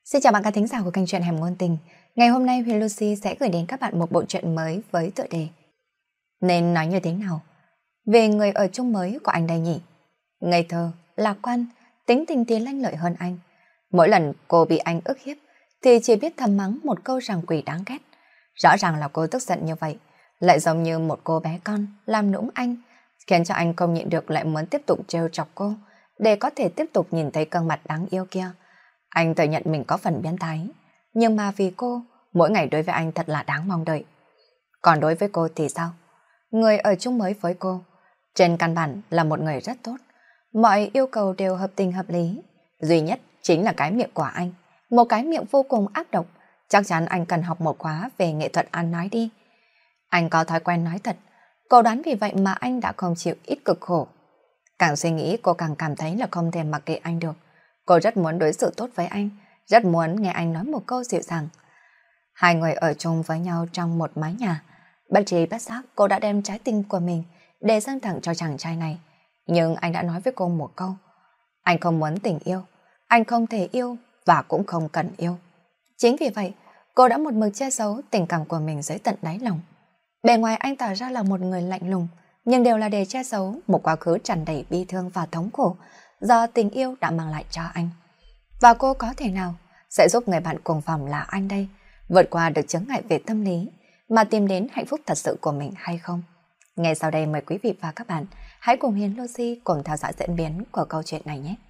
Xin chào bạn khán thính giả của kênh truyện Hẻm Ngôn Tình. Ngày hôm nay Huyền Lucy sẽ gửi đến các bạn một bộ truyện mới với tựa đề Nên nói như thế nào về người ở chung mới của anh đây nhỉ? Ngây thơ, lạc quan, tính tình thì lanh lợi hơn anh. Mỗi lần cô bị anh ức hiếp thì chỉ biết thầm mắng một câu rằng quỷ đáng ghét. Rõ ràng là cô tức giận như vậy, lại giống như một cô bé con làm nũng anh, khiến cho anh không nhịn được lại muốn tiếp tục trêu chọc cô để có thể tiếp tục nhìn thấy gương mặt đáng yêu kia. Anh tự nhận mình có phần biến thái, nhưng mà vì cô, mỗi ngày đối với anh thật là đáng mong đợi. Còn đối với cô thì sao? Người ở chung mới với cô, trên căn bản là một người rất tốt. Mọi yêu cầu đều hợp tình hợp lý. Duy nhất chính là cái miệng của anh. Một cái miệng vô cùng ác độc. Chắc chắn anh cần học một khóa về nghệ thuật ăn nói đi. Anh có thói quen nói thật. Cô đoán vì vậy mà anh đã không chịu ít cực khổ. Càng suy nghĩ cô càng cảm thấy là không thể mặc kệ anh được. Cô rất muốn đối xử tốt với anh, rất muốn nghe anh nói một câu dịu dàng. Hai người ở chung với nhau trong một mái nhà. Bất trí bất giác cô đã đem trái tim của mình để dâng thẳng cho chàng trai này. Nhưng anh đã nói với cô một câu. Anh không muốn tình yêu, anh không thể yêu và cũng không cần yêu. Chính vì vậy, cô đã một mực che giấu tình cảm của mình dưới tận đáy lòng. Bề ngoài anh tỏ ra là một người lạnh lùng, nhưng đều là để che giấu một quá khứ tràn đầy bi thương và thống khổ do tình yêu đã mang lại cho anh. Và cô có thể nào sẽ giúp người bạn cùng phòng là anh đây vượt qua được chướng ngại về tâm lý mà tìm đến hạnh phúc thật sự của mình hay không? Ngay sau đây mời quý vị và các bạn hãy cùng Hiền Lucy cùng theo dõi diễn biến của câu chuyện này nhé.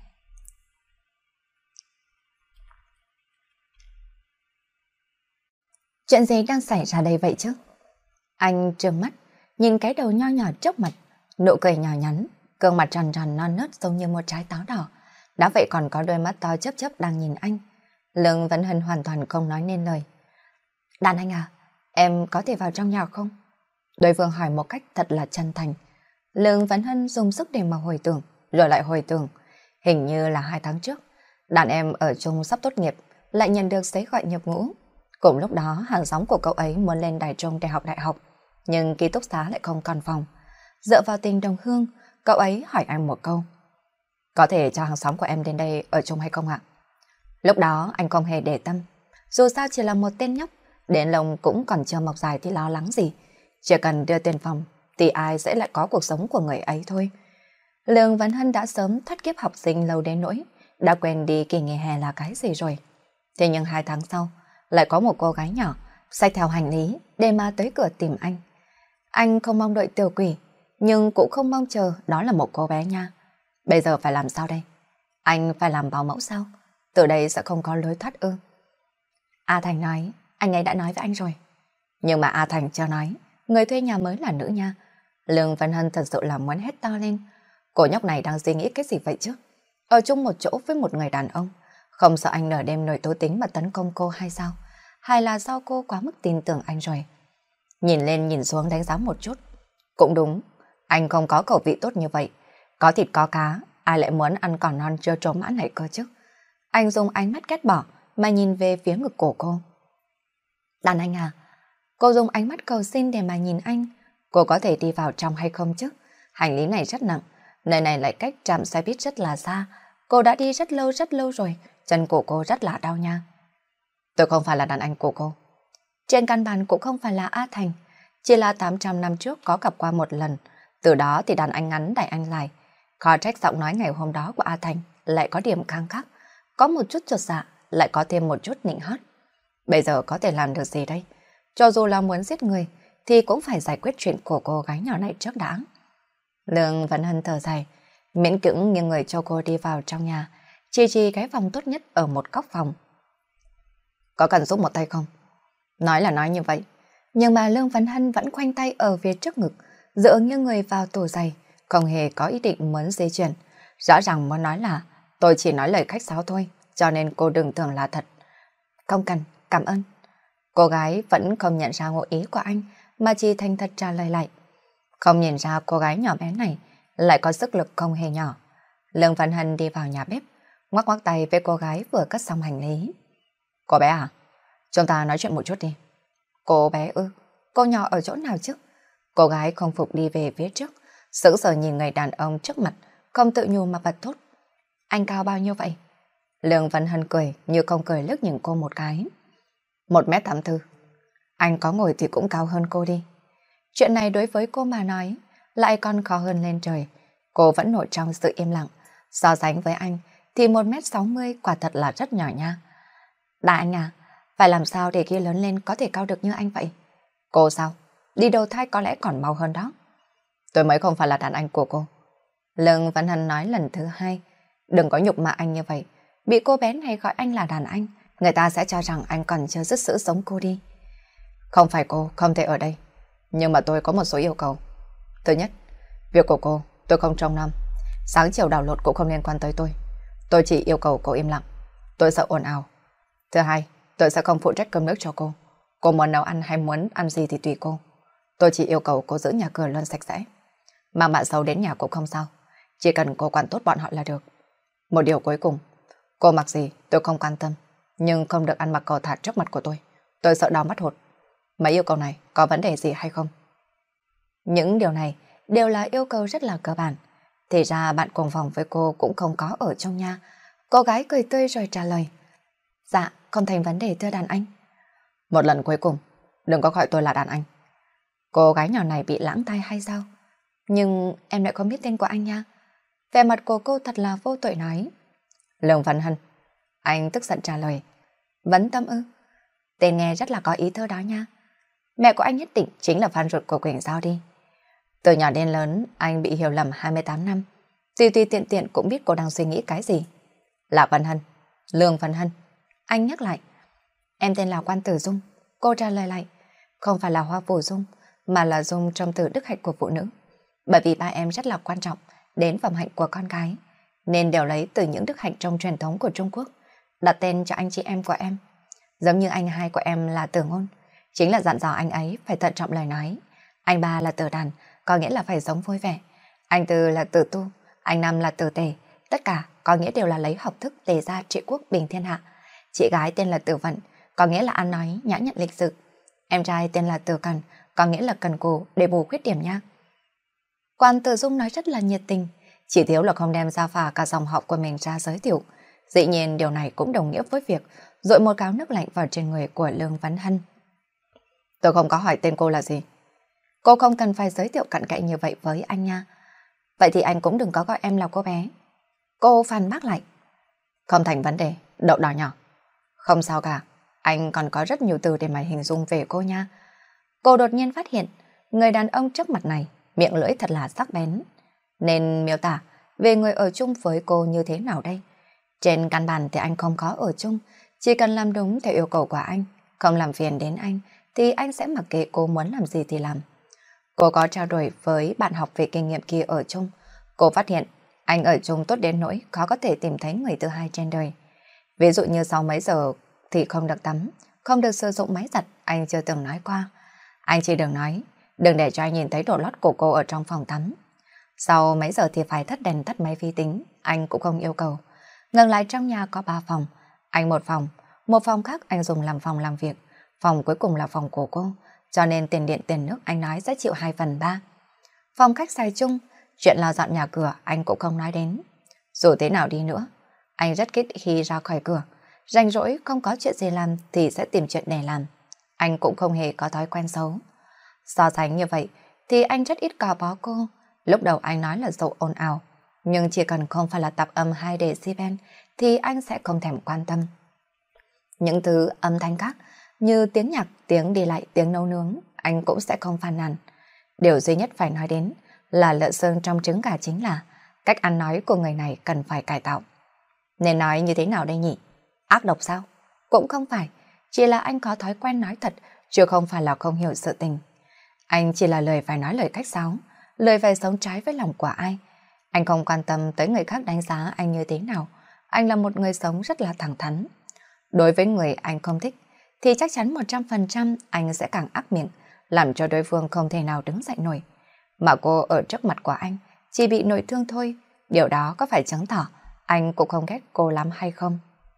Chuyện gì đang xảy ra đây vậy chứ? Anh trừng mắt, nhìn cái đầu nho nhỏ trước mặt, nụ cười nhỏ nhắn, gương mặt tròn tròn non nớt giống như một trái táo đỏ. Đã vậy còn có đôi mắt to chớp chớp đang nhìn anh. Lương Vấn Hân hoàn toàn không nói nên lời. Đàn anh à, em có thể vào trong nhà không? Đối phương hỏi một cách thật là chân thành. Lương Vấn Hân dùng sức để mà hồi tưởng, rồi lại hồi tưởng. Hình như là 2 tháng trước, đàn em ở chung sắp tốt nghiệp, lại nhận được giấy gọi nhập ngũ. Cùng lúc đó, hàng xóm của cậu ấy muốn lên Đài Trung để học đại học, nhưng ký túc xá lại không còn phòng. Dựa vào tình đồng hương, cậu ấy hỏi anh một câu. Có thể cho hàng xóm của em đến đây ở chung hay không ạ? Lúc đó anh không hề để tâm. Dù sao chỉ là một tên nhóc, đến lông cũng còn chưa mọc dài thì lo lắng gì. Chỉ cần đưa tiền phòng thì ai sẽ lại có cuộc sống của người ấy thôi. Lương Văn Hân đã sớm thoát kiếp học sinh lâu đến nỗi đã quên đi kỳ nghỉ hè là cái gì rồi. Thế nhưng 2 tháng sau lại có một cô gái nhỏ xách theo hành lý để mà tới cửa tìm anh. Anh không mong đợi tiểu quỷ, nhưng cũng không mong chờ đó là một cô bé nha. Bây giờ phải làm sao đây? Anh phải làm bảo mẫu sao? Từ đây sẽ không có lối thoát ư? A Thành nói, anh ấy đã nói với anh rồi. Nhưng mà A Thành chưa nói, người thuê nhà mới là nữ nha. Lương Văn Hân thật sự là muốn hét to lên. Cô nhóc này đang suy nghĩ cái gì vậy chứ? Ở chung một chỗ với một người đàn ông, không sợ anh nửa đêm nổi tố tính mà tấn công cô hay sao? Hay là do cô quá mức tin tưởng anh rồi? Nhìn lên nhìn xuống đánh giá một chút. Cũng đúng, anh không có khẩu vị tốt như vậy. Có thịt có cá, ai lại muốn ăn còn non chưa trống mãn này cơ chứ? Anh dùng ánh mắt ghét bỏ mà nhìn về phía ngực của cô. Đàn anh à? Cô dùng ánh mắt cầu xin để mà nhìn anh. Cô có thể đi vào trong hay không chứ? Hành lý này rất nặng, nơi này lại cách trạm xe buýt rất là xa. Cô đã đi rất lâu rồi, chân của cô rất là đau nha. Tôi không phải là đàn anh của cô. Trên căn bản cũng không phải là A Thành, chỉ là 800 năm trước có gặp qua một lần. Từ đó thì đàn anh ngắn đẩy anh lại. Khó trách giọng nói ngày hôm đó của A Thành lại có điểm khăng khắc, có một chút chột dạ, lại có thêm một chút nịnh hót. Bây giờ có thể làm được gì đây? Cho dù là muốn giết người thì cũng phải giải quyết chuyện của cô gái nhỏ này trước đã. Lương Văn Hân thở dài, miễn cưỡng nghiêng người cho cô đi vào trong nhà, chỉ cái phòng tốt nhất ở một góc phòng. Có cần giúp một tay không? Nói là nói như vậy, nhưng mà Lương Văn Hân vẫn khoanh tay ở phía trước ngực, dựa nghiêng người vào tủ giày, không hề có ý định muốn di chuyển. Rõ ràng muốn nói là tôi chỉ nói lời khách sáo thôi, cho nên cô đừng tưởng là thật. Không cần, cảm ơn. Cô gái vẫn không nhận ra ngụ ý của anh, mà chỉ thành thật trả lời lại. Không nhìn ra cô gái nhỏ bé này lại có sức lực không hề nhỏ. Lương Văn Hân đi vào nhà bếp, ngoắc ngoắc tay với cô gái vừa cất xong hành lý. Cô bé à? Chúng ta nói chuyện một chút đi. Cô bé ư? Cô nhỏ ở chỗ nào chứ? Cô gái không phục đi về phía trước, sững sờ nhìn người đàn ông trước mặt, không tự nhủ mà bật thốt. Anh cao bao nhiêu vậy? Lương Văn Hân cười như không cười liếc nhìn cô một cái. 1m84. Anh có ngồi thì cũng cao hơn cô đi. Chuyện này đối với cô mà nói lại còn khó hơn lên trời. Cô vẫn nổi trong sự im lặng. So sánh với anh thì 1m60 quả thật là rất nhỏ nha. Đại anh à, phải làm sao để khi lớn lên có thể cao được như anh vậy? Cô sao? Đi đầu thai có lẽ còn mau hơn đó. Tôi mới không phải là đàn anh của cô. Lương Văn Hân nói lần thứ hai. Đừng có nhục mạ anh như vậy. Bị cô bé này gọi anh là đàn anh, người ta sẽ cho rằng anh còn chưa dứt sữa sống cô đi. Không phải cô không thể ở đây, nhưng mà tôi có một số yêu cầu. Thứ nhất, việc của cô tôi không trông nom. Sáng chiều đào lột cũng không liên quan tới tôi. Tôi chỉ yêu cầu cô im lặng. Tôi sợ ồn ào. Thứ hai, tôi sẽ không phụ trách cơm nước cho cô. Cô muốn nấu ăn hay muốn ăn gì thì tùy cô. Tôi chỉ yêu cầu cô giữ nhà cửa luôn sạch sẽ. Mang bạn xấu đến nhà cũng không sao. Chỉ cần cô quản tốt bọn họ là được. Một điều cuối cùng, cô mặc gì tôi không quan tâm, nhưng không được ăn mặc cò thạt trước mặt của tôi. Tôi sợ đau mắt hột. Mấy yêu cầu này có vấn đề gì hay không? Những điều này đều là yêu cầu rất là cơ bản. Thì ra bạn cùng phòng với cô cũng không có ở trong nhà. Cô gái cười tươi rồi trả lời. Dạ, không thành vấn đề thưa đàn anh. Một lần cuối cùng, đừng có gọi tôi là đàn anh. Cô gái nhỏ này bị lãng tai hay sao? Nhưng em lại không biết tên của anh nha. Vẻ mặt của cô thật là vô tội nói. Lương Văn Hân. Anh tức giận trả lời. Vấn Tâm ư? Tên nghe rất là có ý thơ đó nha. Mẹ của anh nhất định chính là fan ruột của Quỳnh Giao đi. Từ nhỏ đến lớn, anh bị hiểu lầm 28 năm. Tùy tùy tiện tiện cũng biết cô đang suy nghĩ cái gì. Lạc Văn Hân. Lương Văn Hân. Anh nhắc lại. Em tên là Quan Tử Dung. Cô trả lời lại. Không phải là Hoa Phù Dung, mà là Dung trong từ đức hạnh của phụ nữ. Bởi vì ba em rất là quan trọng đến phẩm hạnh của con gái, nên đều lấy từ những đức hạnh trong truyền thống của Trung Quốc, đặt tên cho anh chị em của em. Giống như anh hai của em là Tử Ngôn, chính là dặn dò anh ấy phải thận trọng lời nói. Anh ba là Tử Đàn, có nghĩa là phải sống vui vẻ. Anh Tư là Tử Tu, anh Năm là Tử Tề, tất cả có nghĩa đều là lấy học thức tề gia trị quốc bình thiên hạ. Chị gái tên là Tử Vận, có nghĩa là ăn nói nhã nhặn lịch sự. Em trai tên là Tử Cần, có nghĩa là cần cù để bù khuyết điểm nha. Quan Tử Dung nói rất là nhiệt tình, chỉ thiếu là không đem ra phả cả dòng họ của mình ra giới thiệu. Dĩ nhiên điều này cũng đồng nghĩa với việc dội một gáo nước lạnh vào trên người của Lương Văn Hân. Tôi không có hỏi tên cô là gì. Cô không cần phải giới thiệu cặn kẽ như vậy với anh nha. Vậy thì anh cũng đừng có gọi em là cô bé. Cô phản bác lại. Không thành vấn đề, đậu đỏ nhỏ. Không sao cả, anh còn có rất nhiều từ để mà hình dung về cô nha. Cô đột nhiên phát hiện, người đàn ông trước mặt này, miệng lưỡi thật là sắc bén. Nên miêu tả về người ở chung với cô như thế nào đây? Trên căn bản thì anh không có ở chung, chỉ cần làm đúng theo yêu cầu của anh, không làm phiền đến anh, thì anh sẽ mặc kệ cô muốn làm gì thì làm. Cô có trao đổi với bạn học về kinh nghiệm kia ở chung. Cô phát hiện anh ở chung tốt đến nỗi khó có thể tìm thấy người thứ hai trên đời. Ví dụ như sau mấy giờ thì không được tắm, không được sử dụng máy giặt, anh chưa từng nói qua. Anh chỉ đừng nói, đừng để cho anh nhìn thấy đồ lót của cô ở trong phòng tắm. Sau mấy giờ thì phải tắt đèn tắt máy vi tính, anh cũng không yêu cầu. Ngừng lại trong nhà có 3 phòng, anh một phòng khác anh dùng làm phòng làm việc, phòng cuối cùng là phòng của cô, cho nên tiền điện tiền nước anh nói sẽ chịu 2/3. Phòng khách xài chung, chuyện lau dọn nhà cửa anh cũng không nói đến. Dù thế nào đi nữa, anh rất thích khi ra khỏi cửa, rảnh rỗi không có chuyện gì làm thì sẽ tìm chuyện để làm. Anh cũng không hề có thói quen xấu. So sánh như vậy thì anh rất ít gò bó cô. Lúc đầu anh nói là dậu ồn ào, nhưng chỉ cần không phải là tạp âm 2 decibel thì anh sẽ không thèm quan tâm. Những thứ âm thanh khác như tiếng nhạc, tiếng đi lại, tiếng nấu nướng, anh cũng sẽ không phàn nàn. Điều duy nhất phải nói đến là lợn xương trong trứng gà chính là cách ăn nói của người này cần phải cải tạo. Nên nói như thế nào đây nhỉ? Ác độc sao? Cũng không phải, chỉ là anh có thói quen nói thật, chứ không phải là không hiểu sự tình. Anh chỉ là lời phải nói lời khách sáo, lời phải sống trái với lòng của ai. Anh không quan tâm tới người khác đánh giá anh như thế nào. Anh là một người sống rất là thẳng thắn. Đối với người anh không thích, thì chắc chắn 100% anh sẽ càng ác miệng, làm cho đối phương không thể nào đứng dậy nổi. Mà cô ở trước mặt của anh, chỉ bị nội thương thôi. Điều đó có phải chứng tỏ anh cũng không ghét cô lắm hay không?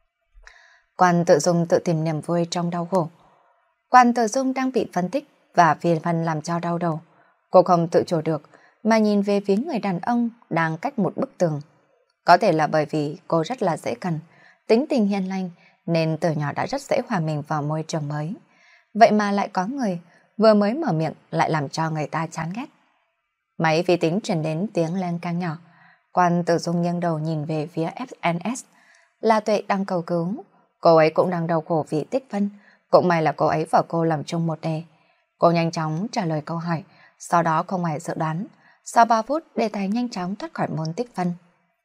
Quan Tự Dung tự tìm niềm vui trong đau khổ. Quan Tự Dung đang bị phân tích và phiền phần làm cho đau đầu. Cô không tự chủ được mà nhìn về phía người đàn ông đang cách một bức tường. Có thể là bởi vì cô rất là dễ cần, tính tình hiền lành nên từ nhỏ đã rất dễ hòa mình vào môi trường mới. Vậy mà lại có người vừa mới mở miệng lại làm cho người ta chán ghét. Máy vi tính truyền đến tiếng len cang nhỏ. Quan Tử Dung nghiêng đầu nhìn về phía FNS. La Tuệ đang cầu cứu. Cô ấy cũng đang đau khổ vì Tích Phân. Cũng may là cô ấy và cô làm chung một đề. Cô nhanh chóng trả lời câu hỏi. Sau đó không ngoài dự đoán. Sau 3 phút đề tài nhanh chóng thoát khỏi môn Tích Phân.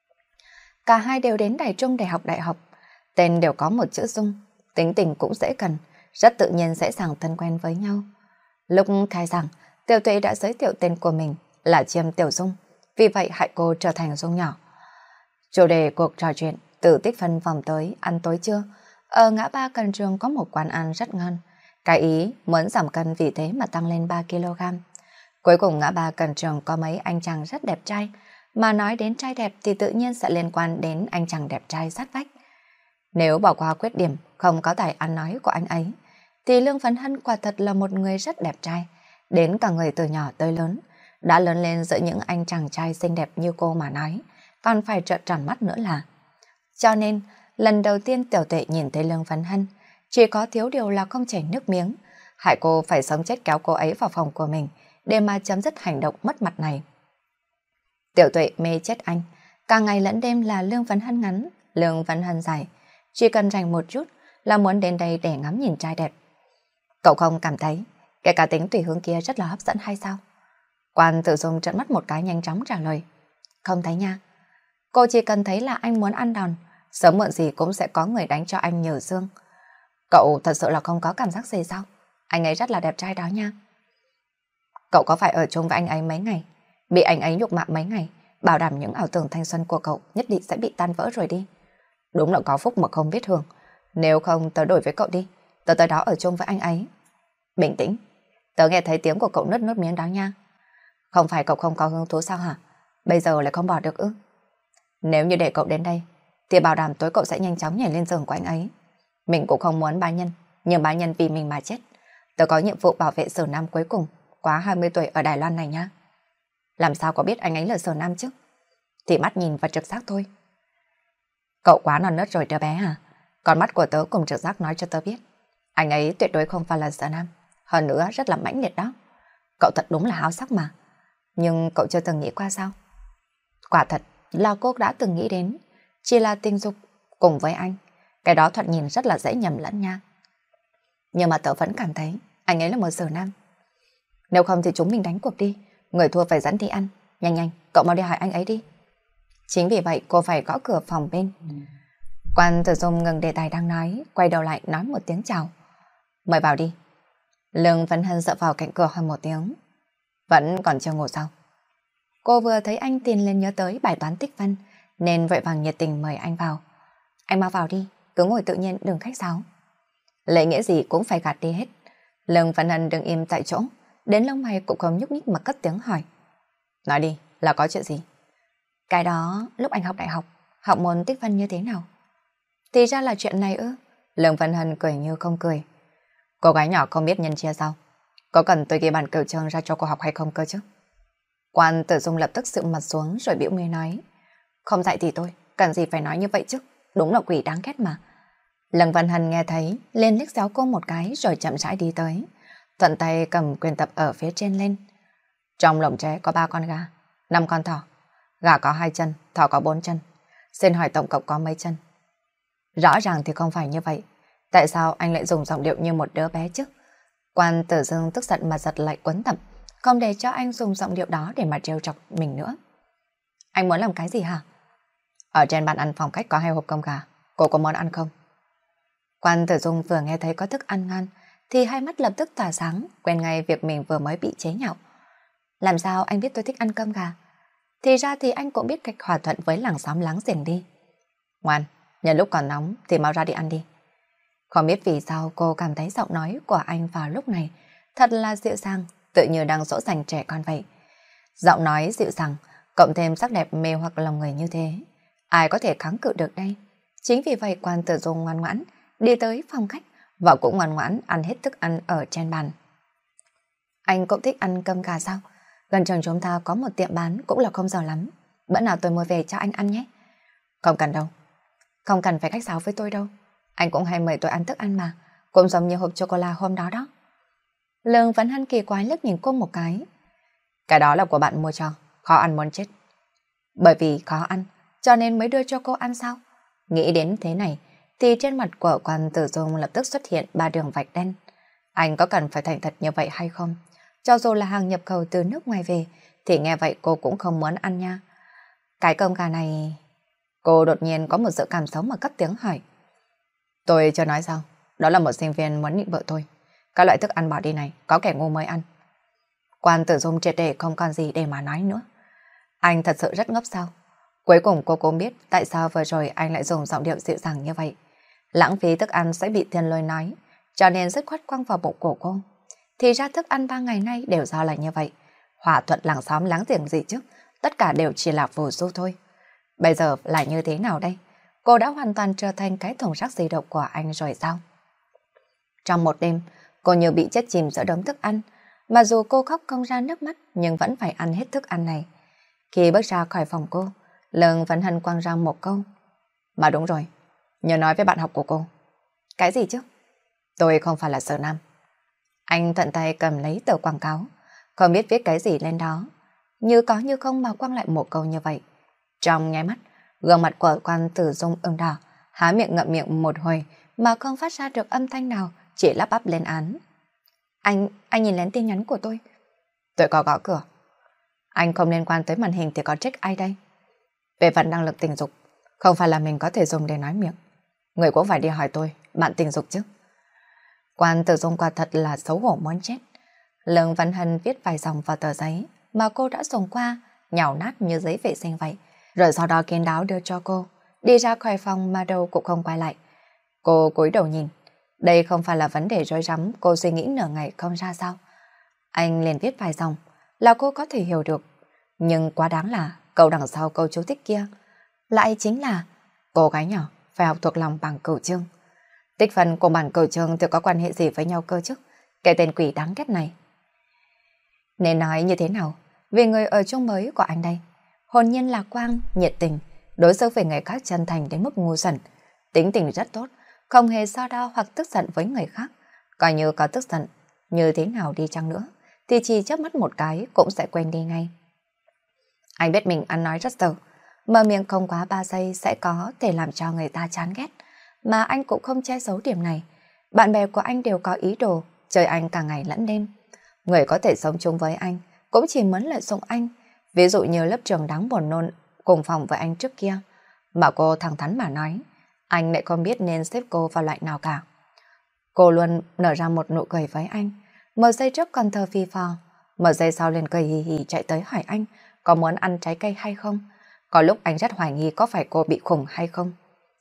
Cả hai đều đến Đài Trung để học đại học. Tên đều có một chữ Dung. Tính tình cũng dễ cần. Rất tự nhiên dễ dàng thân quen với nhau. Lúc khai giảng, Tiểu Tuệ đã giới thiệu tên của mình là Chiêm Tiểu Dung. Vì vậy hại cô trở thành Dung nhỏ. Chủ đề cuộc trò chuyện từ Tích Phân vòng tới ăn tối trưa. Ở ngã ba Cần Trường có một quán ăn rất ngon. Cái ý muốn giảm cân vì thế mà tăng lên 3 kg. Cuối cùng ngã ba Cần Trường có mấy anh chàng rất đẹp trai. Mà nói đến trai đẹp thì tự nhiên sẽ liên quan đến anh chàng đẹp trai sát vách. Nếu bỏ qua khuyết điểm không có tài ăn nói của anh ấy, thì Lương Phấn Hân quả thật là một người rất đẹp trai. Đến cả người từ nhỏ tới lớn, đã lớn lên giữa những anh chàng trai xinh đẹp như cô mà nói, còn phải trợn tròn mắt nữa là. Cho nên, lần đầu tiên Tiểu Tuệ nhìn thấy Lương Phấn Hân, chỉ có thiếu điều là không chảy nước miếng, hại cô phải sống chết kéo cô ấy vào phòng của mình, để mà chấm dứt hành động mất mặt này. Tiểu Tuệ mê chết anh, cả ngày lẫn đêm là Lương Phấn Hân ngắn, Lương Phấn Hân dài, chỉ cần rảnh một chút là muốn đến đây để ngắm nhìn trai đẹp. Cậu không cảm thấy cái cá tính tùy hướng kia rất là hấp dẫn hay sao? Quan Tử Dung trợn mắt một cái nhanh chóng trả lời. Không thấy nha. Cô chỉ cần thấy là anh muốn ăn đòn, sớm muộn gì cũng sẽ có người đánh cho anh nhờ xương. Cậu thật sự là không có cảm giác gì sao? Anh ấy rất là đẹp trai đó nha. Cậu có phải ở chung với anh ấy mấy ngày, bị anh ấy nhục mạ mấy ngày, bảo đảm những ảo tưởng thanh xuân của cậu nhất định sẽ bị tan vỡ rồi đi. Đúng là có phúc mà không biết hưởng. Nếu không tớ đổi với cậu đi, tớ tới đó ở chung với anh ấy. Bình tĩnh, tớ nghe thấy tiếng của cậu nứt nứt miếng đó nha. Không phải cậu không có hứng thú sao hả? Bây giờ lại không bỏ được ư? Nếu như để cậu đến đây, thì bảo đảm tối cậu sẽ nhanh chóng nhảy lên giường của anh ấy. Mình cũng không muốn bá nhân, nhưng bá nhân vì mình mà chết. Tớ có nhiệm vụ bảo vệ Sở Nam cuối cùng, quá 20 tuổi ở Đài Loan này nhá. Làm sao có biết anh ấy là Sở Nam chứ? Thì mắt nhìn và trực giác thôi. Cậu quá non nớt rồi đứa bé hả? Còn mắt của tớ cùng trực giác nói cho tớ biết, anh ấy tuyệt đối không phải là Sở Nam. Hơn nữa rất là mãnh liệt đó. Cậu thật đúng là háo sắc mà. Nhưng cậu chưa từng nghĩ qua sao? Quả thật là cô đã từng nghĩ đến, chỉ là tình dục cùng với anh. Cái đó thoạt nhìn rất là dễ nhầm lẫn nha. Nhưng mà tớ vẫn cảm thấy anh ấy là một Sở Nam. Nếu không thì chúng mình đánh cuộc đi. Người thua phải dẫn đi ăn. Nhanh nhanh, cậu mau đi hỏi anh ấy đi. Chính vì vậy cô phải gõ cửa phòng bên. Quan Tử Dung ngừng đề tài đang nói, quay đầu lại nói một tiếng chào. Mời vào đi. Lương Phấn Hân dựa vào cạnh cửa hỏi một tiếng. Vẫn còn chưa ngủ sao? Cô vừa thấy anh tin lên nhớ tới bài toán tích phân, nên vội vàng nhiệt tình mời anh vào. Anh mau vào đi, cứ ngồi tự nhiên đừng khách sáo. Lễ nghĩa gì cũng phải gạt đi hết. Lương Phấn Hân đứng im tại chỗ, đến lông mày cũng không nhúc nhích mà cất tiếng hỏi. Nói đi, là có chuyện gì? Cái đó, lúc anh học đại học, học môn tích phân như thế nào? Thì ra là chuyện này ư? Lương Phấn Hân cười như không cười. Cô gái nhỏ không biết nhân chia sao? Có cần tôi ghi bản cửu chương ra cho cô học hay không cơ chứ? Quan Tử Dung lập tức sượng mặt xuống rồi bĩu môi nói. Không dạy thì tôi, cần gì phải nói như vậy chứ? Đúng là quỷ đáng ghét mà. Lương Phấn Hân nghe thấy, liền liếc xéo cô một cái rồi chậm rãi đi tới. Thuận tay cầm quyền tập ở phía trên lên. Trong lồng tre có 3 con gà, 5 con thỏ. Gà có 2 chân, thỏ có 4 chân. Xin hỏi tổng cộng có mấy chân? Rõ ràng thì không phải như vậy. Tại sao anh lại dùng giọng điệu như một đứa bé chứ? Quan Tử Dung tức giận mà giật lại quấn tập, không để cho anh dùng giọng điệu đó để mà trêu chọc mình nữa. Anh muốn làm cái gì hả? Ở trên bàn ăn phòng khách có 2 hộp cơm gà, cô có muốn ăn không? Quan Tử Dung vừa nghe thấy có thức ăn ngon thì hai mắt lập tức tỏa sáng, quên ngay việc mình vừa mới bị chế nhạo. Làm sao anh biết tôi thích ăn cơm gà? Thì ra thì anh cũng biết cách hòa thuận với làng xóm láng giềng đi. Ngoan, nhân lúc còn nóng thì mau ra đi ăn đi. Không biết vì sao cô cảm thấy giọng nói của anh vào lúc này thật là dịu dàng, tự như đang dỗ dành trẻ con vậy. Giọng nói dịu dàng, cộng thêm sắc đẹp mê hoặc lòng người như thế, ai có thể kháng cự được đây? Chính vì vậy Quan Tử Dung ngoan ngoãn đi tới phòng khách và cũng ngoan ngoãn ăn hết thức ăn ở trên bàn. Anh cũng thích ăn cơm gà sao? Gần trường chúng ta có một tiệm bán cũng là không giàu lắm. Bữa nào tôi mua về cho anh ăn nhé. Không cần đâu. Không cần phải khách sáo với tôi đâu. Anh cũng hay mời tôi ăn thức ăn mà, cũng giống như hộp chocolate hôm đó đó. Lương Vấn Hân kỳ quái liếc nhìn cô một cái. Cái đó là của bạn mua cho, khó ăn muốn chết. Bởi vì khó ăn, cho nên mới đưa cho cô ăn sao? Nghĩ đến thế này, thì trên mặt của Quan Tử Dung lập tức xuất hiện 3 đường vạch đen. Anh có cần phải thành thật như vậy hay không? Cho dù là hàng nhập khẩu từ nước ngoài về, thì nghe vậy cô cũng không muốn ăn nha. Cái cơm gà này... Cô đột nhiên có một sự cảm xúc mà cất tiếng hỏi. Tôi chưa nói sao? Đó là một sinh viên muốn nịnh vợ tôi. Các loại thức ăn bỏ đi này, có kẻ ngu mới ăn. Quan Tử Dung triệt để không còn gì để mà nói nữa. Anh thật sự rất ngốc sao? Cuối cùng cô cũng biết tại sao vừa rồi anh lại dùng giọng điệu dịu dàng như vậy. Lãng phí thức ăn sẽ bị Thiên Lôi nói, cho nên dứt khoát quăng vào bụng của cô. Thì ra thức ăn 3 ngày nay đều do là như vậy. Hòa thuận làng xóm láng giềng gì chứ, tất cả đều chỉ là phù du thôi. Bây giờ là như thế nào đây? Cô đã hoàn toàn trở thành cái thùng rác di động của anh rồi sao? Trong một đêm, cô như bị chết chìm giữa đống thức ăn. Mà dù cô khóc không ra nước mắt, nhưng vẫn phải ăn hết thức ăn này. Khi bước ra khỏi phòng cô, Lương Vấn Hân quăng ra một câu. Mà đúng rồi, nhớ nói với bạn học của cô. Cái gì chứ? Tôi không phải là Sở Nam. Anh thuận tay cầm lấy tờ quảng cáo, không biết viết cái gì lên đó. Như có như không mà quăng lại một câu như vậy. Trong nháy mắt, gương mặt của Quan Tử Dung ửng đỏ, há miệng ngậm miệng một hồi mà không phát ra được âm thanh nào, chỉ lắp bắp lên án. Anh nhìn lén tin nhắn của tôi. Tôi có gõ cửa. Anh không liên quan tới màn hình thì có trách ai đây? Về phần năng lực tình dục, không phải là mình có thể dùng để nói miệng. Người cũng phải đi hỏi tôi, bạn tình dục chứ. Quan Tử Dung quả thật là xấu hổ muốn chết. Lương Văn Hân viết vài dòng vào tờ giấy mà cô đã dùng qua, nhào nát như giấy vệ sinh vậy, rồi sau đó kín đáo đưa cho cô, đi ra khỏi phòng mà đâu cũng không quay lại. Cô cúi đầu nhìn, đây không phải là vấn đề rối rắm cô suy nghĩ nửa ngày không ra sao. Anh liền viết vài dòng là cô có thể hiểu được, nhưng quá đáng là câu đằng sau câu chú thích kia lại chính là cô gái nhỏ phải học thuộc lòng bảng cửu chương. Tích phân của bảng cửu chương thì có quan hệ gì với nhau cơ chứ? Cái tên quỷ đáng ghét này. Nên nói như thế nào về người ở chung mới của anh đây? Hồn nhiên lạc quan, nhiệt tình, đối xử với người khác chân thành đến mức ngu xuẩn, tính tình rất tốt, không hề so đo hoặc tức giận với người khác. Coi như có tức giận như thế nào đi chăng nữa thì chỉ chớp mắt một cái cũng sẽ quên đi ngay. Anh biết mình ăn nói rất dở, mở miệng không quá 3 giây sẽ có thể làm cho người ta chán ghét, mà anh cũng không che giấu điểm này. Bạn bè của anh đều có ý đồ chơi anh cả ngày lẫn đêm. Người có thể sống chung với anh cũng chỉ muốn lợi dụng anh, ví dụ như lớp trưởng đáng buồn nôn cùng phòng với anh trước kia. Mà cô thẳng thắn mà nói, anh lại không biết nên xếp cô vào loại nào cả. Cô luôn nở ra một nụ cười với anh, một giây trước còn thờ phì phò, một giây sau liền cười hì hì chạy tới hỏi anh có muốn ăn trái cây hay không. Có lúc anh rất hoài nghi có phải cô bị khùng hay không.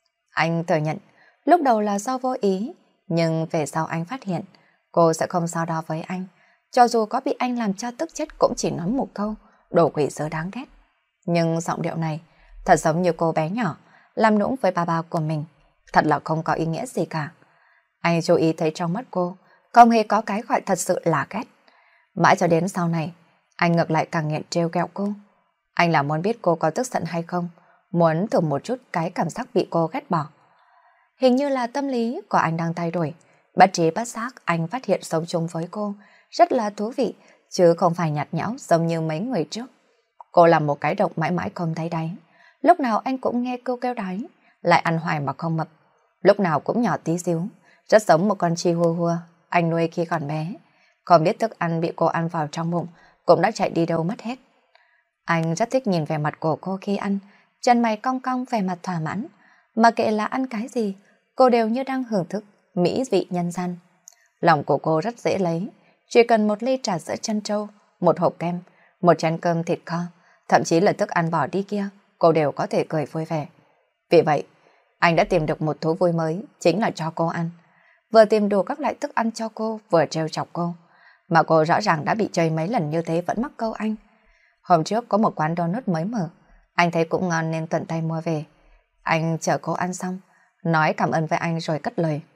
Anh thừa nhận lúc đầu là do vô ý, nhưng về sau anh phát hiện cô sẽ không so đo với anh. Cho dù có bị anh làm cho tức chết cũng chỉ nói một câu đồ quỷ dơ đáng ghét. Nhưng giọng điệu này thật giống như cô bé nhỏ làm nũng với ba của mình, thật là không có ý nghĩa gì cả. Anh chú ý thấy trong mắt cô không hề có cái gọi thật sự là ghét. Mãi cho đến sau này anh ngược lại càng nghiện trêu ghẹo cô. Anh là muốn biết cô có tức giận hay không, muốn thử một chút cái cảm giác bị cô ghét bỏ. Hình như là tâm lý của anh đang thay đổi. Bất trí bất giác anh phát hiện sống chung với cô rất là thú vị, chứ không phải nhạt nhẽo giống như mấy người trước. Cô làm một cái độc mãi mãi không thấy đáy. Lúc nào anh cũng nghe cô kêu đáy, lại ăn hoài mà không mập. Lúc nào cũng nhỏ tí xíu, rất giống một con chihuahua anh nuôi khi còn bé. Không biết thức ăn bị cô ăn vào trong bụng cũng đã chạy đi đâu mất hết. Anh rất thích nhìn vẻ mặt của cô khi ăn, chân mày cong cong vẻ mặt thỏa mãn. Mà kệ là ăn cái gì, cô đều như đang hưởng thức mỹ vị nhân gian. Lòng của cô rất dễ lấy, chỉ cần một ly trà sữa trân châu, một hộp kem, một chén cơm thịt kho, thậm chí là thức ăn bỏ đi kia, cô đều có thể cười vui vẻ. Vì vậy, anh đã tìm được một thú vui mới, chính là cho cô ăn. Vừa tìm đủ các loại thức ăn cho cô, vừa trêu chọc cô. Mà cô rõ ràng đã bị chơi mấy lần như thế vẫn mắc câu anh. Hôm trước có một quán donut mới mở, anh thấy cũng ngon nên tận tay mua về. Anh chở cô ăn xong, nói cảm ơn với anh rồi cất lời.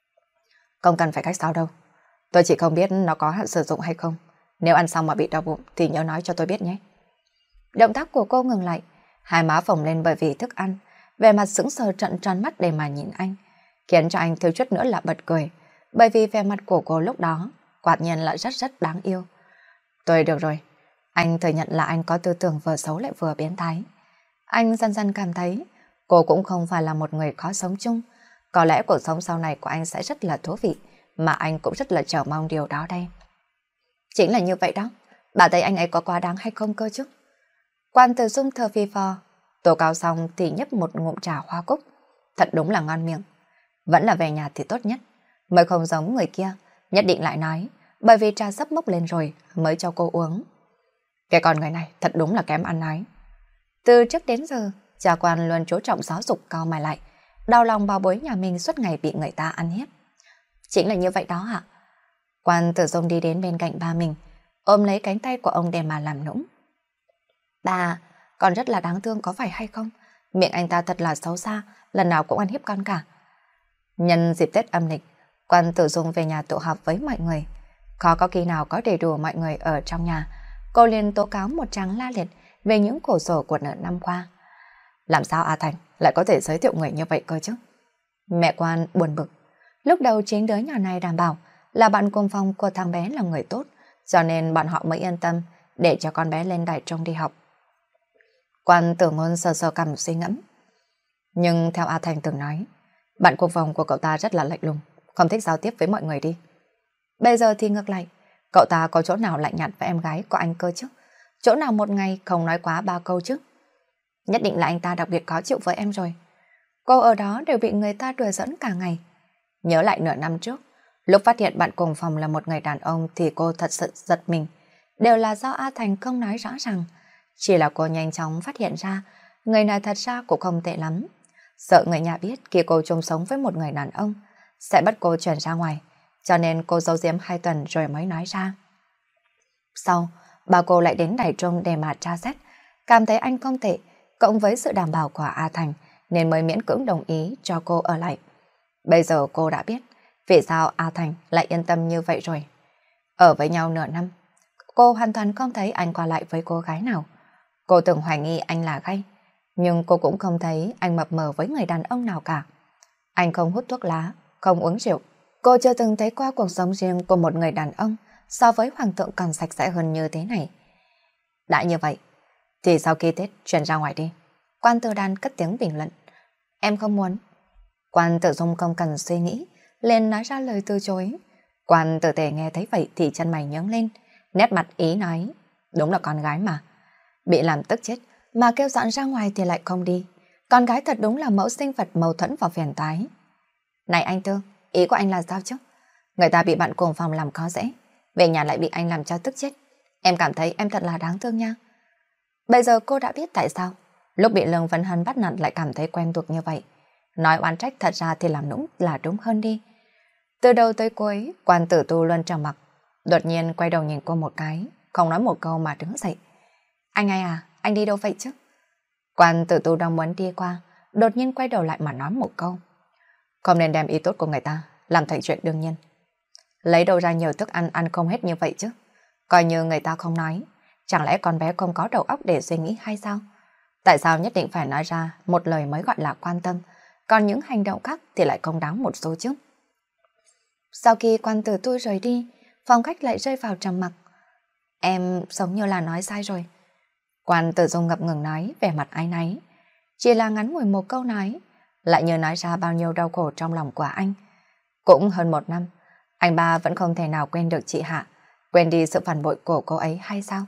Không cần phải khách sáo đâu. Tôi chỉ không biết nó có hạn sử dụng hay không. Nếu ăn xong mà bị đau bụng thì nhớ nói cho tôi biết nhé. Động tác của cô ngừng lại, hai má phồng lên bởi vì thức ăn, vẻ mặt sững sờ trợn tròn mắt để mà nhìn anh, khiến cho anh thiếu chút nữa là bật cười, bởi vì vẻ mặt của cô lúc đó quả nhiên là rất rất đáng yêu. Tôi được rồi, anh thừa nhận là anh có tư tưởng vừa xấu lại vừa biến thái. Anh dần dần cảm thấy cô cũng không phải là một người khó sống chung. Có lẽ cuộc sống sau này của anh sẽ rất là thú vị, mà anh cũng rất là chờ mong điều đó đây. Chính là như vậy đó, bà thấy anh ấy có quá đáng hay không cơ chứ? Quan Tử Dung thở phì phò, tố cáo xong thì nhấp một ngụm trà hoa cúc. Thật đúng là ngon miệng. Vẫn là về nhà thì tốt nhất, mới không giống người kia, nhất định lại nói, bởi vì trà sắp mốc lên rồi mới cho cô uống. Cái con người này thật đúng là kém ăn nói. Từ trước đến giờ, cha Quan luôn chú trọng giáo dục cao mày lại, đau lòng bảo bối nhà mình suốt ngày bị người ta ăn hiếp. Chính là như vậy đó ạ. Quan Tử Dung đi đến bên cạnh ba mình, ôm lấy cánh tay của ông để mà làm nũng. Bà, con rất là đáng thương có phải hay không? Miệng anh ta thật là xấu xa, lần nào cũng ăn hiếp con cả. Nhân dịp Tết âm lịch, Quan Tử Dung về nhà tụ họp với mọi người. Khó có khi nào có đầy đủ mọi người ở trong nhà, cô liền tố cáo một tràng la liệt về những khổ sở của nửa năm qua. Làm sao A Thành lại có thể giới thiệu người như vậy cơ chứ? Mẹ Quan buồn bực. Lúc đầu chính đứa nhỏ này đảm bảo là bạn cùng phòng của thằng bé là người tốt, cho nên bọn họ mới yên tâm để cho con bé lên đại trung đi học. Quan Tử Ngôn sờ sờ cằm suy ngẫm. Nhưng theo A Thành từng nói, bạn cùng phòng của cậu ta rất là lạnh lùng, không thích giao tiếp với mọi người đi. Bây giờ thì ngược lại, cậu ta có chỗ nào lạnh nhạt với em gái của anh cơ chứ? Chỗ nào một ngày không nói quá 3 câu chứ? Nhất định là anh ta đặc biệt khó chịu với em rồi. Cô ở đó đều bị người ta đùa giỡn cả ngày. Nhớ lại nửa năm trước, lúc phát hiện bạn cùng phòng là một người đàn ông thì cô thật sự giật mình. Đều là do A Thành không nói rõ ràng. Chỉ là cô nhanh chóng phát hiện ra người này thật ra cũng không tệ lắm. Sợ người nhà biết khi cô chung sống với một người đàn ông sẽ bắt cô chuyển ra ngoài, cho nên cô giấu giếm 2 tuần rồi mới nói ra. Sau, bà cô lại đến Đài Trung để mà tra xét, cảm thấy anh không tệ, cộng với sự đảm bảo của A Thành nên mới miễn cưỡng đồng ý cho cô ở lại. Bây giờ cô đã biết vì sao A Thành lại yên tâm như vậy rồi. Ở với nhau nửa năm, cô hoàn toàn không thấy anh qua lại với cô gái nào. Cô từng hoài nghi anh là gay, nhưng cô cũng không thấy anh mập mờ với người đàn ông nào cả. Anh không hút thuốc lá, không uống rượu. Cô chưa từng thấy qua cuộc sống riêng của một người đàn ông so với hoàng thượng còn sạch sẽ hơn như thế này. Đã như vậy, thì sau khi Tết chuyển ra ngoài đi. Quan Tử Đan cất tiếng bình luận. Em không muốn. Quan Tử Dung không cần suy nghĩ, liền nói ra lời từ chối. Quan Tử Tề nghe thấy vậy thì chân mày nhướng lên, nét mặt ý nói. Đúng là con gái mà. Bị làm tức chết, mà kêu dọn ra ngoài thì lại không đi. Con gái thật đúng là mẫu sinh vật mâu thuẫn và phiền toái. Này anh Tư, ý của anh là sao chứ? Người ta bị bạn cùng phòng làm khó dễ, về nhà lại bị anh làm cho tức chết. Em cảm thấy em thật là đáng thương nha. Bây giờ cô đã biết tại sao lúc bị Lương Vân Hân bắt nạt lại cảm thấy quen thuộc như vậy. Nói oán trách thật ra thì làm nũng là đúng hơn đi. Từ đầu tới cuối, Quan Tử Tu luôn trầm mặc, đột nhiên quay đầu nhìn cô một cái, không nói một câu mà đứng dậy. Anh ai à, anh đi đâu vậy chứ? Quan Tử Tu đang muốn đi qua, đột nhiên quay đầu lại mà nói một câu. Không nên đem ý tốt của người ta làm thành chuyện đương nhiên. Lấy đâu ra nhiều thức ăn ăn không hết như vậy chứ? Coi như người ta không nói, chẳng lẽ con bé không có đầu óc để suy nghĩ hay sao? Tại sao nhất định phải nói ra một lời mới gọi là quan tâm, còn những hành động khác thì lại không đáng một xu chứ? Sau khi Quan Tử Tu rời đi, phòng khách lại rơi vào trầm mặc. Em giống như là nói sai rồi. Quan Tử Dung ngập ngừng nói, vẻ mặt áy náy. Chỉ là ngắn ngủi một câu nói, lại như nói ra bao nhiêu đau khổ trong lòng của anh. Cũng hơn 1 năm, anh ba vẫn không thể nào quên được chị Hạ, quên đi sự phản bội của cô ấy hay sao?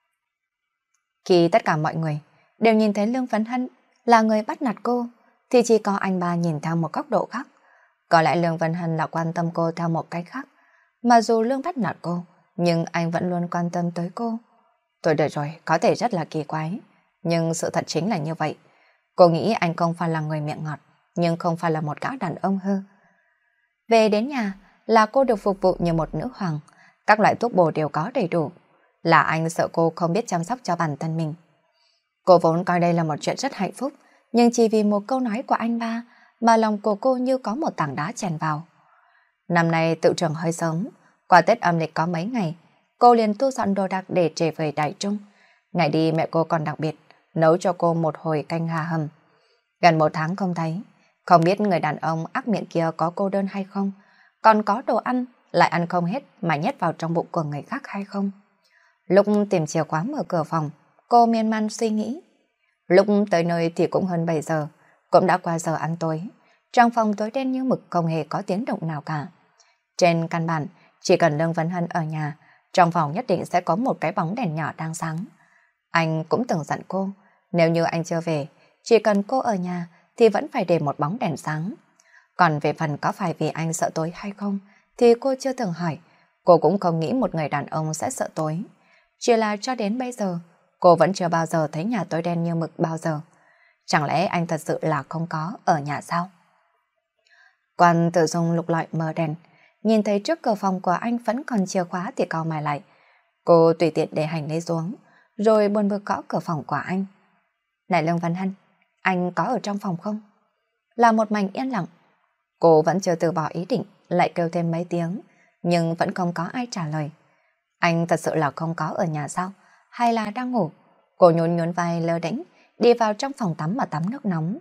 Khi tất cả mọi người đều nhìn thấy Lương Vân Hân là người bắt nạt cô, thì chỉ có anh ba nhìn theo một góc độ khác. Có lẽ Lương Vân Hân là quan tâm cô theo một cách khác. Mà dù Lương bắt nạt cô, nhưng anh vẫn luôn quan tâm tới cô. Tôi đợi rồi, có thể rất là kỳ quái, nhưng sự thật chính là như vậy. Cô nghĩ anh không phải là người miệng ngọt, nhưng không phải là một gã đàn ông hư. Về đến nhà là cô được phục vụ như một nữ hoàng, các loại thuốc bổ đều có đầy đủ. Là anh sợ cô không biết chăm sóc cho bản thân mình. Cô vốn coi đây là một chuyện rất hạnh phúc, nhưng chỉ vì một câu nói của anh ba mà lòng của cô như có một tảng đá chèn vào. Năm nay tự trường hơi sớm, qua Tết âm lịch có mấy ngày, cô liền thu dọn đồ đạc để trở về Đại Trung. Ngày đi mẹ cô còn đặc biệt nấu cho cô một hồi canh gà hầm. Gần 1 tháng không thấy, không biết người đàn ông ác miệng kia có cô đơn hay không, còn có đồ ăn lại ăn không hết mà nhét vào trong bụng của người khác hay không. Lúc tìm chìa khóa mở cửa phòng, cô miên man suy nghĩ. Lúc tới nơi thì cũng hơn 7 giờ, cũng đã qua giờ ăn tối. Trong phòng tối đen như mực, không hề có tiếng động nào cả. Trên căn bản, chỉ cần Lương Vấn Hân ở nhà, trong phòng nhất định sẽ có một cái bóng đèn nhỏ đang sáng. Anh cũng từng dặn cô, nếu như anh chưa về, chỉ cần cô ở nhà thì vẫn phải để một bóng đèn sáng. Còn về phần có phải vì anh sợ tối hay không, thì cô chưa từng hỏi. Cô cũng không nghĩ một người đàn ông sẽ sợ tối. Chỉ là cho đến bây giờ, cô vẫn chưa bao giờ thấy nhà tối đen như mực bao giờ. Chẳng lẽ anh thật sự là không có ở nhà sao? Quan Tử Dung lục lọi mở đèn, nhìn thấy trước cửa phòng của anh vẫn còn chìa khóa thì cau mày lại. Cô tùy tiện để hành lý xuống, rồi buồn bực gõ cửa phòng của anh. Này Lương Văn Hân, anh có ở trong phòng không? Là một mảnh yên lặng. Cô vẫn chưa từ bỏ ý định, lại kêu thêm mấy tiếng, nhưng vẫn không có ai trả lời. Anh thật sự là không có ở nhà sao? Hay là đang ngủ? Cô nhún nhún vai lơ đễnh, đi vào trong phòng tắm mà tắm nước nóng.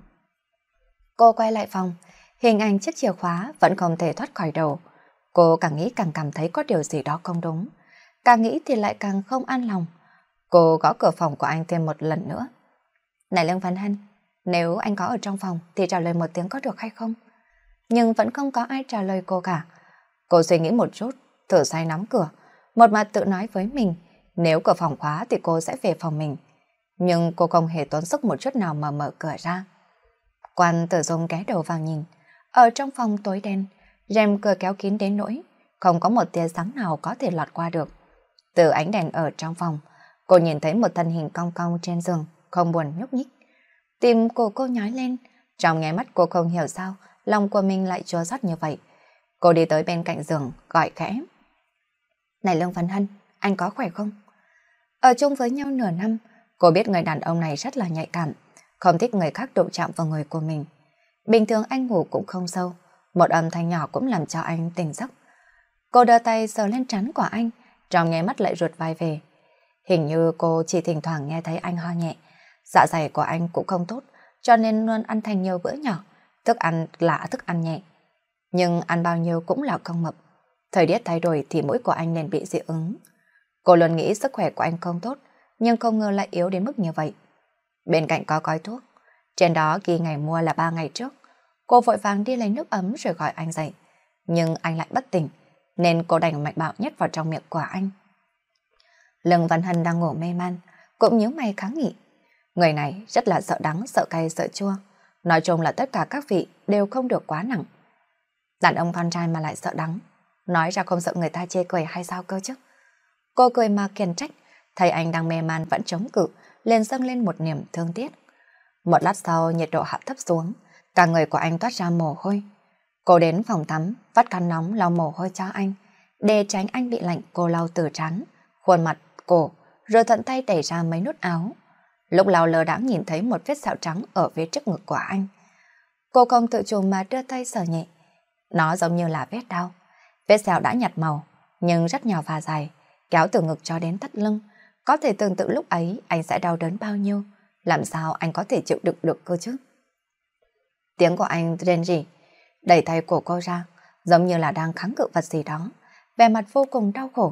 Cô quay lại phòng, hình ảnh chiếc chìa khóa vẫn không thể thoát khỏi đầu. Cô càng nghĩ càng cảm thấy có điều gì đó không đúng. Càng nghĩ thì lại càng không an lòng. Cô gõ cửa phòng của anh thêm một lần nữa. Này Lương Văn Hân, nếu anh có ở trong phòng thì trả lời một tiếng có được hay không? Nhưng vẫn không có ai trả lời cô cả. Cô suy nghĩ một chút, thử xoay nắm cửa, một mặt tự nói với mình, nếu cửa phòng khóa thì cô sẽ về phòng mình. Nhưng cô không hề tốn sức một chút nào mà mở cửa ra. Quan Tử Dung ghé đầu vào nhìn, ở trong phòng tối đen, rèm cửa kéo kín đến nỗi không có một tia sáng nào có thể lọt qua được. Từ ánh đèn ở trong phòng, cô nhìn thấy một thân hình cong cong trên giường, không buồn nhúc nhích. Tim của cô nhói lên, trong nháy mắt cô không hiểu sao lòng của mình lại chua xót như vậy. Cô đi tới bên cạnh giường, gọi khẽ. Này Lương Văn Hân, anh có khỏe không? Ở chung với nhau nửa năm, cô biết người đàn ông này rất là nhạy cảm, không thích người khác đụng chạm vào người của mình. Bình thường anh ngủ cũng không sâu, một âm thanh nhỏ cũng làm cho anh tỉnh giấc. Cô đưa tay sờ lên trán của anh, trong nháy mắt lại ruột vai về. Hình như cô chỉ thỉnh thoảng nghe thấy anh ho nhẹ. Dạ dày của anh cũng không tốt, cho nên luôn ăn thành nhiều bữa nhỏ, thức ăn là thức ăn nhẹ. Nhưng ăn bao nhiêu cũng là không mập. Thời tiết thay đổi thì mũi của anh nên bị dị ứng. Cô luôn nghĩ sức khỏe của anh không tốt, nhưng không ngờ lại yếu đến mức như vậy. Bên cạnh có gói thuốc, trên đó ghi ngày mua là 3 ngày trước. Cô vội vàng đi lấy nước ấm rồi gọi anh dậy. Nhưng anh lại bất tỉnh, nên cô đành mạnh bạo nhét vào trong miệng của anh. Lương Văn Hân đang ngủ mê man, cũng nhíu mày kháng nghị. Người này rất là sợ đắng, sợ cay, sợ chua. Nói chung là tất cả các vị đều không được quá nặng. Đàn ông con trai mà lại sợ đắng, nói ra không sợ người ta chê cười hay sao cơ chứ? Cô cười mà kiền trách, thấy anh đang mê man vẫn chống cự, liền dâng lên một niềm thương tiếc. Một lát sau nhiệt độ hạ thấp xuống, cả người của anh toát ra mồ hôi. Cô đến phòng tắm, vắt khăn nóng lau mồ hôi cho anh. Để tránh anh bị lạnh, cô lau từ trán, khuôn mặt, cổ, rồi thuận tay đẩy ra mấy nút áo. Lúc lau lơ đãng nhìn thấy một vết sẹo trắng ở phía trước ngực của anh. Cô không tự chủ mà đưa tay sờ nhẹ. Nó giống như là vết đau. Vết sẹo đã nhạt màu, nhưng rất nhỏ và dài, kéo từ ngực cho đến thắt lưng. Có thể tưởng tượng lúc ấy anh sẽ đau đớn bao nhiêu. Làm sao anh có thể chịu đựng được cơ chứ? Tiếng của anh rên rỉ, đẩy tay của cô ra, giống như là đang kháng cự vật gì đó, vẻ mặt vô cùng đau khổ.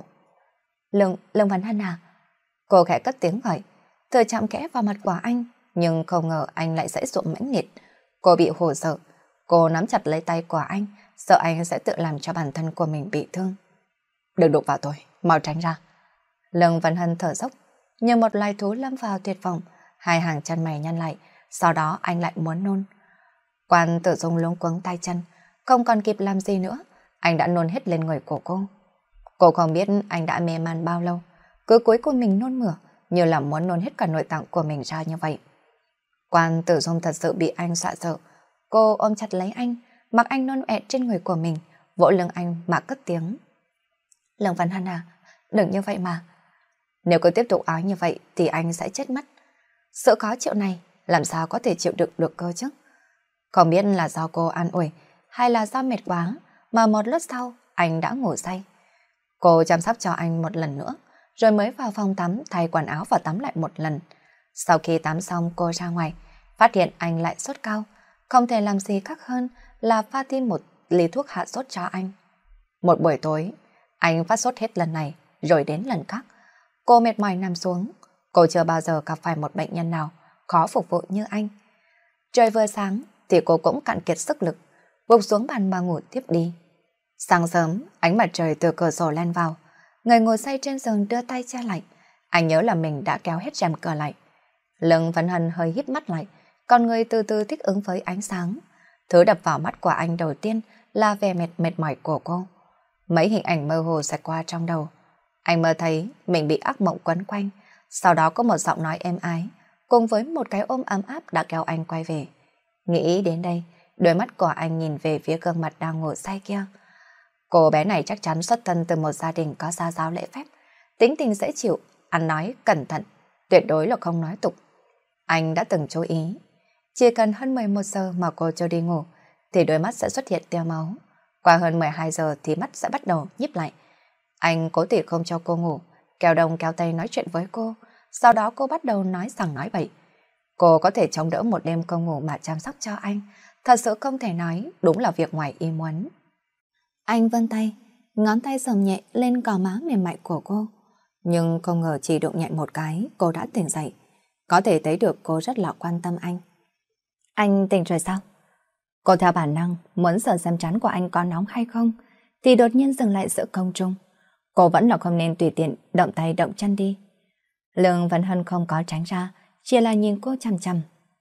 Lương Văn Hân à? Cô khẽ cất tiếng gọi, thử chạm kẽ vào mặt của anh, nhưng không ngờ anh lại giãy giụa mãnh liệt. Cô bị hổ sợ, cô nắm chặt lấy tay của anh, sợ anh sẽ tự làm cho bản thân của mình bị thương. Đừng đụng vào tôi, mau tránh ra. Lương Văn Hân thở dốc, như một loài thú lâm vào tuyệt vọng, hai hàng chân mày nhăn lại, sau đó anh lại muốn nôn. Quan Tử Dung luống cuống tay chân, không còn kịp làm gì nữa, anh đã nôn hết lên người của cô. Cô không biết anh đã mê man bao lâu, cứ cuối cùng mình nôn mửa, như là muốn nôn hết cả nội tạng của mình ra như vậy. Quan Tử Dung thật sự bị anh dọa sợ, cô ôm chặt lấy anh, mặc anh nôn ọe trên người của mình, vỗ lưng anh mà cất tiếng. Lương Văn Hân à, đừng như vậy mà. Nếu cứ tiếp tục nói như vậy thì anh sẽ chết mất. Sự khó chịu này làm sao có thể chịu đựng được cơ chứ? Không biết là do cô an ủi hay là do mệt quá mà một lúc sau anh đã ngủ say. Cô chăm sóc cho anh một lần nữa rồi mới vào phòng tắm thay quần áo và tắm lại một lần. Sau khi tắm xong cô ra ngoài, phát hiện anh lại sốt cao, không thể làm gì khác hơn là pha thêm một ly thuốc hạ sốt cho anh. Một buổi tối, anh phát sốt hết lần này, rồi đến lần khác. Cô mệt mỏi nằm xuống, cô chưa bao giờ gặp phải một bệnh nhân nào khó phục vụ như anh. Trời vừa sáng thì cô cũng cạn kiệt sức lực, gục xuống bàn mà ngủ tiếp đi. Sáng sớm, ánh mặt trời từ cửa sổ len vào, người ngồi say trên giường đưa tay che lạnh. Anh nhớ là mình đã kéo hết rèm cửa lại. Lưng Vân Hân hơi híp mắt lại, con người từ từ thích ứng với ánh sáng. Thứ đập vào mắt của anh đầu tiên là vẻ mệt mỏi của cô. Mấy hình ảnh mơ hồ xẹt qua trong đầu. Anh mơ thấy mình bị ác mộng quấn quanh, sau đó có một giọng nói êm ái, cùng với một cái ôm ấm áp đã kéo anh quay về. Nghĩ đến đây, đôi mắt của anh nhìn về phía gương mặt đang ngủ say kia. Cô bé này chắc chắn xuất thân từ một gia đình có gia giáo lễ phép, tính tình dễ chịu, ăn nói cẩn thận, tuyệt đối là không nói tục. Anh đã từng chú ý, chỉ cần hơn 11 giờ mà cô chưa đi ngủ, thì đôi mắt sẽ xuất hiện tia máu. Qua hơn 12 giờ thì mắt sẽ bắt đầu nhíp lại. Anh cố tình không cho cô ngủ, kéo đông kéo tây nói chuyện với cô, sau đó cô bắt đầu nói rằng nói bậy. Cô có thể chống đỡ một đêm không ngủ mà chăm sóc cho anh, thật sự không thể nói, đúng là việc ngoài ý muốn. Anh vươn tay, ngón tay sờ nhẹ lên gò má mềm mại của cô. Nhưng không ngờ chỉ đụng nhẹ một cái, cô đã tỉnh dậy. Có thể thấy được cô rất là quan tâm anh. Anh tỉnh rồi sao? Cô theo bản năng muốn sờ xem trán của anh có nóng hay không, thì đột nhiên dừng lại giữa không trung. Cô vẫn là không nên tùy tiện động tay động chân đi. Lương Vân Hân không có tránh ra, chỉ là nhìn cô chằm chằm.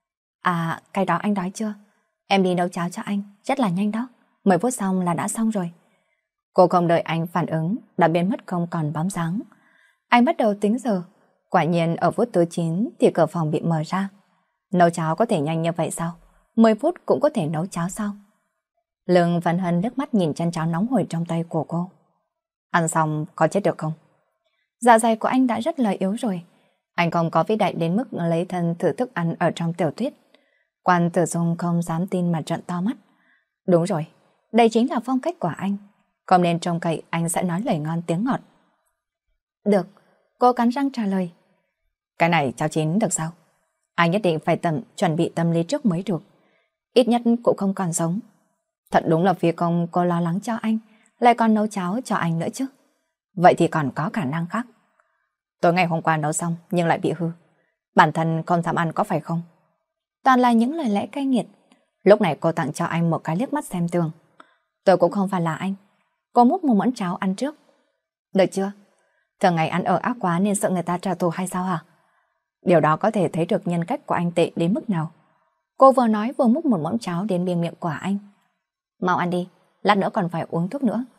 À, cái đó anh đói chưa? Em đi nấu cháo cho anh, rất là nhanh đó. 10 phút xong là đã xong rồi. Cô không đợi anh phản ứng, đã biến mất không còn bóng dáng. Anh bắt đầu tính giờ. Quả nhiên ở phút thứ 9 thì cửa phòng bị mở ra. Nấu cháo có thể nhanh như vậy sao? 10 phút cũng có thể nấu cháo sao? Lương Vân Hân nước mắt nhìn chén cháo nóng hổi trong tay của cô. Ăn xong có chết được không? Dạ dày của anh đã rất là yếu rồi. Anh không có vĩ đại đến mức lấy thân thử thức ăn ở trong tiểu thuyết. Quan Tử Dung không dám tin mà trợn to mắt. Đúng rồi, đây chính là phong cách của anh. Không nên trông cậy anh sẽ nói lời ngon tiếng ngọt. Được, cô cắn răng trả lời. Cái này cháo chín được sao? Anh nhất định phải chuẩn bị tâm lý trước mới được. Ít nhất cũng không còn sống. Thật đúng là vì công cô lo lắng cho anh, lại còn nấu cháo cho anh nữa chứ. Vậy thì còn có khả năng khác. Tối ngày hôm qua nấu xong nhưng lại bị hư. Bản thân không dám ăn có phải không? Toàn là những lời lẽ cay nghiệt. Lúc này cô tặng cho anh một cái liếc mắt xem thường. Tôi cũng không phải là anh. Cô múc một muỗng cháo ăn trước. Được chưa? Thường ngày ăn ở ác quá nên sợ người ta trả thù hay sao hả? Điều đó có thể thấy được nhân cách của anh tệ đến mức nào. Cô vừa nói vừa múc một muỗng cháo đến bên miệng của anh. Mau ăn đi, lát nữa còn phải uống thuốc nữa.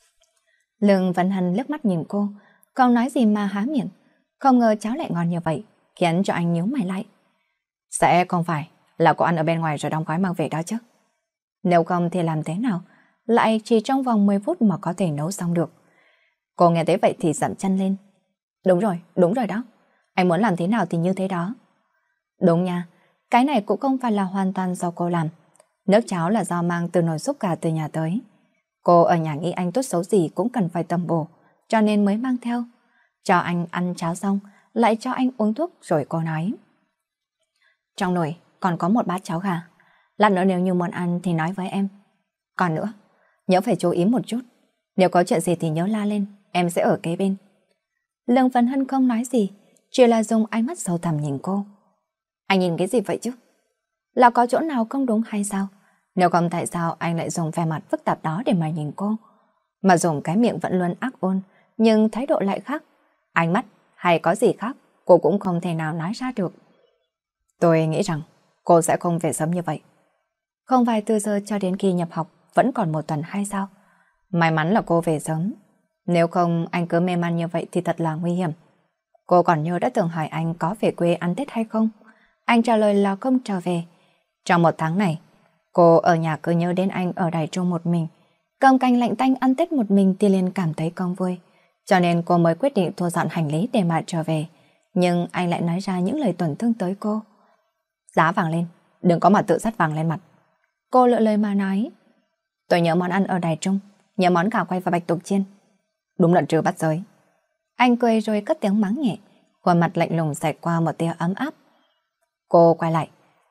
Lương Vân Hân liếc mắt nhìn cô, không nói gì mà há miệng. Không ngờ cháo lại ngon như vậy, khiến cho anh nhíu mày lại. Sẽ không phải là cô ăn ở bên ngoài rồi đóng gói mang về đó chứ? Nếu không thì làm thế nào? Lại chỉ trong vòng 10 phút mà có thể nấu xong được. Cô nghe thấy vậy thì dậm chân lên. Đúng rồi đó. Anh muốn làm thế nào thì như thế đó. Đúng nha, cái này cũng không phải là hoàn toàn do cô làm. Nước cháo là do mang từ nồi súp gà từ nhà tới. Cô ở nhà nghĩ anh tốt xấu gì cũng cần phải tầm bổ, cho nên mới mang theo. Cho anh ăn cháo xong, lại cho anh uống thuốc rồi cô nói. Trong nồi còn có một bát cháo gà. Lát nữa nếu như muốn ăn thì nói với em. Còn nữa, nhớ phải chú ý một chút. Nếu có chuyện gì thì nhớ la lên, em sẽ ở kế bên. Lương Vân Hân không nói gì, chỉ là dùng ánh mắt sâu thẳm nhìn cô. Anh nhìn cái gì vậy chứ? Là có chỗ nào không đúng hay sao? Nếu không tại sao anh lại dùng vẻ mặt phức tạp đó để mà nhìn cô? Mà dùng cái miệng vẫn luôn ác ôn, nhưng thái độ lại khác. Ánh mắt hay có gì khác, cô cũng không thể nào nói ra được. Tôi nghĩ rằng cô sẽ không về sớm như vậy. Không phải từ giờ cho đến khi nhập học vẫn còn 1 tuần hay sao? May mắn là cô về sớm. Nếu không anh cứ mê man như vậy thì thật là nguy hiểm. Cô còn nhớ đã từng hỏi anh có về quê ăn Tết hay không? Anh trả lời là không trở về. Trong 1 tháng này, cô ở nhà cứ nhớ đến anh ở Đài Trung một mình. Cầm canh lạnh tanh ăn Tết một mình thì liền cảm thấy không vui. Cho nên cô mới quyết định thu dọn hành lý để mà trở về. Nhưng anh lại nói ra những lời tổn thương tới cô. Giá vàng lên, đừng có mà tự dắt vàng lên mặt. Cô lựa lời mà nói. Tôi nhớ món ăn ở Đài Trung, nhớ món gà quay và bạch tuộc chiên. Đúng là trừ bắt giới. Anh cười rồi cất tiếng mắng nhẹ, khuôn mặt lạnh lùng xẹt qua một tia ấm áp. Cô quay lại,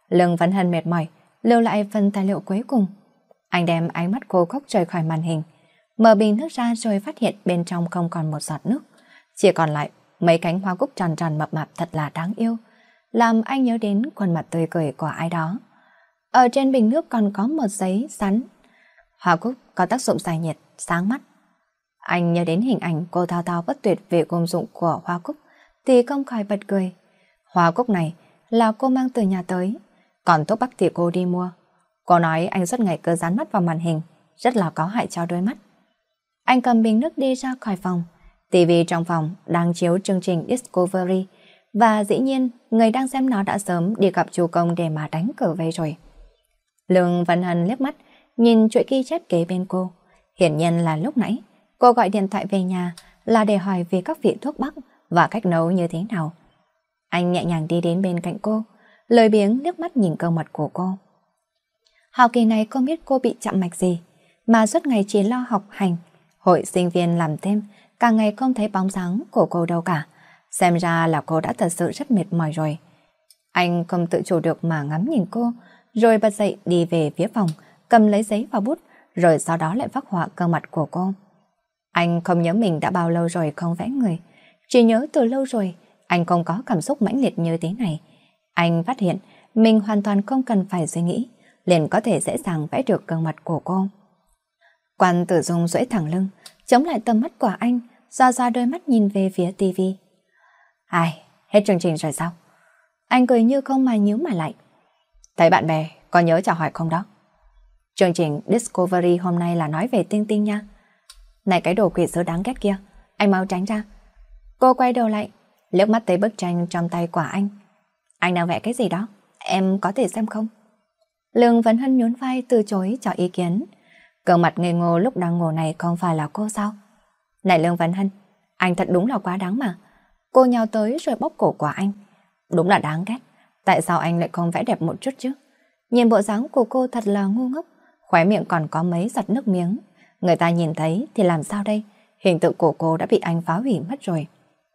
Lương Vấn Hân mệt mỏi, lưu lại phần tài liệu cuối cùng. Anh đem ánh mắt cô khóc rời khỏi màn hình, mở bình nước ra rồi phát hiện bên trong không còn một giọt nước, chỉ còn lại mấy cánh hoa cúc tròn tròn mập mạp thật là đáng yêu, làm anh nhớ đến khuôn mặt tươi cười của ai đó. Ở trên bình nước còn có một giấy sắn. Hoa cúc có tác dụng giải nhiệt, sáng mắt. Anh nhớ đến hình ảnh cô thao thao bất tuyệt về công dụng của hoa cúc thì không khỏi bật cười. Hoa cúc này là cô mang từ nhà tới, còn thuốc bắc thì cô đi mua. Cô nói anh suốt ngày cứ dán mắt vào màn hình, rất là có hại cho đôi mắt. Anh cầm bình nước đi ra khỏi phòng. TV trong phòng đang chiếu chương trình Discovery và dĩ nhiên người đang xem nó đã sớm đi gặp chủ công để mà đánh cờ vây rồi. Lương Văn Hân liếc mắt nhìn chuỗi ghi chép kế bên cô. Hiển nhiên là lúc nãy cô gọi điện thoại về nhà là để hỏi về các vị thuốc bắc và cách nấu như thế nào. Anh nhẹ nhàng đi đến bên cạnh cô, lười biếng liếc mắt nhìn gương mặt của cô. Học kỳ này không biết cô bị chậm mạch gì mà suốt ngày chỉ lo học hành. Hội sinh viên làm thêm, cả ngày không thấy bóng dáng của cô đâu cả. Xem ra là cô đã thật sự rất mệt mỏi rồi. Anh không tự chủ được mà ngắm nhìn cô, rồi bật dậy đi về phía phòng, cầm lấy giấy và bút, rồi sau đó lại phác họa gương mặt của cô. Anh không nhớ mình đã bao lâu rồi không vẽ người, chỉ nhớ từ lâu rồi anh không có cảm xúc mãnh liệt như thế này. Anh phát hiện mình hoàn toàn không cần phải suy nghĩ, liền có thể dễ dàng vẽ được gương mặt của cô. Quan Tử Dung duỗi thẳng lưng, chống lại tầm mắt của anh, xoa đôi mắt nhìn về phía tivi. Ai, hết chương trình rồi sao? Anh cười như không mà nhíu mà lại. Thấy bạn bè, có nhớ chào hỏi không đó? Chương trình Discovery hôm nay là nói về Tinh Tinh nha. Này cái đồ quỷ sứ đáng ghét kia, anh mau tránh ra. Cô quay đầu lại, liếc mắt tới bức tranh trong tay của anh. Anh đang vẽ cái gì đó? Em có thể xem không? Lương Vấn Hân nhún vai từ chối cho ý kiến. Gương mặt ngây ngô lúc đang ngồi này không phải là cô sao? Này Lương Vấn Hân, anh thật đúng là quá đáng mà. Cô nhào tới rồi bóp cổ của anh. Đúng là đáng ghét. Tại sao anh lại không vẽ đẹp một chút chứ? Nhìn bộ dáng của cô thật là ngu ngốc, khóe miệng còn có mấy giọt nước miếng. Người ta nhìn thấy thì làm sao đây? Hình tượng của cô đã bị anh phá hủy mất rồi.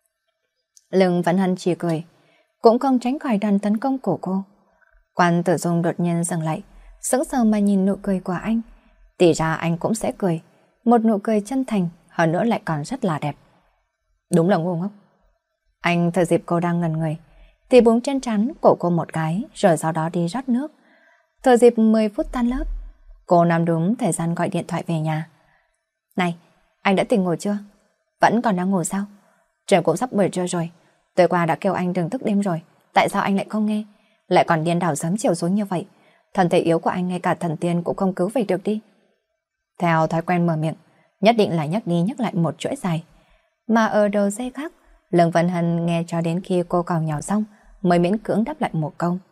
Lương Vấn Hân chỉ cười, cũng không tránh khỏi đòn tấn công của cô. Quan Tử Dung đột nhiên dừng lại, sững sờ mà nhìn nụ cười của anh. Thì ra anh cũng sẽ cười, một nụ cười chân thành, hơn nữa lại còn rất là đẹp. Đúng là ngu ngốc. Anh thời dịp cô đang ngẩn người thì búng trên trán cổ cô một cái, rồi sau đó đi rót nước. Thời dịp 10 phút tan lớp, cô nắm đúng thời gian gọi điện thoại về nhà. Này, anh đã tỉnh ngủ chưa? Vẫn còn đang ngủ sao? Trời cũng sắp buổi trưa rồi. Tối qua đã kêu anh đừng thức đêm rồi, tại sao anh lại không nghe? Lại còn điên đảo sớm chiều xuống như vậy. Thân thể yếu của anh ngay cả thần tiên cũng không cứu về được đi. Theo thói quen mở miệng, nhất định là nhắc đi nhắc lại một chuỗi dài. Mà ở đầu dây khác, Lương Vân Hân nghe cho đến khi cô cào nhào xong mới miễn cưỡng đáp lại một câu.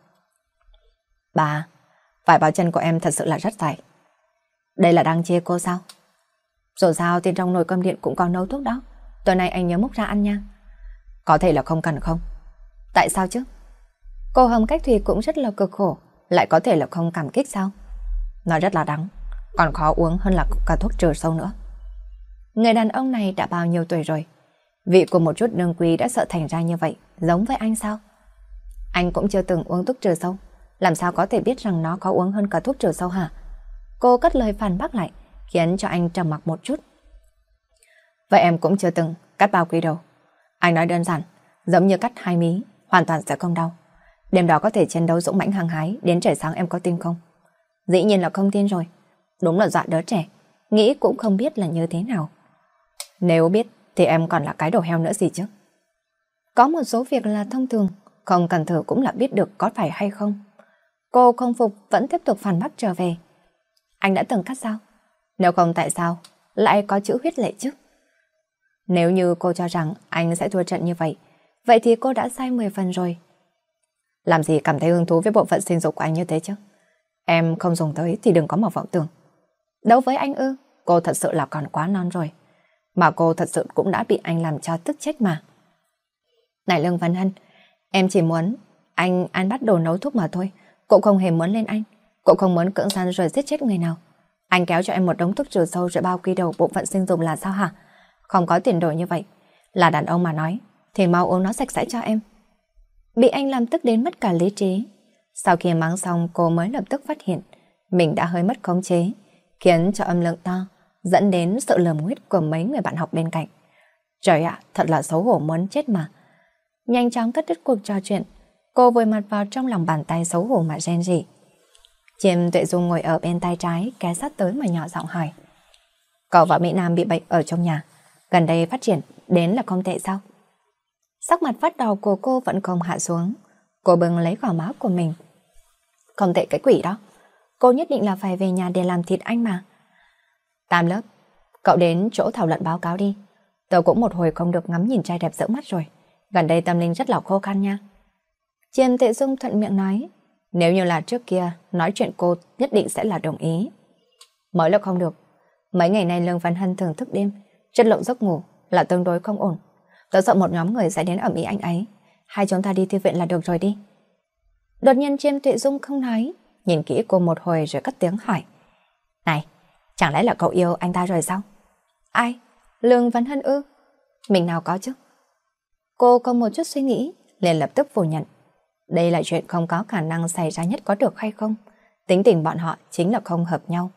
Bà, vải báo chân của em thật sự là rất dài. Đây là đang chê cô sao? Dù sao thì trong nồi cơm điện cũng có nấu thuốc đó. Tối nay anh nhớ múc ra ăn nha. Có thể là không cần không? Tại sao chứ? Cô Hồng Cách Thùy cũng rất là cực khổ, lại có thể là không cảm kích sao? Nó rất là đắng, còn khó uống hơn là cả thuốc trừ sâu nữa. Người đàn ông này đã bao nhiêu tuổi rồi? Vị của một chút đương quý đã sợ thành ra như vậy, giống với anh sao? Anh cũng chưa từng uống thuốc trừ sâu, làm sao có thể biết rằng nó có uống hơn cả thuốc trừ sâu hả? Cô cất lời phản bác lại, khiến cho anh trầm mặc một chút. Vậy em cũng chưa từng cắt bao quy đầu. Anh nói đơn giản, giống như cắt hai mí, hoàn toàn sẽ không đau. Đêm đó có thể chiến đấu dũng mãnh hăng hái, đến trời sáng em có tin không? Dĩ nhiên là không tin rồi. Đúng là dọa đứa trẻ, nghĩ cũng không biết là như thế nào. Nếu biết thì em còn là cái đầu heo nữa gì chứ. Có một số việc là thông thường, không cần thử cũng là biết được có phải hay không. Cô không phục vẫn tiếp tục phản bác trở về. Anh đã từng cắt sao? Nếu không tại sao lại có chữ huyết lệ chứ? Nếu như cô cho rằng anh sẽ thua trận như vậy, vậy thì cô đã sai 10 phần rồi. Làm gì cảm thấy hứng thú với bộ phận sinh dục của anh như thế chứ? Em không dùng tới thì đừng có mà vọng tưởng. Đấu với anh ư? Cô thật sự là còn quá non rồi. Mà cô thật sự cũng đã bị anh làm cho tức chết mà. Này Lương Văn Hân, em chỉ muốn anh bắt đồ nấu thuốc mà thôi. Cũng không hề muốn lên anh. Cũng không muốn cưỡng gian rồi giết chết người nào. Anh kéo cho em một đống thuốc trừ sâu rồi bao quy đầu bộ phận sinh dục là sao hả? Không có tiền đồ như vậy. Là đàn ông mà nói thì mau uống nó sạch sẽ cho em. Bị anh làm tức đến mất cả lý trí. Sau khi mắng xong cô mới lập tức phát hiện mình đã hơi mất khống chế, khiến cho âm lượng to, dẫn đến sự lườm nguyết của mấy người bạn học bên cạnh. Trời ạ, thật là xấu hổ muốn chết mà. Nhanh chóng cắt đứt cuộc trò chuyện, cô vùi mặt vào trong lòng bàn tay xấu hổ mà rên rỉ. Chiêm Tuệ Dung ngồi ở bên tay trái, ghé sát tới mà nhỏ giọng hỏi. Cậu và Mỹ Nam bị bệnh ở trong nhà, gần đây phát triển đến là không tệ sao? Sắc mặt phát đau của cô vẫn không hạ xuống. Cô bưng lấy gò má của mình. Không tệ cái quỷ đó. Cô nhất định là phải về nhà để làm thịt anh mà. Tam lớp, cậu đến chỗ thảo luận báo cáo đi. Tớ cũng một hồi không được ngắm nhìn trai đẹp dỡ mắt rồi. Gần đây tâm linh rất là khô khan nha. Chiêm Tuệ Dung thuận miệng nói. Nếu như là trước kia, nói chuyện cô nhất định sẽ là đồng ý. Mới là không được. Mấy ngày nay Lương Văn Hân thường thức đêm, chất lượng giấc ngủ là tương đối không ổn. Tớ sợ một nhóm người sẽ đến ầm ĩ anh ấy. Hai chúng ta đi thư viện là được rồi đi. Đột nhiên Chiêm Tuệ Dung không nói, nhìn kỹ cô một hồi rồi cất tiếng hỏi. Này, chẳng lẽ là cậu yêu anh ta rồi sao? Ai? Lương Văn Hân ư? Mình nào có chứ? Cô có một chút suy nghĩ, liền lập tức phủ nhận. Đây là chuyện không có khả năng xảy ra nhất có được hay không? Tính tình bọn họ chính là không hợp nhau.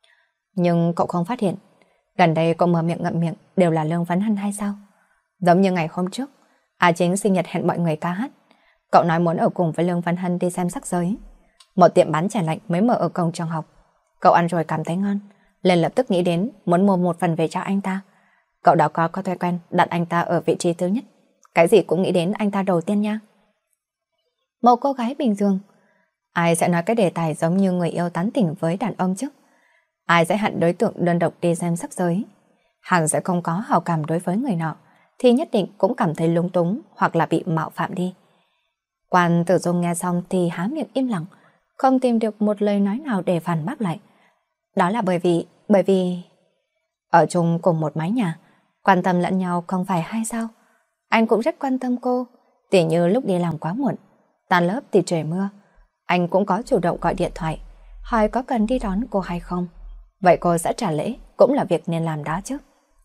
Nhưng cậu không phát hiện, gần đây cậu mở miệng ngậm miệng đều là Lương Văn Hân hay sao? Giống như ngày hôm trước, Chính sinh nhật hẹn mọi người ca hát. Cậu nói muốn ở cùng với Lương Văn Hân đi xem sắc giới. Một tiệm bán trà lạnh mới mở ở cổng trường học. Cậu ăn rồi cảm thấy ngon, liền lập tức nghĩ đến muốn mua một phần về cho anh ta. Cậu đã có thói quen đặt anh ta ở vị trí thứ nhất. Cái gì cũng nghĩ đến anh ta đầu tiên nha. Một cô gái bình thường, ai sẽ nói cái đề tài giống như người yêu tán tỉnh với đàn ông chứ? Ai sẽ hẹn đối tượng đơn độc đi xem sắc giới? Hẳn sẽ không có hào cảm đối với người nọ, thì nhất định cũng cảm thấy lung túng hoặc là bị mạo phạm đi. Quan Tử Dung nghe xong thì há miệng im lặng, không tìm được một lời nói nào để phản bác lại. Đó là bởi vì ở chung cùng một mái nhà, quan tâm lẫn nhau không phải hay sao? Anh cũng rất quan tâm cô, tỉ như lúc đi làm quá muộn, tan lớp thì trời mưa, anh cũng có chủ động gọi điện thoại, hỏi có cần đi đón cô hay không. Vậy cô sẽ trả lễ, cũng là việc nên làm đó chứ.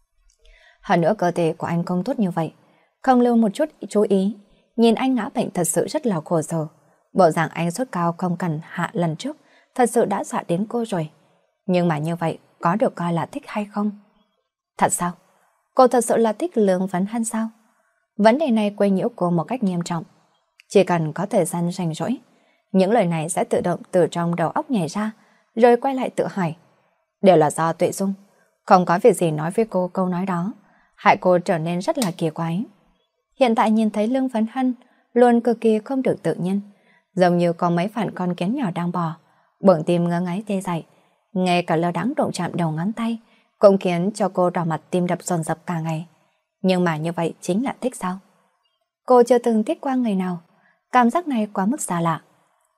Hơn nữa cơ thể của anh không tốt như vậy, không lưu một chút chú ý, nhìn anh ngã bệnh thật sự rất là khổ sở. Bộ dạng anh sốt cao không cần hạ lần trước, thật sự đã dọa đến cô rồi. Nhưng mà như vậy có được coi là thích hay không? Thật sao? Cô thật sự là thích Lương Văn Hân sao? Vấn đề này quấy nhiễu cô một cách nghiêm trọng. Chỉ cần có thời gian rảnh rỗi, những lời này sẽ tự động từ trong đầu óc nhảy ra, rồi quay lại tự hỏi. Đều là do Tuệ Dung không có việc gì nói với cô câu nói đó, hại cô trở nên rất là kỳ quái. Hiện tại nhìn thấy Lương Văn Hân luôn cực kỳ không được tự nhiên, giống như có mấy phản con kiến nhỏ đang bò, bụng tim ngứa ngáy tê dại, ngay cả lơ đãng đụng chạm đầu ngón tay cũng khiến cho cô đỏ mặt tim đập dồn dập cả ngày. Nhưng mà như vậy chính là thích sao? Cô chưa từng thích qua người nào, cảm giác này quá mức xa lạ.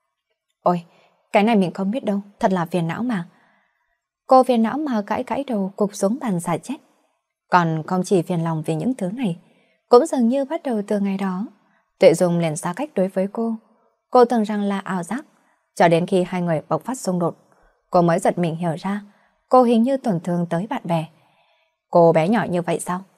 Ôi, cái này mình không biết đâu, thật là phiền não mà. Cô phiền não mà gãi gãi đầu cục xuống bàn xả chết. Còn không chỉ phiền lòng vì những thứ này, cũng dường như bắt đầu từ ngày đó, Tuệ Dung liền xa cách đối với cô. Cô tưởng rằng là ảo giác, cho đến khi hai người bộc phát xung đột, cô mới giật mình hiểu ra, cô hình như tổn thương tới bạn bè. Cô bé nhỏ như vậy sao?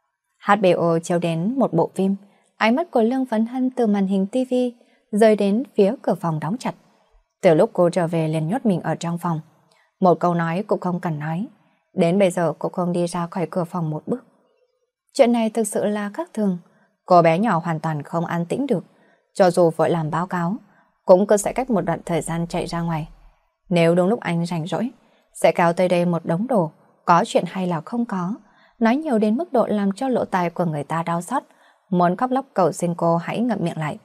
HBO chiếu đến một bộ phim, ánh mắt của Lương Văn Hân từ màn hình TV rơi đến phía cửa phòng đóng chặt. Từ lúc cô trở về liền nhốt mình ở trong phòng, một câu nói cũng không cần nói. Đến bây giờ cô không đi ra khỏi cửa phòng một bước. Chuyện này thực sự là khác thường. Cô bé nhỏ hoàn toàn không an tĩnh được. Cho dù vội làm báo cáo, cũng cứ sẽ cách một đoạn thời gian chạy ra ngoài. Nếu đúng lúc anh rảnh rỗi, sẽ kéo tới đây một đống đồ, có chuyện hay là không có, nói nhiều đến mức độ làm cho lỗ tai của người ta đau xót, muốn khóc lóc cầu xin cô hãy ngậm miệng lại.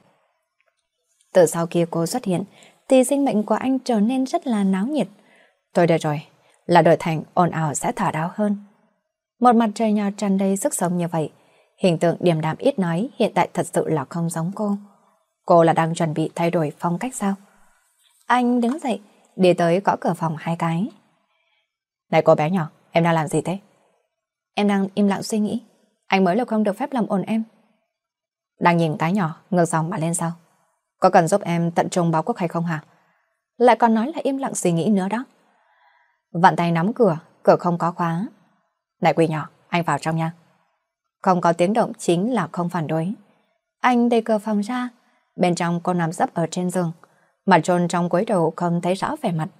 Từ sau khi cô xuất hiện, thì sinh mệnh của anh trở nên rất là náo nhiệt. Thôi được rồi, là đổi thành ồn ào sẽ thả đáo hơn. Một mặt trời nhỏ tràn đầy sức sống như vậy, hình tượng điềm đạm ít nói hiện tại thật sự là không giống cô. Cô là đang chuẩn bị thay đổi phong cách sao? Anh đứng dậy, đi tới gõ cửa phòng 2 cái. Này cô bé nhỏ, em đang làm gì thế? Em đang im lặng suy nghĩ. Anh mới là không được phép làm ồn em. Đang nhìn cái nhỏ, ngược dòng mà lên sao? Có cần giúp em tận trung báo quốc hay không hả? Lại còn nói là im lặng suy nghĩ nữa đó. Vặn tay nắm cửa, cửa không có khóa. Này quỷ nhỏ, anh vào trong nha. Không có tiếng động chính là không phản đối. Anh đẩy cửa phòng ra, bên trong cô nằm sấp ở trên giường. mặt trôn trong gối đầu không thấy rõ vẻ mặt.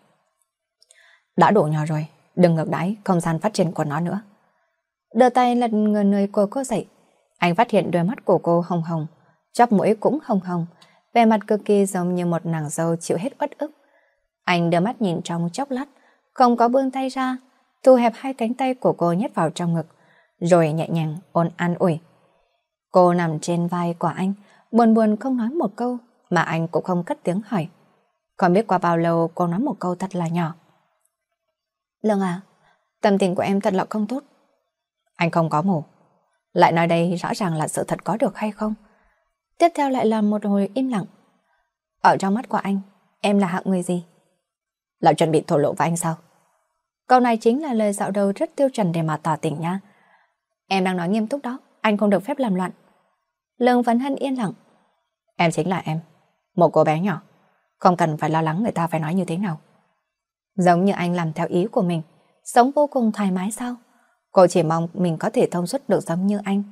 Đã đủ nhỏ rồi, đừng ngược đãi không gian phát triển của nó nữa. Đưa tay lật người của cô dậy. Anh phát hiện đôi mắt của cô hồng hồng, chóp mũi cũng hồng hồng, vẻ mặt cực kỳ giống như một nàng dâu chịu hết uất ức. Anh đưa mắt nhìn trong chốc lát, không có buông tay ra, thu hẹp hai cánh tay của cô nhét vào trong ngực, rồi nhẹ nhàng ôn an ủi. Cô nằm trên vai của anh, buồn buồn không nói một câu, mà anh cũng không cất tiếng hỏi. Không biết qua bao lâu cô nói một câu thật là nhỏ. Lương à, tâm tình của em thật là không tốt. Anh không có mù. Lại nói đây rõ ràng là sự thật có được hay không? Tiếp theo lại là một hồi im lặng. Ở trong mắt của anh, em là hạng người gì? Lại chuẩn bị thổ lộ với anh sao? Câu này chính là lời dạo đầu rất tiêu chuẩn để mà tỏ tình nha. Em đang nói nghiêm túc đó, anh không được phép làm loạn. Lương Vấn Hân yên lặng. Em chính là em, một cô bé nhỏ, không cần phải lo lắng người ta phải nói như thế nào. Giống như anh làm theo ý của mình, sống vô cùng thoải mái sao? Cô chỉ mong mình có thể thông suốt được giống như anh.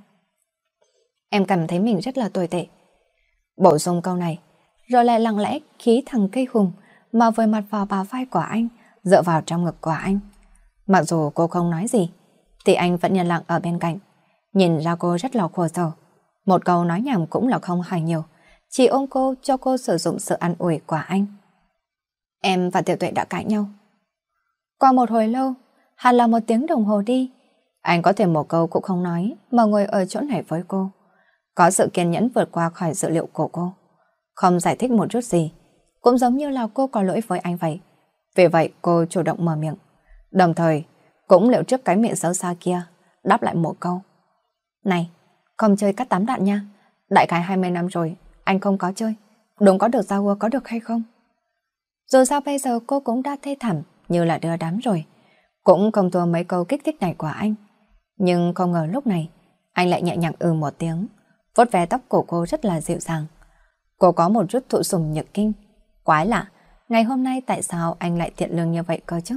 Em cảm thấy mình rất là tồi tệ. Bổ sung câu này, rồi lại lặng lẽ khí thằng cây hùng mà vùi mặt vào bả vai của anh, dựa vào trong ngực của anh. Mặc dù cô không nói gì, thì anh vẫn yên lặng ở bên cạnh, nhìn ra cô rất là khổ sở. Một câu nói nhảm cũng là không hỏi nhiều, chỉ ôm cô cho cô sử dụng sự an ủi của anh. Em và Tiểu Tuệ đã cãi nhau. Qua một hồi lâu, hẳn là một tiếng đồng hồ đi, anh có thể một câu cũng không nói mà ngồi ở chỗ này với cô. Có sự kiên nhẫn vượt qua khỏi dự liệu của cô. Không giải thích một chút gì, cũng giống như là cô có lỗi với anh vậy. Vì vậy cô chủ động mở miệng, đồng thời cũng liệu trước cái miệng xấu xa kia, đáp lại một câu. Này, không chơi cắt tám đạn nha. Đại khái 20 năm rồi, anh không có chơi. Đúng có được giao có được hay không? Dù sao bây giờ cô cũng đã thê thảm như là đưa đám rồi. Cũng không thua mấy câu kích thích này của anh. Nhưng không ngờ lúc này, anh lại nhẹ nhàng một tiếng, vuốt ve tóc của cô rất là dịu dàng. Cô có một chút thụ sủng nhược kinh. Quái lạ, ngày hôm nay tại sao anh lại thiện lương như vậy cơ chứ?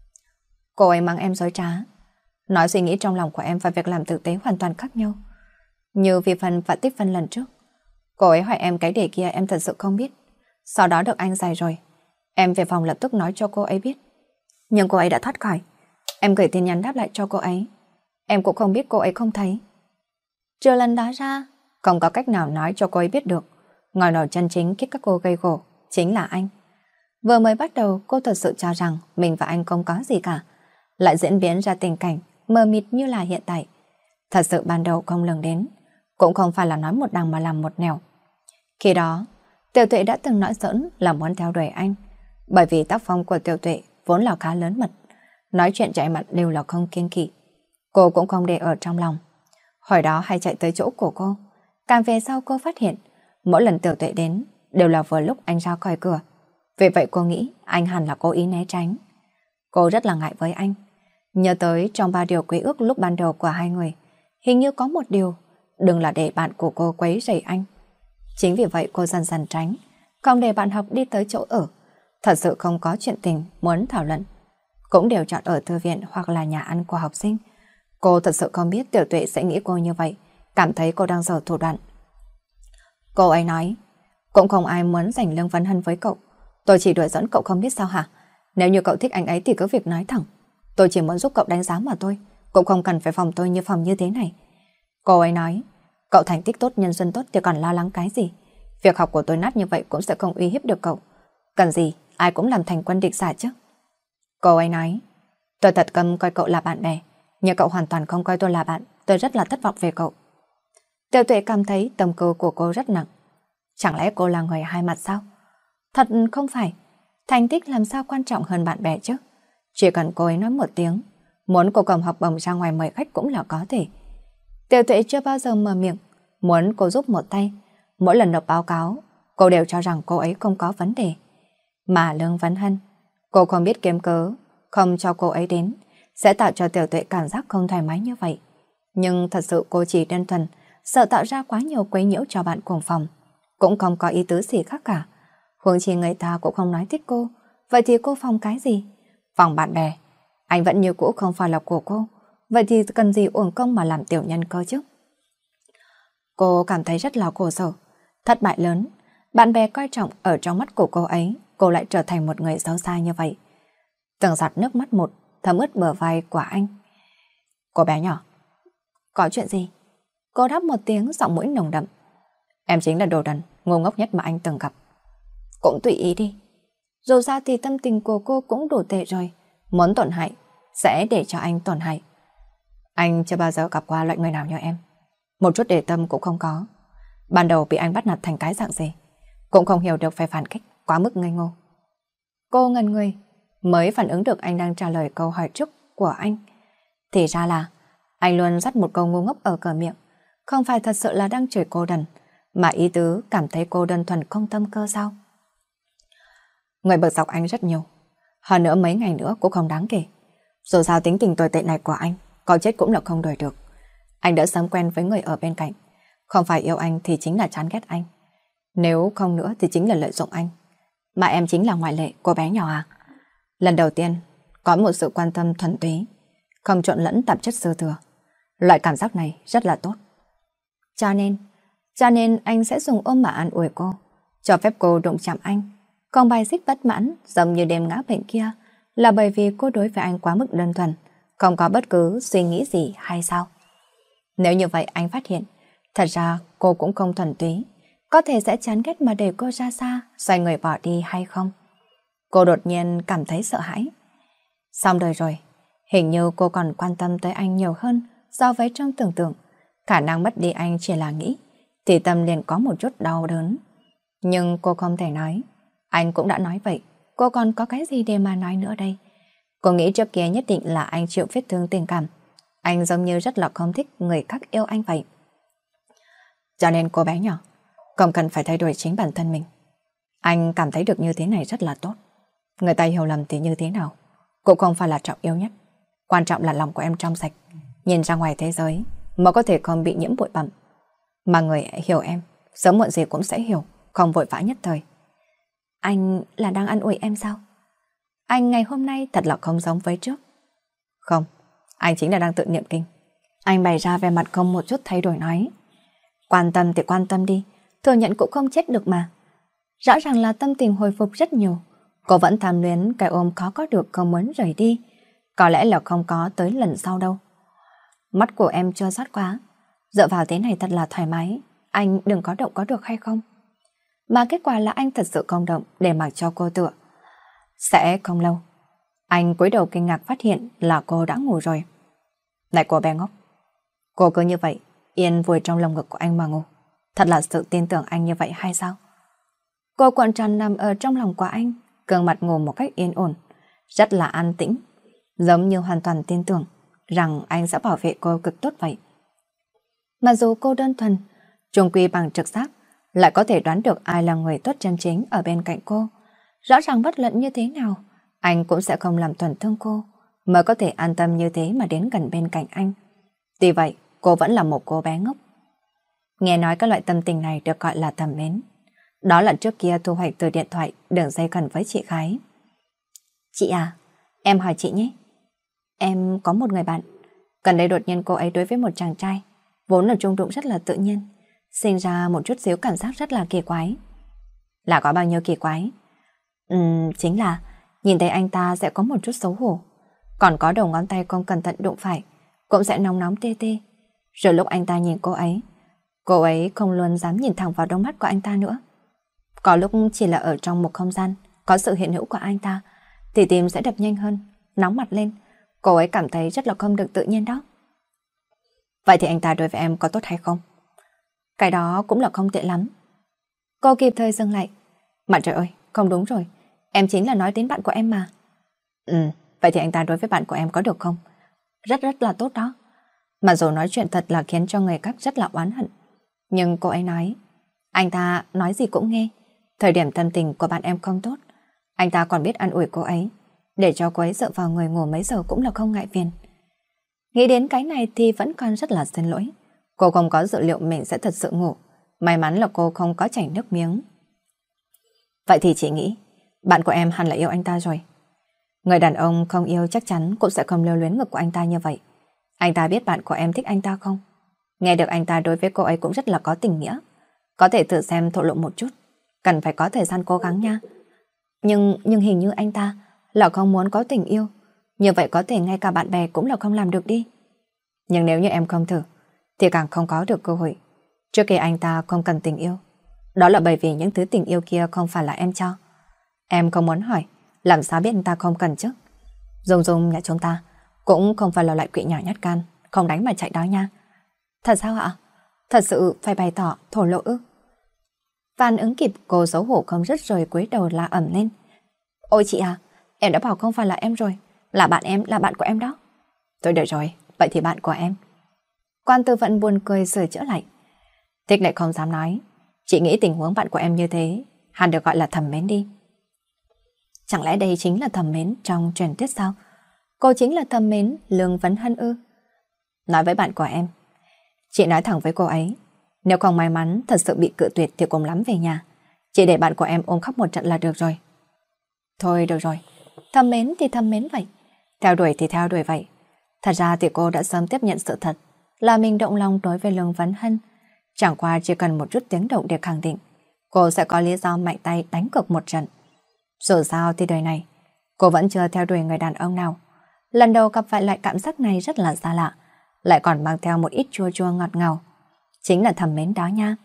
Cô ấy mang em dối trá. Nói suy nghĩ trong lòng của em và việc làm thực tế hoàn toàn khác nhau. Như vì phần và tích phân lần trước. Cô ấy hỏi em cái đề kia em thật sự không biết. Sau đó được anh giải rồi. Em về phòng lập tức nói cho cô ấy biết. Nhưng cô ấy đã thoát khỏi. Em gửi tin nhắn đáp lại cho cô ấy. Em cũng không biết cô ấy không thấy. Trừ lần đó ra, không có cách nào nói cho cô ấy biết được. Ngòi nổ chân chính khiến các cô gây gổ chính là anh. Vừa mới bắt đầu cô thật sự cho rằng mình và anh không có gì cả. Lại diễn biến ra tình cảnh mờ mịt như là hiện tại. Thật sự ban đầu không lường đến, cũng không phải là nói một đằng mà làm một nẻo. Khi đó, Tiểu Tuệ đã từng nói giỡn là muốn theo đuổi anh. Bởi vì tác phong của Tiểu Tuệ vốn là khá lớn mật, nói chuyện chạy mặt đều là không kiêng kỵ. Cô cũng không để ở trong lòng. Hồi đó hay chạy tới chỗ của cô. Càng về sau cô phát hiện, mỗi lần Tiểu Tuệ đến đều là vừa lúc anh ra khỏi cửa. Vì vậy cô nghĩ anh hẳn là cố ý né tránh. Cô rất là ngại với anh. Nhớ tới trong 3 điều quy ước lúc ban đầu của hai người, hình như có một điều, đừng là để bạn của cô quấy rầy anh. Chính vì vậy cô dần dần tránh, không để bạn học đi tới chỗ ở. Thật sự không có chuyện tình muốn thảo luận, cũng đều chọn ở thư viện hoặc là nhà ăn của học sinh. Cô thật sự không biết Tiểu Tuệ sẽ nghĩ cô như vậy, cảm thấy cô đang giở thủ đoạn. Cô ấy nói, cũng không ai muốn giành Lương Vấn Hân với cậu. Tôi chỉ đùa giỡn cậu không biết sao hả? Nếu như cậu thích anh ấy thì cứ việc nói thẳng. Tôi chỉ muốn giúp cậu đánh giá mà thôi, cũng không cần phải phòng tôi như phòng như thế này. Cô ấy nói, cậu thành tích tốt, nhân duyên tốt thì còn lo lắng cái gì? Việc học của tôi nát như vậy cũng sẽ không uy hiếp được cậu. Cần gì, ai cũng làm thành quân địch giả chứ. Cô ấy nói, tôi thật căm coi cậu là bạn bè, nhưng cậu hoàn toàn không coi tôi là bạn, tôi rất là thất vọng về cậu. Tiểu Tuệ cảm thấy tâm cơ của cô rất nặng. Chẳng lẽ cô là người hai mặt sao? Thật không phải, thành tích làm sao quan trọng hơn bạn bè chứ? Chỉ cần cô ấy nói một tiếng, muốn cô cầm học bổng ra ngoài mời khách cũng là có thể. Tiểu Tuệ chưa bao giờ mở miệng, muốn cô giúp một tay. Mỗi lần nộp báo cáo, cô đều cho rằng cô ấy không có vấn đề. Mà Lương Vấn Hân, cô không biết kiếm cớ, không cho cô ấy đến, sẽ tạo cho Tiểu Tuệ cảm giác không thoải mái như vậy. Nhưng thật sự cô chỉ đơn thuần, sợ tạo ra quá nhiều quấy nhiễu cho bạn cùng phòng. Cũng không có ý tứ gì khác cả. Huống chi người ta cũng không nói thích cô, vậy thì cô phòng cái gì? Phòng bạn bè, anh vẫn như cũ không phải là của cô, vậy thì cần gì uổng công mà làm tiểu nhân cơ chứ? Cô cảm thấy rất là khổ sở, thất bại lớn, Bạn bè coi trọng ở trong mắt của cô ấy, cô lại trở thành một người xấu xa như vậy. Từng giọt nước mắt một thấm ướt bờ vai của anh. Cô bé nhỏ, có chuyện gì? Cô đáp một tiếng giọng mũi nồng đậm. Em chính là đồ đần, ngu ngốc nhất mà anh từng gặp. Cũng tùy ý đi. Dù sao thì tâm tình của cô cũng đủ tệ rồi. Muốn tổn hại, sẽ để cho anh tổn hại. Anh chưa bao giờ gặp qua loại người nào như em. Một chút để tâm cũng không có. Ban đầu bị anh bắt nạt thành cái dạng gì, cũng không hiểu được phải phản kích, quá mức ngây ngô. Cô ngẩn người, mới phản ứng được anh đang trả lời câu hỏi trước của anh. Thì ra là anh luôn dắt một câu ngu ngốc ở cửa miệng. Không phải thật sự là đang chửi cô đần, mà ý tứ cảm thấy cô đơn thuần không tâm cơ sao? Người bực dọc anh rất nhiều. Hơn nữa mấy ngày nữa cũng không đáng kể. Dù sao tính tình tồi tệ này của anh, có chết cũng là không đổi được. Anh đã sớm quen với người ở bên cạnh. Không phải yêu anh thì chính là chán ghét anh. Nếu không nữa thì chính là lợi dụng anh. Mà em chính là ngoại lệ, cô bé nhỏ à? Lần đầu tiên, có một sự quan tâm thuần túy, không trộn lẫn tạp chất dư thừa. Loại cảm giác này rất là tốt. Cho nên anh sẽ dùng ôm mà an ủi cô, cho phép cô đụng chạm anh. Còn bài xích bất mãn, giống như đêm ngã bệnh kia, là bởi vì cô đối với anh quá mức đơn thuần, không có bất cứ suy nghĩ gì hay sao? Nếu như vậy anh phát hiện, thật ra cô cũng không thuần túy, có thể sẽ chán ghét mà để cô ra xa, xoay người bỏ đi hay không? Cô đột nhiên cảm thấy sợ hãi. Xong đời rồi, hình như cô còn quan tâm tới anh nhiều hơn so với trong tưởng tượng. Khả năng mất đi anh chỉ là nghĩ, thì tâm liền có một chút đau đớn. Nhưng cô không thể nói. Anh cũng đã nói vậy, cô còn có cái gì để mà nói nữa đây? Cô nghĩ trước kia nhất định là anh chịu vết thương tình cảm. Anh giống như rất là không thích người khác yêu anh vậy. Cho nên cô bé nhỏ, không cần phải thay đổi chính bản thân mình. Anh cảm thấy được như thế này rất là tốt. Người ta hiểu lầm thì như thế nào cũng không phải là trọng yếu nhất. Quan trọng là lòng của em trong sạch, nhìn ra ngoài thế giới mà có thể không bị nhiễm bụi bặm. Mà người hiểu em, sớm muộn gì cũng sẽ hiểu, không vội vã nhất thời. Anh là đang an ủi em sao? Anh ngày hôm nay thật là không giống với trước. Không, anh chính là đang tự niệm kinh. Anh bày ra vẻ mặt không một chút thay đổi nói. Quan tâm thì quan tâm đi, thừa nhận cũng không chết được mà. Rõ ràng là tâm tình hồi phục rất nhiều. Cô vẫn tham luyến cái ôm khó có được, không muốn rời đi. Có lẽ là không có tới lần sau đâu. Mắt của em chưa rót quá. Dựa vào thế này thật là thoải mái. Anh đừng có động có được hay không? Mà kết quả là anh thật sự không động để mặc cho cô tựa. Sẽ không lâu. Anh cúi đầu kinh ngạc phát hiện là cô đã ngủ rồi. Này cô bé ngốc. Cô cứ như vậy, yên vùi trong lồng ngực của anh mà ngủ. Thật là sự tin tưởng anh như vậy hay sao? Cô cuộn tròn nằm ở trong lòng của anh, gương mặt ngủ một cách yên ổn, rất là an tĩnh, giống như hoàn toàn tin tưởng rằng anh sẽ bảo vệ cô cực tốt vậy. Mà dù cô đơn thuần, chung quy bằng trực giác, lại có thể đoán được ai là người tốt chân chính ở bên cạnh cô. Rõ ràng bất luận như thế nào, anh cũng sẽ không làm tổn thương cô, mới có thể an tâm như thế mà đến gần bên cạnh anh. Tuy vậy, cô vẫn là một cô bé ngốc. Nghe nói các loại tâm tình này được gọi là thầm mến. Đó là trước kia thu hoạch từ điện thoại đường dây gần với chị gái. Chị à, em hỏi chị nhé. Em có một người bạn. Gần đây đột nhiên cô ấy đối với một chàng trai, vốn là trung đụng rất là tự nhiên, sinh ra một chút xíu cảm giác rất là kỳ quái. Là có bao nhiêu kỳ quái? Chính là nhìn thấy anh ta sẽ có một chút xấu hổ. Còn có đầu ngón tay không cẩn thận đụng phải, cũng sẽ nóng nóng tê tê. Rồi lúc anh ta nhìn cô ấy không luôn dám nhìn thẳng vào đôi mắt của anh ta nữa. Có lúc chỉ là ở trong một không gian có sự hiện hữu của anh ta thì tim sẽ đập nhanh hơn, nóng mặt lên. Cô ấy cảm thấy rất là không được tự nhiên đó. Vậy thì anh ta đối với em có tốt hay không? Cái đó cũng là không tệ lắm. Cô kịp thời dừng lại. Mà trời ơi, không đúng rồi, em chính là nói đến bạn của em mà. Vậy thì anh ta đối với bạn của em có được không? Rất rất là tốt đó. Mà dù nói chuyện thật là khiến cho người khác rất là oán hận. Nhưng cô ấy nói, anh ta nói gì cũng nghe. Thời điểm tâm tình của bạn em không tốt, anh ta còn biết an ủi cô ấy, để cho cô ấy dựa vào người ngủ mấy giờ cũng là không ngại phiền. Nghĩ đến cái này thì vẫn còn rất là xin lỗi. Cô không có dự liệu mình sẽ thật sự ngủ. May mắn là cô không có chảy nước miếng. Vậy thì chị nghĩ bạn của em hẳn là yêu anh ta rồi. Người đàn ông không yêu chắc chắn cũng sẽ không lưu luyến ngực của anh ta như vậy. Anh ta biết bạn của em thích anh ta không? Nghe được anh ta đối với cô ấy cũng rất là có tình nghĩa. Có thể thử xem thổ lộ một chút. cần phải có thời gian cố gắng nha. Nhưng hình như anh ta là không muốn có tình yêu. Như vậy có thể ngay cả bạn bè cũng là không làm được đi. Nhưng nếu như em không thử, thì càng không có được cơ hội. Trước kia anh ta không cần tình yêu. Đó là bởi vì những thứ tình yêu kia không phải là em cho. Em không muốn hỏi, làm sao biết anh ta không cần chứ? Dung Dung nhà chúng ta cũng không phải là loại quỷ nhỏ nhát gan, không đánh mà chạy đó nha. Thật sao ạ? Thật sự phải bày tỏ, thổ lộ ư? Phản ứng kịp, cô xấu hổ không dứt rồi cúi đầu la ẩm lên. Ôi chị à, em đã bảo không phải là em rồi. Là bạn em, là bạn của em đó. Tôi đợi rồi, vậy thì bạn của em. Quan Tư Vận buồn cười sửa chữa lại. Thích lại không dám nói. Chị nghĩ tình huống bạn của em như thế hẳn được gọi là thầm mến đi. Chẳng lẽ đây chính là thầm mến trong truyền thuyết sao? Cô chính là thầm mến Lương Vấn Hân ư? Nói với bạn của em, chị nói thẳng với cô ấy, nếu không may mắn thật sự bị cự tuyệt thì cùng lắm về nhà. Chị để bạn của em ôm khóc một trận là được rồi. Thôi được rồi, thầm mến thì thầm mến vậy, theo đuổi thì theo đuổi vậy. Thật ra thì cô đã sớm tiếp nhận sự thật là mình động lòng đối với Lương Vấn Hân. Chẳng qua chỉ cần một chút tiếng động để khẳng định, cô sẽ có lý do mạnh tay đánh cược một trận. Dù sao thì đời này, cô vẫn chưa theo đuổi người đàn ông nào. Lần đầu gặp phải lại cảm giác này rất là xa lạ, lại còn mang theo một ít chua chua ngọt ngào. Chính là thầm mến đó nha.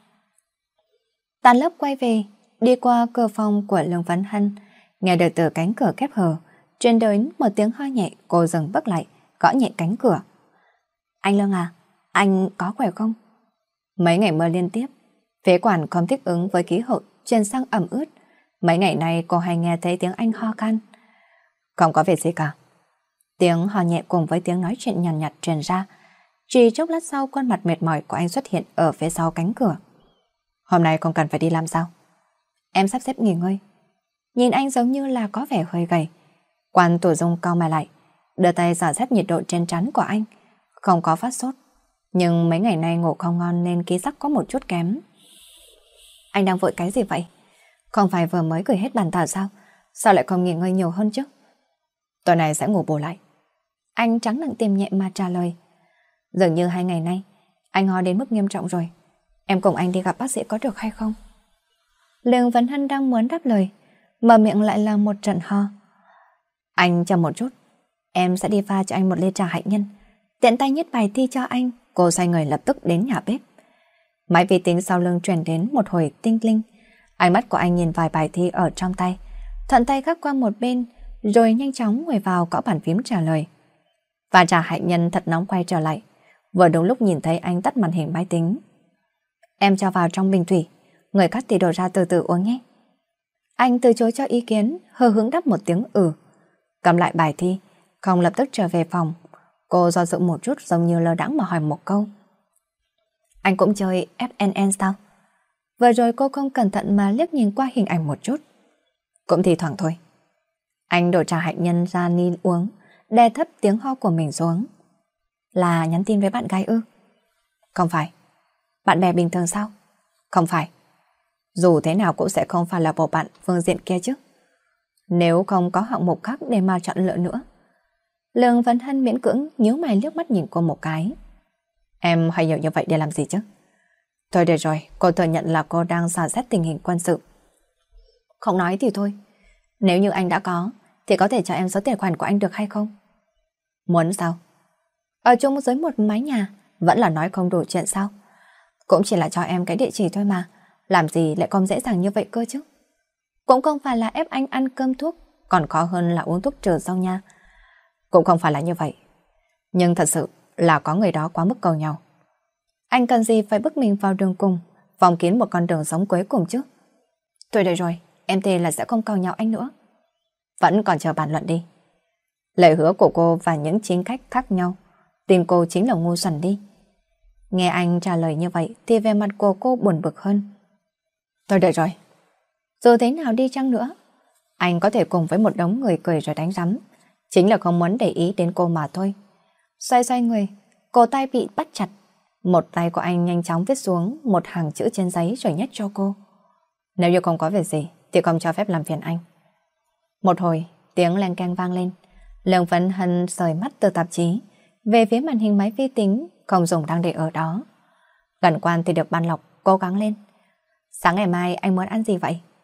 Tan lớp quay về, đi qua cửa phòng của Lương Vấn Hân, nghe được từ cánh cửa khép hờ, truyền đến một tiếng ho nhẹ, cô dừng bước lại, gõ nhẹ cánh cửa. Anh Lương à, anh có khỏe không? Mấy ngày mưa liên tiếp, phế quản không thích ứng với khí hậu chuyển sang ẩm ướt. Mấy ngày nay cô hay nghe thấy tiếng anh ho khan. Không có việc gì cả. Tiếng ho nhẹ cùng với tiếng nói chuyện nhàn nhạt truyền ra. Chỉ chốc lát sau, khuôn mặt mệt mỏi của anh xuất hiện ở phía sau cánh cửa. Hôm nay không cần phải đi làm sao? Em sắp xếp nghỉ ngơi. Nhìn anh giống như là có vẻ hơi gầy. Quan Tử Dung cau mày lại, đưa tay dò xét nhiệt độ trên trán của anh. Không có phát sốt, nhưng mấy ngày nay ngủ không ngon nên ký sắc có một chút kém. Anh đang vội cái gì vậy? Không phải vừa mới gửi hết bàn thảo sao? Sao lại không nghỉ ngơi nhiều hơn chứ? Tối nay sẽ ngủ bù lại. Anh trắng nặng tìm nhẹ mà trả lời. Dường như 2 ngày nay anh ho đến mức nghiêm trọng rồi. Em cùng anh đi gặp bác sĩ có được hay không? Lương Vấn Hân đang muốn đáp lời, mở miệng lại là một trận ho. Anh chờ một chút, em sẽ đi pha cho anh một ly trà hạnh nhân, tiện tay nhét bài thi cho anh. Cô xoay người lập tức đến nhà bếp. Máy vi tính sau lưng truyền đến một hồi tinh linh. Ánh mắt của anh nhìn vài bài thi ở trong tay, thuận tay gác qua một bên, rồi nhanh chóng ngồi vào gõ bàn phím trả lời. Và trà hạnh nhân thật nóng quay trở lại, vừa đúng lúc nhìn thấy anh tắt màn hình máy tính. Em cho vào trong bình thủy, người cắt thì đổ ra từ từ uống nhé. Anh từ chối cho ý kiến, hờ hững đáp một tiếng cầm lại bài thi, không lập tức trở về phòng. Cô do dự một chút, giống như lơ đãng mà hỏi một câu. Anh cũng chơi FNN sao? Vừa rồi cô không cẩn thận mà liếc nhìn qua hình ảnh một chút. Cũng thì thoảng thôi. Anh đổ trà hạnh nhân ra ly uống, đè thấp tiếng ho của mình xuống. Là nhắn tin với bạn gái ư? Không phải. Bạn bè bình thường sao? Không phải. Dù thế nào cũng sẽ không phải là bộ bạn phương diện kia chứ. Nếu không có hạng mục khác để mà chọn lựa nữa. Lương Vấn Hân miễn cưỡng nhíu mày liếc mắt nhìn cô một cái. Em hay nhiều như vậy để làm gì chứ? Thôi được rồi, cô thừa nhận là cô đang dò xét tình hình quân sự. Không nói thì thôi. Nếu như anh đã có, thì có thể cho em số tài khoản của anh được hay không? Muốn sao? Ở chung dưới một mái nhà, vẫn là nói không đủ chuyện sao? Cũng chỉ là cho em cái địa chỉ thôi mà. Làm gì lại không dễ dàng như vậy cơ chứ? Cũng không phải là ép anh ăn cơm thuốc, còn khó hơn là uống thuốc trừ rau nha. Cũng không phải là như vậy. Nhưng thật sự là có người đó quá mức cầu nhau. Anh cần gì phải bức mình vào đường cùng, vòng kín một con đường sống cuối cùng chứ? Thôi được rồi, em thề là sẽ không cầu nhau anh nữa. Vẫn còn chờ bàn luận đi. Lời hứa của cô và những chính khách khác nhau, tin cô chính là ngu xuẩn đi. Nghe anh trả lời như vậy thì về mặt của cô buồn bực hơn. Thôi được rồi. Dù thế nào đi chăng nữa, anh có thể cùng với một đống người cười rồi đánh rắm, chính là không muốn để ý đến cô mà thôi. Xoay người, cổ tay bị bắt chặt. Một tay của anh nhanh chóng viết xuống một hàng chữ trên giấy rồi nhét cho cô. Nếu như không có việc gì thì không cho phép làm phiền anh. Một hồi, tiếng len keng vang lên. Lương Vấn Hân rời mắt từ tạp chí về phía màn hình máy vi tính không dùng đang để ở đó. Gần quan thì được ban lọc, cố gắng lên. Sáng ngày mai anh muốn ăn gì vậy?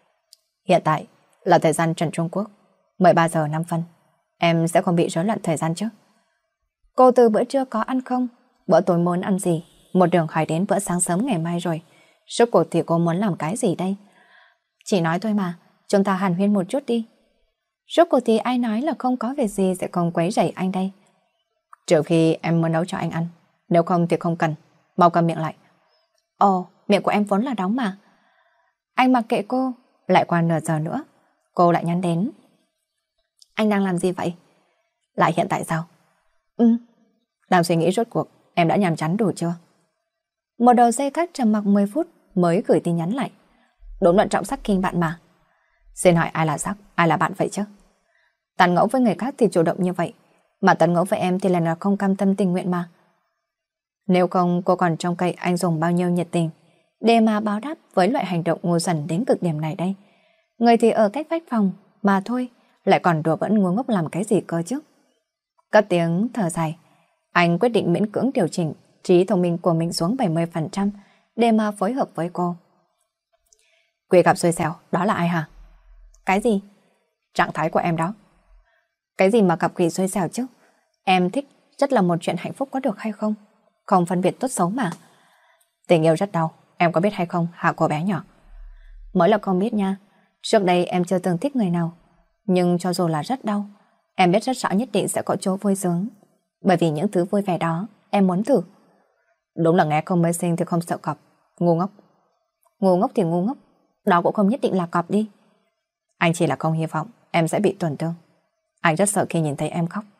Hiện tại là thời gian Trần Trung Quốc, 13 giờ 5 phân. Em sẽ không bị rối loạn thời gian chứ? Cô từ bữa trưa có ăn không? Bữa tối muốn ăn gì? Một đường hỏi đến bữa sáng sớm ngày mai rồi. Rốt cuộc thì cô muốn làm cái gì đây? Chỉ nói thôi mà, chúng ta hàn huyên một chút đi. Rốt cuộc thì ai nói là không có việc gì sẽ không quấy rầy anh đây? Trừ khi em muốn nấu cho anh ăn. Nếu không thì không cần. Mau cầm miệng lại. Ồ, miệng của em vốn là đóng mà. Anh mặc kệ cô. Lại qua nửa giờ nữa cô lại nhắn đến. Anh đang làm gì vậy? Lại hiện tại sao? Đang suy nghĩ rốt cuộc em đã nhàm chán đủ chưa? Một đầu dây khác trầm mặc 10 phút mới gửi tin nhắn lại. Đúng là trọng sắc khinh bạn mà. Xin hỏi ai là sắc, ai là bạn vậy chứ? Tàn ngẫu với người khác thì chủ động như vậy, mà tàn ngẫu với em thì là không cam tâm tình nguyện mà. Nếu không cô còn trông cậy anh dùng bao nhiêu nhiệt tình để mà báo đáp với loại hành động ngu xuẩn đến cực điểm này đây. Người thì ở cách vách phòng mà thôi, lại còn đùa bỡn ngu ngốc làm cái gì cơ chứ? Cất tiếng thở dài, anh quyết định miễn cưỡng điều chỉnh trí thông minh của mình xuống 70% để mà phối hợp với cô. Quỷ gặp xui xẻo, đó là ai hả? Cái gì? Trạng thái của em đó. Cái gì mà gặp quỷ xui xẻo chứ? Em thích rất là một chuyện hạnh phúc có được hay không? Không phân biệt tốt xấu mà. Tình yêu rất đau, em có biết hay không hả cô bé nhỏ? Mới là không biết nha. Trước đây em chưa từng thích người nào. Nhưng cho dù là rất đau, em biết rất rõ nhất định sẽ có chỗ vui sướng. Bởi vì những thứ vui vẻ đó em muốn thử. Đúng là nghe không mới sinh thì không sợ cọp. Ngu ngốc. Ngu ngốc thì ngu ngốc, đó cũng không nhất định là cọp đi. Anh chỉ là không hy vọng em sẽ bị tổn thương. Anh rất sợ khi nhìn thấy em khóc.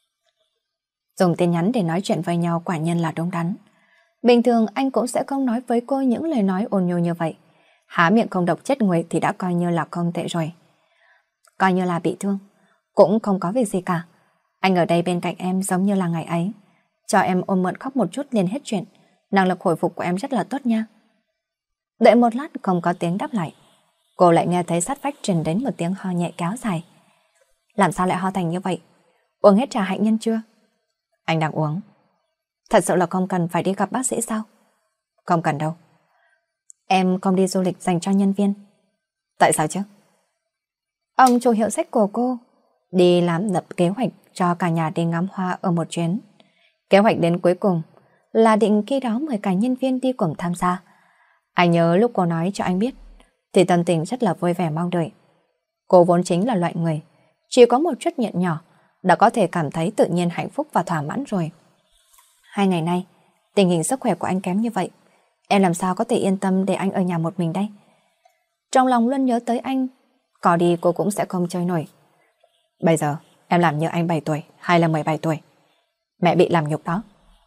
Dùng tin nhắn để nói chuyện với nhau quả nhiên là đúng đắn. Bình thường anh cũng sẽ không nói với cô những lời nói ôn nhu như vậy. Há miệng không độc chết người thì đã coi như là không tệ rồi. Coi như là bị thương, cũng không có việc gì cả. Anh ở đây bên cạnh em giống như là ngày ấy. Cho em ôm mượn khóc một chút liền hết chuyện. Năng lực hồi phục của em rất là tốt nha. Đợi một lát không có tiếng đáp lại. Cô lại nghe thấy sát vách truyền đến một tiếng ho nhẹ kéo dài. Làm sao lại ho thành như vậy? Uống hết trà hạnh nhân chưa? Anh đang uống. Thật sự là không cần phải đi gặp bác sĩ sao? Không cần đâu. Em không đi du lịch dành cho nhân viên. Tại sao chứ? Ông chủ hiệu sách của cô đi làm lập kế hoạch cho cả nhà đi ngắm hoa ở một chuyến. Kế hoạch đến cuối cùng là định khi đó mời cả nhân viên đi cùng tham gia. Anh nhớ lúc cô nói cho anh biết thì tâm tình rất là vui vẻ mong đợi. Cô vốn chính là loại người chỉ có một chút nhịn nhỏ đã có thể cảm thấy tự nhiên hạnh phúc và thỏa mãn rồi. 2 ngày nay tình hình sức khỏe của anh kém như vậy, em làm sao có thể yên tâm để anh ở nhà một mình đây? Trong lòng luôn nhớ tới anh, có đi cô cũng sẽ không chơi nổi. Bây giờ em làm như anh 7 tuổi hay là 17 tuổi? Mẹ bị làm nhục đó.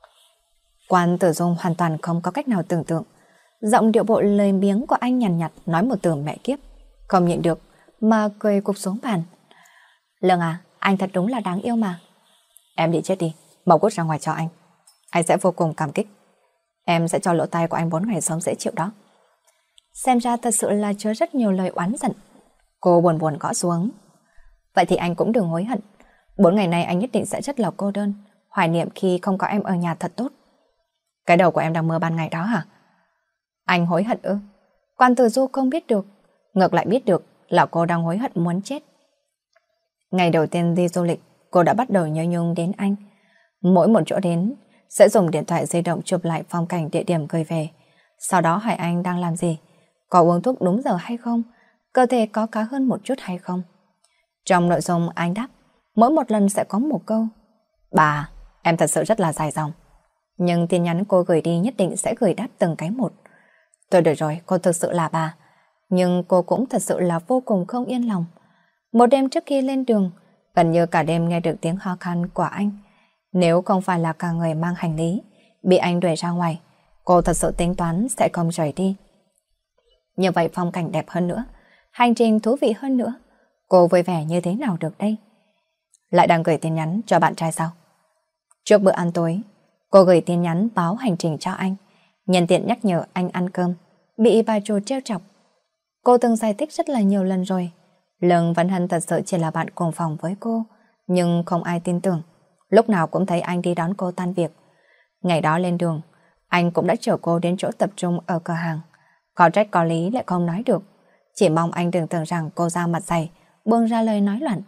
Quan Tử Dung hoàn toàn không có cách nào tưởng tượng. Giọng điệu bộ lời biếng của anh nhàn nhạt nói một từ mẹ kiếp, không nhịn được mà cười cục xuống bàn. Lương à, anh thật đúng là đáng yêu mà. Em đi chết đi, mau cút ra ngoài cho anh. Anh sẽ vô cùng cảm kích. Em sẽ cho lỗ tai của anh 4 ngày sống dễ chịu đó. Xem ra thật sự là chứa rất nhiều lời oán giận. Cô buồn buồn gõ xuống. Vậy thì anh cũng đừng hối hận. 4 ngày nay anh nhất định sẽ rất là cô đơn, hoài niệm khi không có em ở nhà thật tốt. Cái đầu của em đang mơ ban ngày đó hả? Anh hối hận ư? Quan Tử Du không biết được, ngược lại biết được là cô đang hối hận muốn chết. Ngày đầu tiên đi du lịch, cô đã bắt đầu nhớ nhung đến anh. Mỗi một chỗ đến, sẽ dùng điện thoại di động chụp lại phong cảnh địa điểm gửi về. Sau đó hỏi anh đang làm gì, có uống thuốc đúng giờ hay không, cơ thể có cá hơn một chút hay không. Trong nội dung anh đáp, mỗi một lần sẽ có một câu. Bà, em thật sự rất là dài dòng. Nhưng tin nhắn cô gửi đi nhất định sẽ gửi đáp từng cái một. Tôi được rồi, cô thực sự là bà. Nhưng cô cũng thật sự là vô cùng không yên lòng. Một đêm trước khi lên đường, gần như cả đêm nghe được tiếng ho khan của anh. Nếu không phải là cả người mang hành lý, bị anh đuổi ra ngoài, cô thật sự tính toán sẽ không rời đi. Như vậy phong cảnh đẹp hơn nữa, hành trình thú vị hơn nữa, cô vui vẻ như thế nào được đây? Lại đang gửi tin nhắn cho bạn trai sao? Trước bữa ăn tối, cô gửi tin nhắn báo hành trình cho anh, nhân tiện nhắc nhở anh ăn cơm, bị bà chủ trêu chọc. Cô từng giải thích rất là nhiều lần rồi. Lương Văn Hân thật sự chỉ là bạn cùng phòng với cô, nhưng không ai tin tưởng. Lúc nào cũng thấy anh đi đón cô tan việc. Ngày đó lên đường, anh cũng đã chở cô đến chỗ tập trung ở cửa hàng. Có trách có lý lại không nói được. Chỉ mong anh đừng tưởng rằng cô ra mặt dày, buông ra lời nói loạn.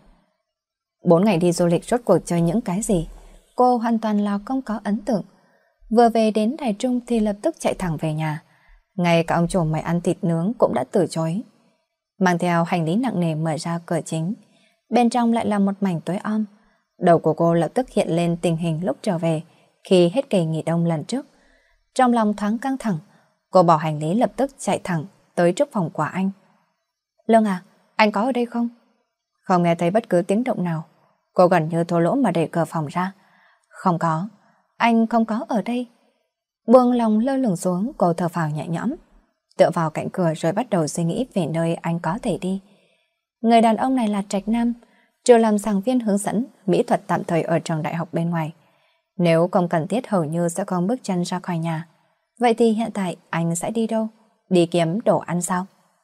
4 ngày đi du lịch rốt cuộc chơi những cái gì? Cô hoàn toàn là không có ấn tượng. Vừa về đến Đài Trung thì lập tức chạy thẳng về nhà. Ngay cả ông chủ mày ăn thịt nướng cũng đã từ chối. Mang theo hành lý nặng nề mở ra cửa chính. Bên trong lại là một mảnh tối om. Đầu của cô lập tức hiện lên tình hình lúc trở về khi hết kỳ nghỉ đông lần trước. Trong lòng thoáng căng thẳng, cô bỏ hành lý lập tức chạy thẳng tới trước phòng của anh. Lương à, anh có ở đây không? Không nghe thấy bất cứ tiếng động nào. Cô gần như thô lỗ mà đẩy cửa phòng ra. Không có, anh không có ở đây. Buông lòng lơ lửng xuống, cô thở phào nhẹ nhõm, tựa vào cạnh cửa rồi bắt đầu suy nghĩ về nơi anh có thể đi. Người đàn ông này là Trạch Nam, chưa làm giảng viên hướng dẫn mỹ thuật tạm thời ở trường đại học bên ngoài. Nếu không cần thiết hầu như sẽ không bước chân ra khỏi nhà. Vậy thì hiện tại anh sẽ đi đâu? Đi kiếm đồ ăn sao?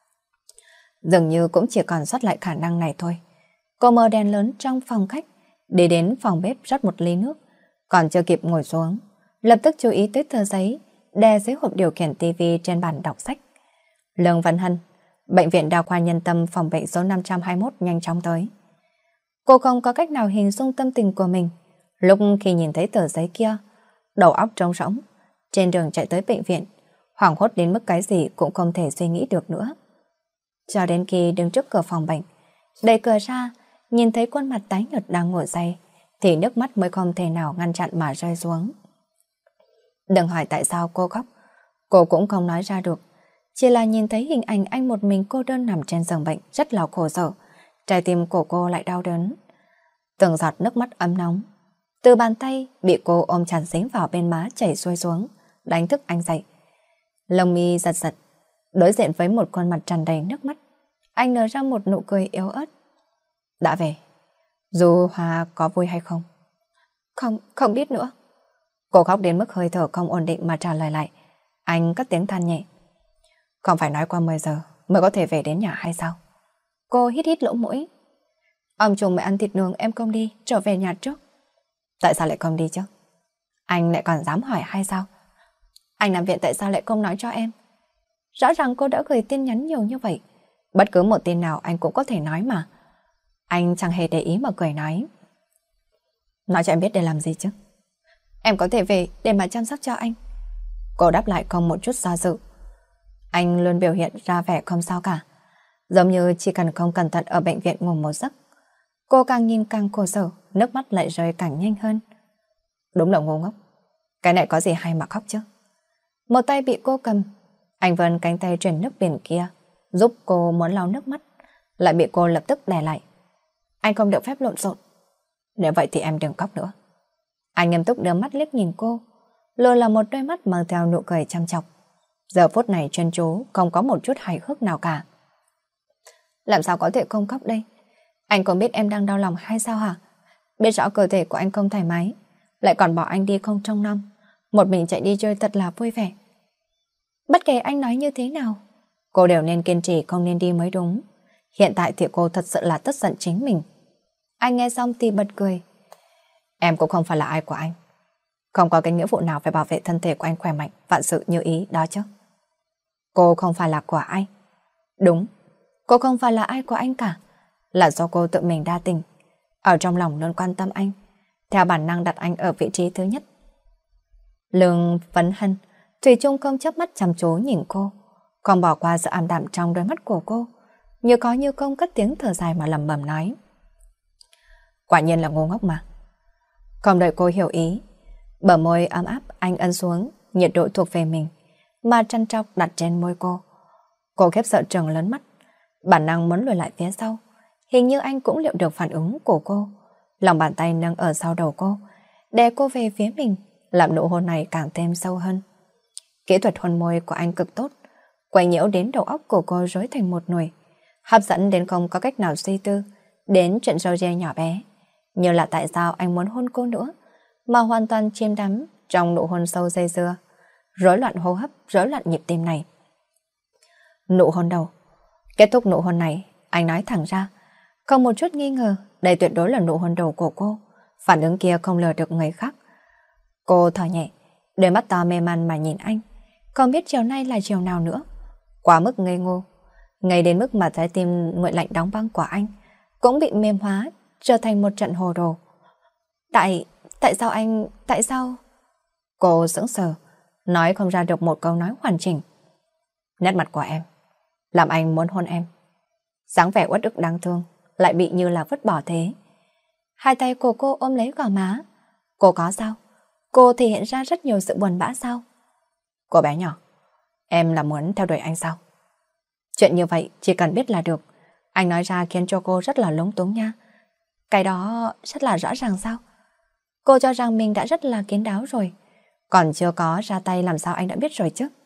Dường như cũng chỉ còn sót lại khả năng này thôi. Cô mở đèn lớn trong phòng khách, đi đến phòng bếp rót một ly nước. Còn chưa kịp ngồi xuống, lập tức chú ý tới tờ giấy đè dưới hộp điều khiển tivi trên bàn đọc sách. Lương Văn Hân, Bệnh viện Đa khoa Nhân tâm phòng bệnh số 521 nhanh chóng tới. Cô không có cách nào hình dung tâm tình của mình lúc khi nhìn thấy tờ giấy kia, đầu óc trống rỗng, trên đường chạy tới bệnh viện, hoảng hốt đến mức cái gì cũng không thể suy nghĩ được nữa. Cho đến khi đứng trước cửa phòng bệnh, đẩy cửa ra, nhìn thấy khuôn mặt tái nhợt đang ngồi say, thì nước mắt mới không thể nào ngăn chặn mà rơi xuống. Đừng hỏi tại sao cô khóc, cô cũng không nói ra được, chỉ là nhìn thấy hình ảnh anh một mình cô đơn nằm trên giường bệnh rất là khổ sở, trái tim của cô lại đau đớn. Từng giọt nước mắt ấm nóng từ bàn tay bị cô ôm chặt dính vào bên má chảy xuôi xuống, đánh thức anh dậy. Lông mi giật giật, đối diện với một khuôn mặt tràn đầy nước mắt, anh nở ra một nụ cười yếu ớt. Đã về, dù Hoa có vui hay không? Không biết nữa. Cô khóc đến mức hơi thở không ổn định mà trả lời lại. Anh cất tiếng than nhẹ. Không phải nói qua 10 giờ mới có thể về đến nhà hay sao? Cô hít hít lỗ mũi. Ông chồng mày ăn thịt nướng em không đi, trở về nhà trước. Tại sao lại không đi chứ? Anh lại còn dám hỏi hay sao? Anh nằm viện tại sao lại không nói cho em? Rõ ràng cô đã gửi tin nhắn nhiều như vậy. Bất cứ một tin nào anh cũng có thể nói mà. Anh chẳng hề để ý mà cười nói. Nói cho em biết để làm gì chứ? Em có thể về để mà chăm sóc cho anh. Cô đáp lại không một chút do dự. Anh luôn biểu hiện ra vẻ không sao cả, giống như chỉ cần không cẩn thận ở bệnh viện ngủ một giấc. Cô càng nhìn càng khổ sở, nước mắt lại rơi càng nhanh hơn. Đúng là ngu ngốc. Cái này có gì hay mà khóc chứ? Một tay bị cô cầm, anh vươn cánh tay chuyển nước biển kia, giúp cô muốn lau nước mắt, lại bị cô lập tức đè lại. Anh không được phép lộn xộn. Nếu vậy thì em đừng khóc nữa. Anh nghiêm túc đưa mắt liếc nhìn cô, luôn là một đôi mắt mang theo nụ cười chăm chọc. Giờ phút này chuyên chú, không có một chút hài hước nào cả. Làm sao có thể không khóc đây? Anh còn biết em đang đau lòng hay sao hả? Biết rõ cơ thể của anh không thoải mái, lại còn bỏ anh đi không trông nom, một mình chạy đi chơi thật là vui vẻ. Bất kể anh nói như thế nào, cô đều nên kiên trì không nên đi mới đúng. Hiện tại thì cô thật sự là tức giận chính mình. Anh nghe xong thì bật cười. Em cũng không phải là ai của anh, không có cái nghĩa vụ nào phải bảo vệ thân thể của anh khỏe mạnh, vạn sự như ý đó chứ. Cô không phải là của ai. Đúng, cô không phải là ai của anh cả, là do cô tự mình đa tình, ở trong lòng luôn quan tâm anh, theo bản năng đặt anh ở vị trí thứ nhất. Lương Vấn Hân thủy chung không chớp mắt chăm chú nhìn cô, không bỏ qua sự ảm đạm trong đôi mắt của cô, như có như không cất tiếng thở dài mà lẩm bẩm nói. Quả nhiên là ngu ngốc mà. Không đợi cô hiểu ý, bờ môi ấm áp anh ấn xuống, nhiệt độ thuộc về mình, mà trăn trọc đặt trên môi cô. Cô khiếp sợ trừng lớn mắt, bản năng muốn lùi lại phía sau. Hình như anh cũng liệu được phản ứng của cô. Lòng bàn tay nâng ở sau đầu cô, đè cô về phía mình, làm nụ hôn này càng thêm sâu hơn. Kỹ thuật hôn môi của anh cực tốt, quay nhiễu đến đầu óc của cô rối thành một nồi, hấp dẫn đến không có cách nào suy tư đến chuyện râu ria nhỏ bé, như là tại sao anh muốn hôn cô nữa, mà hoàn toàn chiêm đắm trong nụ hôn sâu dây dưa, rối loạn hô hấp, rối loạn nhịp tim này. Nụ hôn đầu. Kết thúc nụ hôn này, anh nói thẳng ra, không một chút nghi ngờ, đây tuyệt đối là nụ hôn đầu của cô. Phản ứng kia không lừa được người khác. Cô thở nhẹ, đôi mắt to mê man mà nhìn anh, không biết chiều nay là chiều nào nữa. Quá mức ngây ngô. ngay đến mức mà trái tim nguội lạnh đóng băng của anh cũng bị mềm hóa, trở thành một trận hồ đồ. Tại sao anh, tại sao? Cô sững sờ, nói không ra được một câu nói hoàn chỉnh. Nét mặt của em, làm anh muốn hôn em. Dáng vẻ uất ức đáng thương, lại bị như là vứt bỏ thế. Hai tay của cô ôm lấy gò má. Cô có sao? Cô thể hiện ra rất nhiều sự buồn bã sao? Cô bé nhỏ, em là muốn theo đuổi anh sao? Chuyện như vậy chỉ cần biết là được. Anh nói ra khiến cho cô rất là lúng túng nha. Cái đó rất là rõ ràng sao? Cô cho rằng mình đã rất là kín đáo rồi. Còn chưa có ra tay làm sao anh đã biết rồi chứ?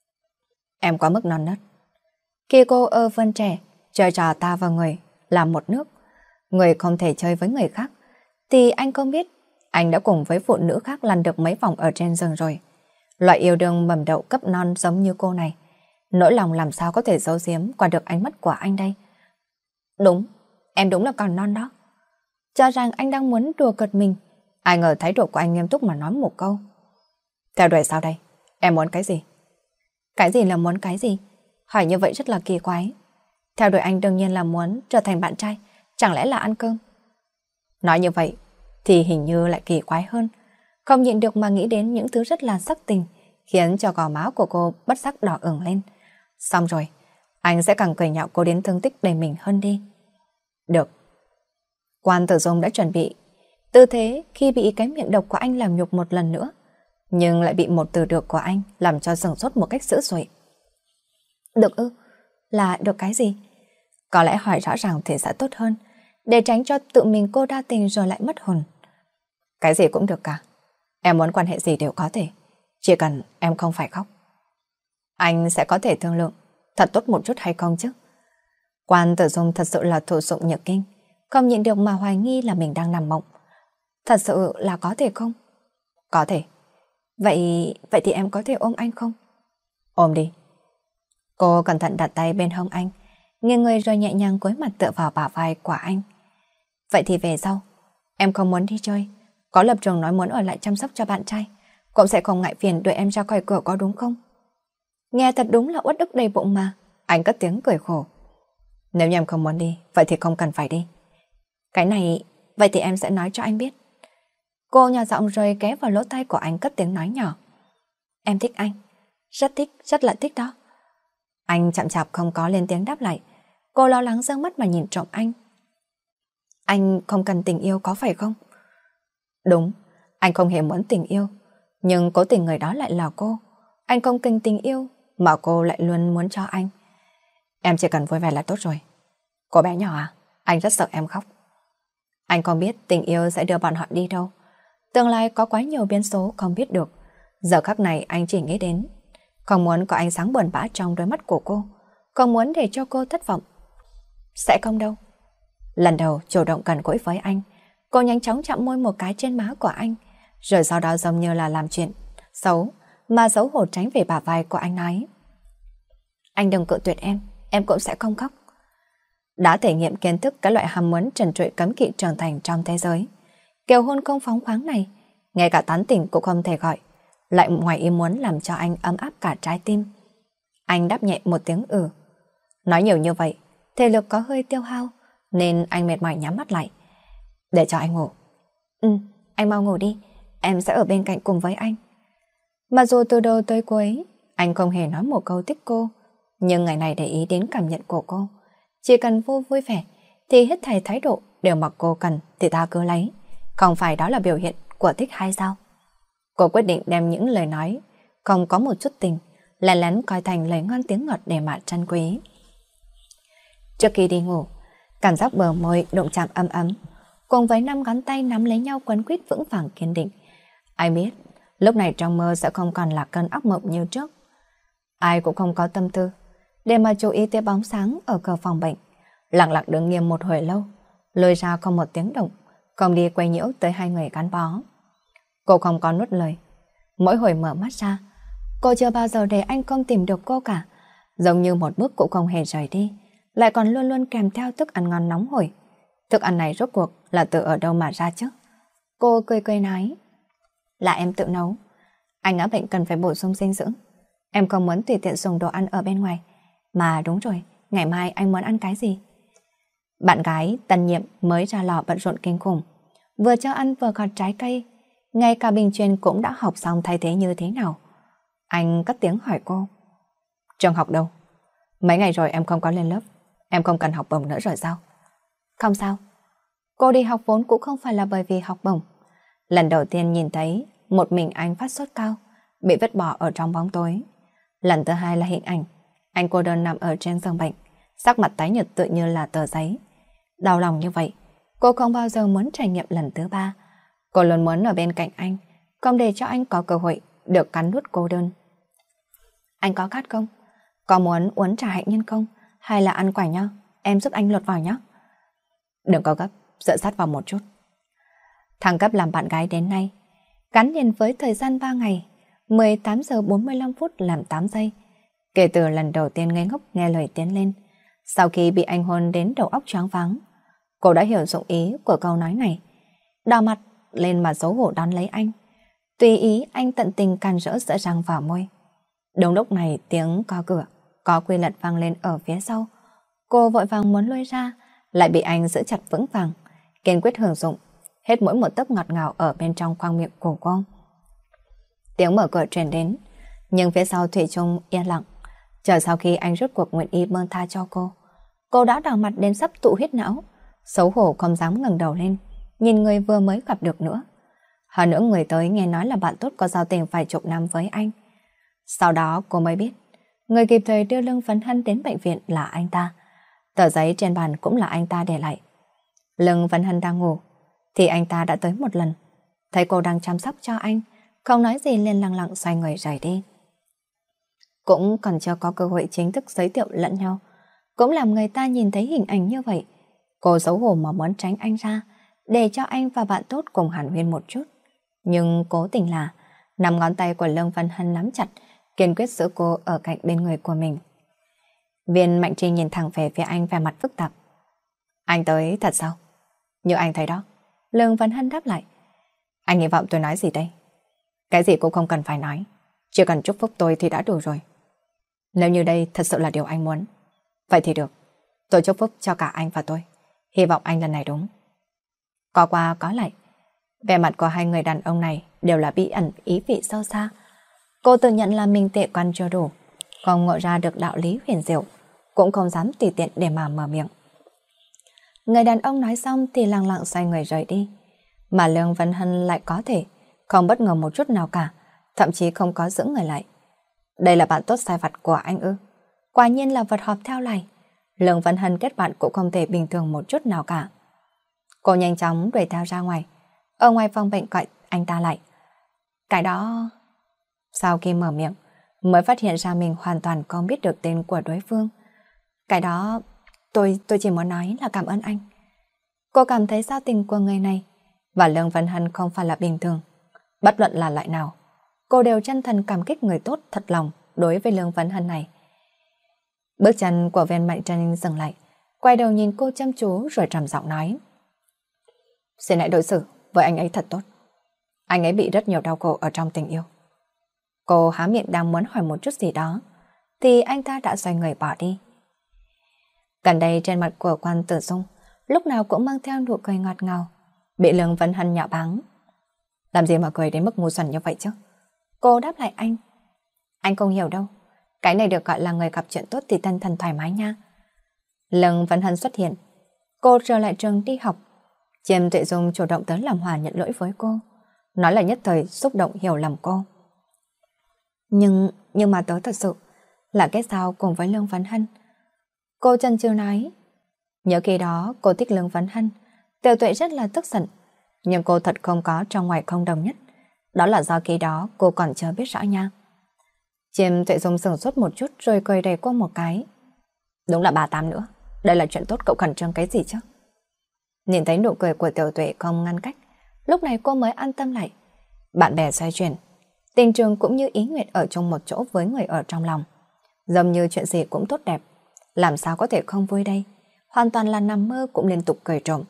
Em quá mức non nớt. Khi cô vân trẻ, chơi trò ta vào người, làm một nước. Người không thể chơi với người khác. Thì anh không biết, anh đã cùng với phụ nữ khác lăn được mấy vòng ở trên rừng rồi. Loại yêu đương mầm đậu cấp non giống như cô này. Nỗi lòng làm sao có thể giấu giếm qua được ánh mắt của anh đây? Đúng, em đúng là còn non đó. Cho rằng anh đang muốn đùa cợt mình. Ai ngờ thái độ của anh nghiêm túc mà nói một câu. Theo đuổi sao đây? Em muốn cái gì? Cái gì là muốn cái gì? Hỏi như vậy rất là kỳ quái. Theo đuổi anh đương nhiên là muốn trở thành bạn trai. Chẳng lẽ là ăn cơm? Nói như vậy thì hình như lại kỳ quái hơn. Không nhịn được mà nghĩ đến những thứ rất là sắc tình, khiến cho gò má của cô bất giác đỏ ửng lên. Xong rồi, anh sẽ càng cười nhạo cô đến thương tích đầy mình hơn đi. Được. Quan Tử Dung đã chuẩn bị tư thế khi bị cái miệng độc của anh làm nhục một lần nữa, nhưng lại bị một từ được của anh làm cho sửng sốt một cách dữ dội. Được ư? Là được cái gì? Có lẽ hỏi rõ ràng thì sẽ tốt hơn, để tránh cho tự mình cô đa tình rồi lại mất hồn. Cái gì cũng được cả. Em muốn quan hệ gì đều có thể, chỉ cần em không phải khóc. Anh sẽ có thể thương lượng thật tốt một chút hay không chứ? Quan Tử Dung thật sự là thụ dụng nhược kinh, không nhịn được mà hoài nghi là mình đang nằm mộng. Thật sự là có thể không? Có thể. Vậy thì em có thể ôm anh không? Ôm đi. Cô cẩn thận đặt tay bên hông anh, nghiêng người rồi nhẹ nhàng cúi mặt tựa vào bả vai của anh. Vậy thì về sau, em không muốn đi chơi, có lập trường nói muốn ở lại chăm sóc cho bạn trai, cũng sẽ không ngại phiền đuổi em ra khỏi cửa có đúng không? Nghe thật đúng là uất ức đầy bụng mà. Anh cất tiếng cười khổ. Nếu như em không muốn đi, vậy thì không cần phải đi. Cái này, vậy thì em sẽ nói cho anh biết. Cô nhỏ giọng rồi ghé vào lỗ tai của anh cất tiếng nói nhỏ. Em thích anh, rất thích, rất là thích đó. Anh chậm chạp không có lên tiếng đáp lại. Cô lo lắng giương mắt mà nhìn trộm anh. Anh không cần tình yêu có phải không? Đúng, anh không hề muốn tình yêu, nhưng cố tình người đó lại là cô. Anh không cần tình yêu, mà cô lại luôn muốn cho anh. Em chỉ cần vui vẻ là tốt rồi. Cô bé nhỏ à, anh rất sợ em khóc. Anh không biết tình yêu sẽ đưa bọn họ đi đâu. Tương lai có quá nhiều biến số không biết được. Giờ khắc này anh chỉ nghĩ đến không muốn có ánh sáng buồn bã trong đôi mắt của cô, không muốn để cho cô thất vọng. Sẽ không đâu. Lần đầu chủ động gần gũi với anh, cô nhanh chóng chạm môi một cái trên má của anh, rồi sau đó giống như là làm chuyện xấu mà xấu hổ tránh về bả vai của anh nói. Anh đừng cự tuyệt em cũng sẽ không khóc. Đã thể nghiệm kiến thức cái loại ham muốn trần trụi cấm kỵ trưởng thành trong thế giới. Kiều hôn không phóng khoáng này, ngay cả tán tỉnh cũng không thể gọi, lại ngoài ý muốn làm cho anh ấm áp cả trái tim. Anh đáp nhẹ một tiếng Nói nhiều như vậy, thể lực có hơi tiêu hao, nên anh mệt mỏi nhắm mắt lại. Để cho anh ngủ. Anh mau ngủ đi, em sẽ ở bên cạnh cùng với anh. Mặc dù từ đầu tới cuối, anh không hề nói một câu thích cô, nhưng ngày này để ý đến cảm nhận của cô. Chỉ cần vô vui vẻ, thì hết thảy thái độ đều mặc cô cần thì ta cứ lấy. Không phải đó là biểu hiện của thích hay sao? Cô quyết định đem những lời nói không có một chút tình, lén lén coi thành lời ngon tiếng ngọt để mà trân quý. Trước khi đi ngủ, cảm giác bờ môi đụng chạm ấm ấm, cùng với 5 ngón tay nắm lấy nhau quấn quýt vững vàng kiên định. Ai biết, lúc này trong mơ sẽ không còn là cơn ác mộng như trước. Ai cũng không có tâm tư để mà chú ý tới bóng sáng ở cửa phòng bệnh, lặng lặng đứng nghiêm một hồi lâu, lôi ra không một tiếng động, không đi quay nhiễu tới hai người gắn bó. Cô không có nuốt lời. Mỗi hồi mở mắt ra, cô chưa bao giờ để anh không tìm được cô cả, giống như một bước cũng không hề rời đi, lại còn luôn luôn kèm theo thức ăn ngon nóng hổi. Thức ăn này rốt cuộc là từ ở đâu mà ra chứ? Cô cười cười nói, là em tự nấu. Anh ngã bệnh cần phải bổ sung dinh dưỡng. Em không muốn tùy tiện dùng đồ ăn ở bên ngoài. Mà đúng rồi, ngày mai anh muốn ăn cái gì? Bạn gái Tân Nhiệm mới ra lò bận rộn kinh khủng, vừa cho ăn vừa gọt trái cây, ngay cả Bình Truyền cũng đã học xong thay thế như thế nào. Anh cất tiếng hỏi cô. Trường học đâu? Mấy ngày rồi em không có lên lớp, em không cần học bổng nữa rồi sao? Không sao. Cô đi học vốn cũng không phải là bởi vì học bổng. Lần đầu tiên nhìn thấy một mình anh phát sốt cao, bị vứt bỏ ở trong bóng tối. Lần thứ hai là hình ảnh anh cô đơn nằm ở trên giường bệnh, sắc mặt tái nhợt tựa như là tờ giấy. Đau lòng như vậy, cô không bao giờ muốn trải nghiệm lần thứ ba. Cô luôn muốn ở bên cạnh anh, không để cho anh có cơ hội được cắn nuốt cô đơn. Anh có khát không? Có muốn uống trà hạnh nhân không? Hay là ăn quả nho? Em giúp anh lột vào nhé. Đừng có gấp, dựa sát vào một chút. Thăng cấp làm bạn gái đến nay, gắn liền với thời gian 3 ngày, 18 giờ 45 phút làm 8 giây. Kể từ lần đầu tiên ngây ngốc nghe lời tiến lên, sau khi bị anh hôn đến đầu óc choáng váng, cô đã hiểu dụng ý của câu nói này. Đỏ mặt lên mà xấu hổ đón lấy anh. Tùy ý anh tận tình càn rỡ giữa răng vào môi. Đúng lúc này tiếng co cửa, có quy luật vang lên ở phía sau. Cô vội vàng muốn lôi ra, lại bị anh giữ chặt vững vàng, kiên quyết hưởng dụng hết mỗi một tấc ngọt ngào ở bên trong khoang miệng của cô. Tiếng mở cửa truyền đến, nhưng phía sau thủy chung yên lặng. Chờ sau khi anh rốt cuộc nguyện ý buông tha cho cô đã đỏ mặt đến sắp tụ huyết não, xấu hổ không dám ngẩng đầu lên, nhìn người vừa mới gặp được nữa. Hơn nữa người tới nghe nói là bạn tốt có giao tình vài chục năm với anh. Sau đó cô mới biết, người kịp thời đưa Lương Vấn Hân đến bệnh viện là anh ta. Tờ giấy trên bàn cũng là anh ta để lại. Lương Vấn Hân đang ngủ, thì anh ta đã tới một lần. Thấy cô đang chăm sóc cho anh, không nói gì liền lặng lặng xoay người rời đi. Cũng còn chưa có cơ hội chính thức giới thiệu lẫn nhau, cũng làm người ta nhìn thấy hình ảnh như vậy. Cô xấu hổ mà muốn tránh anh ra, để cho anh và bạn tốt cùng hàn huyên một chút. Nhưng cố tình là, nắm ngón tay của Lương Văn Hân nắm chặt, kiên quyết giữ cô ở cạnh bên người của mình. Viên Mạnh Trinh nhìn thẳng về phía anh vẻ mặt phức tạp. Anh tới thật sao? Như anh thấy đó. Lương Văn Hân đáp lại. Anh hy vọng tôi nói gì đây? Cái gì cũng không cần phải nói, chỉ cần chúc phúc tôi thì đã đủ rồi. Nếu như đây thật sự là điều anh muốn, vậy thì được. Tôi chúc phúc cho cả anh và tôi. Hy vọng anh lần này đúng. Có qua có lại, vẻ mặt của hai người đàn ông này đều là bí ẩn ý vị sâu xa. Cô tự nhận là mình tệ quan chưa đủ, không ngộ ra được đạo lý huyền diệu, cũng không dám tùy tiện để mà mở miệng. Người đàn ông nói xong thì lặng lặng xoay người rời đi, mà Lương Văn Hân lại có thể không bất ngờ một chút nào cả, thậm chí không có giữ người lại. Đây là bạn tốt sai vặt của anh ư? Quả nhiên là vật họp theo này. Lương Văn Hân kết bạn cũng không thể bình thường một chút nào cả. Cô nhanh chóng đuổi theo ra ngoài. Ở ngoài phòng bệnh gọi anh ta lại. Cái đó... Sau khi mở miệng, mới phát hiện ra mình hoàn toàn không biết được tên của đối phương. Cái đó... Tôi chỉ muốn nói là cảm ơn anh. Cô cảm thấy giao tình của người này và Lương Văn Hân không phải là bình thường. Bất luận là loại nào, cô đều chân thành cảm kích người tốt thật lòng đối với Lương Văn Hân này. Bước chân của Viên Mạnh Trinh dừng lại, quay đầu nhìn cô chăm chú rồi trầm giọng nói. Xin hãy đối xử với anh ấy thật tốt. Anh ấy bị rất nhiều đau khổ ở trong tình yêu. Cô há miệng đang muốn hỏi một chút gì đó, thì anh ta đã xoay người bỏ đi. Gần đây trên mặt của Quan Tử Dung lúc nào cũng mang theo nụ cười ngọt ngào, bị Lương Văn Hân nhạo báng. Làm gì mà cười đến mức ngu xuẩn như vậy chứ? Cô đáp lại anh. Anh không hiểu đâu. Cái này được gọi là người gặp chuyện tốt thì tinh thần thoải mái nha. Lương Văn Hân xuất hiện. Cô trở lại trường đi học. Chiêm Tuệ Dung chủ động tới làm hòa nhận lỗi với cô. Nói là nhất thời xúc động hiểu lầm cô. Nhưng mà tớ thật sự là kết giao cùng với Lương Văn Hân. Cô chần chừ nói. Nhớ khi đó cô thích Lương Văn Hân, Tiểu Tuệ rất là tức giận. Nhưng cô thật không có trong ngoài không đồng nhất. Đó là do khi đó cô còn chưa biết rõ nha. Chiêm Tuệ Dung sửng sốt một chút rồi cười đầy cô một cái. Đúng là bà Tám nữa. Đây là chuyện tốt, cậu khẩn trương cái gì chứ? Nhìn thấy nụ cười của Tiểu Tuệ không ngăn cách, lúc này cô mới an tâm lại. Bạn bè xoay chuyển, tình trường cũng như ý nguyện ở chung một chỗ với người ở trong lòng. Giống như chuyện gì cũng tốt đẹp, làm sao có thể không vui đây? Hoàn toàn là nằm mơ cũng liên tục cười trộm.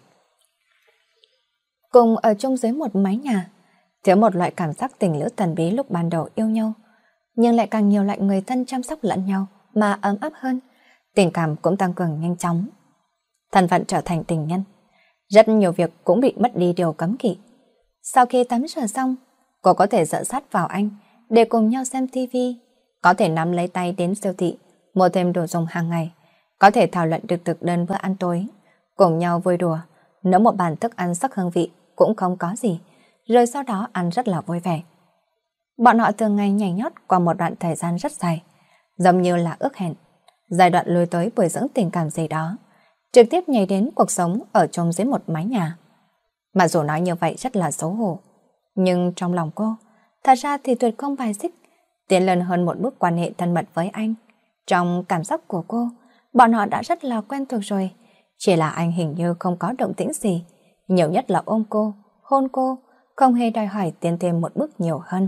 Cùng ở chung dưới một mái nhà, thiếu một loại cảm giác tình lữ thần bí lúc ban đầu yêu nhau, nhưng lại càng nhiều loại người thân chăm sóc lẫn nhau mà ấm áp hơn. tình cảm cũng tăng cường nhanh chóng. Thân phận trở thành tình nhân, rất nhiều việc cũng bị mất đi điều cấm kỵ. Sau khi tắm rửa xong, cô có thể dựa sát vào anh để cùng nhau xem tivi, có thể nắm lấy tay đến siêu thị, mua thêm đồ dùng hàng ngày, có thể thảo luận được thực đơn bữa ăn tối, cùng nhau vui đùa, nấu một bàn thức ăn sắc hương vị cũng không có gì, rồi sau đó ăn rất là vui vẻ. Bọn họ thường ngày nhảy nhót qua một đoạn thời gian rất dài, giống như là ước hẹn, giai đoạn lùi tới bồi dưỡng tình cảm gì đó, trực tiếp nhảy đến cuộc sống ở trong dưới một mái nhà. Mà dù nói như vậy rất là xấu hổ, nhưng trong lòng cô, thật ra thì tuyệt không bài xích, tiến lên hơn một bước quan hệ thân mật với anh. Trong cảm giác của cô, bọn họ đã rất là quen thuộc rồi, chỉ là anh hình như không có động tĩnh gì, nhiều nhất là ôm cô, hôn cô, không hề đòi hỏi tiến thêm một bước nhiều hơn.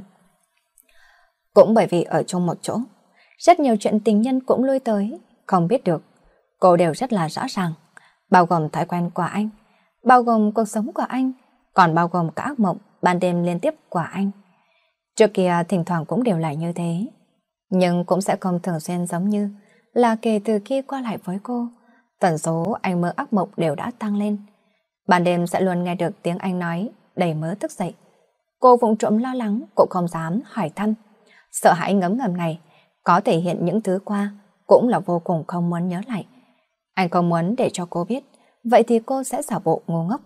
Cũng bởi vì ở chung một chỗ, rất nhiều chuyện tình nhân cũng lui tới, không biết được. Cô đều rất là rõ ràng, bao gồm thói quen của anh, bao gồm cuộc sống của anh, còn bao gồm cả ác mộng ban đêm liên tiếp của anh. Trước kia thỉnh thoảng cũng đều là như thế, nhưng cũng sẽ không thường xuyên giống như là kể từ khi qua lại với cô, tần số anh mơ ác mộng đều đã tăng lên. Ban đêm sẽ luôn nghe được tiếng anh nói đầy mớ thức dậy. Cô vụng trộm lo lắng, cũng không dám hỏi thăm. Sợ hãi ngấm ngầm này có thể hiện những thứ qua cũng là vô cùng không muốn nhớ lại. Anh không muốn để cho cô biết, vậy thì cô sẽ giả bộ ngu ngốc.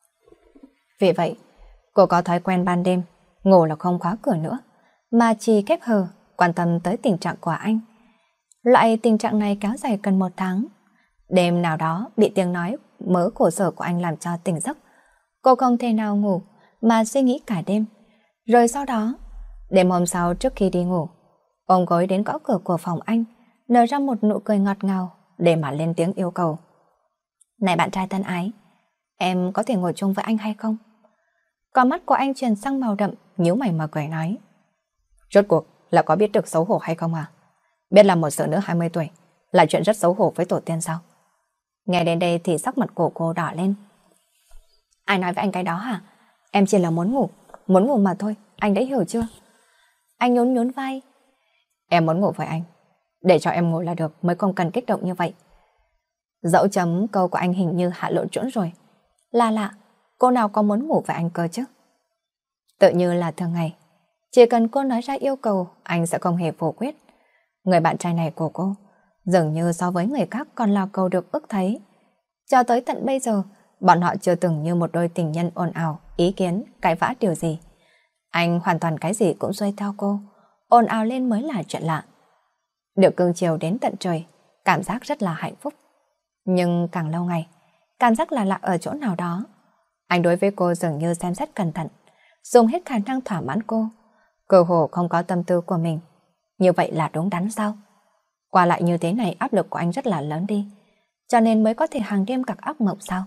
Vì vậy, cô có thói quen ban đêm ngủ là không khóa cửa nữa, mà chỉ khép hờ quan tâm tới tình trạng của anh. Loại tình trạng này kéo dài gần 1 tháng. Đêm nào đó bị tiếng nói mớ khổ sở của anh làm cho tỉnh giấc. Cô không thể nào ngủ mà suy nghĩ cả đêm. Rồi sau đó, đêm hôm sau trước khi đi ngủ, ôm gối đến gõ cửa của phòng anh, nở ra một nụ cười ngọt ngào để mà lên tiếng yêu cầu. Này bạn trai thân ái, em có thể ngồi chung với anh hay không? Con mắt của anh chuyển sang màu đậm, nhíu mày mà cười nói. Rốt cuộc là có biết được xấu hổ hay không à? Biết là một sự nữ 20 tuổi là chuyện rất xấu hổ với tổ tiên sao? Nghe đến đây thì sắc mặt của cô đỏ lên. Ai nói với anh cái đó hả? Em chỉ là muốn ngủ mà thôi, anh đã hiểu chưa? Anh nhún nhún vai. Em muốn ngủ với anh, để cho em ngủ là được, mới không cần kích động như vậy. Dẫu chấm câu của anh hình như hạ lộn chuẩn rồi. Lạ, cô nào có muốn ngủ với anh cơ chứ? Tự như là thường ngày, chỉ cần cô nói ra yêu cầu, anh sẽ không hề phủ quyết. Người bạn trai này của cô, dường như so với người khác còn là cầu được ước thấy. Cho tới tận bây giờ, bọn họ chưa từng như một đôi tình nhân ồn ào, ý kiến, cãi vã điều gì. Anh hoàn toàn cái gì cũng xuôi theo cô, ồn ào lên mới là chuyện lạ. Được cưng chiều đến tận trời, cảm giác rất là hạnh phúc. Nhưng càng lâu ngày, cảm giác là lạ ở chỗ nào đó. Anh đối với cô dường như xem xét cẩn thận, dùng hết khả năng thỏa mãn cô, cơ hồ không có tâm tư của mình. Như vậy là đúng đắn sao? Qua lại như thế này áp lực của anh rất là lớn đi, cho nên mới có thể hàng đêm cặc ác mộng sao?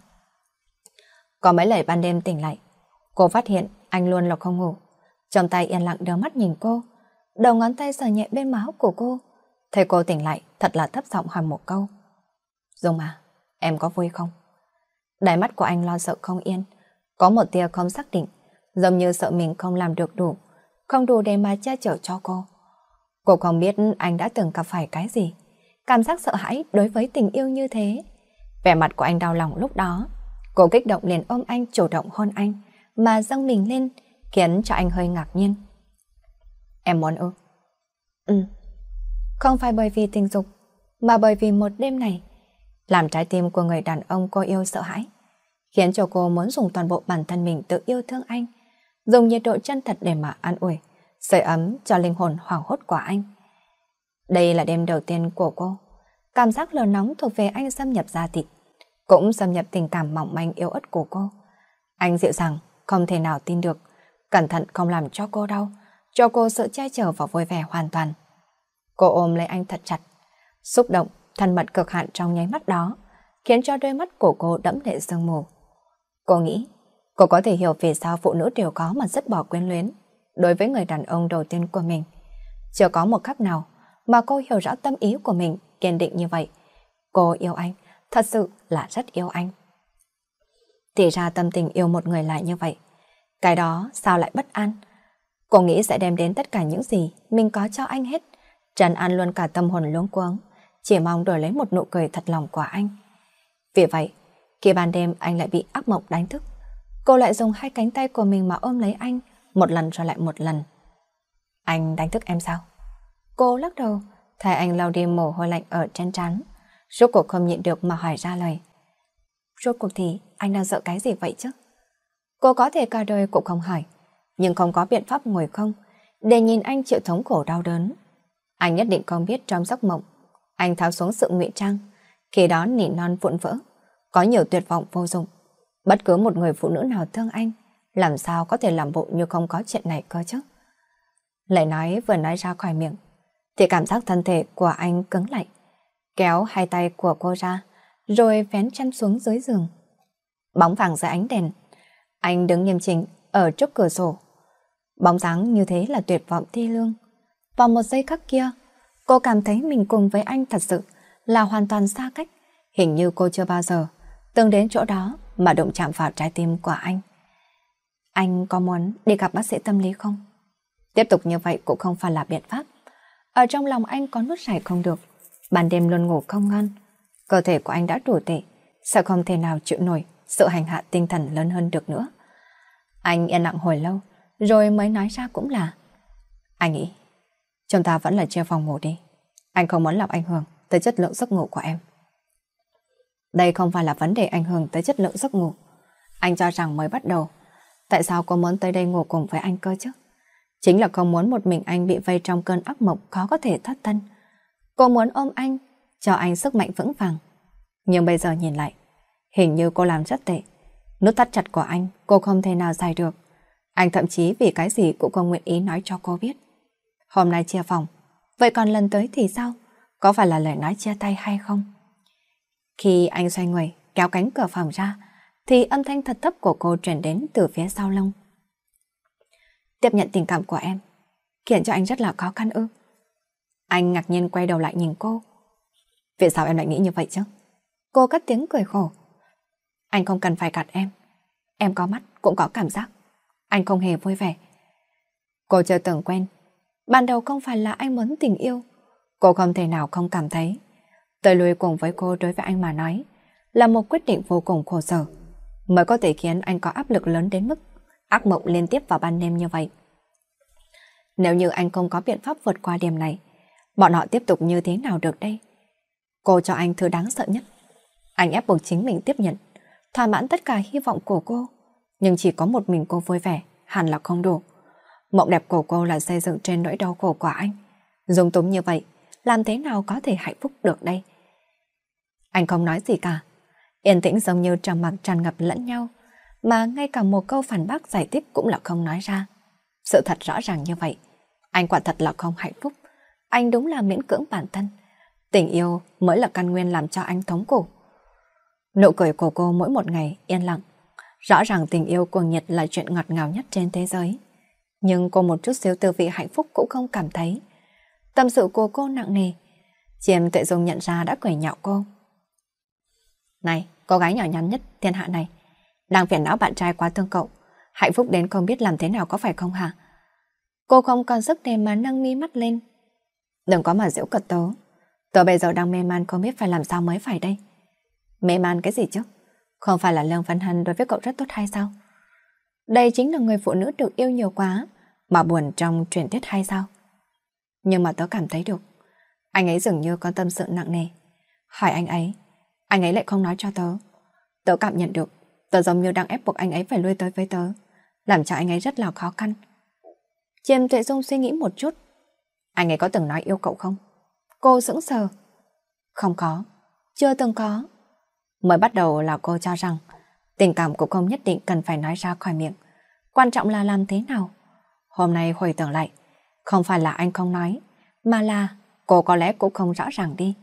Có mấy lời ban đêm tỉnh lại, cô phát hiện anh luôn là không ngủ. Trong tay yên lặng đưa mắt nhìn cô, đầu ngón tay sờ nhẹ bên má hốc của cô. Thấy cô tỉnh lại, thật là thấp giọng hỏi một câu. Dung à, em có vui không? Đáy mắt của anh lo sợ không yên, có một tia không xác định, giống như sợ mình không làm được đủ, không đủ để mà che chở cho cô. Cô không biết anh đã từng gặp phải cái gì, cảm giác sợ hãi đối với tình yêu như thế. Vẻ mặt của anh đau lòng lúc đó, cô kích động liền ôm anh, chủ động hôn anh, mà dâng mình lên, khiến cho anh hơi ngạc nhiên. Em muốn ư? Không phải bởi vì tình dục, mà bởi vì một đêm này, làm trái tim của người đàn ông cô yêu sợ hãi, khiến cho cô muốn dùng toàn bộ bản thân mình tự yêu thương anh, dùng nhiệt độ chân thật để mà an ủi, sưởi ấm cho linh hồn hoảng hốt của anh. Đây là đêm đầu tiên của cô, cảm giác lửa nóng thuộc về anh xâm nhập da thịt, cũng xâm nhập tình cảm mỏng manh yếu ớt của cô. Anh dịu dàng, không thể nào tin được, cẩn thận không làm cho cô đau, cho cô sự che chở và vui vẻ hoàn toàn. Cô ôm lấy anh thật chặt, xúc động, thân mật cực hạn trong nháy mắt đó, khiến cho đôi mắt của cô đẫm lệ sương mù. Cô nghĩ, cô có thể hiểu vì sao phụ nữ đều có mà rất bỏ quyến luyến đối với người đàn ông đầu tiên của mình. Chưa có một khắc nào mà cô hiểu rõ tâm ý của mình kiên định như vậy. Cô yêu anh, thật sự là rất yêu anh. Thì ra tâm tình yêu một người là như vậy. Cái đó sao lại bất an? Cô nghĩ sẽ đem đến tất cả những gì mình có cho anh hết, trấn an luôn cả tâm hồn luống cuống, chỉ mong đổi lấy một nụ cười thật lòng của anh. Vì vậy, khi ban đêm anh lại bị ác mộng đánh thức, cô lại dùng hai cánh tay của mình mà ôm lấy anh, một lần rồi lại một lần. Anh đánh thức em sao? Cô lắc đầu, thấy anh lau đi mồ hôi lạnh ở trên trán, rốt cuộc không nhịn được mà hỏi ra lời. Rốt cuộc thì anh đang sợ cái gì vậy chứ? Cô có thể cả đời cũng không hỏi, nhưng không có biện pháp ngồi không để nhìn anh chịu thống khổ đau đớn. Anh nhất định không biết trong giấc mộng anh tháo xuống sự ngụy trang, khi đó nỉ non vụn vỡ, có nhiều tuyệt vọng vô dụng. Bất cứ một người phụ nữ nào thương anh, làm sao có thể làm bộ như không có chuyện này cơ chứ? Lời nói vừa nói ra khỏi miệng, thì cảm giác thân thể của anh cứng lại, kéo hai tay của cô ra, rồi vén chăn xuống dưới giường. Bóng vàng dưới ánh đèn, anh đứng nghiêm chỉnh ở trước cửa sổ. Bóng dáng như thế là tuyệt vọng thi lương. Vào một giây khắc kia, cô cảm thấy mình cùng với anh thật sự là hoàn toàn xa cách. Hình như cô chưa bao giờ từng đến chỗ đó mà động chạm vào trái tim của anh. Anh có muốn đi gặp bác sĩ tâm lý không? Tiếp tục như vậy cũng không phải là biện pháp. Ở trong lòng anh có nút chảy không được, ban đêm luôn ngủ không ngon. Cơ thể của anh đã đủ tệ, sẽ không thể nào chịu nổi sự hành hạ tinh thần lớn hơn được nữa. Anh yên lặng hồi lâu, rồi mới nói ra cũng là: anh nghĩ chúng ta vẫn là chia phòng ngủ đi. Anh không muốn làm ảnh hưởng tới chất lượng giấc ngủ của em. Đây không phải là vấn đề ảnh hưởng tới chất lượng giấc ngủ. Anh cho rằng mới bắt đầu, tại sao cô muốn tới đây ngủ cùng với anh cơ chứ? Chính là không muốn một mình anh bị vây trong cơn ác mộng khó có thể thoát thân. Cô muốn ôm anh, cho anh sức mạnh vững vàng. Nhưng bây giờ nhìn lại, hình như cô làm rất tệ. Nút thắt chặt của anh, cô không thể nào giải được. Anh thậm chí vì cái gì cũng không nguyện ý nói cho cô biết. Hôm nay chia phòng, vậy còn lần tới thì sao? Có phải là lời nói chia tay hay không? Khi anh xoay người, kéo cánh cửa phòng ra, thì âm thanh thật thấp của cô truyền đến từ phía sau lưng. Tiếp nhận tình cảm của em khiến cho anh rất là khó khăn ư? Anh ngạc nhiên quay đầu lại nhìn cô. Vì sao em lại nghĩ như vậy chứ? Cô cất tiếng cười khổ. Anh không cần phải gạt em. Em có mắt cũng có cảm giác. Anh không hề vui vẻ. Cô chưa từng quen. Ban đầu không phải là anh muốn tình yêu. Cô không thể nào không cảm thấy tới lui cùng với cô đối với anh mà nói là một quyết định vô cùng khổ sở, mới có thể khiến anh có áp lực lớn đến mức ác mộng liên tiếp vào ban đêm như vậy. Nếu như anh không có biện pháp vượt qua điểm này, bọn họ tiếp tục như thế nào được đây? Cô cho anh thứ đáng sợ nhất. Anh ép buộc chính mình tiếp nhận, thỏa mãn tất cả hy vọng của cô. Nhưng chỉ có một mình cô vui vẻ, hẳn là không đủ. Mộng đẹp của cô là xây dựng trên nỗi đau khổ của anh. Dung túng như vậy, làm thế nào có thể hạnh phúc được đây? Anh không nói gì cả. Yên tĩnh giống như trầm mặc tràn ngập lẫn nhau, mà ngay cả một câu phản bác giải thích cũng là không nói ra. Sự thật rõ ràng như vậy, anh quả thật là không hạnh phúc. Anh đúng là miễn cưỡng bản thân. Tình yêu mới là căn nguyên làm cho anh thống khổ. Nụ cười của cô mỗi một ngày yên lặng. Rõ ràng tình yêu cuồng nhiệt là chuyện ngọt ngào nhất trên thế giới. Nhưng cô một chút xíu tư vị hạnh phúc cũng không cảm thấy. Tâm sự của cô nặng nề. Chiêm Tuệ Dung nhận ra đã cười nhạo cô. Này, cô gái nhỏ nhắn nhất thiên hạ này, đang phiền não bạn trai quá thương cậu, hạnh phúc đến không biết làm thế nào có phải không hả? Cô không còn sức để mà nâng mi mắt lên. Đừng có mà giễu cợt tớ. Tớ bây giờ đang mê man không biết phải làm sao mới phải đây. Mê man cái gì chứ? Không phải là Lương Văn Hân đối với cậu rất tốt hay sao? Đây chính là người phụ nữ được yêu nhiều quá mà buồn trong truyền thuyết hay sao? Nhưng mà tớ cảm thấy được, anh ấy dường như có tâm sự nặng nề. Hỏi anh ấy lại không nói cho tớ. Tớ cảm nhận được, tớ giống như đang ép buộc anh ấy phải lui tới với tớ, làm cho anh ấy rất là khó khăn. Chiêm Tuệ Dung suy nghĩ một chút. Anh ấy có từng nói yêu cậu không? Cô sững sờ. Không có, chưa từng có. Mới bắt đầu là cô cho rằng tình cảm cũng không nhất định cần phải nói ra khỏi miệng, quan trọng là làm thế nào. Hôm nay hồi tưởng lại, không phải là anh không nói, mà là cô có lẽ cũng không rõ ràng đi.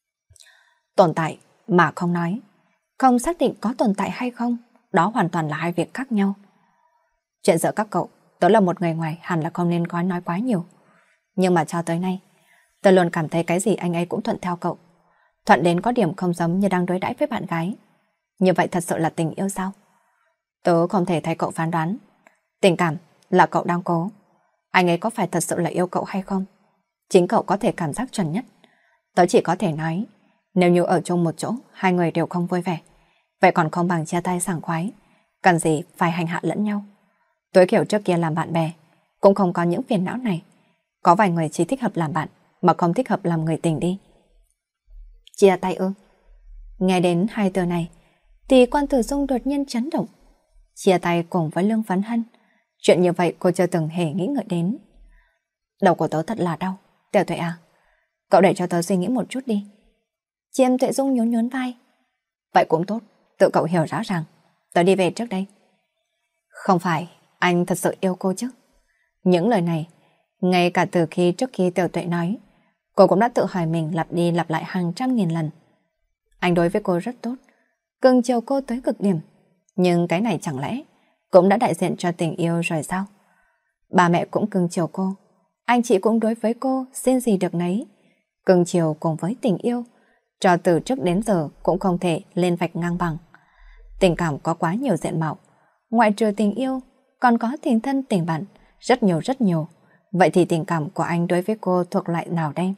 Tồn tại mà không nói, không xác định có tồn tại hay không, đó hoàn toàn là hai việc khác nhau. Chuyện giữa các cậu, tớ là một người ngoài hẳn là không nên có nói quá nhiều. Nhưng mà cho tới nay, tớ luôn cảm thấy cái gì anh ấy cũng thuận theo cậu. Thuận đến có điểm không giống như đang đối đãi với bạn gái. Như vậy thật sự là tình yêu sao? Tớ không thể thay cậu phán đoán. Tình cảm là cậu đang cố. Anh ấy có phải thật sự là yêu cậu hay không? Chính cậu có thể cảm giác chuẩn nhất. Tớ chỉ có thể nói, nếu như ở chung một chỗ, hai người đều không vui vẻ, vậy còn không bằng chia tay sảng khoái, cần gì phải hành hạ lẫn nhau. Tối kiểu trước kia làm bạn bè, cũng không có những phiền não này. Có vài người chỉ thích hợp làm bạn, mà không thích hợp làm người tình đi. Chia tay ư? Nghe đến hai từ này, thì Quan Tử Dung đột nhiên chấn động. Chia tay cùng với Lương Phấn Hân, chuyện như vậy cô chưa từng hề nghĩ ngợi đến. Đầu của tớ thật là đau, Tiểu Tuệ à, cậu để cho tớ suy nghĩ một chút đi. Chiêm Tuệ Dung nhún nhún vai. Vậy cũng tốt, tự cậu hiểu rõ ràng. Tớ đi về trước đây. Không phải, anh thật sự yêu cô chứ? Những lời này, ngay cả từ trước khi Tiểu Tuệ nói, cô cũng đã tự hỏi mình lặp đi lặp lại hàng trăm nghìn lần. Anh đối với cô rất tốt, cưng chiều cô tới cực điểm. Nhưng cái này chẳng lẽ cũng đã đại diện cho tình yêu rồi sao? Ba mẹ cũng cưng chiều cô, anh chị cũng đối với cô xin gì được nấy. Cưng chiều cùng với tình yêu, cho từ trước đến giờ cũng không thể lên vạch ngang bằng. Tình cảm có quá nhiều diện mạo, ngoại trừ tình yêu, còn có tình thân tình bạn, rất nhiều rất nhiều. Vậy thì tình cảm của anh đối với cô thuộc loại nào đây?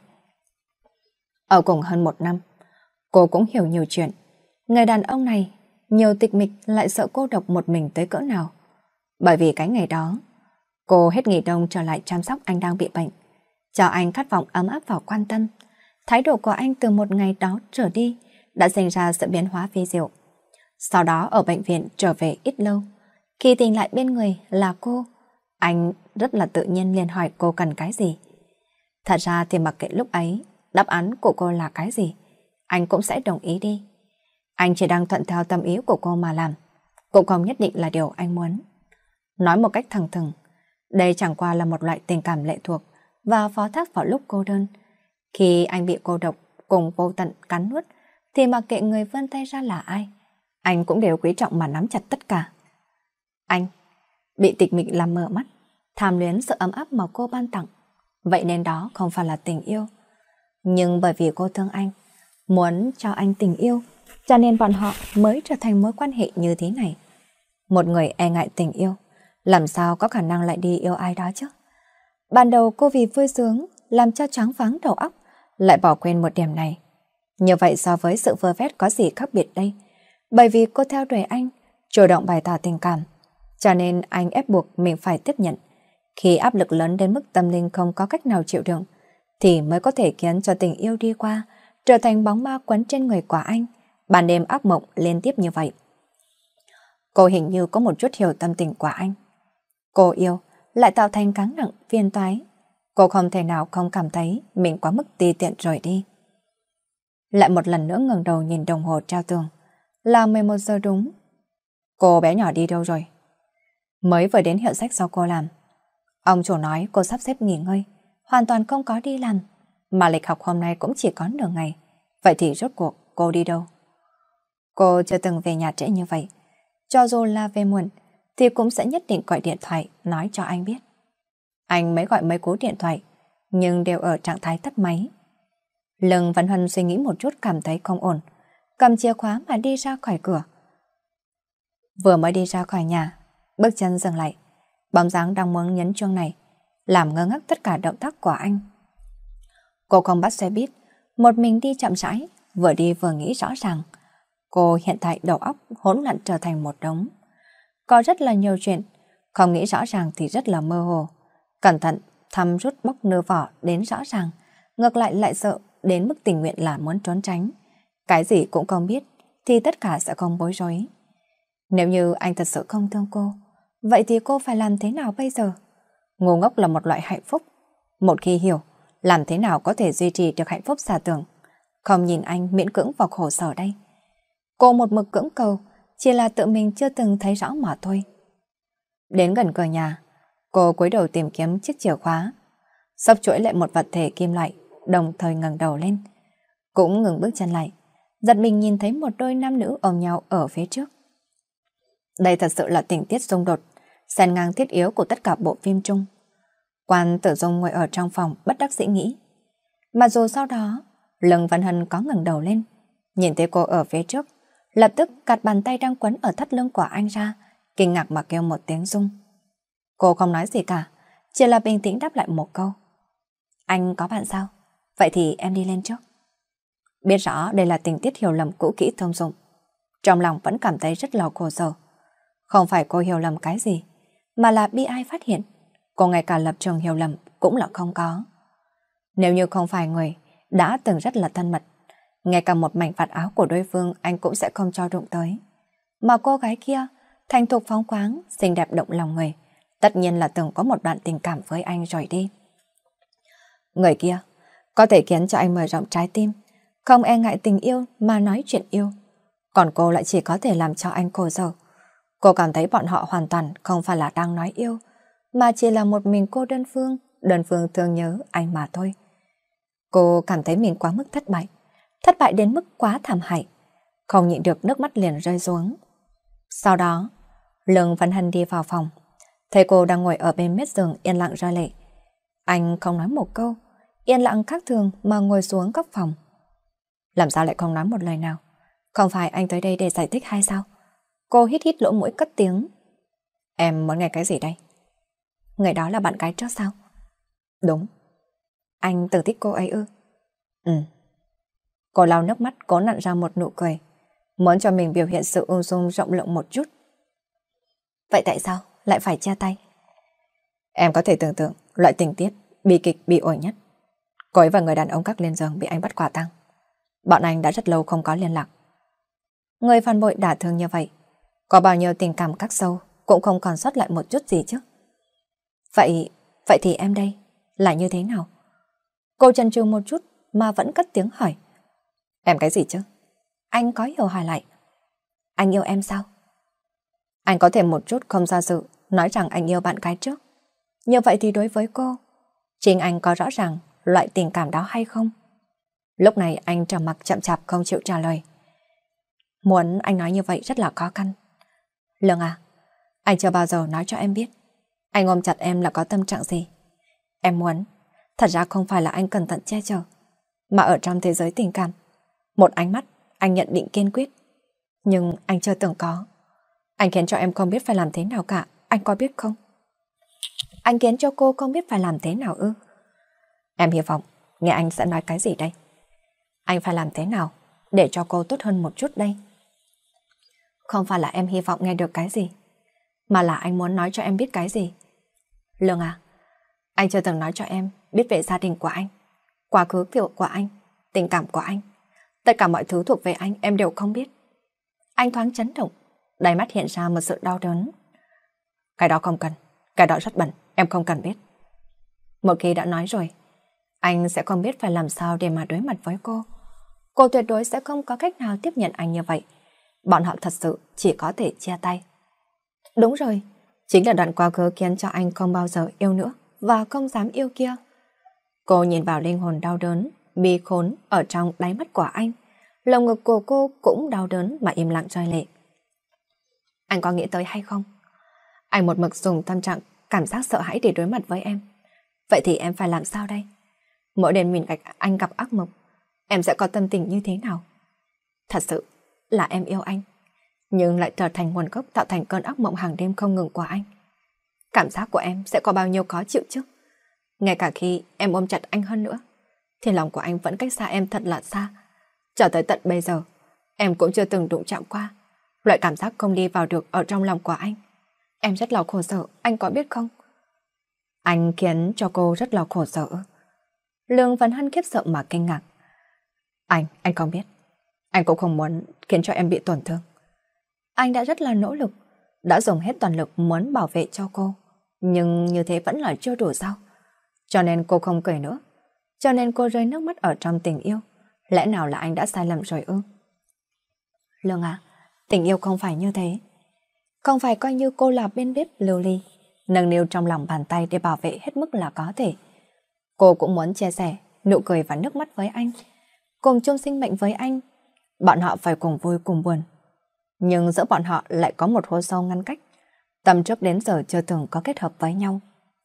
Ở cùng hơn 1 năm, cô cũng hiểu nhiều chuyện. Người đàn ông này, nhiều tịch mịch lại sợ cô độc một mình tới cỡ nào. Bởi vì cái ngày đó, cô hết nghỉ đông trở lại chăm sóc anh đang bị bệnh, cho anh khát vọng ấm áp và quan tâm. Thái độ của anh từ một ngày đó trở đi đã sinh ra sự biến hóa vi diệu. Sau đó ở bệnh viện trở về ít lâu, khi tỉnh lại bên người là cô, anh rất là tự nhiên liền hỏi cô cần cái gì. Thật ra thì mặc kệ lúc ấy đáp án của cô là cái gì, anh cũng sẽ đồng ý đi. Anh chỉ đang thuận theo tâm ý của cô mà làm, cũng không nhất định là điều anh muốn. Nói một cách thẳng thừng, đây chẳng qua là một loại tình cảm lệ thuộc và phó thác vào lúc cô đơn. Khi anh bị cô độc cùng vô tận cắn nuốt, thì mặc kệ người vươn tay ra là ai, anh cũng đều quý trọng mà nắm chặt tất cả. Anh bị tịch mịch làm mờ mắt, tham luyến sự ấm áp mà cô ban tặng. Vậy nên đó không phải là tình yêu. Nhưng bởi vì cô thương anh, muốn cho anh tình yêu, cho nên bọn họ mới trở thành mối quan hệ như thế này. Một người e ngại tình yêu, làm sao có khả năng lại đi yêu ai đó chứ? Ban đầu cô vì vui sướng, làm cho choáng váng đầu óc, lại bỏ quên một điểm này. Như vậy so với sự vơ vét có gì khác biệt đây? Bởi vì cô theo đuổi anh, chủ động bày tỏ tình cảm, cho nên anh ép buộc mình phải tiếp nhận. Khi áp lực lớn đến mức tâm linh không có cách nào chịu đựng, thì mới có thể khiến cho tình yêu đi qua, trở thành bóng ma quấn trên người của anh, ban đêm ác mộng liên tiếp như vậy. Cô hình như có một chút hiểu tâm tình của anh. Cô yêu, lại tạo thành căng nặng, phiền toái. Cô không thể nào không cảm thấy mình quá mức ti tiện rồi đi. Lại một lần nữa ngẩng đầu nhìn đồng hồ treo tường. Là 11 giờ đúng. Cô bé nhỏ đi đâu rồi? Mới vừa đến hiệu sách do cô làm. Ông chủ nói cô sắp xếp nghỉ ngơi, hoàn toàn không có đi làm, mà lịch học hôm nay cũng chỉ có nửa ngày. Vậy thì rốt cuộc cô đi đâu? Cô chưa từng về nhà trễ như vậy. Cho dù là về muộn, thì cũng sẽ nhất định gọi điện thoại nói cho anh biết. Anh mới gọi mấy cú điện thoại, nhưng đều ở trạng thái tắt máy. Lương Văn Huân suy nghĩ một chút cảm thấy không ổn, cầm chìa khóa mà đi ra khỏi cửa. Vừa mới đi ra khỏi nhà, bước chân dừng lại, bóng dáng đang muốn nhấn chuông này, làm ngơ ngác tất cả động tác của anh. Cô không bắt xe buýt, một mình đi chậm rãi, vừa đi vừa nghĩ rõ ràng. Cô hiện tại đầu óc hỗn loạn trở thành một đống. Có rất là nhiều chuyện, không nghĩ rõ ràng thì rất là mơ hồ. Cẩn thận, thăm rút bóc nơ vỏ đến rõ ràng, ngược lại lại sợ đến mức tình nguyện là muốn trốn tránh. Cái gì cũng không biết, thì tất cả sẽ không bối rối. Nếu như anh thật sự không thương cô, vậy thì cô phải làm thế nào bây giờ? Ngu ngốc là một loại hạnh phúc. Một khi hiểu, làm thế nào có thể duy trì được hạnh phúc giả tưởng? Không nhìn anh miễn cưỡng vào khổ sở đây. Cô một mực cưỡng cầu, chỉ là tự mình chưa từng thấy rõ mà thôi. Đến gần cửa nhà, cô cúi đầu tìm kiếm chiếc chìa khóa, xốc chuỗi lại một vật thể kim loại, đồng thời ngẩng đầu lên. Cũng ngừng bước chân lại, giật mình nhìn thấy một đôi nam nữ ôm nhau ở phía trước. Đây thật sự là tình tiết xung đột, xen ngang thiết yếu của tất cả bộ phim chung. Quan Tử Dung ngồi ở trong phòng bất đắc dĩ nghĩ. Mà dù sau đó, Lương Văn Hân có ngẩng đầu lên, nhìn thấy cô ở phía trước, lập tức gạt bàn tay đang quấn ở thắt lưng của anh ra, kinh ngạc mà kêu một tiếng Dung. Cô không nói gì cả, chỉ là bình tĩnh đáp lại một câu. Anh có bạn sao? Vậy thì em đi lên trước. biết rõ đây là tình tiết hiểu lầm cũ kỹ thông dụng. Trong lòng vẫn cảm thấy rất là khổ sở. Không phải cô hiểu lầm cái gì, mà là bi ai phát hiện cô ngay cả lập trường hiểu lầm cũng là không có. Nếu như không phải người đã từng rất là thân mật, ngay cả một mảnh vạt áo của đối phương anh cũng sẽ không cho đụng tới. Mà cô gái kia, thành thục phóng khoáng, xinh đẹp động lòng người, tất nhiên là từng có một đoạn tình cảm với anh rồi đi. Người kia có thể khiến cho anh mở rộng trái tim, không e ngại tình yêu mà nói chuyện yêu. Còn cô lại chỉ có thể làm cho anh khổ sở. Cô cảm thấy bọn họ hoàn toàn không phải là đang nói yêu, mà chỉ là một mình cô đơn phương thương nhớ anh mà thôi. Cô cảm thấy mình quá mức thất bại đến mức quá thảm hại, không nhịn được nước mắt liền rơi xuống. Sau đó, Lương Văn Hân đi vào phòng, thấy cô đang ngồi ở bên mép giường yên lặng rơi lệ. Anh không nói một câu, yên lặng khác thường mà ngồi xuống góc phòng. Làm sao lại không nói một lời nào? Không phải anh tới đây để giải thích hay sao? Cô hít hít lỗ mũi cất tiếng. Em muốn nghe cái gì đây? Người đó là bạn gái trước sao? Đúng. Anh từng thích cô ấy ư? Ừ. Cô lau nước mắt cố nặn ra một nụ cười, muốn cho mình biểu hiện sự ung dung rộng lượng một chút. Vậy tại sao lại phải chia tay? Em có thể tưởng tượng loại tình tiết bi kịch bị ổi nhất. Cô ấy và người đàn ông các lên giường bị anh bắt quả tang. Bọn anh đã rất lâu không có liên lạc. Người phản bội đả thương như vậy, có bao nhiêu tình cảm cắt sâu cũng không còn sót lại một chút gì chứ. Vậy thì em đây là như thế nào? Cô chần chừ một chút mà vẫn cất tiếng hỏi. Em cái gì chứ? Anh có hiểu hỏi lại. Anh yêu em sao? Anh có thể một chút không do dự nói rằng anh yêu bạn gái trước. Như vậy thì đối với cô, chính anh có rõ ràng loại tình cảm đó hay không? Lúc này anh trầm mặc chậm chạp không chịu trả lời. Muốn anh nói như vậy rất là khó khăn. Lương à, anh chưa bao giờ nói cho em biết anh ôm chặt em là có tâm trạng gì. Em muốn, thật ra không phải là anh cẩn thận che chở, mà ở trong thế giới tình cảm, một ánh mắt anh nhận định kiên quyết. Nhưng anh chưa từng có. Anh khiến cho em không biết phải làm thế nào cả, anh có biết không? Anh khiến cho cô không biết phải làm thế nào ư? Em hy vọng nghe anh sẽ nói cái gì đây? Anh phải làm thế nào để cho cô tốt hơn một chút đây? Không phải là em hy vọng nghe được cái gì, mà là anh muốn nói cho em biết cái gì. Lương à, anh chưa từng nói cho em biết về gia đình của anh, quá khứ của anh, tình cảm của anh. Tất cả mọi thứ thuộc về anh em đều không biết. Anh thoáng chấn động, đáy mắt hiện ra một sự đau đớn. Cái đó không cần, cái đó rất bẩn, em không cần biết. Một khi đã nói rồi, anh sẽ không biết phải làm sao để mà đối mặt với cô. Cô tuyệt đối sẽ không có cách nào tiếp nhận anh như vậy. Bọn họ thật sự chỉ có thể chia tay. Đúng rồi, chính là đoạn quá khứ khiến cho anh không bao giờ yêu nữa và không dám yêu kia. Cô nhìn vào linh hồn đau đớn, bi khốn ở trong đáy mắt của anh. Lồng ngực của cô cũng đau đớn mà im lặng rơi lệ. Anh có nghĩ tới hay không? Anh một mực dùng tâm trạng cảm giác sợ hãi để đối mặt với em. Vậy thì em phải làm sao đây? Mỗi đêm mình anh gặp ác mộng, em sẽ có tâm tình như thế nào? Thật sự là em yêu anh, nhưng lại trở thành nguồn gốc tạo thành cơn ác mộng hàng đêm không ngừng của anh. Cảm giác của em sẽ có bao nhiêu khó chịu chứ? Ngay cả khi em ôm chặt anh hơn nữa, thì lòng của anh vẫn cách xa em thật là xa. Cho tới tận bây giờ, em cũng chưa từng đụng chạm qua loại cảm giác không đi vào được ở trong lòng của anh. Em rất là khổ sở, anh có biết không? Anh khiến cho cô rất là khổ sở. Lương Văn Hân khiếp sợ mà kinh ngạc. Anh không biết. Anh cũng không muốn khiến cho em bị tổn thương. Anh đã rất là nỗ lực, đã dùng hết toàn lực muốn bảo vệ cho cô. Nhưng như thế vẫn là chưa đủ sao? Cho nên cô không cười nữa. Cho nên cô rơi nước mắt ở trong tình yêu. Lẽ nào là anh đã sai lầm rồi ư? Lương à, tình yêu không phải như thế. Không phải coi như cô là bên bếp lưu ly, nâng niu trong lòng bàn tay để bảo vệ hết mức là có thể. Cô cũng muốn chia sẻ nụ cười và nước mắt với anh, cùng chung sinh mệnh với anh. Bọn họ phải cùng vui cùng buồn. Nhưng giữa bọn họ lại có một hố sâu ngăn cách. Tầm trước đến giờ chưa từng có kết hợp với nhau.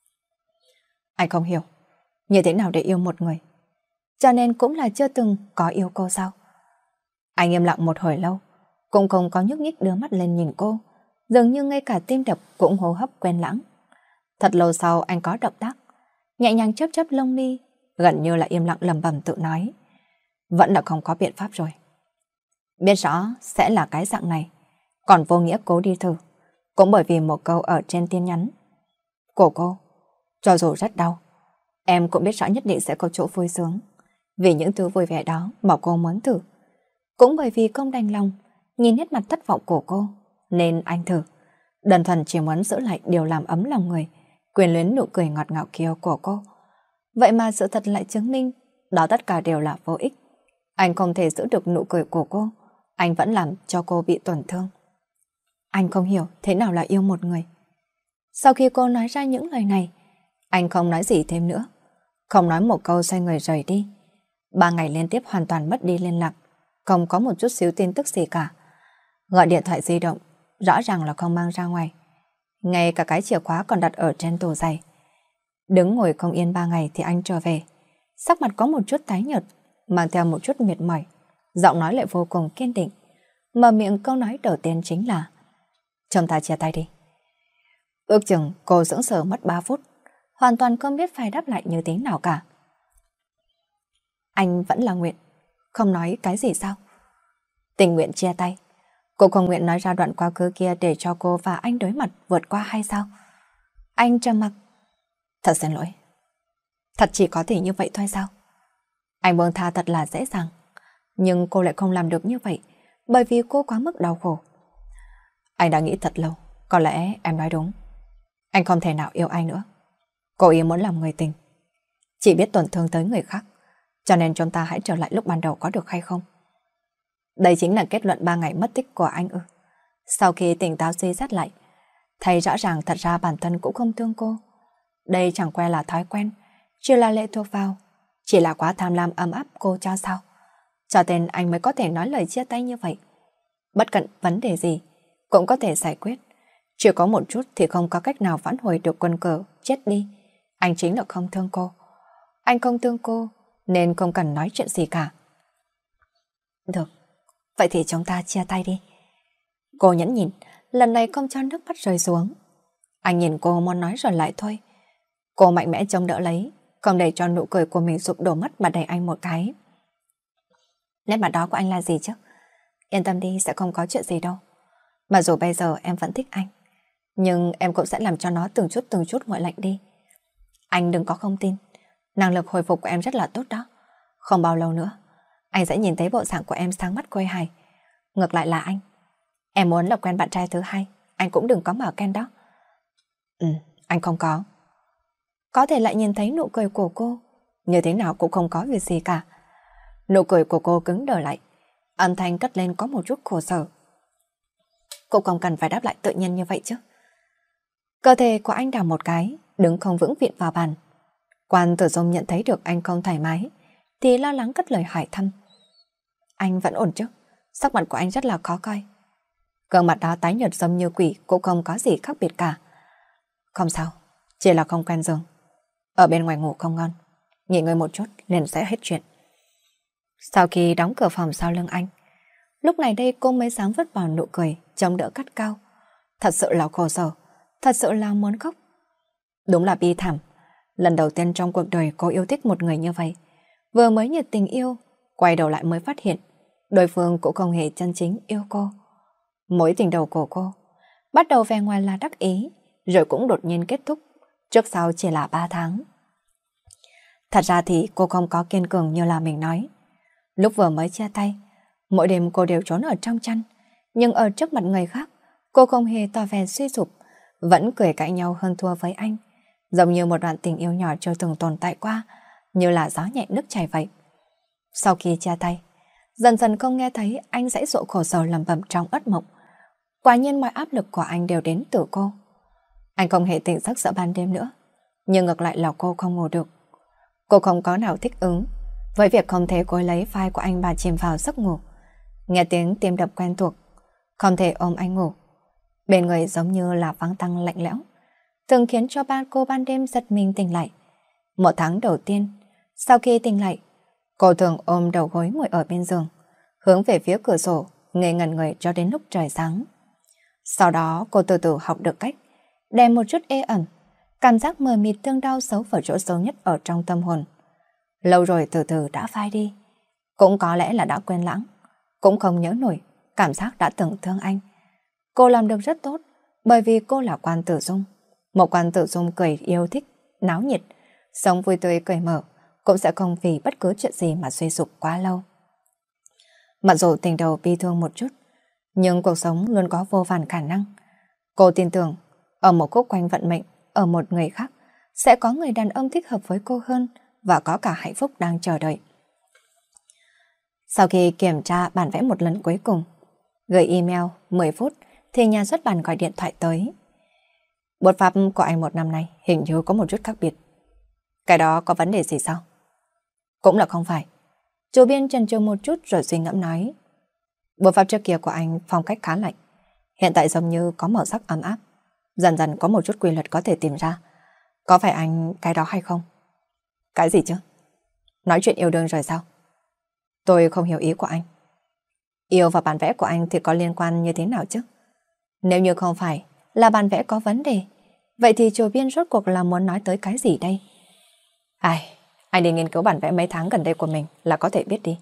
Anh không hiểu như thế nào để yêu một người, cho nên cũng là chưa từng có yêu cô sao? Anh im lặng một hồi lâu, cũng không có nhúc nhích đưa mắt lên nhìn cô, dường như ngay cả tim đập cũng hô hấp quen lãng. Thật lâu sau anh có động tác, nhẹ nhàng chớp chớp lông mi, gần như là im lặng lẩm bẩm tự nói. vẫn là không có biện pháp rồi. Biết rõ sẽ là cái dạng này, còn vô nghĩa cố đi thử, cũng bởi vì một câu ở trên tin nhắn. Cô, cho dù rất đau, em cũng biết rõ nhất định sẽ có chỗ vui sướng. Vì những thứ vui vẻ đó mà cô muốn thử. Cũng bởi vì không đành lòng, nhìn nét mặt thất vọng của cô, nên anh thử. Đơn thuần chỉ muốn giữ lại điều làm ấm lòng người, quyền luyến nụ cười ngọt ngào kia của cô. Vậy mà sự thật lại chứng minh, đó tất cả đều là vô ích. Anh không thể giữ được nụ cười của cô, anh vẫn làm cho cô bị tổn thương. Anh không hiểu thế nào là yêu một người. Sau khi cô nói ra những lời này, anh không nói gì thêm nữa. Không nói một câu xoay người rời đi. 3 ngày liên tiếp hoàn toàn mất đi liên lạc, không có một chút xíu tin tức gì cả. Gọi điện thoại di động, rõ ràng là không mang ra ngoài. Ngay cả cái chìa khóa còn đặt ở trên tủ giày. Đứng ngồi không yên 3 ngày thì anh trở về. Sắc mặt có một chút tái nhợt, mang theo một chút mệt mỏi. Giọng nói lại vô cùng kiên định. Mở miệng câu nói đầu tiên chính là: chúng ta chia tay đi. Ước chừng cô sững sờ mất 3 phút, hoàn toàn không biết phải đáp lại như thế nào cả. Anh vẫn là nguyện, không nói cái gì sao? Tình nguyện chia tay. Cô không nguyện nói ra đoạn quá khứ kia để cho cô và anh đối mặt vượt qua hay sao? Anh trầm mặc. Thật xin lỗi. Thật chỉ có thể như vậy thôi sao? Anh buông tha thật là dễ dàng. Nhưng cô lại không làm được như vậy, bởi vì cô quá mức đau khổ. Anh đã nghĩ thật lâu, có lẽ em nói đúng. Anh không thể nào yêu ai nữa. Cô ý muốn làm người tình, chỉ biết tổn thương tới người khác. Cho nên chúng ta hãy trở lại lúc ban đầu có được hay không? Đây chính là kết luận 3 ngày mất tích của anh ư? Sau khi tỉnh táo suy xét lại, thấy rõ ràng thật ra bản thân cũng không thương cô. Đây chẳng qua là thói quen, chỉ là lệ thuộc vào, chỉ là quá tham lam ấm áp cô cho sao? Cho nên anh mới có thể nói lời chia tay như vậy. Bất cận vấn đề gì cũng có thể giải quyết. Chỉ có một chút thì không có cách nào vãn hồi được quân cờ chết đi. Anh chính là không thương cô. Anh không thương cô nên không cần nói chuyện gì cả. Được, vậy thì chúng ta chia tay đi. Cô nhẫn nhịn, lần này không cho nước mắt rơi xuống. Anh nhìn cô muốn nói rồi lại thôi. Cô mạnh mẽ chống đỡ lấy, không để cho nụ cười của mình sụp đổ mất mà đẩy anh một cái. Nét mặt đó của anh là gì chứ? Yên tâm đi, sẽ không có chuyện gì đâu. Mà dù bây giờ em vẫn thích anh, nhưng em cũng sẽ làm cho nó từng chút nguội lạnh đi. Anh đừng có không tin, năng lực hồi phục của em rất là tốt đó. Không bao lâu nữa, anh sẽ nhìn thấy bộ dạng của em sáng mắt quê hài. Ngược lại là anh, em muốn là quen bạn trai thứ hai, anh cũng đừng có mở ken đó. Anh không có. Có thể lại nhìn thấy nụ cười của cô, như thế nào cũng không có việc gì cả. Nụ cười của cô cứng đờ lại, âm thanh cất lên có một chút khổ sở. Cô không cần phải đáp lại tự nhiên như vậy chứ. Cơ thể của anh đảo một cái, đứng không vững vịn vào bàn. Quan Tử Dung nhận thấy được anh không thoải mái, thì lo lắng cất lời hỏi thăm. Anh vẫn ổn chứ? Sắc mặt của anh rất là khó coi. Gương mặt đó tái nhợt giống như quỷ, cũng không có gì khác biệt cả. Không sao, chỉ là không quen giường. Ở bên ngoài ngủ không ngon, nghỉ ngơi một chút liền sẽ hết chuyện. Sau khi đóng cửa phòng sau lưng anh, lúc này đây cô mới dám vứt vào nụ cười, chống đỡ cắt cao. Thật sự là khổ sở, thật sự là muốn khóc. Đúng là bi thảm. Lần đầu tiên trong cuộc đời cô yêu thích một người như vậy. Vừa mới nhiệt tình yêu, quay đầu lại mới phát hiện đối phương cũng không hề chân chính yêu cô. Mối tình đầu của cô bắt đầu vẻ ngoài là đắc ý, rồi cũng đột nhiên kết thúc, trước sau chỉ là 3 tháng. Thật ra thì cô không có kiên cường như là mình nói. Lúc vừa mới chia tay, mỗi đêm cô đều trốn ở trong chăn, nhưng ở trước mặt người khác, cô không hề tỏ vẻ suy sụp, vẫn cười cãi nhau hơn thua với anh, giống như một đoạn tình yêu nhỏ chưa từng tồn tại qua, như là gió nhẹ nước chảy vậy. Sau khi chia tay, dần dần không nghe thấy anh giãy giụa khổ sở lẩm bẩm trong ất mộng. Quả nhiên mọi áp lực của anh đều đến từ cô. Anh không hề tỉnh giấc giữa ban đêm nữa, nhưng ngược lại là cô không ngủ được. Cô không có nào thích ứng với việc không thể cối lấy vai của anh mà chìm vào giấc ngủ. Nghe tiếng tim đập quen thuộc, không thể ôm anh ngủ. Bên người giống như là vắng tăng lạnh lẽo, thường khiến cho cô ban đêm giật mình tỉnh lại. 1 tháng đầu tiên, sau khi tỉnh lại, cô thường ôm đầu gối ngồi ở bên giường, hướng về phía cửa sổ, ngây ngẩn người cho đến lúc trời sáng. Sau đó cô từ từ học được cách đem một chút ê ẩm, cảm giác mờ mịt thương đau xấu vào chỗ sâu nhất ở trong tâm hồn. Lâu rồi từ từ đã phai đi. cũng có lẽ là đã quên lãng, cũng không nhớ nổi cảm giác đã từng thương anh. Cô làm được rất tốt, bởi vì cô là Quan Tử Dung. Một Quan Tử Dung cười yêu thích, náo nhiệt, sống vui tươi cởi mở, cũng sẽ không vì bất cứ chuyện gì mà suy sụp quá lâu. Mặc dù tình đầu bi thương một chút, nhưng cuộc sống luôn có vô vàn khả năng. Cô tin tưởng, ở một khúc quanh vận mệnh, ở một người khác, sẽ có người đàn ông thích hợp với cô hơn và có cả hạnh phúc đang chờ đợi. Sau khi kiểm tra bản vẽ một lần cuối cùng, gửi email 10 phút thì nhà xuất bản gọi điện thoại tới. Bút pháp của anh một năm nay hình như có một chút khác biệt. Cái đó có vấn đề gì sao? Cũng là không phải. Chủ biên chần chừ một chút rồi suy ngẫm nói. Bút pháp trước kia của anh phong cách khá lạnh. Hiện tại giống như có màu sắc ấm áp. Dần dần có một chút quy luật có thể tìm ra. Có phải anh cái đó hay không? Cái gì chứ? Nói chuyện yêu đương rồi sao? Tôi không hiểu ý của anh. Yêu và bản vẽ của anh thì có liên quan như thế nào chứ? Nếu như không phải là bản vẽ có vấn đề, vậy thì chủ biên rốt cuộc là muốn nói tới cái gì đây? Anh đi nghiên cứu bản vẽ mấy tháng gần đây của mình là có thể biết đi.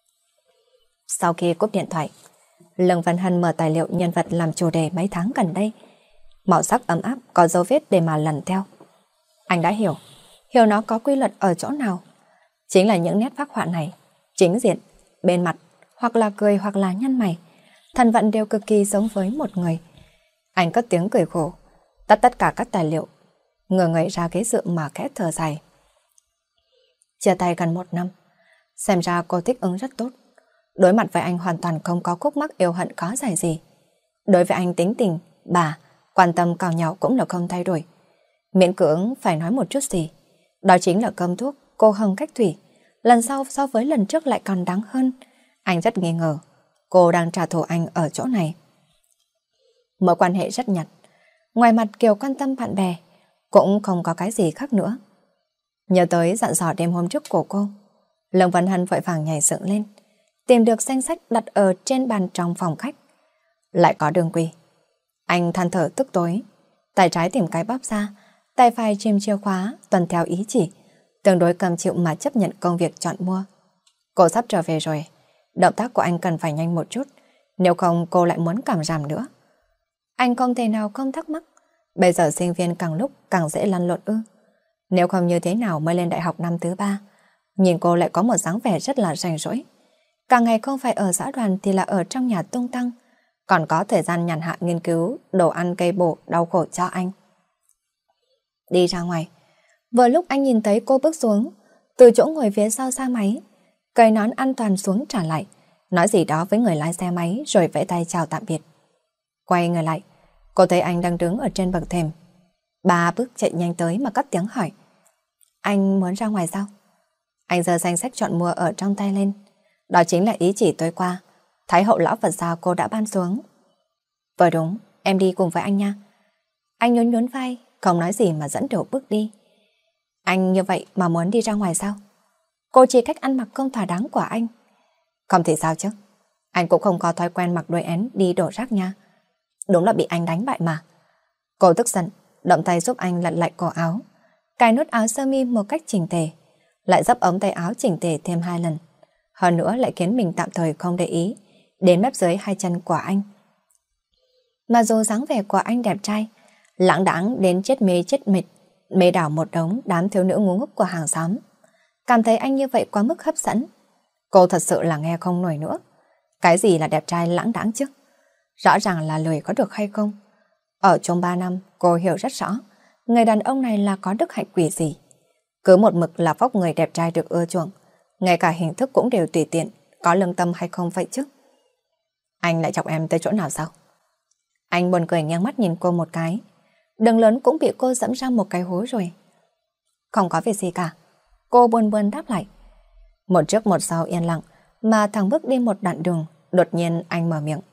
Sau khi cúp điện thoại, Lương Văn Hân mở tài liệu nhân vật làm chủ đề mấy tháng gần đây. Màu sắc ấm áp có dấu vết để mà lần theo. Anh đã hiểu nó có quy luật ở chỗ nào. Chính là những nét phác họa này, chính diện, bên mặt, hoặc là cười hoặc là nhăn mày, thần vận đều cực kỳ giống với một người. Anh cất tiếng cười khổ, tất cả các tài liệu, ngửa người ra ghế dựa mà khẽ thở dài. Chia tay gần 1 năm, xem ra cô thích ứng rất tốt. Đối mặt với anh hoàn toàn không có khúc mắc yêu hận có dài gì. Đối với anh tính tình, quan tâm cào nhào cũng là không thay đổi. Miễn cưỡng phải nói một chút gì, đó chính là cơm thuốc cô hồng cách thủy. Lần sau so với lần trước lại còn đáng hơn. Anh rất nghi ngờ cô đang trả thù anh ở chỗ này. Mối quan hệ rất nhạt. Ngoài mặt Kiều quan tâm bạn bè, cũng không có cái gì khác nữa. Nhớ tới dặn dò đêm hôm trước của cô, Lương Văn Hân vội vàng nhảy dựng lên, tìm được danh sách đặt ở trên bàn trong phòng khách. Lại có đường quy. Anh than thở tức tối, tay trái tìm cái bóp ra, tay phải chìm chìa khóa tuần theo ý chỉ, tương đối cam chịu mà chấp nhận công việc chọn mua. Cô sắp trở về rồi, động tác của anh cần phải nhanh một chút, nếu không cô lại muốn cảm giảm nữa. Anh không thể nào không thắc mắc, bây giờ sinh viên càng lúc càng dễ lăn lộn ư? Nếu không như thế nào mới lên đại học năm thứ 3, nhìn cô lại có một dáng vẻ rất là rảnh rỗi. Cả ngày không phải ở xã đoàn thì là ở trong nhà tung tăng, còn có thời gian nhàn hạ nghiên cứu đồ ăn cây bổ đau khổ cho anh. Đi ra ngoài, vừa lúc anh nhìn thấy cô bước xuống, từ chỗ ngồi phía sau xe máy, cởi nón an toàn xuống trả lại, nói gì đó với người lái xe máy rồi vẫy tay chào tạm biệt. Quay người lại, cô thấy anh đang đứng ở trên bậc thềm. 3 bước chạy nhanh tới mà cất tiếng hỏi. Anh muốn ra ngoài sao? Anh giơ danh sách chọn mua ở trong tay lên. Đó chính là ý chỉ tối qua Thái hậu lão Phật gia cô đã ban xuống. Vừa đúng, em đi cùng với anh nha. Anh nhún nhún vai, không nói gì mà dẫn đầu bước đi. Anh như vậy mà muốn đi ra ngoài sao? Cô chỉ cách ăn mặc không thỏa đáng của anh. Không thể sao chứ, anh cũng không có thói quen mặc đôi én đi đổ rác nha. Đúng là bị anh đánh bại mà. Cô tức giận, động tay giúp anh lật lại cổ áo, cài nút áo sơ mi một cách chỉnh tề, lại dấp ống tay áo chỉnh tề thêm 2 lần. Hơn nữa lại khiến mình tạm thời không để ý đến mép dưới 2 chân của anh. Mà dù dáng vẻ của anh đẹp trai, lãng đãng đến chết mệt, mê đảo một đống đám thiếu nữ ngu ngốc của hàng xóm, cảm thấy anh như vậy quá mức hấp dẫn. Cô thật sự là nghe không nổi nữa. Cái gì là đẹp trai lãng đãng chứ? Rõ ràng là lười có được hay không? Ở trong 3 năm, cô hiểu rất rõ người đàn ông này là có đức hạnh quỷ gì. Cứ một mực là vóc người đẹp trai được ưa chuộng, ngay cả hình thức cũng đều tùy tiện, có lương tâm hay không vậy chứ? Anh lại chọc em tới chỗ nào sao? Anh buồn cười nhang mắt nhìn cô một cái. Đường lớn cũng bị cô dẫm ra một cái hố rồi. Không có việc gì cả. Cô buồn buồn đáp lại. Một trước một sau yên lặng, mà thằng bước đi một đoạn đường, đột nhiên anh mở miệng.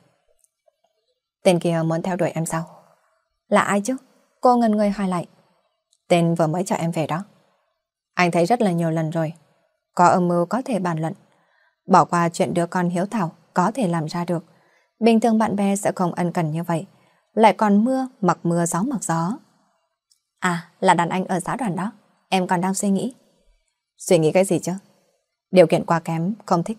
Tên kia muốn theo đuổi em sao? Là ai chứ? Cô ngần người hỏi lại. Tên vừa mới cho em về đó. Anh thấy rất là nhiều lần rồi. Có âm mưu có thể bàn luận. Bỏ qua chuyện đứa con hiếu thảo có thể làm ra được. Bình thường bạn bè sẽ không ân cần như vậy. Lại còn mặc mưa gió mặc gió. À, là đàn anh ở xã đoàn đó. Em còn đang suy nghĩ. Suy nghĩ cái gì chứ? Điều kiện quá kém, không thích,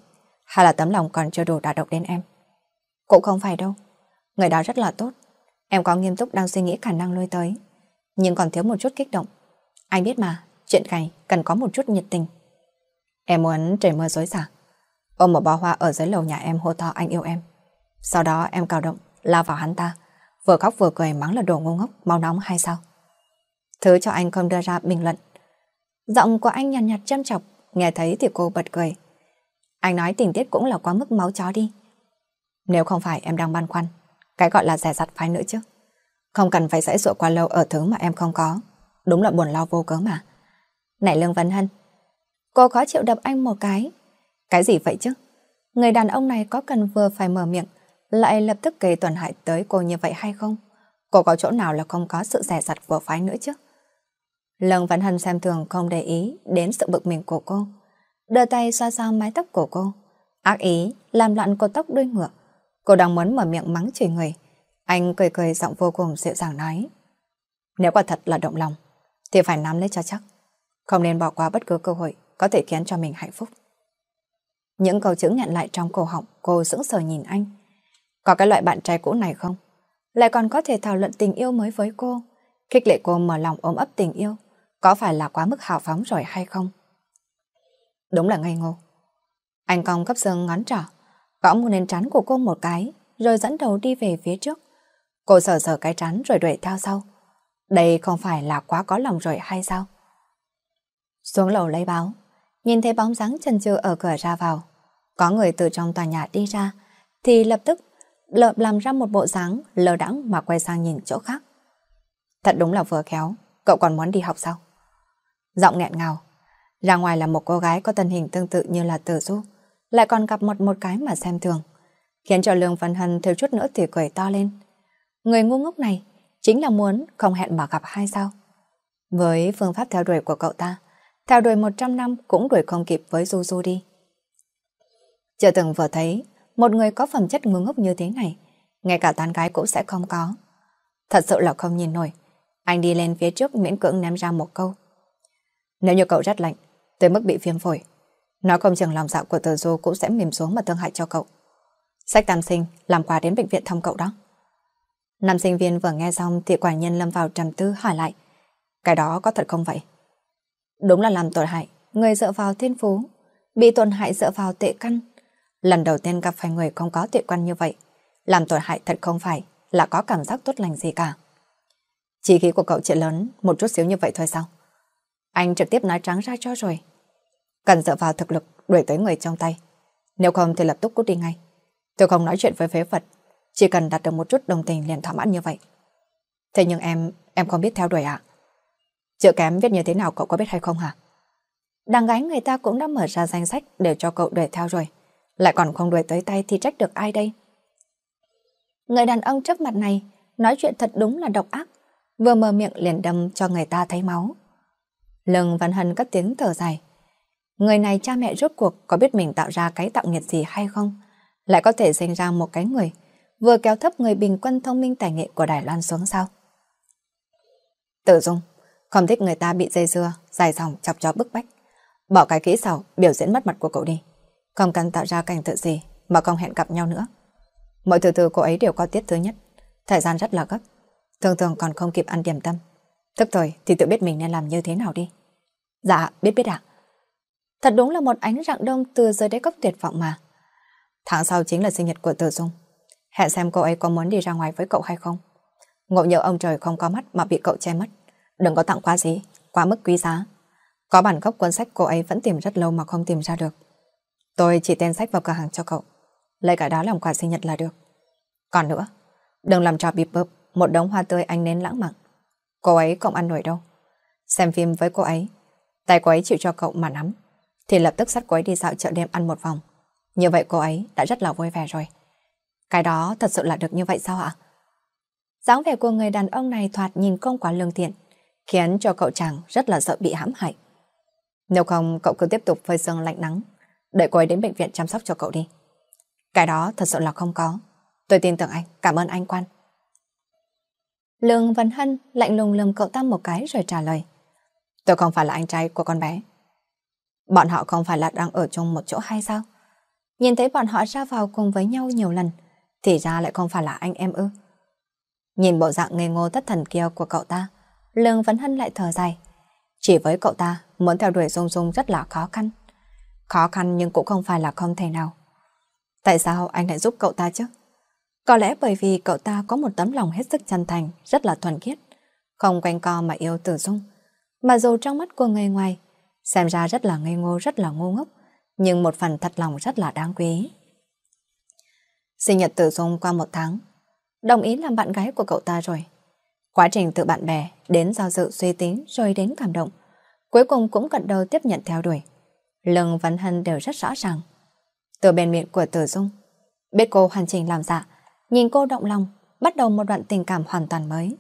Hay là tấm lòng còn chưa đủ đả động đến em? Cũng không phải đâu. Người đó rất là tốt. Em có nghiêm túc đang suy nghĩ khả năng lui tới. Nhưng còn thiếu một chút kích động. Anh biết mà, chuyện này cần có một chút nhiệt tình. Em muốn trời mưa xối xả. Ôm một bó hoa ở dưới lầu nhà em hô to anh yêu em. Sau đó em cào động, lao vào hắn ta. Vừa khóc vừa cười mắng là đồ ngu ngốc, máu nóng hay sao? Thứ cho anh không đưa ra bình luận. Giọng của anh nhàn nhạt châm chọc, nghe thấy thì cô bật cười. Anh nói tình tiết cũng là quá mức máu chó đi. Nếu không phải em đang băn khoăn, cái gọi là dè dặt phái nữa chứ. Không cần phải giãy giụa quá lâu ở thứ mà em không có. Đúng là buồn lo vô cớ mà. Này Lương Vấn Hân. Cô khó chịu đập anh một cái. Cái gì vậy chứ? Người đàn ông này có cần vừa phải mở miệng lại lập tức gây tổn hại tới cô như vậy hay không? Cô có chỗ nào là không có sự dè dặt vừa phái nữa chứ? Lương Vấn Hân xem thường không để ý đến sự bực mình của cô. Đưa tay xoa xoa mái tóc của cô. Ác ý làm loạn cột tóc đuôi ngựa. Cô đang muốn mở miệng mắng chửi người. Anh cười cười giọng vô cùng dịu dàng nói. Nếu quả thật là động lòng thì phải nắm lấy cho chắc. Không nên bỏ qua bất cứ cơ hội có thể khiến cho mình hạnh phúc. Những câu chữ nghẹn lại trong cổ họng, cô sững sờ nhìn anh. Có cái loại bạn trai cũ này không? Lại còn có thể thảo luận tình yêu mới với cô, khích lệ cô mở lòng ôm ấp tình yêu. Có phải là quá mức hào phóng rồi hay không? Đúng là ngây ngô. Anh cong cấp xương ngón trỏ, gõ lên trán của cô một cái, rồi dẫn đầu đi về phía trước. Cô sờ sờ cái trán rồi đuổi theo sau. Đây không phải là quá có lòng rồi hay sao? Xuống lầu lấy báo, nhìn thấy bóng dáng chần chừ ở cửa ra vào. Có người từ trong tòa nhà đi ra, thì lập tức làm ra một bộ dáng lơ đãng mà quay sang nhìn chỗ khác. Thật đúng là vừa khéo, cậu còn muốn đi học sao? Giọng nghẹn ngào. Ra ngoài là một cô gái có thân hình tương tự như là Tử Du, lại còn gặp một cái mà xem thường, khiến cho Lương Văn Hân thiếu chút nữa thì cười to lên. Người ngu ngốc này chính là muốn không hẹn mà gặp hay sao? Với phương pháp theo đuổi của cậu ta, theo đuổi 100 năm cũng đuổi không kịp với Du Du đi. Chưa từng vừa thấy một người có phẩm chất ngu ngốc như thế này, ngay cả tán gái cũng sẽ không có. Thật sự là không nhìn nổi. Anh đi lên phía trước miễn cưỡng ném ra một câu. Nếu như cậu rất lạnh, tới mức bị viêm phổi, nó không chừng lòng dạ của Tử Du cũng sẽ mềm xuống mà thương hại cho cậu. Sách tam sinh làm quà đến bệnh viện thăm cậu đó. Nam sinh viên vừa nghe xong thì quả nhiên lâm vào trầm tư hỏi lại. Cái đó có thật không vậy? Đúng là làm tổn hại người dựa vào thiên phú, bị tổn hại dựa vào tệ căn. Lần đầu tiên gặp phải người không có tệ căn như vậy, làm tổn hại thật không phải là có cảm giác tốt lành gì cả. Chí khí của cậu chỉ lớn một chút xíu như vậy thôi sao? Anh trực tiếp nói trắng ra cho rồi. Cần dựa vào thực lực đuổi tới người trong tay. Nếu không thì lập tức cút đi ngay. Tôi không nói chuyện với phế vật, chỉ cần đạt được một chút đồng tình liền thỏa mãn như vậy. Thế nhưng em không biết theo đuổi ạ? Chữ kém viết như thế nào cậu có biết hay không hả? Đàn gái người ta cũng đã mở ra danh sách để cho cậu đuổi theo rồi, lại còn không đuổi tới tay thì trách được ai đây? Người đàn ông trước mặt này nói chuyện thật đúng là độc ác, vừa mở miệng liền đâm cho người ta thấy máu. Lương Văn Hân cất tiếng thở dài. Người này cha mẹ rốt cuộc có biết mình tạo ra cái tạo nghiệt gì hay không? Lại có thể sinh ra một cái người vừa kéo thấp người bình quân thông minh tài nghệ của Đài Loan xuống sao? Tử Dung không thích người ta bị dây dưa, dài dòng chọc cho bức bách. Bỏ cái kỹ xảo biểu diễn mất mặt của cậu đi. Không cần tạo ra cảnh tượng gì mà không hẹn gặp nhau nữa. Mọi thứ từ cô ấy đều có tiết thứ nhất. Thời gian rất là gấp, thường thường còn không kịp ăn điểm tâm. Thức thời thì tự biết mình nên làm như thế nào đi. Dạ, biết ạ. Thật đúng là một ánh rạng đông từ dưới đáy cốc tuyệt vọng mà. Tháng sau chính là sinh nhật của Tử Dung. Hẹn xem cô ấy có muốn đi ra ngoài với cậu hay không. Ngộ nhỡ ông trời không có mắt mà bị cậu che mất. Đừng có tặng quá gì, quá mức quý giá. Có bản gốc cuốn sách cô ấy vẫn tìm rất lâu mà không tìm ra được. Tôi chỉ tên sách vào cửa hàng cho cậu, lấy cái đó làm quà sinh nhật là được. Còn nữa, đừng làm trò bịp bợp một đống hoa tươi anh nến lãng mạn. Cô ấy không ăn nổi đâu. Xem phim với cô ấy, tay cô ấy chịu cho cậu mà nắm, thì lập tức dắt cô ấy đi dạo chợ đêm ăn một vòng. Như vậy cô ấy đã rất là vui vẻ rồi. Cái đó thật sự là được như vậy sao ạ? Dáng vẻ của người đàn ông này thoạt nhìn không quá lương thiện, khiến cho cậu chàng rất là sợ bị hãm hại. Nếu không cậu cứ tiếp tục phơi sương lạnh nắng, đợi cô ấy đến bệnh viện chăm sóc cho cậu đi. Cái đó thật sự là không có. Tôi tin tưởng anh, cảm ơn anh Quan. Lương Văn Hân lạnh lùng lườm cậu ta một cái rồi trả lời. Tôi không phải là anh trai của con bé. Bọn họ không phải là đang ở chung một chỗ hay sao? Nhìn thấy bọn họ ra vào cùng với nhau nhiều lần, thì ra lại không phải là anh em ư. Nhìn bộ dạng ngây ngô thất thần kia của cậu ta, Lương Vấn Hân lại thở dài. Chỉ với cậu ta, muốn theo đuổi Dung Dung rất là khó khăn. Khó khăn nhưng cũng không phải là không thể nào. Tại sao anh lại giúp cậu ta chứ? Có lẽ bởi vì cậu ta có một tấm lòng hết sức chân thành, rất là thuần khiết, không quanh co mà yêu Tử Dung. Mà dù trong mắt của người ngoài, xem ra rất là ngây ngô, rất là ngu ngốc, nhưng một phần thật lòng rất là đáng quý. Sinh nhật Tử Dung qua 1 tháng, đồng ý làm bạn gái của cậu ta rồi. Quá trình từ bạn bè đến do dự suy tính rồi đến cảm động, cuối cùng cũng gật đầu tiếp nhận theo đuổi. Lương Vấn Hân đều rất rõ ràng. Từ bên miệng của Tử Dung, biết cô hoàn chỉnh làm dạ, nhìn cô động lòng, bắt đầu một đoạn tình cảm hoàn toàn mới.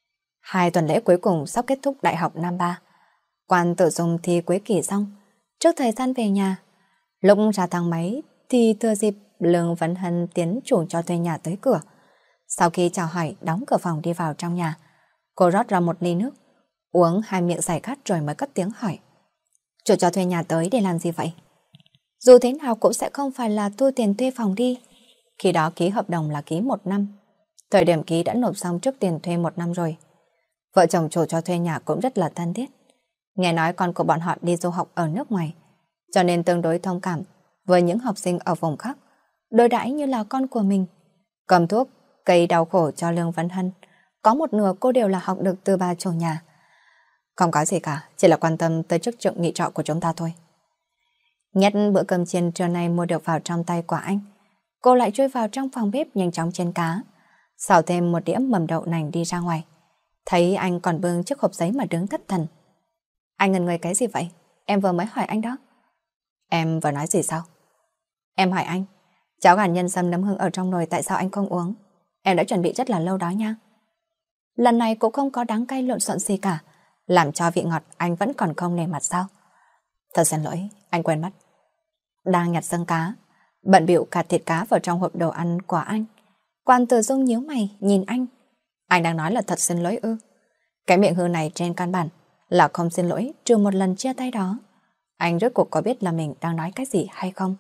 2 tuần lễ cuối cùng sắp kết thúc đại học năm 3. Quan Tử Dung thi cuối kỳ xong, trước thời gian về nhà. Lúc ra thang máy thì thừa dịp Lương Vấn Hân tiến chủ cho thuê nhà tới cửa. Sau khi chào hỏi đóng cửa phòng đi vào trong nhà, cô rót ra 1 ly nước, uống 2 miệng giải khát rồi mới cất tiếng hỏi. Chủ cho thuê nhà tới để làm gì vậy? Dù thế nào cũng sẽ không phải là thu tiền thuê phòng đi. Khi đó ký hợp đồng là ký 1 năm. Thời điểm ký đã nộp xong trước tiền thuê 1 năm rồi. Vợ chồng chủ cho thuê nhà cũng rất là thân thiết. Nghe nói con của bọn họ đi du học ở nước ngoài, cho nên tương đối thông cảm với những học sinh ở vùng khác, đối đãi như là con của mình. Cầm thuốc, cây đau khổ cho Lương Vấn Hân, có một nửa cô đều là học được từ bà chủ nhà. Không có gì cả, chỉ là quan tâm tới chức trượng nghị trọ của chúng ta thôi. Nhét bữa cơm chiên trưa nay mua được vào trong tay của anh, cô lại chui vào trong phòng bếp nhanh chóng chiên cá, xào thêm một đĩa mầm đậu nành đi ra ngoài. Thấy anh còn bưng chiếc hộp giấy mà đứng thất thần. Anh ngần người cái gì vậy? Em vừa mới hỏi anh đó. Em vừa nói gì sao? Em hỏi anh, cháo gà nhân sâm nấm hương ở trong nồi tại sao anh không uống? Em đã chuẩn bị rất là lâu đó nha. Lần này cũng không có đắng cay lộn xộn gì cả, làm cho vị ngọt anh vẫn còn không nề mặt sao? Thật xin lỗi, anh quên mất. Đang nhặt xương cá, bận bịu cạt thịt cá vào trong hộp đồ ăn của anh. Quan Tử Dung nhíu mày nhìn anh. Anh đang nói là thật xin lỗi ư? Cái miệng hư này trên căn bản là không xin lỗi trừ một lần chia tay đó. Anh rốt cuộc có biết là mình đang nói cái gì hay không?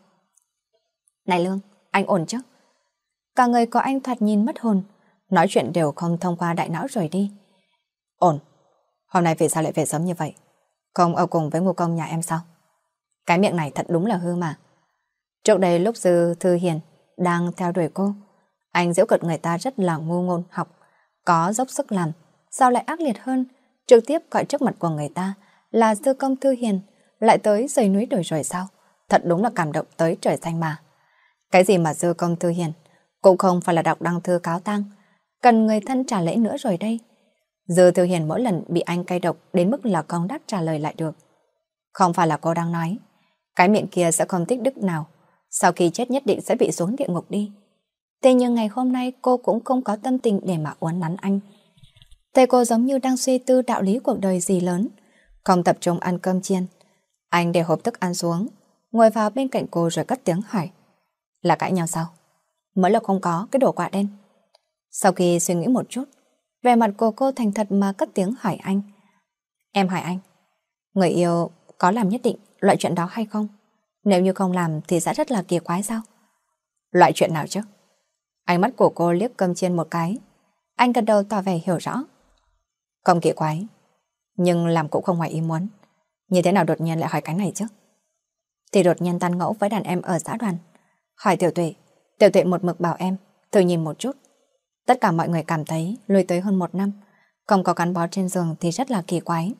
Này Lương, anh ổn chứ? Cả người của anh thoạt nhìn mất hồn, nói chuyện đều không thông qua đại não rồi đi. Ổn. Hôm nay vì sao lại về sớm như vậy? Không ở cùng với ngu công nhà em sao? Cái miệng này thật đúng là hư mà. Trước đây lúc Dư Thư Hiền đang theo đuổi cô, anh giễu cợt người ta rất là ngu ngôn học, có dốc sức làm, sao lại ác liệt hơn, trực tiếp gọi trước mặt của người ta là Dư Công Thư Hiền, lại tới dãy núi đổi rồi sao? Thật đúng là cảm động tới trời xanh mà. Cái gì mà Dư Công Thư Hiền, cũng không phải là đọc đăng thư cáo tang, cần người thân trả lễ nữa rồi đây. Dư Thư Hiền mỗi lần bị anh cay độc đến mức là không đáp trả lời lại được. Không phải là cô đang nói, cái miệng kia sẽ không tích đức nào, sau khi chết nhất định sẽ bị xuống địa ngục đi. Thế nhưng ngày hôm nay cô cũng không có tâm tình để mà uốn nắn anh. Thế cô giống như đang suy tư đạo lý cuộc đời gì lớn, không tập trung ăn cơm chiên. Anh để hộp thức ăn xuống, ngồi vào bên cạnh cô rồi cất tiếng hỏi. Là cãi nhau sao? Mới là không có cái đồ quả đen. Sau khi suy nghĩ một chút, vẻ mặt của cô thành thật mà cất tiếng hỏi anh. Em hỏi anh, người yêu có làm nhất định loại chuyện đó hay không? Nếu như không làm thì sẽ rất là kỳ quái sao? Loại chuyện nào chứ? Ánh mắt của cô liếc cơm chiên một cái. Anh gật đầu tỏ vẻ hiểu rõ. Không kỳ quái, nhưng làm cũng không ngoài ý muốn. Như thế nào đột nhiên lại hỏi cái này chứ? Thì đột nhiên tán ngẫu với đàn em ở xã đoàn. Hỏi Tiểu Tuệ, Tiểu Tuệ một mực bảo em thử nhìn một chút. Tất cả mọi người cảm thấy lùi tới hơn 1 năm, không có gắn bó trên giường thì rất là kỳ quái.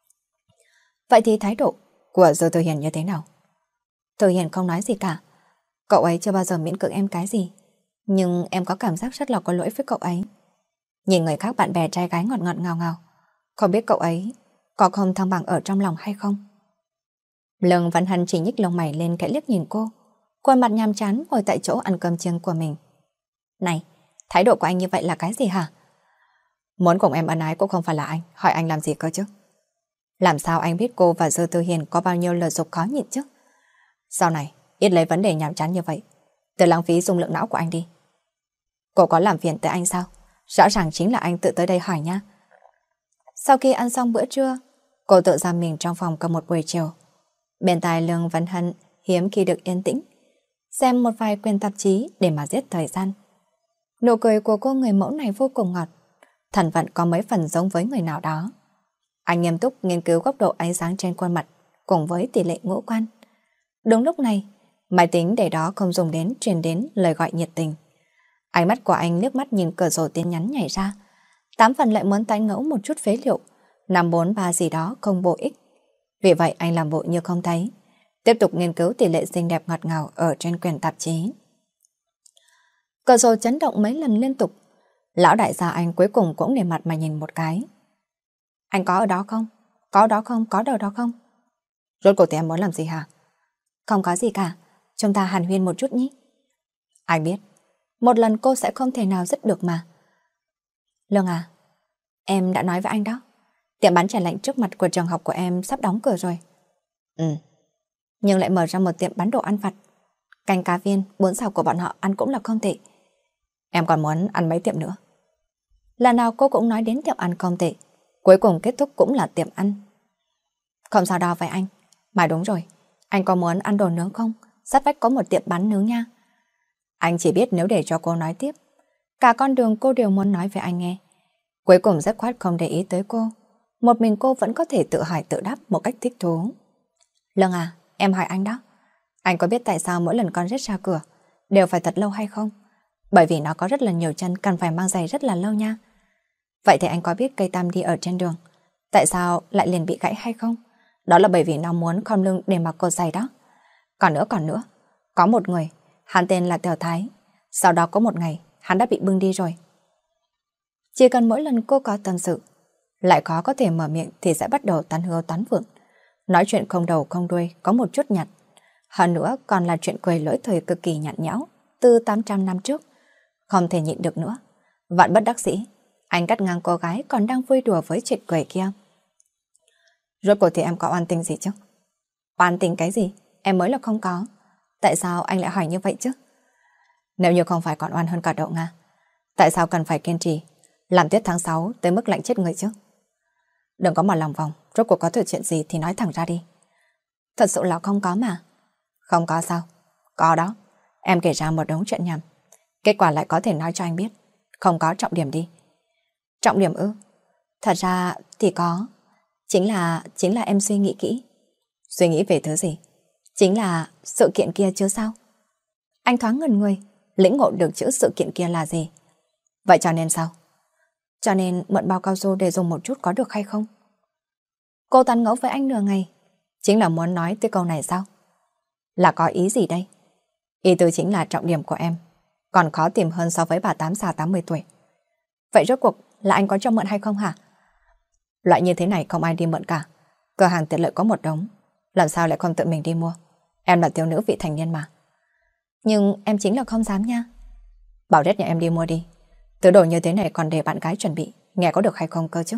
Vậy thì thái độ của Dư Thư Hiền như thế nào? Thư Hiền không nói gì cả. Cậu ấy chưa bao giờ miễn cưỡng em cái gì, nhưng em có cảm giác rất là có lỗi với cậu ấy. Nhìn người khác bạn bè trai gái ngọt ngọt ngào ngào, không biết cậu ấy có không thăng bằng ở trong lòng hay không? Lương Văn Hân chỉ nhích lông mày lên, kẽ liếc nhìn cô, khuôn mặt nhàm chán ngồi tại chỗ ăn cơm chiên của mình. Này, thái độ của anh như vậy là cái gì hả? Muốn cùng em ân ái cũng không phải là anh, hỏi anh làm gì cơ chứ? Làm sao anh biết cô và Dư Thư Hiền có bao nhiêu lời dục khó nhịn chứ? Sau này, ít lấy vấn đề nhàm chán như vậy, tự lãng phí dung lượng não của anh đi. Cô có làm phiền tới anh sao? Rõ ràng chính là anh tự tới đây hỏi nha. Sau khi ăn xong bữa trưa, cô tự giam mình trong phòng cả một buổi chiều. Bên tai Lương Văn Hân hiếm khi được yên tĩnh. xem một vài quyển tạp chí để mà giết thời gian. Nụ cười của cô người mẫu này vô cùng ngọt, thần vận có mấy phần giống với người nào đó. Anh nghiêm túc nghiên cứu góc độ ánh sáng trên khuôn mặt cùng với tỷ lệ ngũ quan. Đúng lúc này, máy tính để đó không dùng đến truyền đến lời gọi nhiệt tình. Ánh mắt của anh liếc mắt nhìn cửa sổ tin nhắn nhảy ra. 8 phần lại muốn tán ngẫu một chút phế liệu, 543 gì đó không bổ ích. Vì vậy anh làm bộ như không thấy, tiếp tục nghiên cứu tỷ lệ xinh đẹp ngọt ngào ở trên quyển tạp chí. Cửa sổ chấn động mấy lần liên tục. Lão đại gia anh cuối cùng cũng để mặt mà nhìn một cái. Anh có ở đó không? Có đó không? Có ở đó không? Rốt cuộc thì em muốn làm gì hả? Không có gì cả, chúng ta hàn huyên một chút nhé. Anh biết, một lần cô sẽ không thể nào dứt được mà. Lương à, em đã nói với anh đó, tiệm bán trà lạnh trước mặt của trường học của em sắp đóng cửa rồi. Nhưng lại mở ra một tiệm bán đồ ăn vặt. Canh cá viên, bún xào của bọn họ ăn cũng là không tệ. Em còn muốn ăn mấy tiệm nữa. Lần nào cô cũng nói đến tiệm ăn không tệ, cuối cùng kết thúc cũng là tiệm ăn. Không sao đâu với anh. Mà đúng rồi, anh có muốn ăn đồ nướng không? Sát vách có một tiệm bán nướng nha. Anh chỉ biết nếu để cho cô nói tiếp, cả con đường cô đều muốn nói với anh nghe. Cuối cùng dứt khoát không để ý tới cô. Một mình cô vẫn có thể tự hỏi tự đáp một cách thích thú. Lương à, em hỏi anh đó. Anh có biết tại sao mỗi lần con rết ra cửa đều phải thật lâu hay không? Bởi vì nó có rất là nhiều chân, cần phải mang giày rất là lâu nha. Vậy thì anh có biết cây tam đi ở trên đường tại sao lại liền bị gãy hay không? Đó là bởi vì nó muốn khom lưng để mặc cột giày đó. Còn nữa, có một người, hắn tên là Tiểu Thái. Sau đó có một ngày, hắn đã bị bưng đi rồi. Chỉ cần mỗi lần cô có tâm sự, lại có thể mở miệng thì sẽ bắt đầu tán hứa tán vượng. Nói chuyện không đầu không đuôi, có một chút nhặt. Hơn nữa còn là chuyện cười lỗi thời cực kỳ nhạt nhẽo, từ 800 năm trước. Không thể nhịn được nữa. Vạn bất đắc dĩ, anh cắt ngang cô gái còn đang vui đùa với chuyện cười kia. Rốt cuộc thì em có oan tình gì chứ? Oan tình cái gì? Em mới là không có. Tại sao anh lại hỏi như vậy chứ? Nếu như không phải còn oan hơn cả Đậu Nga, tại sao cần phải kiên trì làm tiết tháng 6 tới mức lạnh chết người chứ? Đừng có mà lòng vòng, rốt cuộc có thể chuyện gì thì nói thẳng ra đi. Thật sự là không có mà. Không có sao? Có đó. Em kể ra một đống chuyện nhầm. Kết quả lại có thể nói cho anh biết. Không có trọng điểm đi. Trọng điểm ư? Thật ra thì có. Chính là em suy nghĩ kỹ. Suy nghĩ về thứ gì? Chính là sự kiện kia chứ sao? Anh thoáng ngẩn người, lĩnh ngộ được chữ sự kiện kia là gì. Vậy cho nên sao? Cho nên mượn bao cao su để dùng một chút có được hay không? Cô tán ngẫu với anh nửa ngày, chính là muốn nói tới câu này sao? Là có ý gì đây? Ý tứ chính là trọng điểm của em còn khó tìm hơn so với bà tám già 80 tuổi. Vậy rốt cuộc là anh có cho mượn hay không hả? Loại như thế này không ai đi mượn cả. Cửa hàng tiện lợi có một đống, làm sao lại không tự mình đi mua? Em là thiếu nữ vị thành niên mà. Nhưng em chính là không dám nha. Bảo Rết nhà em đi mua đi. Thứ đồ như thế này còn để bạn gái chuẩn bị, nghe có được hay không cơ chứ?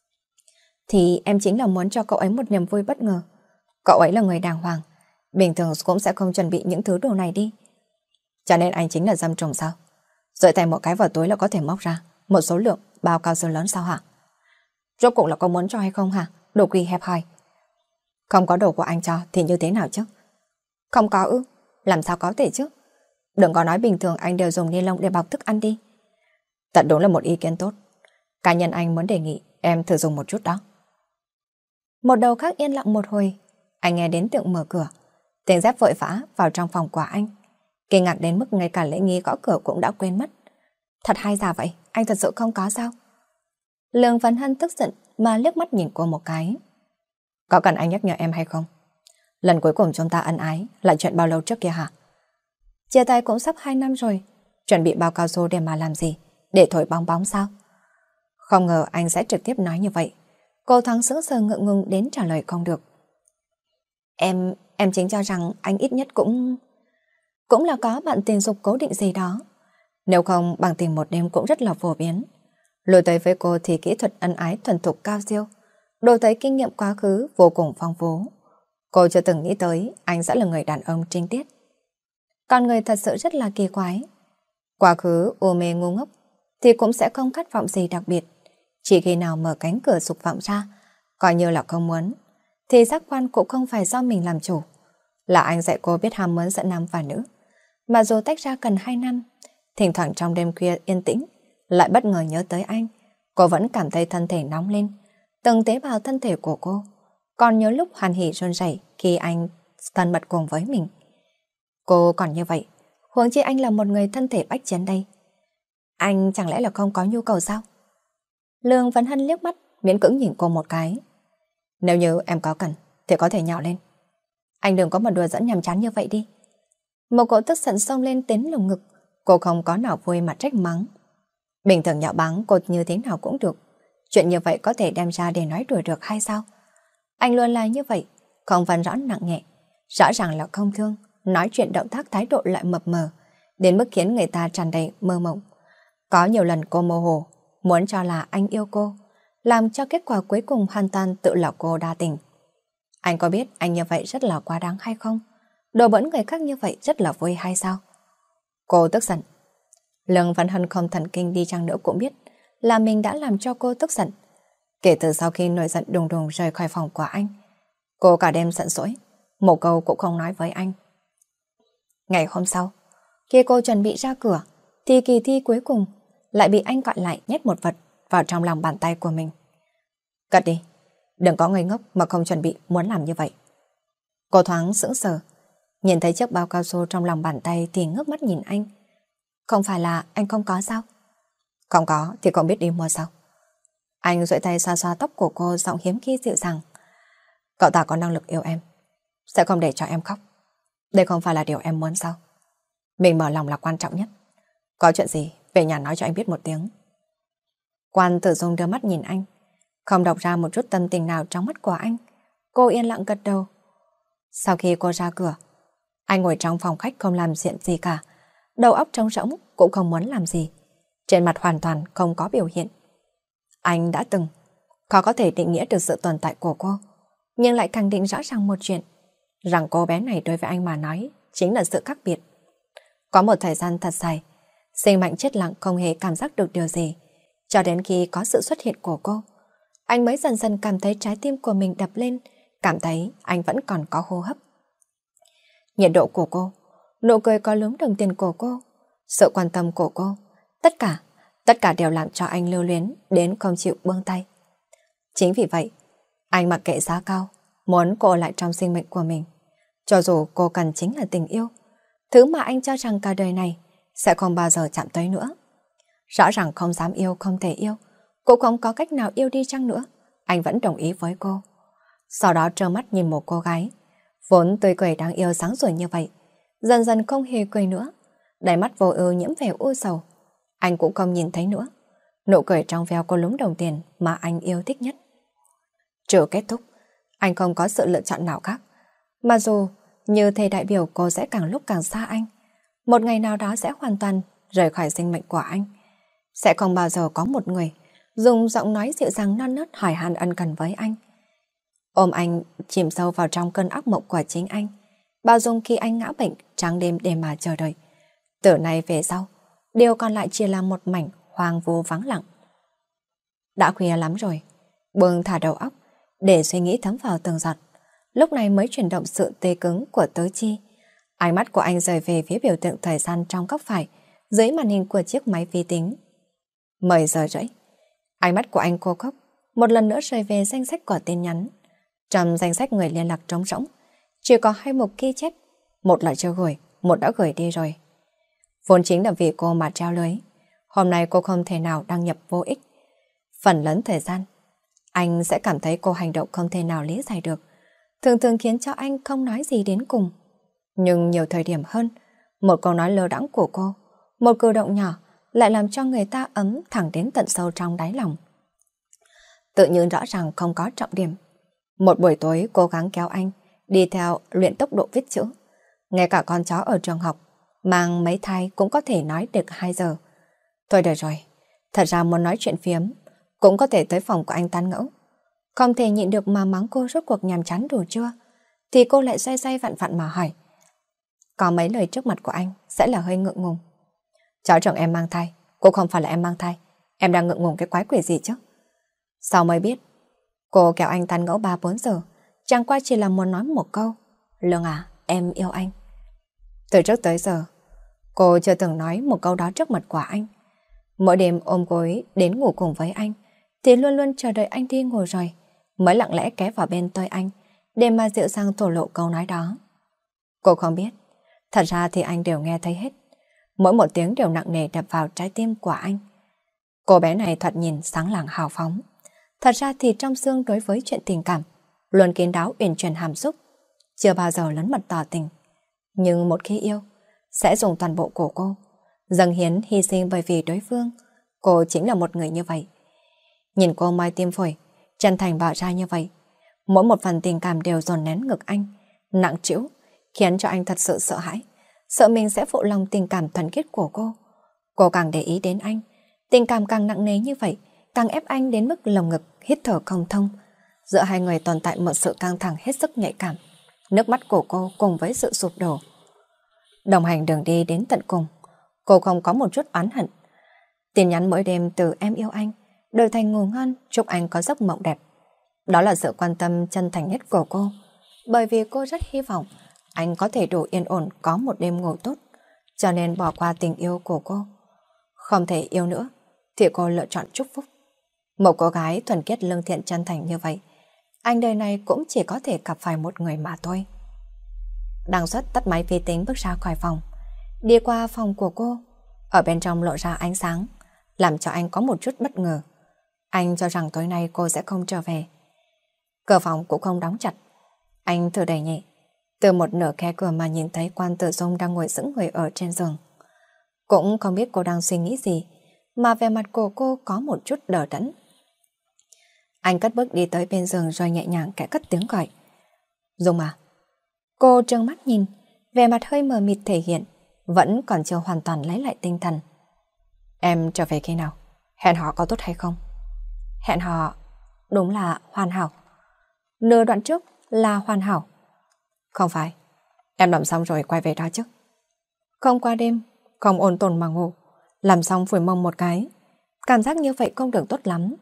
Thì em chính là muốn cho cậu ấy một niềm vui bất ngờ. Cậu ấy là người đàng hoàng, bình thường cũng sẽ không chuẩn bị những thứ đồ này đi. Cho nên anh chính là dâm trùng sao? Rồi tay một cái vào túi là có thể móc ra một số lượng bao cao su lớn sao hả? Rốt cuộc là có muốn cho hay không hả? Đồ quỳ hẹp hòi. Không có đồ của anh cho thì như thế nào chứ? Không có ư? Làm sao có thể chứ? Đừng có nói bình thường anh đều dùng ni lông để bọc thức ăn đi. Thật đúng là một ý kiến tốt. Cá nhân anh muốn đề nghị em thử dùng một chút đó. Một đầu khác yên lặng một hồi, anh nghe đến tiếng mở cửa. Tiếng dép vội vã vào trong phòng của anh. Kinh ngạc đến mức ngay cả lễ nghi gõ cửa cũng đã quên mất. Thật hay giả vậy, anh thật sự không có sao? Lương Văn Hân tức giận mà liếc mắt nhìn cô một cái. Có cần anh nhắc nhở em hay không? Lần cuối cùng chúng ta ân ái là chuyện bao lâu trước kia hả? Chia tay cũng sắp 2 năm rồi. Chuẩn bị bao cao su để mà làm gì? Để thổi bong bóng sao? Không ngờ anh sẽ trực tiếp nói như vậy. Cô Thắng sững sờ ngượng ngùng đến trả lời không được. Em chính cho rằng anh ít nhất cũng là có bạn tình dục cố định gì đó. Nếu không bằng tình một đêm cũng rất là phổ biến. Lùi tới với cô thì kỹ thuật ân ái thuần thục cao siêu, đồ thấy kinh nghiệm quá khứ vô cùng phong phú. Cô chưa từng nghĩ tới anh sẽ là người đàn ông trinh tiết. Con người thật sự rất là kỳ quái. Quá khứ u mê ngu ngốc thì cũng sẽ không khát vọng gì đặc biệt. Chỉ khi nào mở cánh cửa dục vọng ra, coi như là không muốn, thì giác quan cũng không phải do mình làm chủ. Là anh dạy cô biết ham muốn giữa nam và nữ. mà dù tách ra gần 2 năm, thỉnh thoảng trong đêm khuya yên tĩnh, lại bất ngờ nhớ tới anh. Cô vẫn cảm thấy thân thể nóng lên, từng tế bào thân thể của cô. Còn nhớ lúc hoan hỉ run rẩy khi anh thân mật cùng với mình. Cô còn như vậy, huống chi anh là một người thân thể bách chiến đây. Anh chẳng lẽ là không có nhu cầu sao? Lương Vấn Hân liếc mắt, miễn cưỡng nhìn cô một cái. Nếu như em có cần, thì có thể nhạo lên. Anh đừng có mà đùa dẫn nhàm chán như vậy đi. Một cỗ tức giận xông lên đến lồng ngực, cô không có nào vui mà trách mắng. Bình thường nhạo báng cô như thế nào cũng được. Chuyện như vậy có thể đem ra để nói đùa được hay sao? Anh luôn là như vậy, không phân rõ nặng nhẹ. Rõ ràng là không thương, nói chuyện động tác thái độ lại mập mờ, đến mức khiến người ta tràn đầy mơ mộng. Có nhiều lần cô mơ hồ, muốn cho là anh yêu cô, làm cho kết quả cuối cùng hoàn toàn tự là cô đa tình. Anh có biết anh như vậy rất là quá đáng hay không? Đùa bỡn người khác như vậy rất là vui hay sao? Cô tức giận. Lương Văn Hân không thần kinh đi chăng nữa cũng biết là mình đã làm cho cô tức giận. Kể từ sau khi nổi giận đùng đùng rời khỏi phòng của anh, cô cả đêm giận dỗi, một câu cũng không nói với anh. Ngày hôm sau, khi cô chuẩn bị ra cửa, thì kỳ thi cuối cùng lại bị anh gọi lại nhét một vật vào trong lòng bàn tay của mình. Cất đi, đừng có ngây ngốc mà không chuẩn bị muốn làm như vậy. Cô thoáng sững sờ, nhìn thấy chiếc bao cao su trong lòng bàn tay thì ngước mắt nhìn anh. Không phải là anh không có sao? Không có thì không biết đi mua sao? Anh duỗi tay xoa xoa tóc của cô, giọng hiếm khi dịu dàng. Cậu ta có năng lực yêu em, sẽ không để cho em khóc. Đây không phải là điều em muốn sao? Mình mở lòng là quan trọng nhất. Có chuyện gì về nhà nói cho anh biết một tiếng. Quan Tử Dung đưa mắt nhìn anh, không đọc ra một chút tâm tình nào trong mắt của anh. Cô yên lặng gật đầu. Sau khi cô ra cửa, anh ngồi trong phòng khách không làm chuyện gì cả, đầu óc trống rỗng, cũng không muốn làm gì. Trên mặt hoàn toàn không có biểu hiện. Anh đã từng khó có thể định nghĩa được sự tồn tại của cô, nhưng lại khẳng định rõ ràng một chuyện, rằng cô bé này đối với anh mà nói chính là sự khác biệt. Có một thời gian thật dài, sinh mệnh chết lặng không hề cảm giác được điều gì, cho đến khi có sự xuất hiện của cô, anh mới dần dần cảm thấy trái tim của mình đập lên, cảm thấy anh vẫn còn có hô hấp. Nhiệt độ của cô, nụ cười có lúm đồng tiền của cô, sự quan tâm của cô, tất cả đều làm cho anh lưu luyến đến không chịu buông tay. Chính vì vậy, anh mặc kệ giá cao, muốn cô lại trong sinh mệnh của mình. Cho dù cô cần chính là tình yêu, thứ mà anh cho rằng cả đời này sẽ không bao giờ chạm tới nữa. Rõ ràng không dám yêu, không thể yêu, cũng không có cách nào yêu đi chăng nữa, anh vẫn đồng ý với cô. Sau đó trơ mắt nhìn một cô gái vốn tươi cười đáng yêu sáng sủa như vậy, dần dần không hề cười nữa, đáy mắt vô ưu nhiễm vẻ u sầu. Anh cũng không nhìn thấy nữa nụ cười trong veo cô lúm đồng tiền mà anh yêu thích nhất. Trừ kết thúc, anh không có sự lựa chọn nào khác, mà dù như thầy đại biểu cô sẽ càng lúc càng xa anh, một ngày nào đó sẽ hoàn toàn rời khỏi sinh mệnh của anh. Sẽ không bao giờ có một người dùng giọng nói dịu dàng non nớt hỏi han ân cần với anh, ôm anh chìm sâu vào trong cơn ác mộng của chính anh, bao dung khi anh ngã bệnh trắng đêm để mà chờ đợi. Từ nay về sau, điều còn lại chỉ là một mảnh hoang vu vắng lặng. Đã khuya lắm rồi, buông thả đầu óc để suy nghĩ thấm vào từng giọt, lúc này mới chuyển động sự tê cứng của tứ chi. Ánh mắt của anh rời về phía biểu tượng thời gian trong góc phải dưới màn hình của chiếc máy vi tính. 10 giờ rưỡi, ánh mắt của anh khô khốc, một lần nữa rời về danh sách của tin nhắn. Trong danh sách người liên lạc trống rỗng, chỉ có 2 mục ghi chép, một là chưa gửi, một đã gửi đi rồi. Vốn chính là vì cô mà treo lưới, hôm nay cô không thể nào đăng nhập vô ích. Phần lớn thời gian, anh sẽ cảm thấy cô hành động không thể nào lý giải được, thường thường khiến cho anh không nói gì đến cùng. Nhưng nhiều thời điểm hơn, một câu nói lơ đãng của cô, một cử động nhỏ lại làm cho người ta ấm thẳng đến tận sâu trong đáy lòng. Tự nhiên rõ ràng không có trọng điểm. Một buổi tối cố gắng kéo anh đi theo luyện tốc độ viết chữ. Ngay cả con chó ở trường học mang mấy thai cũng có thể nói được 2 giờ. Thôi được rồi, thật ra muốn nói chuyện phiếm cũng có thể tới phòng của anh tán ngẫu. Không thể nhịn được mà mắng cô rốt cuộc nhàm chán đủ chưa, thì cô lại xoay xoay vặn vặn mà hỏi. Có mấy lời trước mặt của anh sẽ là hơi ngượng ngùng. Cháu trưởng em mang thai, cũng không phải là em mang thai. Em đang ngượng ngùng cái quái quỷ gì chứ? Sau mới biết, cô kéo anh tán ngẫu 3-4 giờ, chẳng qua chỉ là muốn nói một câu. Lương à, em yêu anh. Từ trước tới giờ, Cô chưa từng nói một câu đó trước mặt của anh. Mỗi đêm ôm gối đến ngủ cùng với anh, thì luôn luôn chờ đợi anh đi ngủ rồi, mới lặng lẽ ghé vào bên tai anh, để mà dịu dàng thổ lộ câu nói đó. Cô không biết, thật ra thì anh đều nghe thấy hết. Mỗi một tiếng đều nặng nề đập vào trái tim của anh. Cô bé này thoạt nhìn sáng lạng hào phóng. Thật ra thì trong xương đối với chuyện tình cảm, luôn kín đáo uyển chuyển hàm xúc, chưa bao giờ lấn mật tỏ tình. Nhưng một khi yêu, sẽ dùng toàn bộ của cô, dâng hiến hy sinh bởi vì đối phương. Cô chính là một người như vậy. Nhìn cô moi tim phổi, chân thành bỏ ra như vậy, mỗi một phần tình cảm đều dồn nén ngực anh, nặng trĩu, khiến cho anh thật sự sợ hãi, sợ mình sẽ phụ lòng tình cảm thuần khiết của cô. Cô càng để ý đến anh, tình cảm càng nặng nề như vậy, càng ép anh đến mức lồng ngực hít thở không thông. Giữa hai người tồn tại một sự căng thẳng hết sức nhạy cảm. Nước mắt của cô cùng với sự sụp đổ. Đồng hành đường đi đến tận cùng, cô không có một chút oán hận. Tin nhắn mỗi đêm từ em yêu anh, đời thành ngủ ngon, chúc anh có giấc mộng đẹp. Đó là sự quan tâm chân thành nhất của cô, bởi vì cô rất hy vọng anh có thể đủ yên ổn có một đêm ngủ tốt, cho nên bỏ qua tình yêu của cô. Không thể yêu nữa, thì cô lựa chọn chúc phúc. Một cô gái thuần khiết lương thiện chân thành như vậy, anh đời này cũng chỉ có thể gặp phải một người mà thôi. Đăng Xuất tắt máy vi tính bước ra khỏi phòng, đi qua phòng của cô. Ở bên trong lộ ra ánh sáng, làm cho anh có một chút bất ngờ. Anh cho rằng tối nay cô sẽ không trở về. Cửa phòng cũng không đóng chặt. Anh thử đẩy nhẹ, từ một nửa khe cửa mà nhìn thấy Quan Tử Dung đang ngồi sững người ở trên giường. Cũng không biết cô đang suy nghĩ gì, mà vẻ mặt của cô có một chút đờ đẫn. Anh cất bước đi tới bên giường rồi nhẹ nhàng kẽ cất tiếng gọi. Dung à? Cô trợn mắt nhìn, vẻ mặt hơi mờ mịt thể hiện, vẫn còn chưa hoàn toàn lấy lại tinh thần. Em trở về khi nào? Hẹn hò có tốt hay không? Hẹn hò đúng là hoàn hảo. Nửa đoạn trước là hoàn hảo. Không phải, em làm xong rồi quay về đó chứ. Không qua đêm, không ổn tồn mà ngủ, làm xong phủi mông một cái. Cảm giác như vậy không được tốt lắm.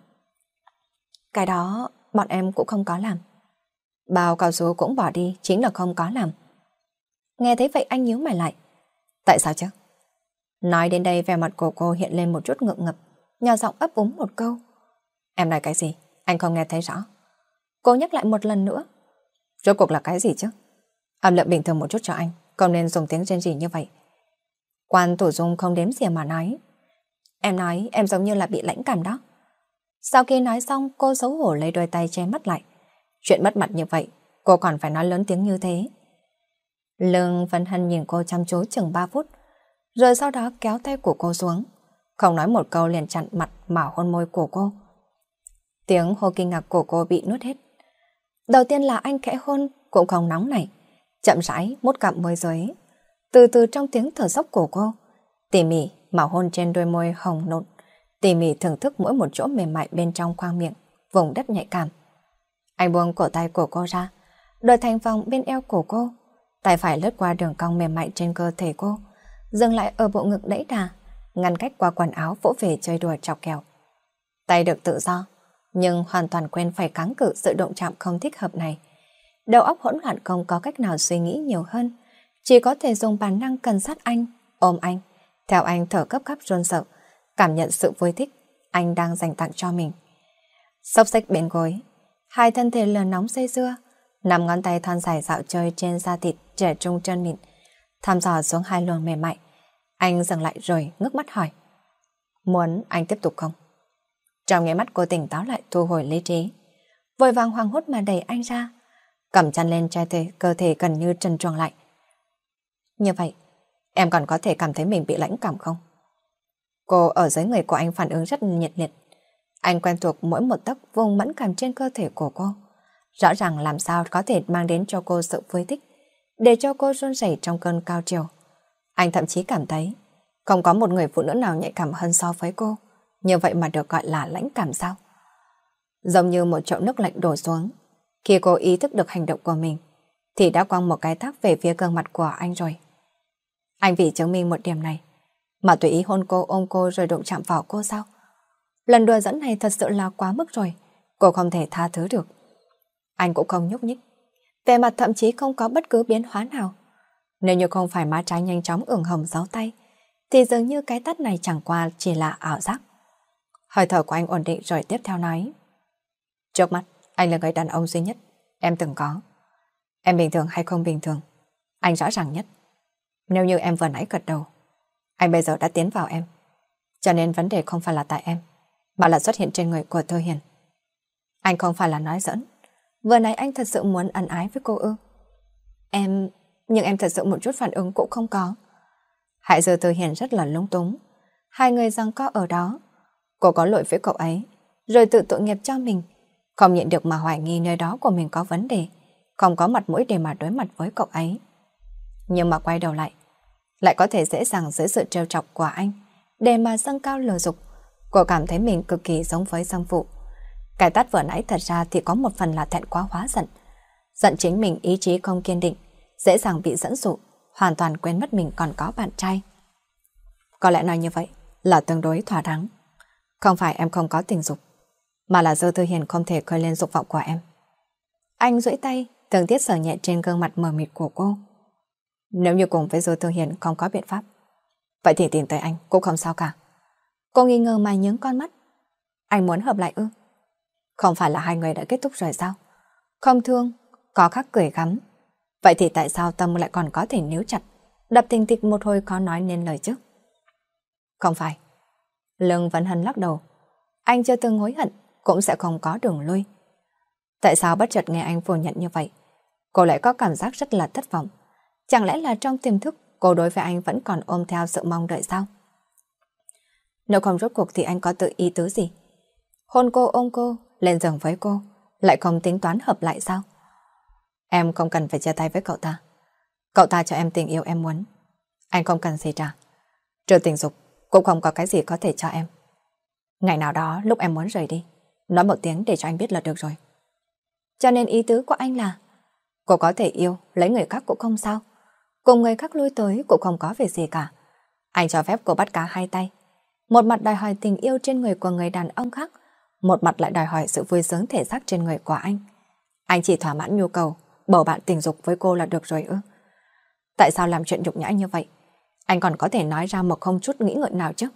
Cái đó bọn em cũng không có làm. Bao cao su cũng bỏ đi, chính là không có làm. Nghe thấy vậy anh nhíu mày lại. Tại sao chứ? Nói đến đây vẻ mặt của cô hiện lên một chút ngượng ngập, nhỏ giọng ấp úng một câu. Em nói cái gì? Anh không nghe thấy rõ. Cô nhắc lại một lần nữa. Rốt cuộc là cái gì chứ? Âm lượng bình thường một chút cho anh, không nên dùng tiếng rên rỉ như vậy. Quan Tử Dung không đếm xỉa mà nói. Em nói em giống như là bị lãnh cảm đó. Sau khi nói xong, cô xấu hổ lấy đôi tay che mắt lại. Chuyện mất mặt như vậy, cô còn phải nói lớn tiếng như thế. Lương Vân Hân nhìn cô chăm chú chừng 3 phút, rồi sau đó kéo tay của cô xuống, không nói một câu liền chặn mặt mà hôn môi của cô. Tiếng hô kinh ngạc của cô bị nuốt hết. Đầu tiên là anh khẽ hôn, cũng không nóng nảy, chậm rãi mút cặm môi dưới. Từ từ trong tiếng thở dốc của cô, tỉ mỉ mà hôn trên đôi môi hồng nộn, tỉ mỉ thưởng thức mỗi một chỗ mềm mại bên trong khoang miệng, vùng đất nhạy cảm. Anh buông cổ tay của cô ra, đổi thành vòng bên eo của cô, tay phải lướt qua đường cong mềm mại trên cơ thể cô, dừng lại ở bộ ngực đẫy đà, ngăn cách qua quần áo vỗ về chơi đùa chọc kẹo. Tay được tự do, nhưng hoàn toàn quên phải kháng cự sự động chạm không thích hợp này. Đầu óc hỗn loạn không có cách nào suy nghĩ nhiều hơn, chỉ có thể dùng bản năng cần sát anh, ôm anh, theo anh thở cấp gáp run sợ, cảm nhận sự vui thích anh đang dành tặng cho mình. Xốc xếch bên gối, hai thân thể lửa nóng dây dưa, nằm ngón tay thon dài dạo chơi trên da thịt trẻ trung trơn mịn, thăm dò xuống hai luồng mềm mại. Anh dừng lại rồi ngước mắt hỏi. Muốn anh tiếp tục không? Trong nháy mắt cô tỉnh táo lại, thu hồi lý trí, vội vàng hoảng hốt mà đẩy anh ra, cầm chăn lên cơ thể gần như trần truồng lại. Như vậy, em còn có thể cảm thấy mình bị lãnh cảm không? Cô ở dưới người của anh phản ứng rất nhiệt liệt. Anh quen thuộc mỗi một tấc vùng mẫn cảm trên cơ thể của cô. Rõ ràng làm sao có thể mang đến cho cô sự vui thích, để cho cô run rẩy trong cơn cao trào. Anh thậm chí cảm thấy không có một người phụ nữ nào nhạy cảm hơn so với cô. Như vậy mà được gọi là lãnh cảm sao? Giống như một chậu nước lạnh đổ xuống. Khi cô ý thức được hành động của mình, thì đã quăng một cái tát về phía gương mặt của anh rồi. Anh vì chứng minh một điểm này mà tùy ý hôn cô, ôm cô rồi đụng chạm vào cô sao? Lần đùa dẫn này thật sự là quá mức rồi. Cô không thể tha thứ được. Anh cũng không nhúc nhích, vẻ mặt thậm chí không có bất cứ biến hóa nào. Nếu như không phải má trái nhanh chóng ửng hồng giấu tay, thì dường như cái tát này chẳng qua chỉ là ảo giác. Hơi thở của anh ổn định rồi tiếp theo nói. Trước mắt, anh là người đàn ông duy nhất em từng có. Em bình thường hay không bình thường, anh rõ ràng nhất. Nếu như em vừa nãy gật đầu, anh bây giờ đã tiến vào em. Cho nên vấn đề không phải là tại em, mà là xuất hiện trên người của Thư Hiền. Anh không phải là nói giỡn. Vừa nãy anh thật sự muốn ân ái với cô ư? Nhưng em thật sự một chút phản ứng cũng không có. Hại Dư Thư Hiền rất là lung túng. Hai người giằng co ở đó. Cô có lỗi với cậu ấy, rồi tự tội nghiệp cho mình. Không nhịn được mà hoài nghi nơi đó của mình có vấn đề, không có mặt mũi để mà đối mặt với cậu ấy. Nhưng mà quay đầu lại có thể dễ dàng dưới sự trêu chọc của anh, để mà dâng cao lừa dục. Cô cảm thấy mình cực kỳ giống với Giang Phụ. Cái tát vừa nãy thật ra thì có một phần là thẹn quá hóa giận. Giận chính mình ý chí không kiên định, dễ dàng bị dẫn dụ, hoàn toàn quên mất mình còn có bạn trai. Có lẽ nói như vậy là tương đối thỏa đáng. Không phải em không có tình dục, mà là Dư Thư Hiền không thể khơi lên dục vọng của em. Anh duỗi tay, từng tiết sờ nhẹ trên gương mặt mờ mịt của cô. Nếu như cùng với Dư Thư Hiền không có biện pháp, vậy thì tìm tới anh cũng không sao cả. Cô nghi ngờ mà nhướng con mắt. Anh muốn hợp lại ư? Không phải là hai người đã kết thúc rồi sao? Không thương, có khắc cười gắm. Vậy thì tại sao tâm lại còn có thể níu chặt, đập thình thịch một hồi khó nói nên lời chứ? Không phải. Lương Vấn Hân lắc đầu. Anh chưa từng hối hận, cũng sẽ không có đường lui. Tại sao bất chợt nghe anh phủ nhận như vậy? Cô lại có cảm giác rất là thất vọng. Chẳng lẽ là trong tiềm thức cô đối với anh vẫn còn ôm theo sự mong đợi sao? Nếu không rốt cuộc thì anh có tự ý tứ gì? Hôn cô, ôm cô, lên giường với cô, lại không tính toán hợp lại sao? Em không cần phải chia tay với cậu ta. Cậu ta cho em tình yêu em muốn. Anh không cần gì trả. Trừ tình dục, cũng không có cái gì có thể cho em. Ngày nào đó lúc em muốn rời đi, nói một tiếng để cho anh biết là được rồi. Cho nên ý tứ của anh là cô có thể yêu, lấy người khác cũng không sao. Cùng người khác lui tới cũng không có việc gì cả. Anh cho phép cô bắt cá hai tay. Một mặt đòi hỏi tình yêu trên người của người đàn ông khác, một mặt lại đòi hỏi sự vui sướng thể xác trên người của anh. Anh chỉ thỏa mãn nhu cầu bầu bạn tình dục với cô là được rồi ư? Tại sao làm chuyện nhục nhã như vậy? Anh còn có thể nói ra một không chút nghĩ ngợi nào chứ?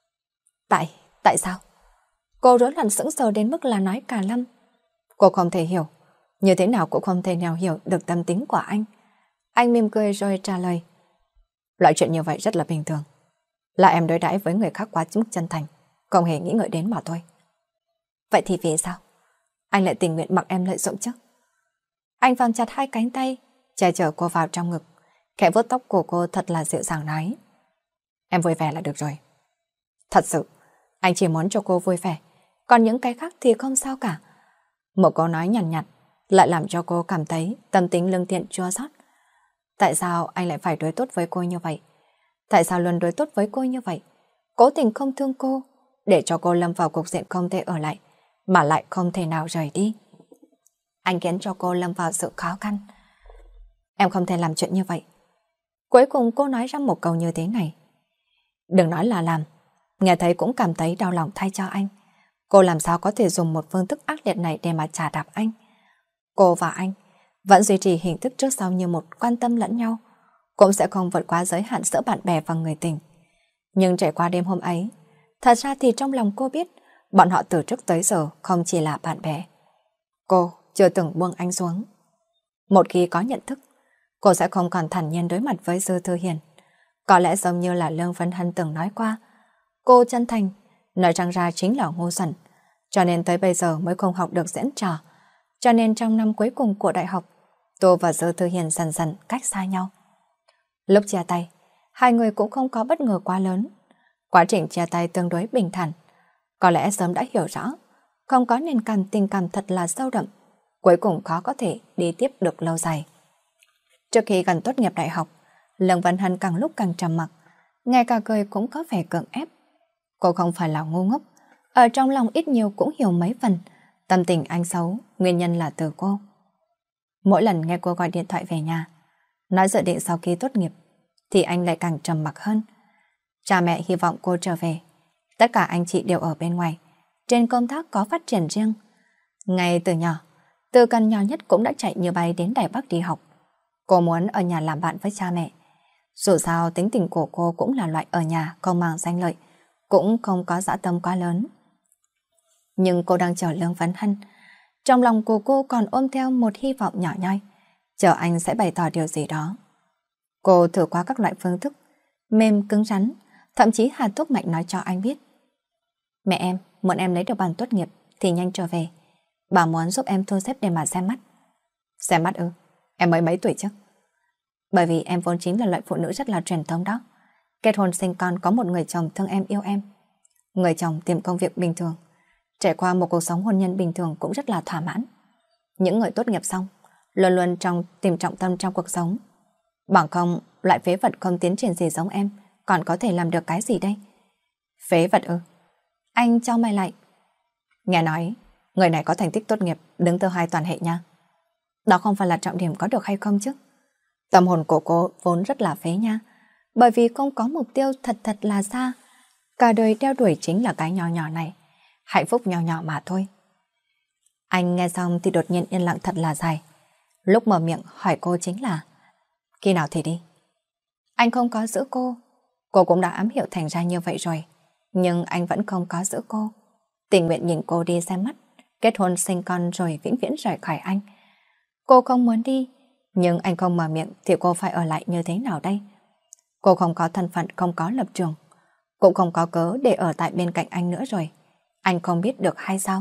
Tại sao? Cô rối loạn sững sờ đến mức là nói cả lâm. Cô không thể hiểu, như thế nào cũng không thể nào hiểu được tâm tính của anh. Anh mỉm cười rồi trả lời. Loại chuyện như vậy rất là bình thường. Là em đối đãi với người khác quá mức chân thành, không hề nghĩ ngợi đến mà thôi. Vậy thì vì sao anh lại tình nguyện mặc em lợi dụng chứ? Anh vòng chặt hai cánh tay, che chở cô vào trong ngực, khẽ vuốt tóc của cô thật là dịu dàng nói. Em vui vẻ là được rồi. Thật sự, anh chỉ muốn cho cô vui vẻ, còn những cái khác thì không sao cả. Một câu nói nhàn nhạt lại làm cho cô cảm thấy tâm tính lương thiện chua xót. Tại sao anh lại phải đối tốt với cô như vậy? Tại sao luôn đối tốt với cô như vậy? Cố tình không thương cô, để cho cô lâm vào cục diện không thể ở lại, mà lại không thể nào rời đi. Anh khiến cho cô lâm vào sự khó khăn. Em không thể làm chuyện như vậy. Cuối cùng cô nói ra một câu như thế này. Đừng nói là làm, nghe thấy cũng cảm thấy đau lòng thay cho anh. Cô làm sao có thể dùng một phương thức ác liệt này để mà trả đạp anh? Cô và anh vẫn duy trì hình thức trước sau như một quan tâm lẫn nhau, cũng sẽ không vượt quá giới hạn giữa bạn bè và người tình. Nhưng trải qua đêm hôm ấy, thật ra thì trong lòng cô biết bọn họ từ trước tới giờ không chỉ là bạn bè. Cô chưa từng buông anh xuống. Một khi có nhận thức, cô sẽ không còn thản nhiên đối mặt với Dư Thư Hiền. Có lẽ giống như là Lương Vân Hân từng nói qua, cô chân thành, nói rằng ra chính là ngu xuẩn, cho nên tới bây giờ mới không học được diễn trò. Cho nên trong năm cuối cùng của đại học, cô và Dư Thư Hiền dần dần cách xa nhau. Lúc chia tay, hai người cũng không có bất ngờ quá lớn. Quá trình chia tay tương đối bình thản. Có lẽ sớm đã hiểu rõ, không có nền tình cảm thật là sâu đậm, cuối cùng khó có thể đi tiếp được lâu dài. Trước khi gần tốt nghiệp đại học, Lương Văn Hân càng lúc càng trầm mặc, ngay cả cười cũng có vẻ cưỡng ép. Cô không phải là ngu ngốc, ở trong lòng ít nhiều cũng hiểu mấy phần. Tâm tình anh xấu, nguyên nhân là từ cô. Mỗi lần nghe cô gọi điện thoại về nhà, nói dự định sau khi tốt nghiệp, thì anh lại càng trầm mặc hơn. Cha mẹ hy vọng cô trở về. Tất cả anh chị đều ở bên ngoài, trên công tác có phát triển riêng. Ngay từ nhỏ, Từ Cần nhỏ nhất cũng đã chạy như bay đến Đài Bắc đi học. Cô muốn ở nhà làm bạn với cha mẹ. Dù sao tính tình của cô cũng là loại ở nhà không màng danh lợi, cũng không có dã tâm quá lớn. Nhưng cô đang chờ Lương Vấn Hân. Trong lòng của cô còn ôm theo một hy vọng nhỏ nhoi, chờ anh sẽ bày tỏ điều gì đó. Cô thử qua các loại phương thức, mềm cứng rắn, thậm chí Hà Thúc Mạnh nói cho anh biết. Mẹ em, muốn em lấy được bằng tốt nghiệp thì nhanh trở về. Bà muốn giúp em thu xếp để mà xem mắt. Xem mắt ư? Em mới mấy tuổi chứ? Bởi vì em vốn chính là loại phụ nữ rất là truyền thống đó. Kết hôn sinh con có một người chồng thương em yêu em. Người chồng tìm công việc bình thường, trải qua một cuộc sống hôn nhân bình thường cũng rất là thỏa mãn. Những người tốt nghiệp xong luôn luôn tìm trọng tâm trong cuộc sống. Bằng không, loại phế vật không tiến triển gì giống em còn có thể làm được cái gì đây? Phế vật ư? Anh chau mày lại. Nghe nói, người này có thành tích tốt nghiệp đứng thứ 2 toàn hệ nha. Đó không phải là trọng điểm có được hay không chứ? Tâm hồn của cô vốn rất là phế nha, bởi vì không có mục tiêu thật là xa. Cả đời đeo đuổi chính là cái nhỏ nhỏ này, hạnh phúc nhỏ nhỏ mà thôi. Anh nghe xong thì đột nhiên yên lặng thật là dài. Lúc mở miệng hỏi cô chính là khi nào thì đi? Anh không có giữ cô cũng đã ám hiệu thành ra như vậy rồi. Nhưng anh vẫn không có giữ cô, tình nguyện nhìn cô đi xem mắt, kết hôn sinh con rồi vĩnh viễn rời khỏi anh. Cô không muốn đi, nhưng anh không mở miệng thì cô phải ở lại như thế nào đây? Cô không có thân phận, không có lập trường, cũng không có cớ để ở tại bên cạnh anh nữa rồi. Anh không biết được hay sao?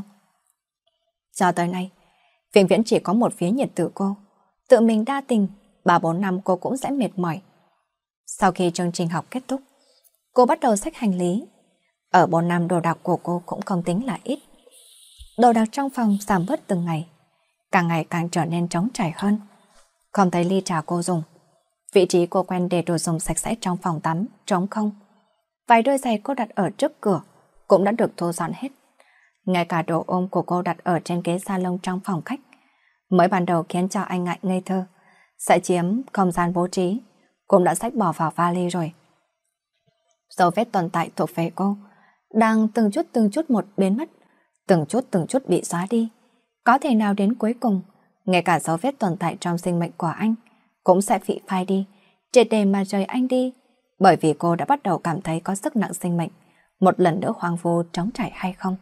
Cho tới nay, vĩnh viễn chỉ có một phía nhiệt từ cô. Tự mình đa tình, 3-4 năm cô cũng sẽ mệt mỏi. Sau khi chương trình học kết thúc, cô bắt đầu xách hành lý. Ở 4 năm đồ đạc của cô cũng không tính là ít. Đồ đạc trong phòng giảm bớt từng ngày, càng ngày càng trở nên trống trải hơn. Không thấy ly trà cô dùng. Vị trí cô quen để đồ dùng sạch sẽ trong phòng tắm, trống không. Vài đôi giày cô đặt ở trước cửa cũng đã được thu dọn hết. Ngay cả đồ ôm của cô đặt ở trên ghế salon trong phòng khách. Mới ban đầu khiến cho anh ngại ngây thơ, sẽ chiếm không gian bố trí, cũng đã xách bỏ vào vali rồi. Dấu vết tồn tại thuộc về cô đang từng chút một biến mất, từng chút bị xóa đi. Có thể nào đến cuối cùng, ngay cả dấu vết tồn tại trong sinh mệnh của anh cũng sẽ bị phai đi, triệt để mà rời anh đi, bởi vì cô đã bắt đầu cảm thấy có sức nặng sinh mệnh, một lần nữa hoang vô trống trải hay không.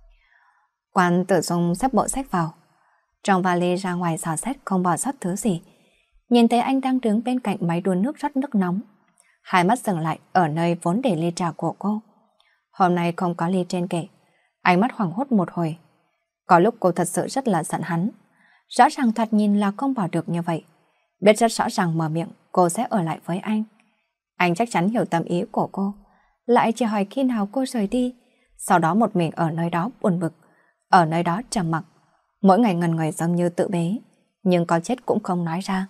Quan Tử Dung xếp bộ sách vào, trong vali ra ngoài dò xét không bỏ sót thứ gì. Nhìn thấy anh đang đứng bên cạnh máy đun nước rót nước nóng, hai mắt dừng lại ở nơi vốn để ly trà của cô. Hôm nay không có ly trên kệ, ánh mắt hoảng hốt một hồi. Có lúc cô thật sự rất là giận hắn. Rõ ràng thoạt nhìn là không bỏ được như vậy. Biết rất rõ ràng mở miệng cô sẽ ở lại với anh. Anh chắc chắn hiểu tâm ý của cô, lại chỉ hỏi khi nào cô rời đi. Sau đó một mình ở nơi đó buồn bực, ở nơi đó trầm mặc, mỗi ngày ngần ngời giống như tự bế, nhưng có chết cũng không nói ra.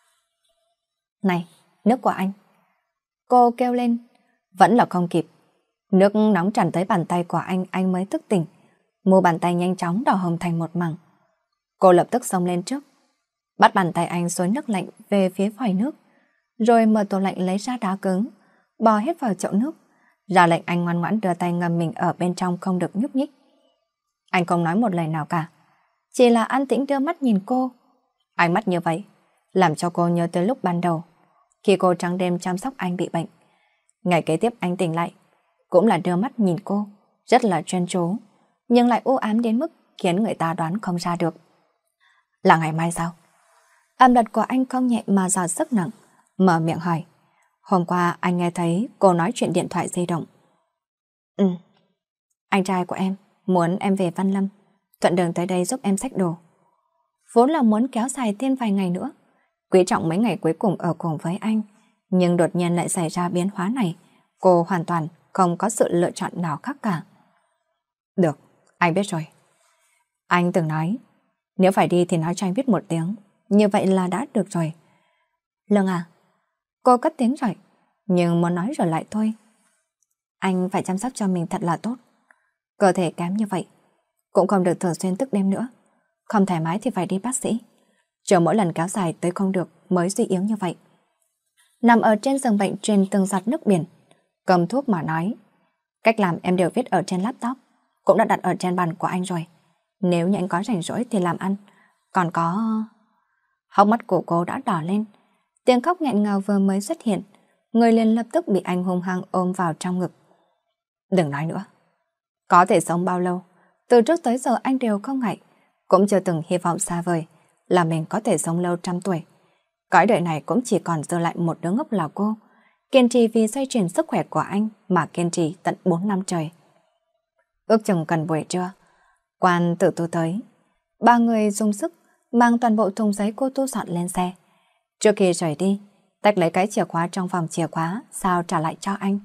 Này, nước của anh. Cô kêu lên, vẫn là không kịp. Nước nóng tràn tới bàn tay của anh mới thức tỉnh. Mu bàn tay nhanh chóng đỏ hồng thành một mảng. Cô lập tức xông lên trước, bắt bàn tay anh xối nước lạnh về phía vòi nước, rồi mở tủ lạnh lấy ra đá cứng, bò hết vào chậu nước, ra lệnh anh ngoan ngoãn đưa tay ngâm mình ở bên trong không được nhúc nhích. Anh không nói một lời nào cả, chỉ là an tĩnh đưa mắt nhìn cô. Ánh mắt như vậy làm cho cô nhớ tới lúc ban đầu, khi cô trắng đêm chăm sóc anh bị bệnh. Ngày kế tiếp anh tỉnh lại, cũng là đưa mắt nhìn cô, rất là chuyên chú, nhưng lại u ám đến mức khiến người ta đoán không ra được. Là ngày mai sao? Âm luật của anh không nhẹ mà giọt sức nặng, mở miệng hỏi. Hôm qua anh nghe thấy cô nói chuyện điện thoại di động. Anh trai của em muốn em về Văn Lâm, thuận đường tới đây giúp em xách đồ. Vốn là muốn kéo dài thêm vài ngày nữa, quý trọng mấy ngày cuối cùng ở cùng với anh, nhưng đột nhiên lại xảy ra biến hóa này. Cô hoàn toàn không có sự lựa chọn nào khác cả. Được, anh biết rồi. Anh từng nói, nếu phải đi thì nói cho anh biết một tiếng, như vậy là đã được rồi. Lương à? Cô cất tiếng rồi, nhưng muốn nói rồi lại thôi. Anh phải chăm sóc cho mình thật là tốt. Cơ thể kém như vậy, cũng không được thường xuyên thức đêm nữa. Không thoải mái thì phải đi bác sĩ. Chờ mỗi lần kéo dài tới không được mới suy yếu như vậy. Nằm ở trên giường bệnh truyền từng giọt nước biển, cầm thuốc mà nói. Cách làm em đều viết ở trên laptop, cũng đã đặt ở trên bàn của anh rồi. Nếu như anh có rảnh rỗi thì làm ăn. Còn có... Hốc mắt của cô đã đỏ lên. Tiếng khóc nghẹn ngào vừa mới xuất hiện, người liền lập tức bị anh hung hăng ôm vào trong ngực. Đừng nói nữa. Có thể sống bao lâu, từ trước tới giờ anh đều không ngại, cũng chưa từng hy vọng xa vời là mình có thể sống lâu 100 tuổi. Cõi đời này cũng chỉ còn dư lại một đứa ngốc là cô, kiên trì vì xoay chuyển sức khỏe của anh mà kiên trì tận 4 năm trời. Ước chừng cần buổi trưa, Quan Tử Tu tới. Ba người dùng sức mang toàn bộ thùng giấy cô tu soạn lên xe. Trước khi rời đi, tách lấy cái chìa khóa trong phòng chìa khóa sao trả lại cho anh.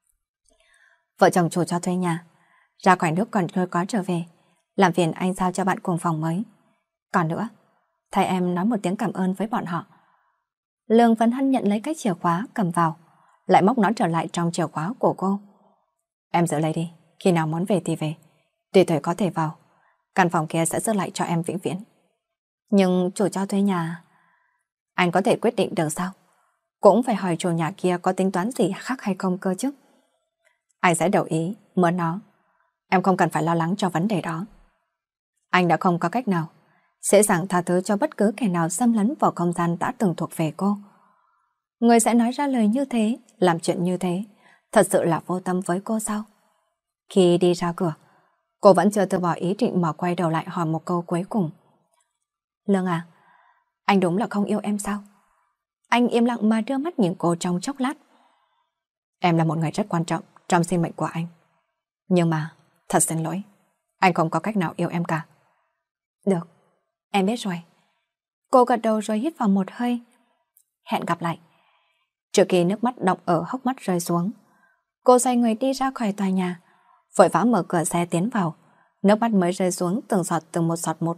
Vợ chồng chủ cho thuê nhà, ra khỏi nước còn chưa có trở về, làm phiền anh giao cho bạn cùng phòng mới. Còn nữa, thay em nói một tiếng cảm ơn với bọn họ. Lương Vấn Hân nhận lấy cái chìa khóa cầm vào, lại móc nó trở lại trong chìa khóa của cô. Em giữ lấy đi, khi nào muốn về thì về, tùy thời có thể vào. Căn phòng kia sẽ giữ lại cho em vĩnh viễn. Nhưng chủ cho thuê nhà... Anh có thể quyết định được sao? Cũng phải hỏi chủ nhà kia có tính toán gì khác hay không cơ chứ. Anh sẽ đồng ý mướn nó. Em không cần phải lo lắng cho vấn đề đó. Anh đã không có cách nào dễ dàng tha thứ cho bất cứ kẻ nào xâm lấn vào không gian đã từng thuộc về cô. Người sẽ nói ra lời như thế, làm chuyện như thế, thật sự là vô tâm với cô sao? Khi đi ra cửa, cô vẫn chưa từ bỏ ý định mà quay đầu lại hỏi một câu cuối cùng. Lương à, anh đúng là không yêu em sao? Anh im lặng mà đưa mắt nhìn cô trong chốc lát. Em là một người rất quan trọng trong sinh mệnh của anh. Nhưng mà, thật xin lỗi, anh không có cách nào yêu em cả. Được, em biết rồi. Cô gật đầu rồi hít vào một hơi. Hẹn gặp lại. Trước khi nước mắt đọng ở hốc mắt rơi xuống, cô xoay người đi ra khỏi tòa nhà, vội vã mở cửa xe tiến vào, nước mắt mới rơi xuống từng một giọt một.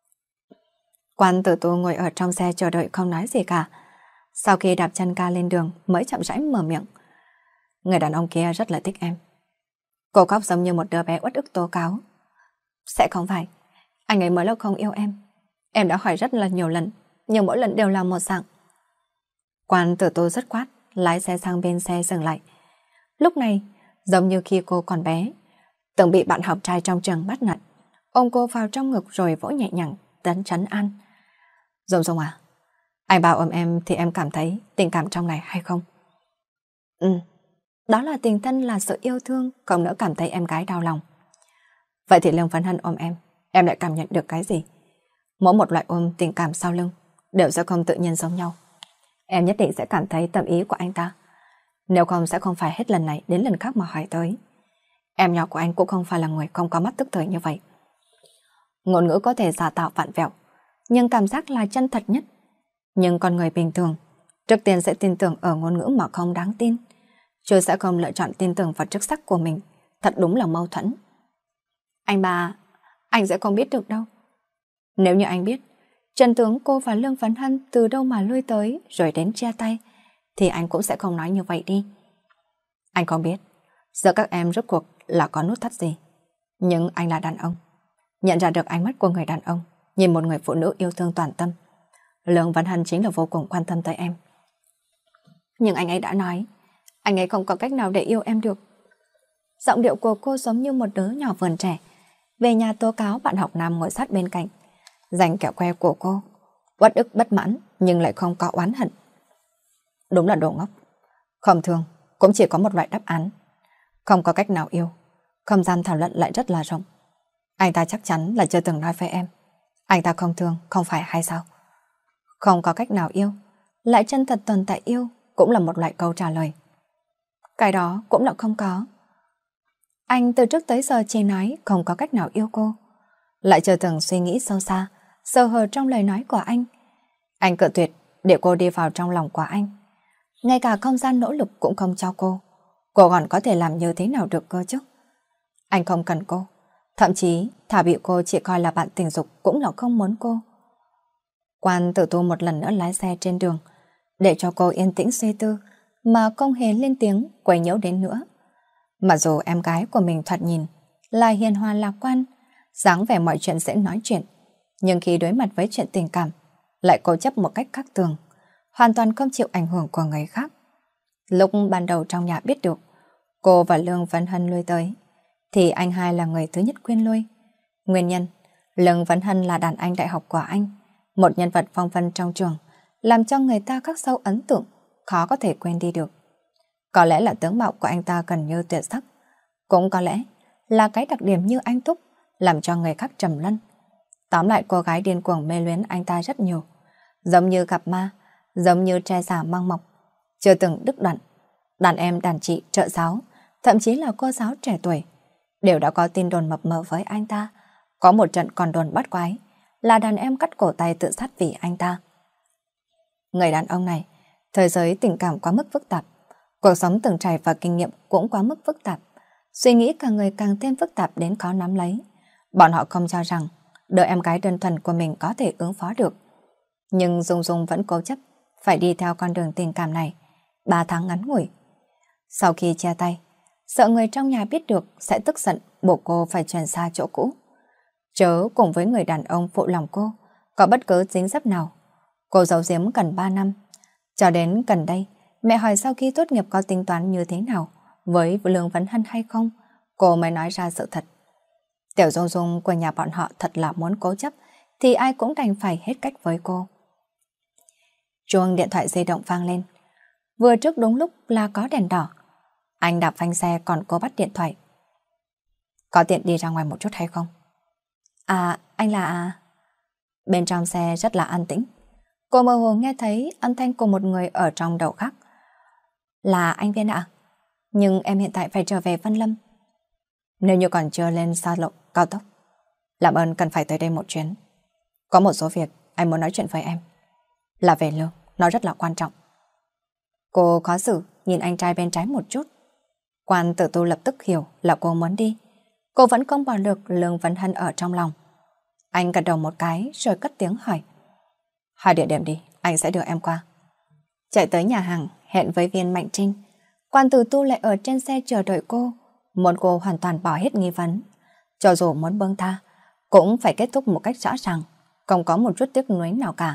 Quan Tử Tu ngồi ở trong xe chờ đợi không nói gì cả. Sau khi đạp chân ga lên đường mới chậm rãi mở miệng. Người đàn ông kia rất là thích em. Cô khóc giống như một đứa bé uất ức tố cáo. Sẽ không phải, anh ấy mới là không yêu em. Em đã hỏi rất là nhiều lần, nhưng mỗi lần đều là một dạng. Quan Tử Tu rất quát, lái xe sang bên xe dừng lại. Lúc này, giống như khi cô còn bé, từng bị bạn học trai trong trường bắt nạt, ôm cô vào trong ngực rồi vỗ nhẹ nhàng, trấn an. Dung Dung à, anh bảo ôm em thì em cảm thấy tình cảm trong này hay không? Đó là tình thân, là sự yêu thương, không nỡ cảm thấy em gái đau lòng. Vậy thì Lương Vấn Hân ôm em lại cảm nhận được cái gì? Mỗi một loại ôm tình cảm sau lưng đều sẽ không tự nhiên giống nhau. Em nhất định sẽ cảm thấy tâm ý của anh ta. Nếu không sẽ không phải hết lần này đến lần khác mà hỏi tới. Em nhỏ của anh cũng không phải là người không có mắt tức thời như vậy. Ngôn ngữ có thể giả tạo vặn vẹo, nhưng cảm giác là chân thật nhất. Nhưng con người bình thường trước tiên sẽ tin tưởng ở ngôn ngữ mà không đáng tin, chứ sẽ không lựa chọn tin tưởng vào chức sắc của mình. Thật đúng là mâu thuẫn. Anh ba, anh sẽ không biết được đâu. Nếu như anh biết chân tướng cô và Lương Vấn Hân từ đâu mà lui tới rồi đến chia tay, thì anh cũng sẽ không nói như vậy đi. Anh không biết giữa các em rốt cuộc là có nút thắt gì, nhưng anh là đàn ông, nhận ra được ánh mắt của người đàn ông nhìn một người phụ nữ yêu thương toàn tâm. Lương Vấn Hân chính là vô cùng quan tâm tới em. Nhưng anh ấy đã nói anh ấy không có cách nào để yêu em được. Giọng điệu của cô giống như một đứa nhỏ vườn trẻ về nhà tố cáo bạn học nam ngồi sát bên cạnh, giành kẹo que của cô, uất ức bất mãn nhưng lại không có oán hận. Đúng là đồ ngốc. Không thương cũng chỉ có một loại đáp án. Không có cách nào yêu. Không gian thảo luận lại rất là rộng. Anh ta chắc chắn là chưa từng nói với em anh ta không thương, không phải hay sao? Không có cách nào yêu lại chân thật tồn tại yêu cũng là một loại câu trả lời. Cái đó cũng là không có. Anh từ trước tới giờ chỉ nói không có cách nào yêu cô, lại chưa từng suy nghĩ sâu xa, sơ hở trong lời nói của anh. Anh cự tuyệt để cô đi vào trong lòng của anh. Ngay cả không gian nỗ lực cũng không cho cô còn có thể làm như thế nào được cơ chứ? Anh không cần cô, thậm chí thà bị cô chỉ coi là bạn tình dục cũng là không muốn cô. Quan Tử Tu một lần nữa lái xe trên đường để cho cô yên tĩnh suy tư, mà không hề lên tiếng quấy nhiễu đến nữa. Mặc dù em gái của mình thoạt nhìn là hiền hòa lạc quan, dáng vẻ mọi chuyện dễ nói chuyện, nhưng khi đối mặt với chuyện tình cảm lại cố chấp một cách khác thường, hoàn toàn không chịu ảnh hưởng của người khác. Lúc ban đầu trong nhà biết được cô và Lương Vấn Hân lui tới, thì anh hai là người thứ nhất khuyên lui. Nguyên nhân, Lương Vấn Hân là đàn anh đại học của anh, một nhân vật phong vân trong trường, làm cho người ta khắc sâu ấn tượng, khó có thể quên đi được. Có lẽ là tướng mạo của anh ta gần như tuyệt sắc. Cũng có lẽ là cái đặc điểm như anh Túc làm cho người khác trầm luân. Tóm lại cô gái điên cuồng mê luyến anh ta rất nhiều. Giống như gặp ma, giống như tre già mang mọc, chưa từng đứt đoạn. Đàn em, đàn chị, trợ giáo, thậm chí là cô giáo trẻ tuổi đều đã có tin đồn mập mờ với anh ta. Có một trận còn đồn bắt quái là đàn em cắt cổ tay tự sát vì anh ta. Người đàn ông này, thời giới tình cảm quá mức phức tạp, cuộc sống từng trải và kinh nghiệm cũng quá mức phức tạp. Suy nghĩ càng ngày càng thêm phức tạp đến khó nắm lấy. Bọn họ không cho rằng đứa em gái đơn thuần của mình có thể ứng phó được. Nhưng Dung Dung vẫn cố chấp phải đi theo con đường tình cảm này 3 tháng ngắn ngủi. Sau khi chia tay, sợ người trong nhà biết được sẽ tức giận buộc cô phải chuyển xa chỗ cũ. Chớ cùng với người đàn ông phụ lòng cô có bất cứ dính dấp nào. Cô giấu giếm gần 3 năm. Cho đến gần đây, mẹ hỏi sau khi tốt nghiệp có tính toán như thế nào với Lương Vấn Hân hay không, cô mới nói ra sự thật. Tiểu Dung Dung của nhà bọn họ thật là muốn cố chấp thì ai cũng đành phải hết cách với cô. Chuông điện thoại di động vang lên. Vừa trước đúng lúc là có đèn đỏ. Anh đạp phanh xe còn cô bắt điện thoại. Có tiện đi ra ngoài một chút hay không? À, anh là... Bên trong xe rất là an tĩnh. Cô mơ hồ nghe thấy âm thanh của một người ở trong đầu khác. Là anh Viên ạ? Nhưng em hiện tại phải trở về Văn Lâm. Nếu như còn chưa lên xa lộ cao tốc, làm ơn cần phải tới đây một chuyến. Có một số việc anh muốn nói chuyện với em. Là về lương, nó rất là quan trọng. Cô khó xử nhìn anh trai bên trái một chút. Quan Tử Tu lập tức hiểu là cô muốn đi. Cô vẫn không bỏ được Lương Vấn Hân ở trong lòng. Anh gật đầu một cái rồi cất tiếng hỏi. Hai địa điểm đi, anh sẽ đưa em qua. Chạy tới nhà hàng, hẹn với Viên Mạnh Trinh. Quan Tử Tu lại ở trên xe chờ đợi cô, muốn cô hoàn toàn bỏ hết nghi vấn. Cho dù muốn buông tha, cũng phải kết thúc một cách rõ ràng, không có một chút tiếc nuối nào cả.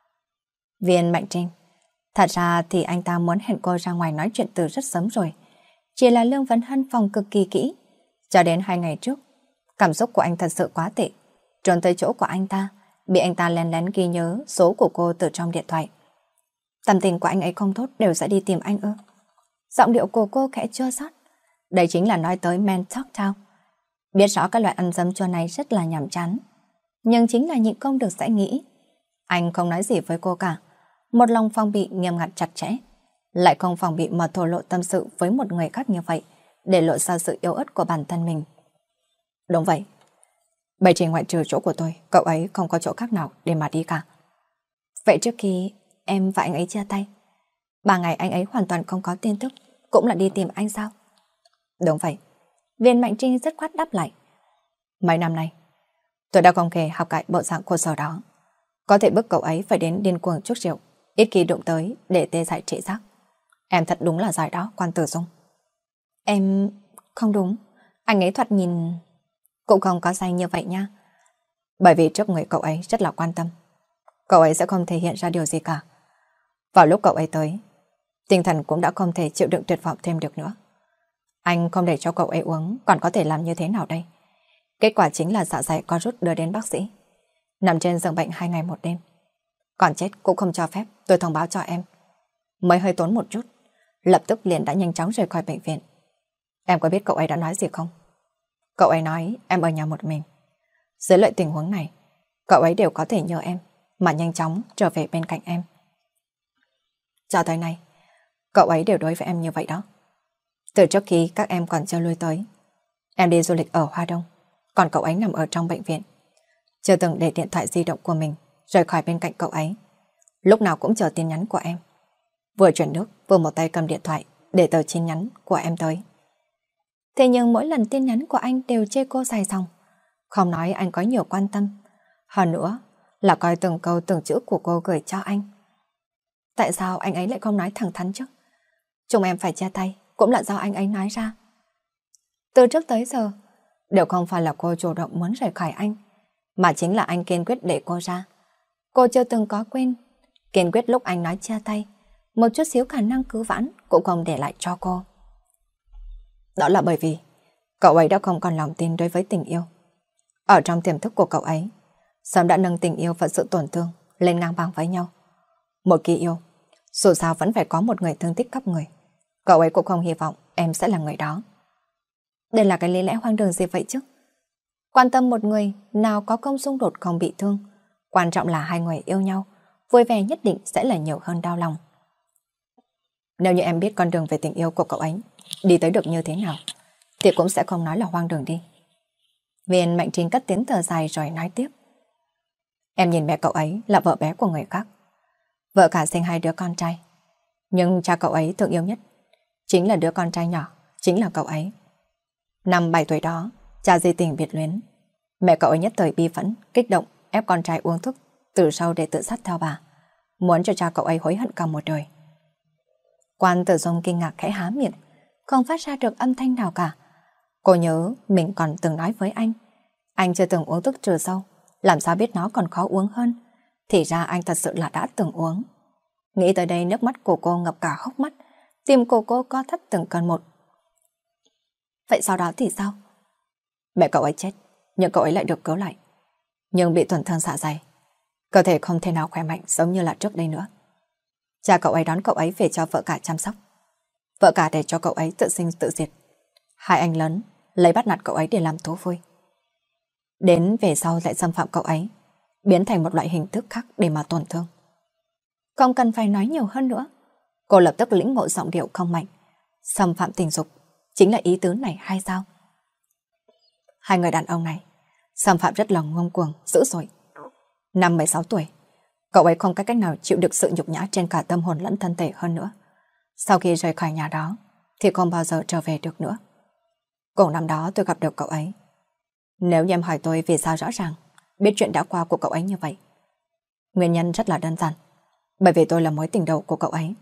Viên Mạnh Trinh, thật ra thì anh ta muốn hẹn cô ra ngoài nói chuyện từ rất sớm rồi. Chỉ là Lương Vấn Hân phòng cực kỳ kỹ. Cho đến 2 ngày trước, cảm xúc của anh thật sự quá tệ. Trốn tới chỗ của anh ta, bị anh ta lén lén ghi nhớ số của cô từ trong điện thoại. Tâm tình của anh ấy không tốt đều sẽ đi tìm anh ư? Giọng điệu của cô khẽ chua xót. Đây chính là nói tới men talk town. Biết rõ cái loại ăn dấm chua này rất là nhàm chán, nhưng chính là nhịn không được sẽ nghĩ. Anh không nói gì với cô cả, một lòng phòng bị nghiêm ngặt chặt chẽ, lại không phòng bị mà thổ lộ tâm sự với một người khác như vậy, để lộ ra sự yếu ớt của bản thân mình. Đúng vậy, bởi chỉ ngoại trừ chỗ của tôi, cậu ấy không có chỗ khác nào để mà đi cả. Vậy trước khi em và anh ấy chia tay, 3 ngày anh ấy hoàn toàn không có tin tức, cũng là đi tìm anh sao? Đúng vậy. Viên Mạnh Trinh rất khoát đáp lại. Mấy năm nay, tôi đã không hề học cải bộ dạng cô sở đó. Có thể bức cậu ấy phải đến điên cuồng chút rượu, ít khi đụng tới để tê dại trễ giác. Em thật đúng là giỏi đó, Quan Tử Dung. Em... không đúng. Anh ấy thoạt nhìn... cũng không có say như vậy nha. Bởi vì trước người cậu ấy rất là quan tâm. Cậu ấy sẽ không thể hiện ra điều gì cả. Vào lúc cậu ấy tới, tinh thần cũng đã không thể chịu đựng tuyệt vọng thêm được nữa. Anh không để cho cậu ấy uống, còn có thể làm như thế nào đây? Kết quả chính là dạ dày có rút đưa đến bác sĩ. Nằm trên giường bệnh 2 ngày 1 đêm. Còn chết cũng không cho phép tôi thông báo cho em. Mới hơi tốn một chút, lập tức liền đã nhanh chóng rời khỏi bệnh viện. Em có biết cậu ấy đã nói gì không? Cậu ấy nói em ở nhà một mình. Dưới loại tình huống này, cậu ấy đều có thể nhờ em mà nhanh chóng trở về bên cạnh em. Cho tới nay, cậu ấy đều đối với em như vậy đó. Từ trước khi các em còn chưa lui tới, em đi du lịch ở Hoa Đông, còn cậu ấy nằm ở trong bệnh viện. Chưa từng để điện thoại di động của mình rời khỏi bên cạnh cậu ấy. Lúc nào cũng chờ tin nhắn của em. Vừa chuyển nước, vừa một tay cầm điện thoại để tờ tin nhắn của em tới. Thế nhưng mỗi lần tin nhắn của anh đều chê cô dài dòng. Không nói anh có nhiều quan tâm. Hơn nữa là coi từng câu từng chữ của cô gửi cho anh. Tại sao anh ấy lại không nói thẳng thắn chứ? Chúng em phải chia tay cũng là do anh ấy nói ra. Từ trước tới giờ, đều không phải là cô chủ động muốn rời khỏi anh, mà chính là anh kiên quyết để cô ra. Cô chưa từng có quên, kiên quyết lúc anh nói chia tay, một chút xíu khả năng cứu vãn cũng không để lại cho cô. Đó là bởi vì cậu ấy đã không còn lòng tin đối với tình yêu. Ở trong tiềm thức của cậu ấy, sớm đã nâng tình yêu và sự tổn thương lên ngang bằng với nhau. Một khi yêu, dù sao vẫn phải có một người thương tích khắp người. Cậu ấy cũng không hy vọng em sẽ là người đó. Đây là cái lý lẽ hoang đường gì vậy chứ? Quan tâm một người nào có công xung đột không bị thương. Quan trọng là hai người yêu nhau, vui vẻ nhất định sẽ là nhiều hơn đau lòng. Nếu như em biết con đường về tình yêu của cậu ấy đi tới được như thế nào, thì cũng sẽ không nói là hoang đường đi. Viên Mạnh Trinh cất tiếng thở dài rồi nói tiếp. Em nhìn mẹ cậu ấy là vợ bé của người khác. Vợ cả sinh hai đứa con trai. Nhưng cha cậu ấy thương yêu nhất chính là đứa con trai nhỏ, chính là cậu ấy. Năm 7 tuổi đó, cha di tình biệt luyến. Mẹ cậu ấy nhất thời bi phẫn, kích động, ép con trai uống thuốc từ sau để tự sát theo bà. Muốn cho cha cậu ấy hối hận cả một đời. Quan Tử Dung kinh ngạc khẽ há miệng, không phát ra được âm thanh nào cả. Cô nhớ mình còn từng nói với anh chưa từng uống thuốc trừ sâu, làm sao biết nó còn khó uống hơn. Thì ra anh thật sự là đã từng uống. Nghĩ tới đây nước mắt của cô ngập cả hốc mắt, tim của cô co thắt từng cơn một. Vậy sau đó thì sao? Mẹ cậu ấy chết, nhưng cậu ấy lại được cứu lại. Nhưng bị tổn thương dạ dày, cơ thể không thể nào khỏe mạnh giống như là trước đây nữa. Cha cậu ấy đón cậu ấy về cho vợ cả chăm sóc. Vợ cả để cho cậu ấy tự sinh tự diệt. Hai anh lớn lấy bắt nạt cậu ấy để làm thú vui. Đến về sau lại xâm phạm cậu ấy, biến thành một loại hình thức khác để mà tổn thương. Không cần phải nói nhiều hơn nữa. Cô lập tức lĩnh ngộ giọng điệu không mạnh. Xâm phạm tình dục chính là ý tứ này hay sao? Hai người đàn ông này xâm phạm rất là ngông cuồng, dữ dội. Năm 16 tuổi, cậu ấy không có cách nào chịu được sự nhục nhã trên cả tâm hồn lẫn thân thể hơn nữa. Sau khi rời khỏi nhà đó thì không bao giờ trở về được nữa. Cùng năm đó tôi gặp được cậu ấy. Nếu như em hỏi tôi vì sao rõ ràng biết chuyện đã qua của cậu ấy như vậy, nguyên nhân rất là đơn giản. Bởi vì tôi là mối tình đầu của cậu ấy.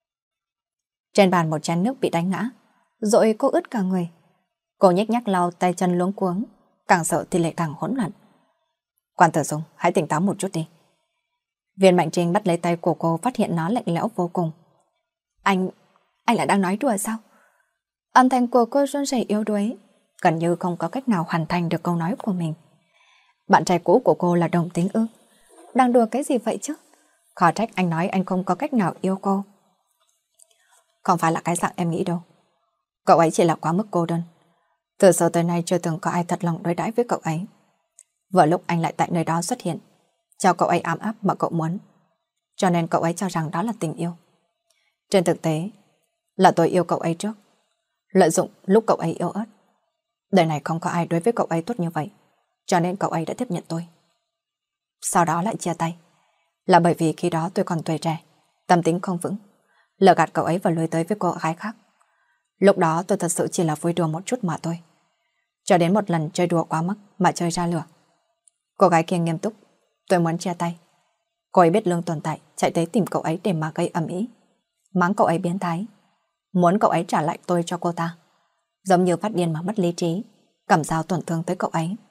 Trên bàn một chén nước bị đánh ngã, rồi cô ướt cả người. Cô nhếch nhác lau tay chân luống cuống, càng sợ thì lại càng hỗn loạn. Quan Tử Dung, hãy tỉnh táo một chút đi. Viên Mạnh Trinh bắt lấy tay của cô, phát hiện nó lạnh lẽo vô cùng. Anh lại đang nói đùa sao? Âm thanh của cô run rẩy yếu đuối, gần như không có cách nào hoàn thành được câu nói của mình. Bạn trai cũ của cô là đồng tính ư? Đang đùa cái gì vậy chứ? Khó trách anh nói anh không có cách nào yêu cô. Không phải là cái dạng em nghĩ đâu. Cậu ấy chỉ là quá mức cô đơn. Từ giờ tới nay chưa từng có ai thật lòng đối đãi với cậu ấy. Vừa lúc anh lại tại nơi đó xuất hiện, cho cậu ấy ấm áp mà cậu muốn. Cho nên cậu ấy cho rằng đó là tình yêu. Trên thực tế là tôi yêu cậu ấy trước, lợi dụng lúc cậu ấy yếu ớt. Đời này không có ai đối với cậu ấy tốt như vậy, cho nên cậu ấy đã tiếp nhận tôi. Sau đó lại chia tay, là bởi vì khi đó tôi còn tuổi trẻ, tâm tính không vững, lừa gạt cậu ấy và lôi tới với cô gái khác. Lúc đó tôi thật sự chỉ là vui đùa một chút mà thôi. Cho đến một lần chơi đùa quá mức mà chơi ra lửa. Cô gái kia nghiêm túc, tôi muốn chia tay. Cô ấy biết lương tồn tại, chạy tới tìm cậu ấy để mà gây ầm ĩ, mắng cậu ấy biến thái, muốn cậu ấy trả lại tôi cho cô ta. Giống như phát điên mà mất lý trí, cầm dao tổn thương tới cậu ấy.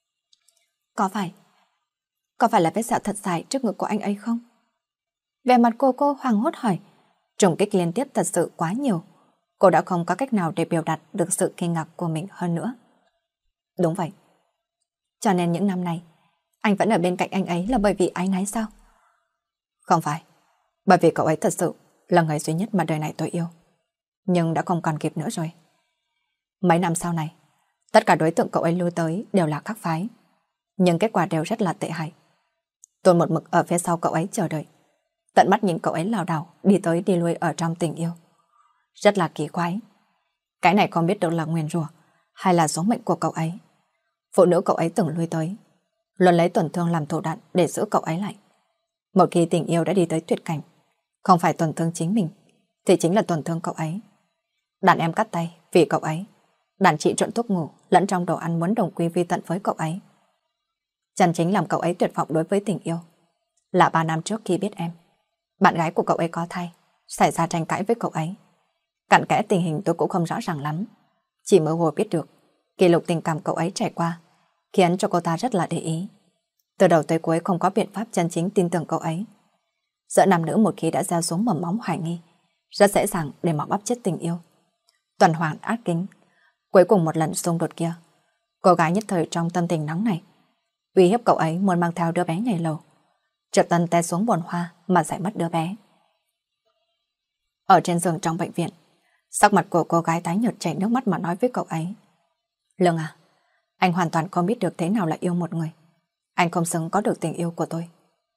Có phải là vết sẹo thật dài trước ngực của anh ấy không? Vẻ mặt cô hoảng hốt hỏi. Trùng kích liên tiếp thật sự quá nhiều. Cô đã không có cách nào để biểu đạt được sự kinh ngạc của mình hơn nữa. Đúng vậy. Cho nên những năm này anh vẫn ở bên cạnh anh ấy là bởi vì áy náy sao? Không phải. Bởi vì cậu ấy thật sự là người duy nhất mà đời này tôi yêu. Nhưng đã không còn kịp nữa rồi. Mấy năm sau này, tất cả đối tượng cậu ấy lưu tới đều là các phái. Nhưng kết quả đều rất là tệ hại. Tôi một mực ở phía sau cậu ấy chờ đợi, tận mắt nhìn cậu ấy lảo đảo đi tới đi lui ở trong tình yêu. Rất là kỳ quái. Cái này không biết được là nguyền rủa hay là số mệnh của cậu ấy. Phụ nữ cậu ấy từng lui tới, luôn lấy tổn thương làm thủ đoạn để giữ cậu ấy lại. Một khi tình yêu đã đi tới tuyệt cảnh, không phải tổn thương chính mình thì chính là tổn thương cậu ấy. Đàn em cắt tay vì cậu ấy, đàn chị trộn thuốc ngủ lẫn trong đồ ăn muốn đồng quy vi tận với cậu ấy. Chân chính làm cậu ấy tuyệt vọng đối với tình yêu là 3 năm trước khi biết em, bạn gái của cậu ấy có thai, xảy ra tranh cãi với cậu ấy. Cặn kẽ tình hình tôi cũng không rõ ràng lắm, chỉ mơ hồ biết được kỷ lục tình cảm cậu ấy trải qua khiến cho cô ta rất là để ý. Từ đầu tới cuối không có biện pháp chân chính tin tưởng cậu ấy. Giữa nam nữ một khi đã gieo xuống mầm móng hoài nghi, rất dễ dàng để mà bóp chết tình yêu. Tuần hoàn ác kính. Cuối cùng một lần xung đột kia, cô gái nhất thời trong tâm tình nóng này uy hiếp cậu ấy muốn mang theo đứa bé nhảy lầu, trượt tân té xuống bồn hoa mà giải mất đứa bé. Ở trên giường trong bệnh viện, Sắc mặt của cô gái tái nhợt chảy nước mắt mà nói với cậu ấy. Lương à, anh hoàn toàn không biết được thế nào là yêu một người. Anh không xứng có được tình yêu của tôi.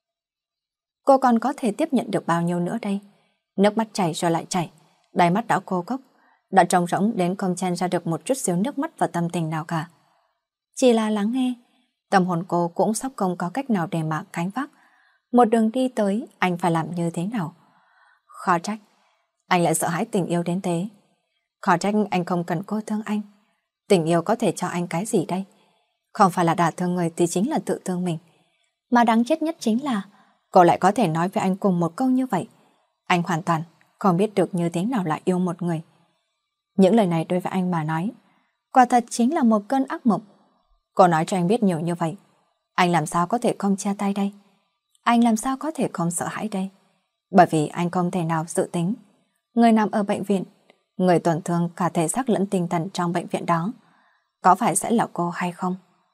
Cô còn có thể tiếp nhận được bao nhiêu nữa đây? Nước mắt chảy rồi lại chảy, đáy mắt đã khô cốc, đã trống rỗng đến không chen ra được một chút xíu nước mắt và tâm tình nào cả. Chỉ là lắng nghe, tâm hồn cô cũng sắp không có cách nào để mà gánh vác. Một đường đi tới, anh phải làm như thế nào? Khó trách, anh lại sợ hãi tình yêu đến thế. Khó trách anh không cần cô thương anh. Tình yêu có thể cho anh cái gì đây? Không phải là đả thương người thì chính là tự thương mình. Mà đáng chết nhất chính là cô lại có thể nói với anh cùng một câu như vậy. Anh hoàn toàn không biết được như thế nào là yêu một người. Những lời này đối với anh mà nói, quả thật chính là một cơn ác mộng. Cô nói cho anh biết nhiều như vậy, anh làm sao có thể không chia tay đây? Anh làm sao có thể không sợ hãi đây? Bởi vì anh không thể nào dự tính người nằm ở bệnh viện, người tổn thương cả thể xác lẫn tinh thần trong bệnh viện đó, có phải sẽ là cô hay không?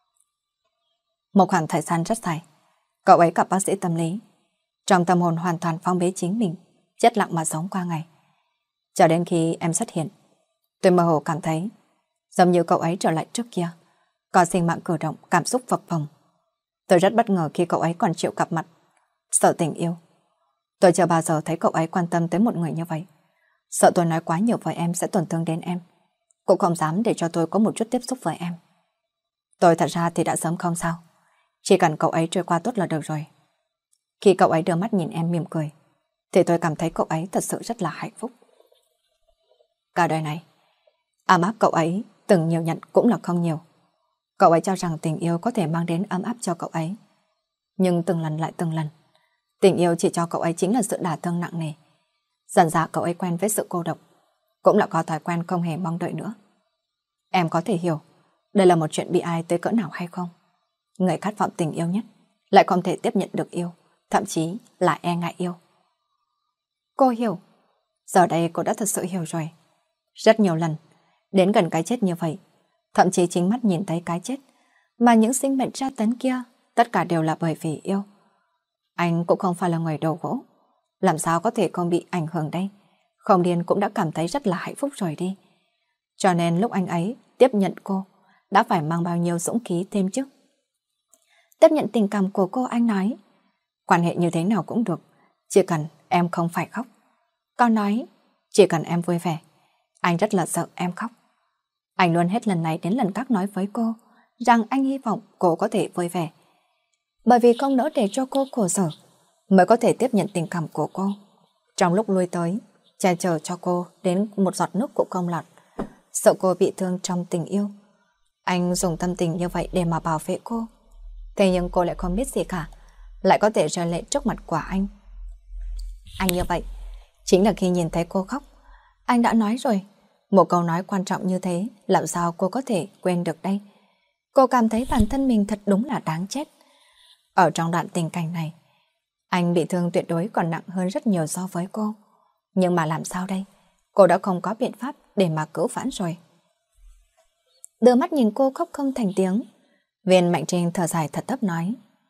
Một khoảng thời gian rất dài, cậu ấy gặp bác sĩ tâm lý. Trong tâm hồn hoàn toàn phong bế chính mình, chết lặng mà sống qua ngày. Cho đến khi em xuất hiện, tôi mơ hồ cảm thấy giống như cậu ấy trở lại trước kia, có sinh mạng cử động, cảm xúc phập phồng. Tôi rất bất ngờ khi cậu ấy còn chịu gặp mặt, sợ tình yêu. Tôi chưa bao giờ thấy cậu ấy quan tâm tới một người như vậy. Sợ tôi nói quá nhiều với em sẽ tổn thương đến em, cũng không dám để cho tôi có một chút tiếp xúc với em. Tôi thật ra thì đã sớm không sao, chỉ cần cậu ấy trôi qua tốt là được rồi. Khi cậu ấy đưa mắt nhìn em mỉm cười, thì tôi cảm thấy cậu ấy thật sự rất là hạnh phúc. Cả đời này, ấm áp cậu ấy từng nhiều nhận cũng là không nhiều. Cậu ấy cho rằng tình yêu có thể mang đến ấm áp cho cậu ấy. Nhưng từng lần lại từng lần, tình yêu chỉ cho cậu ấy chính là sự đả thương nặng nề. Dần dà cậu ấy quen với sự cô độc, cũng là có thói quen không hề mong đợi nữa. Em có thể hiểu đây là một chuyện bi ai tới cỡ nào hay không? Người khát vọng tình yêu nhất lại không thể tiếp nhận được yêu, thậm chí là e ngại yêu. Cô hiểu. Giờ đây cô đã thật sự hiểu rồi. Rất nhiều lần, đến gần cái chết như vậy, thậm chí chính mắt nhìn thấy cái chết, mà những sinh mệnh tra tấn kia, tất cả đều là bởi vì yêu. Anh cũng không phải là người đầu gỗ, làm sao có thể không bị ảnh hưởng đây? Không điên cũng đã cảm thấy rất là hạnh phúc rồi đi. Cho nên lúc anh ấy tiếp nhận cô, đã phải mang bao nhiêu dũng khí thêm chứ. Tiếp nhận tình cảm của cô, anh nói, quan hệ như thế nào cũng được, chỉ cần em không phải khóc. Con nói, chỉ cần em vui vẻ. Anh rất là sợ em khóc. Anh luôn hết lần này đến lần khác nói với cô rằng anh hy vọng cô có thể vui vẻ. Bởi vì không nỡ để cho cô khổ sở, mới có thể tiếp nhận tình cảm của cô. Trong lúc lui tới, che chở cho cô đến một giọt nước cũng không lọt, sợ cô bị thương trong tình yêu. Anh dùng tâm tình như vậy để mà bảo vệ cô. Thế nhưng cô lại không biết gì cả, lại có thể rơi lệ trước mặt của anh. Anh như vậy, chính là khi nhìn thấy cô khóc. Anh đã nói rồi, một câu nói quan trọng như thế, làm sao cô có thể quên được đây? Cô cảm thấy bản thân mình thật đúng là đáng chết. Ở trong đoạn tình cảnh này, anh bị thương tuyệt đối còn nặng hơn rất nhiều so với cô. Nhưng mà làm sao đây? Cô đã không có biện pháp để mà cứu vãn rồi. Đưa mắt nhìn cô khóc không thành tiếng, Viên Mạnh Trinh thở dài thật thấp nói,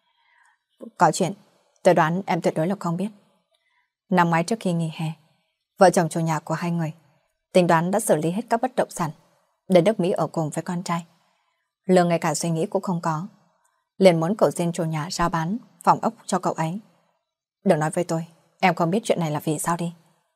có chuyện, tôi đoán em tuyệt đối là không biết. Năm ngoái trước khi nghỉ hè, vợ chồng chủ nhà của hai người tính toán đã xử lý hết các bất động sản để nước Mỹ ở cùng với con trai. Lương ngay cả suy nghĩ cũng không có, liền muốn cậu xin chủ nhà rao bán phòng ốc cho cậu ấy. Đừng nói với tôi, em không biết chuyện này là vì sao đi.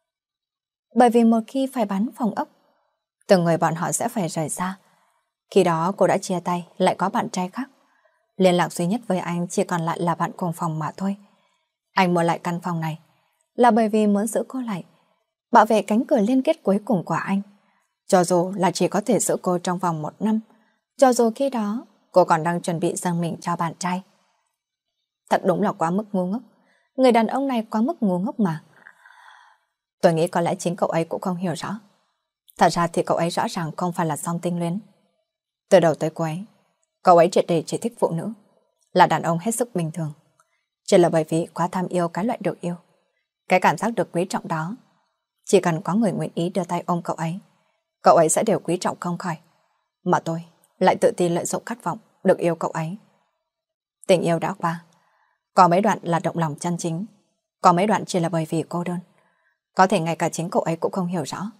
Bởi vì một khi phải bán phòng ốc, từng người bọn họ sẽ phải rời xa. Khi đó cô đã chia tay, lại có bạn trai khác. Liên lạc duy nhất với anh chỉ còn lại là bạn cùng phòng mà thôi. Anh mua lại căn phòng này là bởi vì muốn giữ cô lại, bảo vệ cánh cửa liên kết cuối cùng của anh. Cho dù là chỉ có thể giữ cô trong vòng 1 năm, cho dù khi đó cô còn đang chuẩn bị dâng mình cho bạn trai. Thật đúng là quá mức ngu ngốc. Người đàn ông này quá mức ngu ngốc mà. Tôi nghĩ có lẽ chính cậu ấy cũng không hiểu rõ. Thật ra thì cậu ấy rõ ràng không phải là song tinh luyến. Từ đầu tới cuối, cậu ấy triệt để chỉ thích phụ nữ, là đàn ông hết sức bình thường. Chỉ là bởi vì quá tham yêu cái loại được yêu, cái cảm giác được quý trọng đó. Chỉ cần có người nguyện ý đưa tay ôm cậu ấy sẽ đều quý trọng không khỏi. Mà tôi lại tự tin lợi dụng khát vọng được yêu cậu ấy. Tình yêu đã qua, có mấy đoạn là động lòng chân chính, có mấy đoạn chỉ là bởi vì cô đơn. Có thể ngay cả chính cậu ấy cũng không hiểu rõ,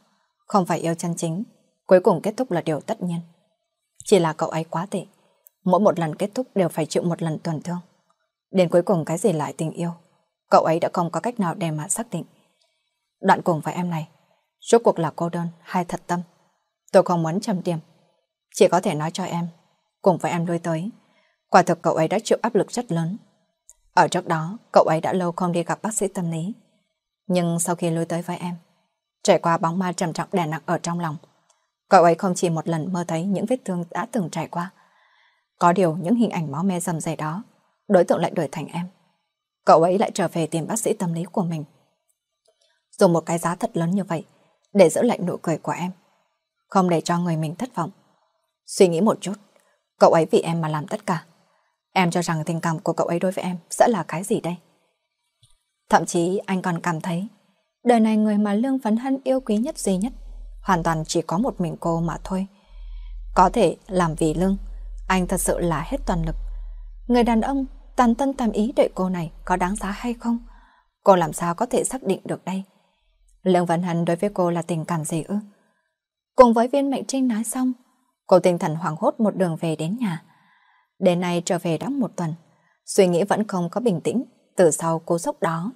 Không phải yêu chân chính, cuối cùng kết thúc là điều tất nhiên. Chỉ là cậu ấy quá tệ. Mỗi một lần kết thúc đều phải chịu một lần tổn thương. Đến cuối cùng cái gì lại tình yêu, cậu ấy đã không có cách nào để mà xác định. Đoạn cùng với em này, rốt cuộc là cô đơn hay thật tâm? Tôi không muốn châm điểm. Chỉ có thể nói cho em, cùng với em lui tới, quả thực cậu ấy đã chịu áp lực rất lớn. Ở trước đó, cậu ấy đã lâu không đi gặp bác sĩ tâm lý. Nhưng sau khi lui tới với em, trải qua bóng ma trầm trọng đè nặng ở trong lòng, cậu ấy không chỉ một lần mơ thấy những vết thương đã từng trải qua. Có điều những hình ảnh máu me rầm rề đó, đối tượng lại đổi thành em. Cậu ấy lại trở về tìm bác sĩ tâm lý của mình. Dùng một cái giá thật lớn như vậy để giữ lại nụ cười của em, không để cho người mình thất vọng. Suy nghĩ một chút, cậu ấy vì em mà làm tất cả. Em cho rằng tình cảm của cậu ấy đối với em sẽ là cái gì đây? Thậm chí anh còn cảm thấy đời này người mà Lương Vấn Hân yêu quý nhất duy nhất hoàn toàn chỉ có một mình cô mà thôi. Có thể làm vì Lương, anh thật sự là hết toàn lực. Người đàn ông toàn tâm toàn ý đợi cô này có đáng giá hay không? Cô làm sao có thể xác định được đây? Lương Vấn Hân đối với cô là tình cảm gì ư? Cùng với Viên Mệnh Trinh nói xong, cô tinh thần hoảng hốt một đường về đến nhà. Đến nay trở về đã một tuần, suy nghĩ vẫn không có bình tĩnh từ sau cú sốc đó.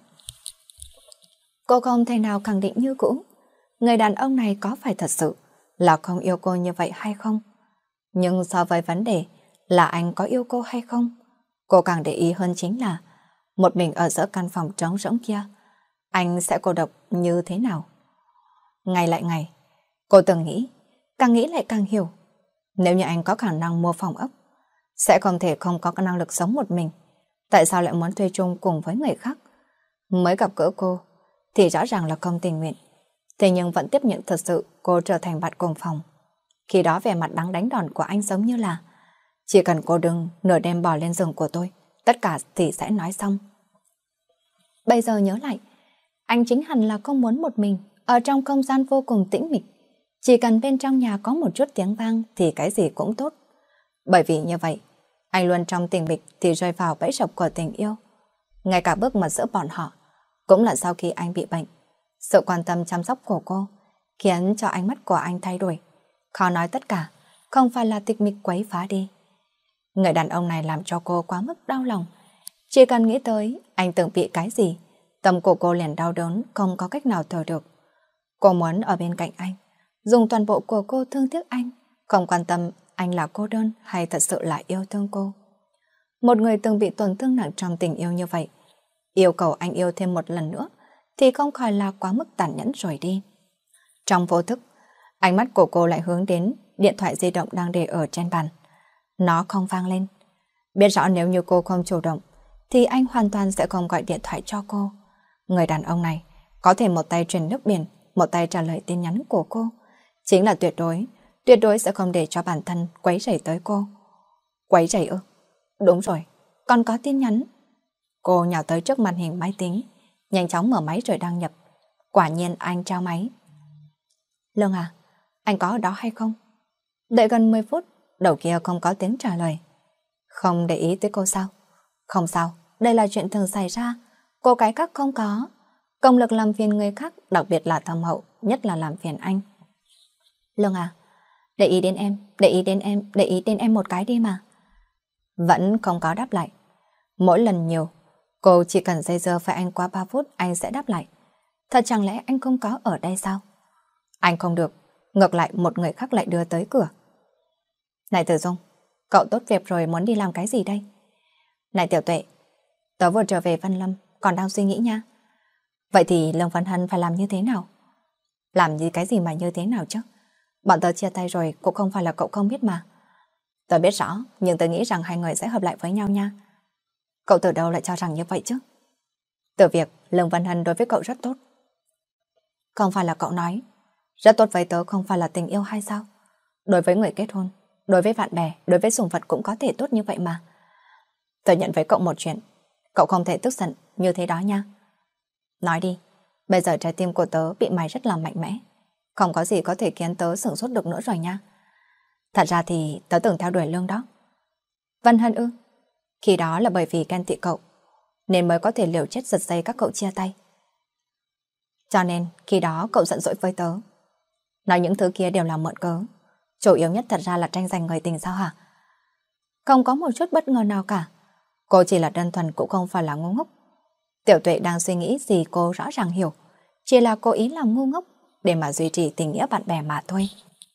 Cô không thể nào khẳng định như cũ, người đàn ông này có phải thật sự là không yêu cô như vậy hay không? Nhưng so với vấn đề là anh có yêu cô hay không, cô càng để ý hơn chính là một mình ở giữa căn phòng trống rỗng kia, anh sẽ cô độc như thế nào? Ngày lại ngày, cô từng nghĩ lại càng hiểu. Nếu như anh có khả năng mua phòng ốc, sẽ không thể không có năng lực sống một mình. Tại sao lại muốn thuê chung cùng với người khác? Mới gặp gỡ cô thì rõ ràng là không tình nguyện, thế nhưng vẫn tiếp nhận thật sự cô trở thành bạn cùng phòng. Khi đó vẻ mặt đáng đánh đòn của anh giống như là chỉ cần cô đừng nửa đêm bỏ lên giường của tôi, tất cả thì sẽ nói xong. Bây giờ nhớ lại, anh chính hẳn là không muốn một mình ở trong không gian vô cùng tĩnh mịch. Chỉ cần bên trong nhà có một chút tiếng vang thì cái gì cũng tốt. Bởi vì như vậy, anh luôn trong tình mịch thì rơi vào bẫy rập của tình yêu. Ngay cả bước mặt giữa bọn họ cũng là sau khi anh bị bệnh. Sự quan tâm chăm sóc của cô khiến cho ánh mắt của anh thay đổi. Khó nói tất cả không phải là tịch mịch quấy phá đi. Người đàn ông này làm cho cô quá mức đau lòng. Chỉ cần nghĩ tới anh từng bị cái gì, tâm của cô liền đau đớn, không có cách nào thở được. Cô muốn ở bên cạnh anh, dùng toàn bộ của cô thương tiếc anh, không quan tâm anh là cô đơn hay thật sự là yêu thương cô. Một người từng bị tổn thương nặng trong tình yêu như vậy, yêu cầu anh yêu thêm một lần nữa thì không khỏi là quá mức tàn nhẫn rồi đi. Trong vô thức, ánh mắt của cô lại hướng đến điện thoại di động đang để ở trên bàn. Nó không vang lên. Biết rõ nếu như cô không chủ động thì anh hoàn toàn sẽ không gọi điện thoại cho cô. Người đàn ông này có thể một tay truyền nước biển, một tay trả lời tin nhắn của cô. Chính là tuyệt đối sẽ không để cho bản thân quấy rầy tới cô. Quấy rầy ư? Đúng rồi, còn có tin nhắn. Cô nhào tới trước màn hình máy tính, nhanh chóng mở máy rồi đăng nhập. Quả nhiên anh trao máy. Lương à, anh có ở đó hay không? Đợi gần 10 phút, đầu kia không có tiếng trả lời. Không để ý tới cô sao? Không sao, đây là chuyện thường xảy ra. Cô cái khác không có. Công lực làm phiền người khác, đặc biệt là thâm hậu, nhất là làm phiền anh. Lương à, để ý đến em, để ý đến em một cái đi mà. Vẫn không có đáp lại. Mỗi lần nhiều, cô chỉ cần dây dưa phải anh qua 3 phút anh sẽ đáp lại. Thật chẳng lẽ anh không có ở đây sao? Anh không được, ngược lại một người khác lại đưa tới cửa. Này Tử Dung, cậu tốt việc rồi muốn đi làm cái gì đây? Này Tiểu Tuệ, tớ vừa trở về Văn Lâm, còn đang suy nghĩ nha. Vậy thì Lương Văn Hân phải làm như thế nào? Làm gì cái gì mà như thế nào chứ? Bọn tớ chia tay rồi cũng không phải là cậu không biết mà. Tớ biết rõ, nhưng tớ nghĩ rằng hai người sẽ hợp lại với nhau nha. Cậu từ đâu lại cho rằng như vậy chứ? Từ việc Lương Văn Hân đối với cậu rất tốt. Không phải là cậu nói rất tốt với tớ không phải là tình yêu hay sao? Đối với người kết hôn, đối với bạn bè, đối với sủng vật cũng có thể tốt như vậy mà. Tớ nhận với cậu một chuyện, cậu không thể tức giận như thế đó nha. Nói đi, bây giờ trái tim của tớ bị mày rất là mạnh mẽ, không có gì có thể khiến tớ sửng sốt được nữa rồi nha. Thật ra thì tớ từng theo đuổi Lương đó. Văn Hân ư? Khi đó là bởi vì ghen tị cậu, nên mới có thể liều chết giật dây các cậu chia tay. Cho nên khi đó cậu giận dỗi với tớ. Nói những thứ kia đều là mượn cớ. Chủ yếu nhất thật ra là tranh giành người tình sao hả? Không có một chút bất ngờ nào cả. Cô chỉ là đơn thuần, cũng không phải là ngu ngốc. Tiểu Tuệ đang suy nghĩ gì cô rõ ràng hiểu. Chỉ là cố ý làm ngu ngốc để mà duy trì tình nghĩa bạn bè mà thôi.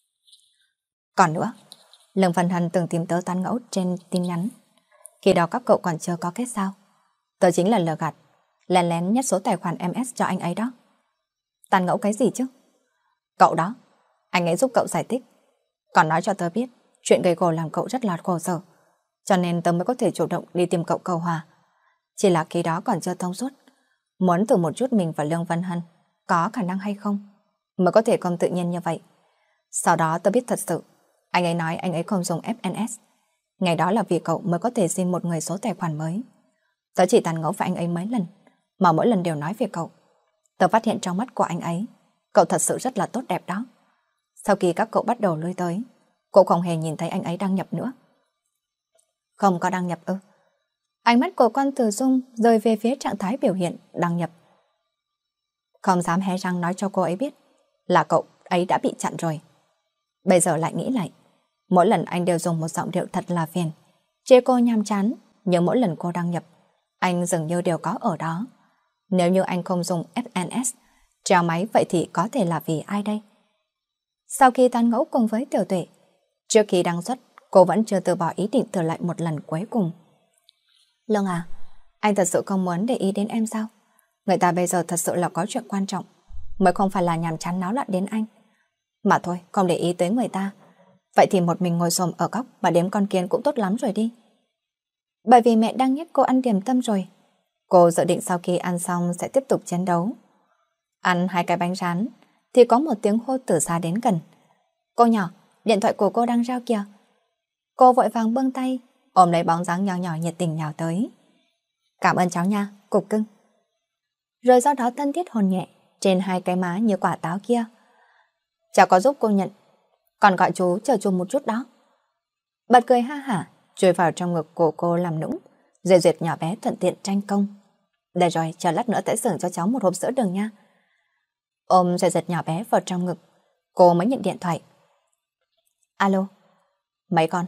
Còn nữa, Lương Văn Hân từng tìm tớ tán ngẫu trên tin nhắn. Khi đó các cậu còn chưa có kết giao. Tớ chính là lừa gạt, lén lén nhét số tài khoản MS cho anh ấy đó. Tán ngẫu cái gì chứ? Cậu đó, anh ấy giúp cậu giải thích. Còn nói cho tớ biết, chuyện gây gổ làm cậu rất là khổ sở. Cho nên tớ mới có thể chủ động đi tìm cậu cầu hòa. Chỉ là khi đó còn chưa thông suốt. Muốn thử một chút mình và Lương Văn Hân có khả năng hay không, mới có thể không tự nhiên như vậy. Sau đó tớ biết thật sự, anh ấy nói anh ấy không dùng FNS. Ngày đó là vì cậu mới có thể xin một người số tài khoản mới. Tớ chỉ tán ngẫu với anh ấy mấy lần, mà mỗi lần đều nói về cậu. Tớ phát hiện trong mắt của anh ấy, cậu thật sự rất là tốt đẹp đó. Sau khi các cậu bắt đầu lui tới, cậu không hề nhìn thấy anh ấy đăng nhập nữa. Không có đăng nhập ư? Ánh mắt của Quan Tử Dung rơi về phía trạng thái biểu hiện đăng nhập. Không dám hé răng nói cho cô ấy biết là cậu ấy đã bị chặn rồi. Bây giờ lại nghĩ lại, mỗi lần anh đều dùng một giọng điệu thật là phiền, chê cô nhàm chán, nhưng mỗi lần cô đăng nhập, anh dường như đều có ở đó. Nếu như anh không dùng FNS, treo máy vậy thì có thể là vì ai đây? Sau khi tán ngẫu cùng với Tiểu Tuệ, trước khi đăng xuất, cô vẫn chưa từ bỏ ý định thử lại một lần cuối cùng. Lương à, anh thật sự không muốn để ý đến em sao? Người ta bây giờ thật sự là có chuyện quan trọng, mới không phải là nhàm chán náo loạn đến anh. Mà thôi, không để ý tới người ta. Vậy thì một mình ngồi xổm ở góc và đếm con kiến cũng tốt lắm rồi đi. Bởi vì mẹ đang nhét cô ăn điểm tâm rồi. Cô dự định sau khi ăn xong sẽ tiếp tục chiến đấu. Ăn 2 cái bánh rán thì có một tiếng hô từ xa đến gần. Cô nhỏ, điện thoại của cô đang reo kìa. Cô vội vàng bưng tay, ôm lấy bóng dáng nhỏ nhỏ nhiệt tình nhào tới. Cảm ơn cháu nha, cục cưng. Rồi sau đó thân thiết hôn nhẹ trên 2 cái má như quả táo kia. Cháu có giúp cô nhận, còn gọi chú chờ chú một chút đó. Bật cười ha hả, chui vào trong ngực của cô làm nũng, duyệt duyệt nhỏ bé thuận tiện tranh công. Đây rồi, chờ lát nữa tẽ xưởng cho cháu một hộp sữa đường nha. Ôm duyệt duyệt nhỏ bé vào trong ngực, cô mới nhận điện thoại. Alo, mấy con?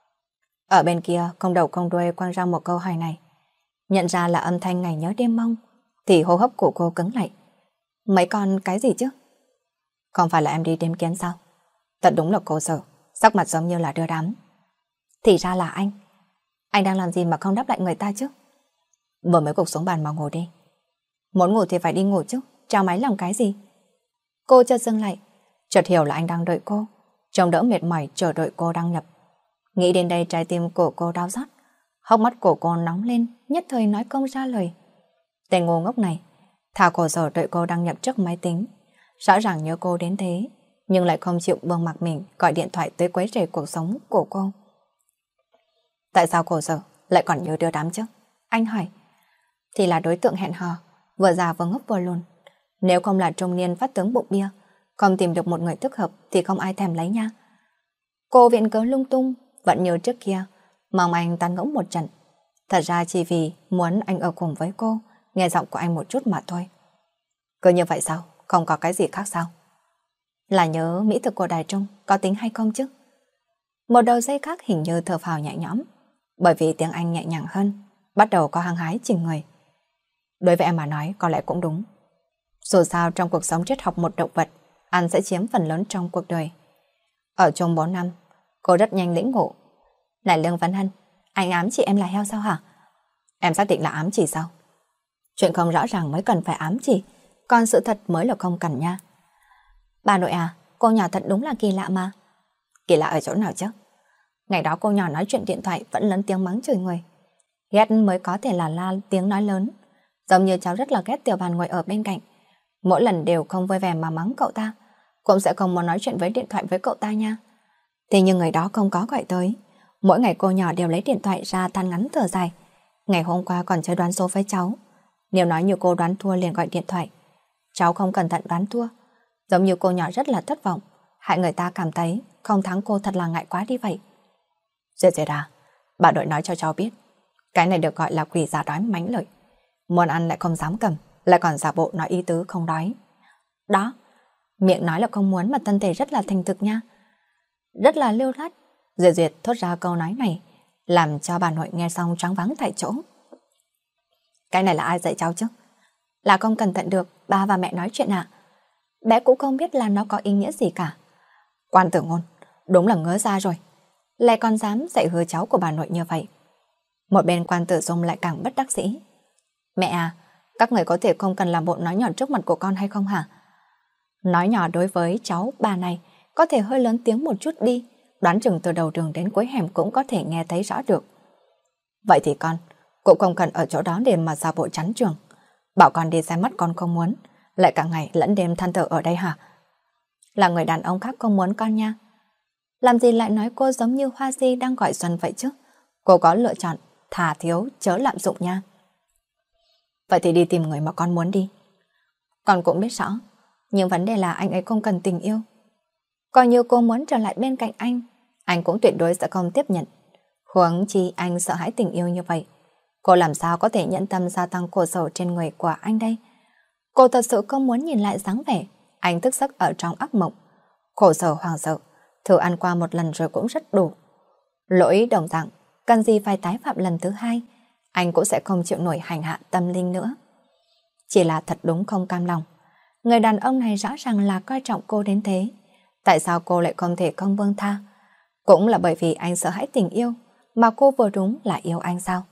Ở bên kia, không đầu không đuôi quăng ra một câu hỏi này. Nhận ra là âm thanh ngày nhớ đêm mong, thì hô hấp của cô cứng lại. Mấy con cái gì chứ? Không phải là em đi đếm kiến sao? Thật đúng là cô sợ, sắc mặt giống như là đưa đám. Thì ra là anh. Anh đang làm gì mà không đáp lại người ta chứ? Vừa mới gục xuống bàn mà ngủ đi. Muốn ngủ thì phải đi ngủ chứ, trao máy làm cái gì? Cô chợt dừng lại, chợt hiểu là anh đang đợi cô, trông đỡ mệt mỏi chờ đợi cô đăng nhập. Nghĩ đến đây trái tim của cô đau xót, hốc mắt của cô nóng lên, nhất thời nói không ra lời. Tên ngu ngốc này, thà khổ sở đợi cô đăng nhập trước máy tính, rõ ràng nhớ cô đến thế, nhưng lại không chịu buông mặc mình gọi điện thoại tới quấy rầy cuộc sống của cô. Tại sao khổ sở lại còn nhớ đưa đám chứ? Anh hỏi. Thì là đối tượng hẹn hò, vừa già vừa ngốc vừa lùn. Nếu không là trung niên phát tướng bụng bia, không tìm được một người thích hợp thì không ai thèm lấy nha. Cô viện cớ lung tung, vẫn như trước kia, mong anh tán gẫu một trận. Thật ra chỉ vì muốn anh ở cùng với cô, nghe giọng của anh một chút mà thôi. Cứ như vậy sao? Không có cái gì khác sao? Là nhớ mỹ thực của Đài Trung có tính hay không chứ? Một đầu dây khác hình như thở phào nhẹ nhõm, bởi vì tiếng Anh nhẹ nhàng hơn, bắt đầu có hăng hái chỉnh người. Đối với em mà nói có lẽ cũng đúng. Dù sao trong cuộc sống triết học một động vật, ăn sẽ chiếm phần lớn trong cuộc đời. Ở chung 4 năm, cô rất nhanh lĩnh ngộ. Này Lương Văn Hân, anh ám chỉ em là heo sao hả? Em xác định là ám chỉ sao? Chuyện không rõ ràng mới cần phải ám chỉ, còn sự thật mới là không cần nha. Bà nội à, cô nhỏ thật đúng là kỳ lạ mà. Kỳ lạ ở chỗ nào chứ? Ngày đó cô nhỏ nói chuyện điện thoại vẫn lớn tiếng mắng chửi người. Ghét mới có thể là la tiếng nói lớn. Giống như cháu rất là ghét Tiểu Bàn ngồi ở bên cạnh. Mỗi lần đều không vui vẻ mà mắng cậu ta, cũng sẽ không muốn nói chuyện với điện thoại với cậu ta nha. Thế nhưng người đó không có gọi tới. Mỗi ngày cô nhỏ đều lấy điện thoại ra than ngắn thở dài. Ngày hôm qua còn chơi đoán số với cháu. Nếu nói như cô đoán thua liền gọi điện thoại. Cháu không cẩn thận đoán thua. Giống như cô nhỏ rất là thất vọng, hại người ta cảm thấy không thắng cô thật là ngại quá đi vậy. Duyệt duyệt à, bà đội nói cho cháu biết, cái này được gọi là quỷ giả đói mánh lợi. Muốn ăn lại không dám cầm, lại còn giả bộ nói ý tứ không đói. Đó, Miệng nói là không muốn mà thân thể rất là thành thực nha. Rất là lưu loát, Duyệt Duyệt thốt ra câu nói này, làm cho bà nội nghe xong choáng váng tại chỗ. Cái này là ai dạy cháu chứ? Là không cẩn thận được ba và mẹ nói chuyện ạ. Bé cũng không biết là nó có ý nghĩa gì cả. Quan Tử Ngôn, đúng là ngớ ra rồi. Lại còn dám dạy hứa cháu của bà nội như vậy. Một bên Quan Tử Dung lại càng bất đắc dĩ. Mẹ à, các người có thể không cần làm bộ nói nhỏ trước mặt của con hay không hả? Nói nhỏ đối với cháu bà này có thể hơi lớn tiếng một chút đi, đoán chừng từ đầu đường đến cuối hẻm cũng có thể nghe thấy rõ được. Vậy thì con cũng không cần ở chỗ đó để mà ra bộ chắn trường. Bảo con đi xem mắt con không muốn, lại cả ngày lẫn đêm than thở ở đây hả? Là người đàn ông khác không muốn con nha. Làm gì lại nói cô giống như Hoa Di đang gọi Xuân vậy chứ? Cô có lựa chọn, thà thiếu chớ lạm dụng nha. Vậy thì đi tìm người mà con muốn đi. Con cũng biết rõ, nhưng vấn đề là anh ấy không cần tình yêu. Coi như cô muốn trở lại bên cạnh anh cũng tuyệt đối sẽ không tiếp nhận. Huống chi anh sợ hãi tình yêu như vậy. Cô làm sao có thể nhận tâm gia tăng khổ sở trên người của anh đây? Cô thật sự không muốn nhìn lại dáng vẻ anh thức giấc ở trong ác mộng. Khổ sở hoàng sợ, thử ăn qua một lần rồi cũng rất đủ. Lỗi đồng dạng, cần gì phải tái phạm lần thứ hai, anh cũng sẽ không chịu nổi hành hạ tâm linh nữa. Chỉ là thật đúng không cam lòng. Người đàn ông này rõ ràng là coi trọng cô đến thế. Tại sao cô lại không thể không buông tha? Cũng là bởi vì anh sợ hãi tình yêu, mà cô vừa đúng là yêu anh sao?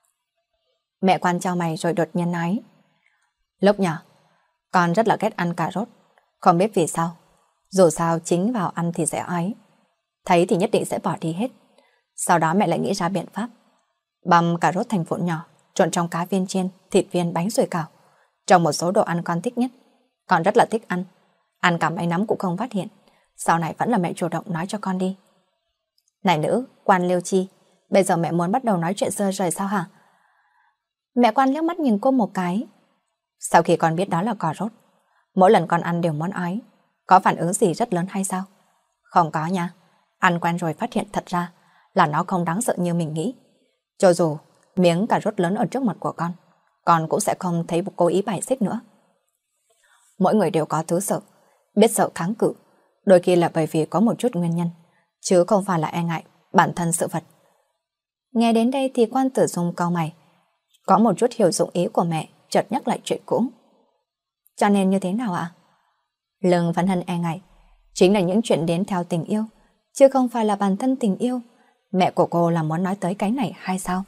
Mẹ Quan chau mày rồi đột nhiên nói. Lúc nhỏ, con rất là ghét ăn cà rốt. Không biết vì sao. Dù sao chính vào ăn thì sẽ ói. Thấy thì nhất định sẽ bỏ đi hết. Sau đó mẹ lại nghĩ ra biện pháp. Băm cà rốt thành vụn nhỏ, trộn trong cá viên chiên, thịt viên, bánh sủi cảo. Trong một số đồ ăn con thích nhất. Con rất là thích ăn. Ăn cả mấy nắm cũng không phát hiện. Sau này vẫn là mẹ chủ động nói cho con đi. Này nữ, Quan Liêu Chi, bây giờ mẹ muốn bắt đầu nói chuyện sơ rời sao hả? Mẹ Quan liếc mắt nhìn cô một cái. Sau khi con biết đó là cà rốt, mỗi lần con ăn đều muốn ói, có phản ứng gì rất lớn hay sao? Không có nha. Ăn quen rồi phát hiện thật ra là nó không đáng sợ như mình nghĩ. Cho dù miếng cà rốt lớn ở trước mặt của con cũng sẽ không thấy cố ý bài xích nữa. Mỗi người đều có thứ sợ, biết sợ kháng cự, đôi khi là bởi vì có một chút nguyên nhân, chứ không phải là e ngại bản thân sự vật. Nghe đến đây thì Quan Tử Dung cau mày, có một chút hiểu dụng ý của mẹ, chợt nhắc lại chuyện cũ. Cho nên như thế nào ạ? Lương Văn Hân e ngại chính là những chuyện đến theo tình yêu, chứ không phải là bản thân tình yêu. Mẹ của cô là muốn nói tới cái này hay sao?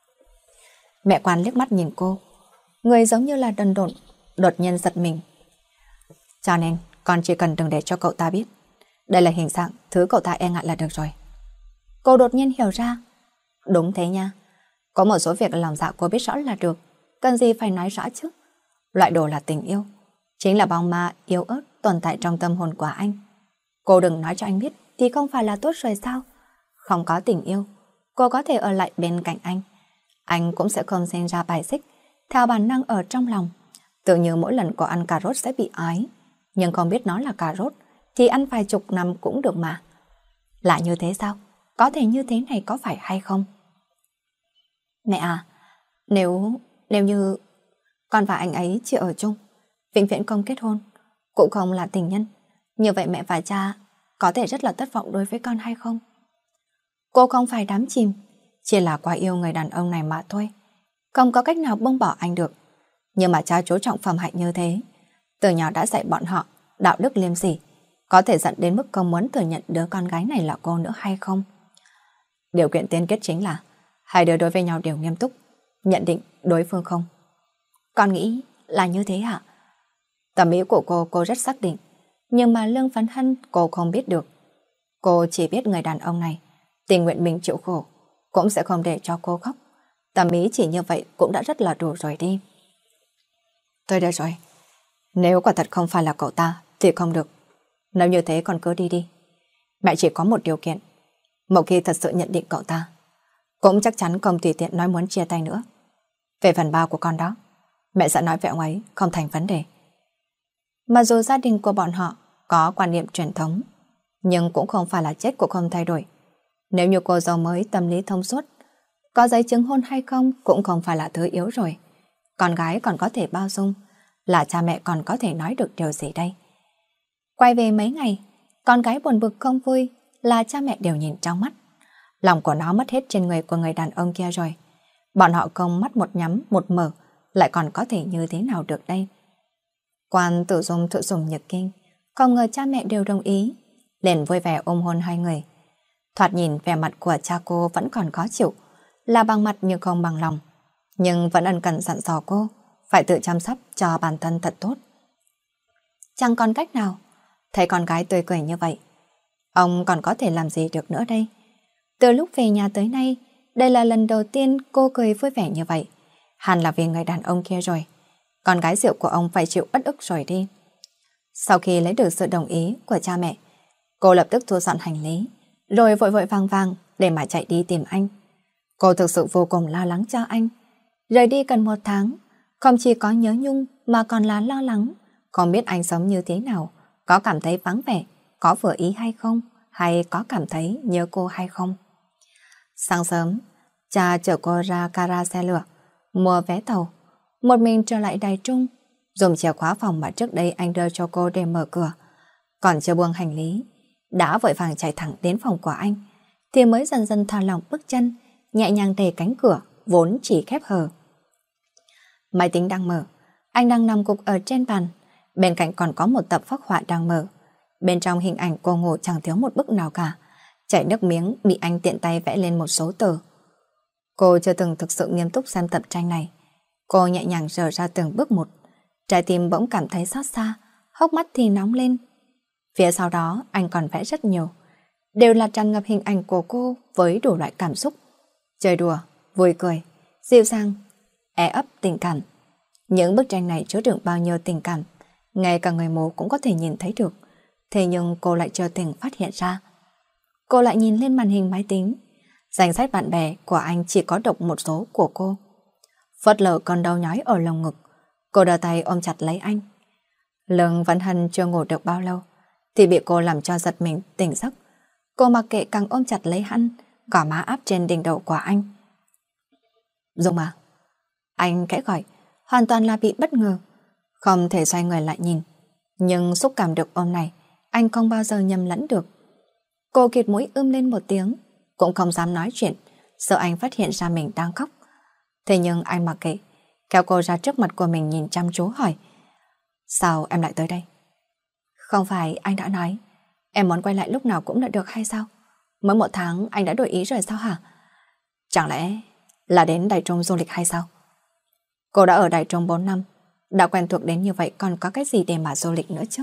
Mẹ Quan liếc mắt nhìn cô, người giống như là đần độn, đột nhiên giật mình. Cho nên con chỉ cần đừng để cho cậu ta biết. Đây là hình dạng thứ cậu ta e ngại là được rồi. Cô đột nhiên hiểu ra. Đúng thế nha. Có một số việc lòng dạ cô biết rõ là được, cần gì phải nói rõ chứ. Loại đồ là tình yêu, chính là bóng ma yếu ớt tồn tại trong tâm hồn của anh. Cô đừng nói cho anh biết thì không phải là tốt rồi sao? Không có tình yêu, cô có thể ở lại bên cạnh anh cũng sẽ không sinh ra bài xích, theo bản năng ở trong lòng. Tự như mỗi lần cô ăn cà rốt sẽ bị ói, nhưng không biết nó là cà rốt thì ăn vài chục năm cũng được mà. Là như thế sao? Có thể như thế này có phải hay không? Mẹ à, nếu như con và anh ấy chỉ ở chung, vĩnh viễn không kết hôn, cũng không là tình nhân, như vậy mẹ và cha có thể rất là thất vọng đối với con hay không? Cô không phải đắm chìm, chỉ là quá yêu người đàn ông này mà thôi, không có cách nào buông bỏ anh được. Nhưng mà cha chú trọng phẩm hạnh như thế, từ nhỏ đã dạy bọn họ đạo đức liêm sỉ, có thể dẫn đến mức không muốn thừa nhận đứa con gái này là cô nữa hay không? Điều kiện tiên kết chính là hai đứa đối với nhau đều nghiêm túc, nhận định đối phương không. Con nghĩ là như thế hả? Tầm ý của cô rất xác định, nhưng mà Lương Phấn Hân cô không biết được. Cô chỉ biết người đàn ông này tình nguyện mình chịu khổ, cũng sẽ không để cho cô khóc. Tầm ý chỉ như vậy cũng đã rất là đủ rồi đi. Tôi được rồi. Nếu quả thật không phải là cậu ta thì không được. Nếu như thế con cứ đi đi. Mẹ chỉ có một điều kiện. Một khi thật sự nhận định cậu ta, cũng chắc chắn không tùy tiện nói muốn chia tay nữa. Về phần bao của con đó, mẹ sẽ nói với ông ấy không thành vấn đề. Mà dù gia đình của bọn họ có quan niệm truyền thống, nhưng cũng không phải là chết cũng không thay đổi. Nếu như cô dâu mới tâm lý thông suốt, có giấy chứng hôn hay không cũng không phải là thứ yếu rồi. Con gái còn có thể bao dung, là cha mẹ còn có thể nói được điều gì đây? Quay về mấy ngày, con gái buồn bực không vui là cha mẹ đều nhìn trong mắt. Lòng của nó mất hết trên người của người đàn ông kia rồi. Bọn họ không mắt một nhắm một mở, lại còn có thể như thế nào được đây? Quan Tử Dung thụ sủng nhược kinh, không ngờ cha mẹ đều đồng ý, liền vui vẻ ôm hôn hai người. Thoạt nhìn vẻ mặt của cha cô vẫn còn khó chịu, là bằng mặt nhưng không bằng lòng, nhưng vẫn ân cần dặn dò cô phải tự chăm sóc cho bản thân thật tốt. Chẳng còn cách nào, thấy con gái tươi cười như vậy, ông còn có thể làm gì được nữa đây? Từ lúc về nhà tới nay, đây là lần đầu tiên cô cười vui vẻ như vậy. Hẳn là vì người đàn ông kia rồi. Con gái rượu của ông phải chịu uất ức rồi đi. Sau khi lấy được sự đồng ý của cha mẹ, cô lập tức thu dọn hành lý, rồi vội vội vàng vàng để mà chạy đi tìm anh. Cô thực sự vô cùng lo lắng cho anh. Rời đi gần 1 tháng, không chỉ có nhớ nhung mà còn là lo lắng. Không biết anh sống như thế nào, có cảm thấy vắng vẻ, có vừa ý hay không, hay có cảm thấy nhớ cô hay không. Sáng sớm, cha chở cô ra gara xe lửa, mua vé tàu, một mình trở lại Đài Trung, dùng chìa khóa phòng mà trước đây anh đưa cho cô để mở cửa. Còn chưa buông hành lý, đã vội vàng chạy thẳng đến phòng của anh, thì mới dần dần thả lỏng bước chân, nhẹ nhàng đẩy cánh cửa vốn chỉ khép hờ. Máy tính đang mở, anh đang nằm gục ở trên bàn, bên cạnh còn có một tập phác họa đang mở. Bên trong hình ảnh cô ngủ chẳng thiếu một bức nào cả, chảy nước miếng bị anh tiện tay vẽ lên một số từ. Cô chưa từng thực sự nghiêm túc xem tập tranh này. Cô nhẹ nhàng rời ra từng bước một, trái tim bỗng cảm thấy xót xa, hốc mắt thì nóng lên. Phía sau đó anh còn vẽ rất nhiều, đều là tràn ngập hình ảnh của cô với đủ loại cảm xúc. Chơi đùa, vui cười, dịu dàng, ấp tình cảm. Những bức tranh này chứa đựng bao nhiêu tình cảm, ngay cả người mù cũng có thể nhìn thấy được. Thế nhưng cô lại chưa từng phát hiện ra. Cô lại nhìn lên màn hình máy tính, danh sách bạn bè của anh chỉ có độc một số của cô. Phớt lờ con đau nhói ở lồng ngực, cô đưa tay ôm chặt lấy anh. Lương Văn Hân chưa ngủ được bao lâu thì bị cô làm cho giật mình tỉnh giấc. Cô mặc kệ càng ôm chặt lấy hắn, gò má áp trên đỉnh đầu của anh. Dung à? Anh khẽ gọi, hoàn toàn là bị bất ngờ, không thể xoay người lại nhìn. Nhưng xúc cảm được ôm này, anh không bao giờ nhầm lẫn được. Cô kiệt mũi lên một tiếng, cũng không dám nói chuyện, sợ anh phát hiện ra mình đang khóc. Thế nhưng anh mặc kệ, kéo cô ra trước mặt của mình nhìn chăm chú hỏi: Sao em lại tới đây? Không phải anh đã nói em muốn quay lại lúc nào cũng đã được hay sao? Mới 1 tháng anh đã đổi ý rồi sao hả? Chẳng lẽ là đến Đài Trung du lịch hay sao? Cô đã ở Đài Trung 4 năm, đã quen thuộc đến như vậy, còn có cái gì để mà du lịch nữa chứ?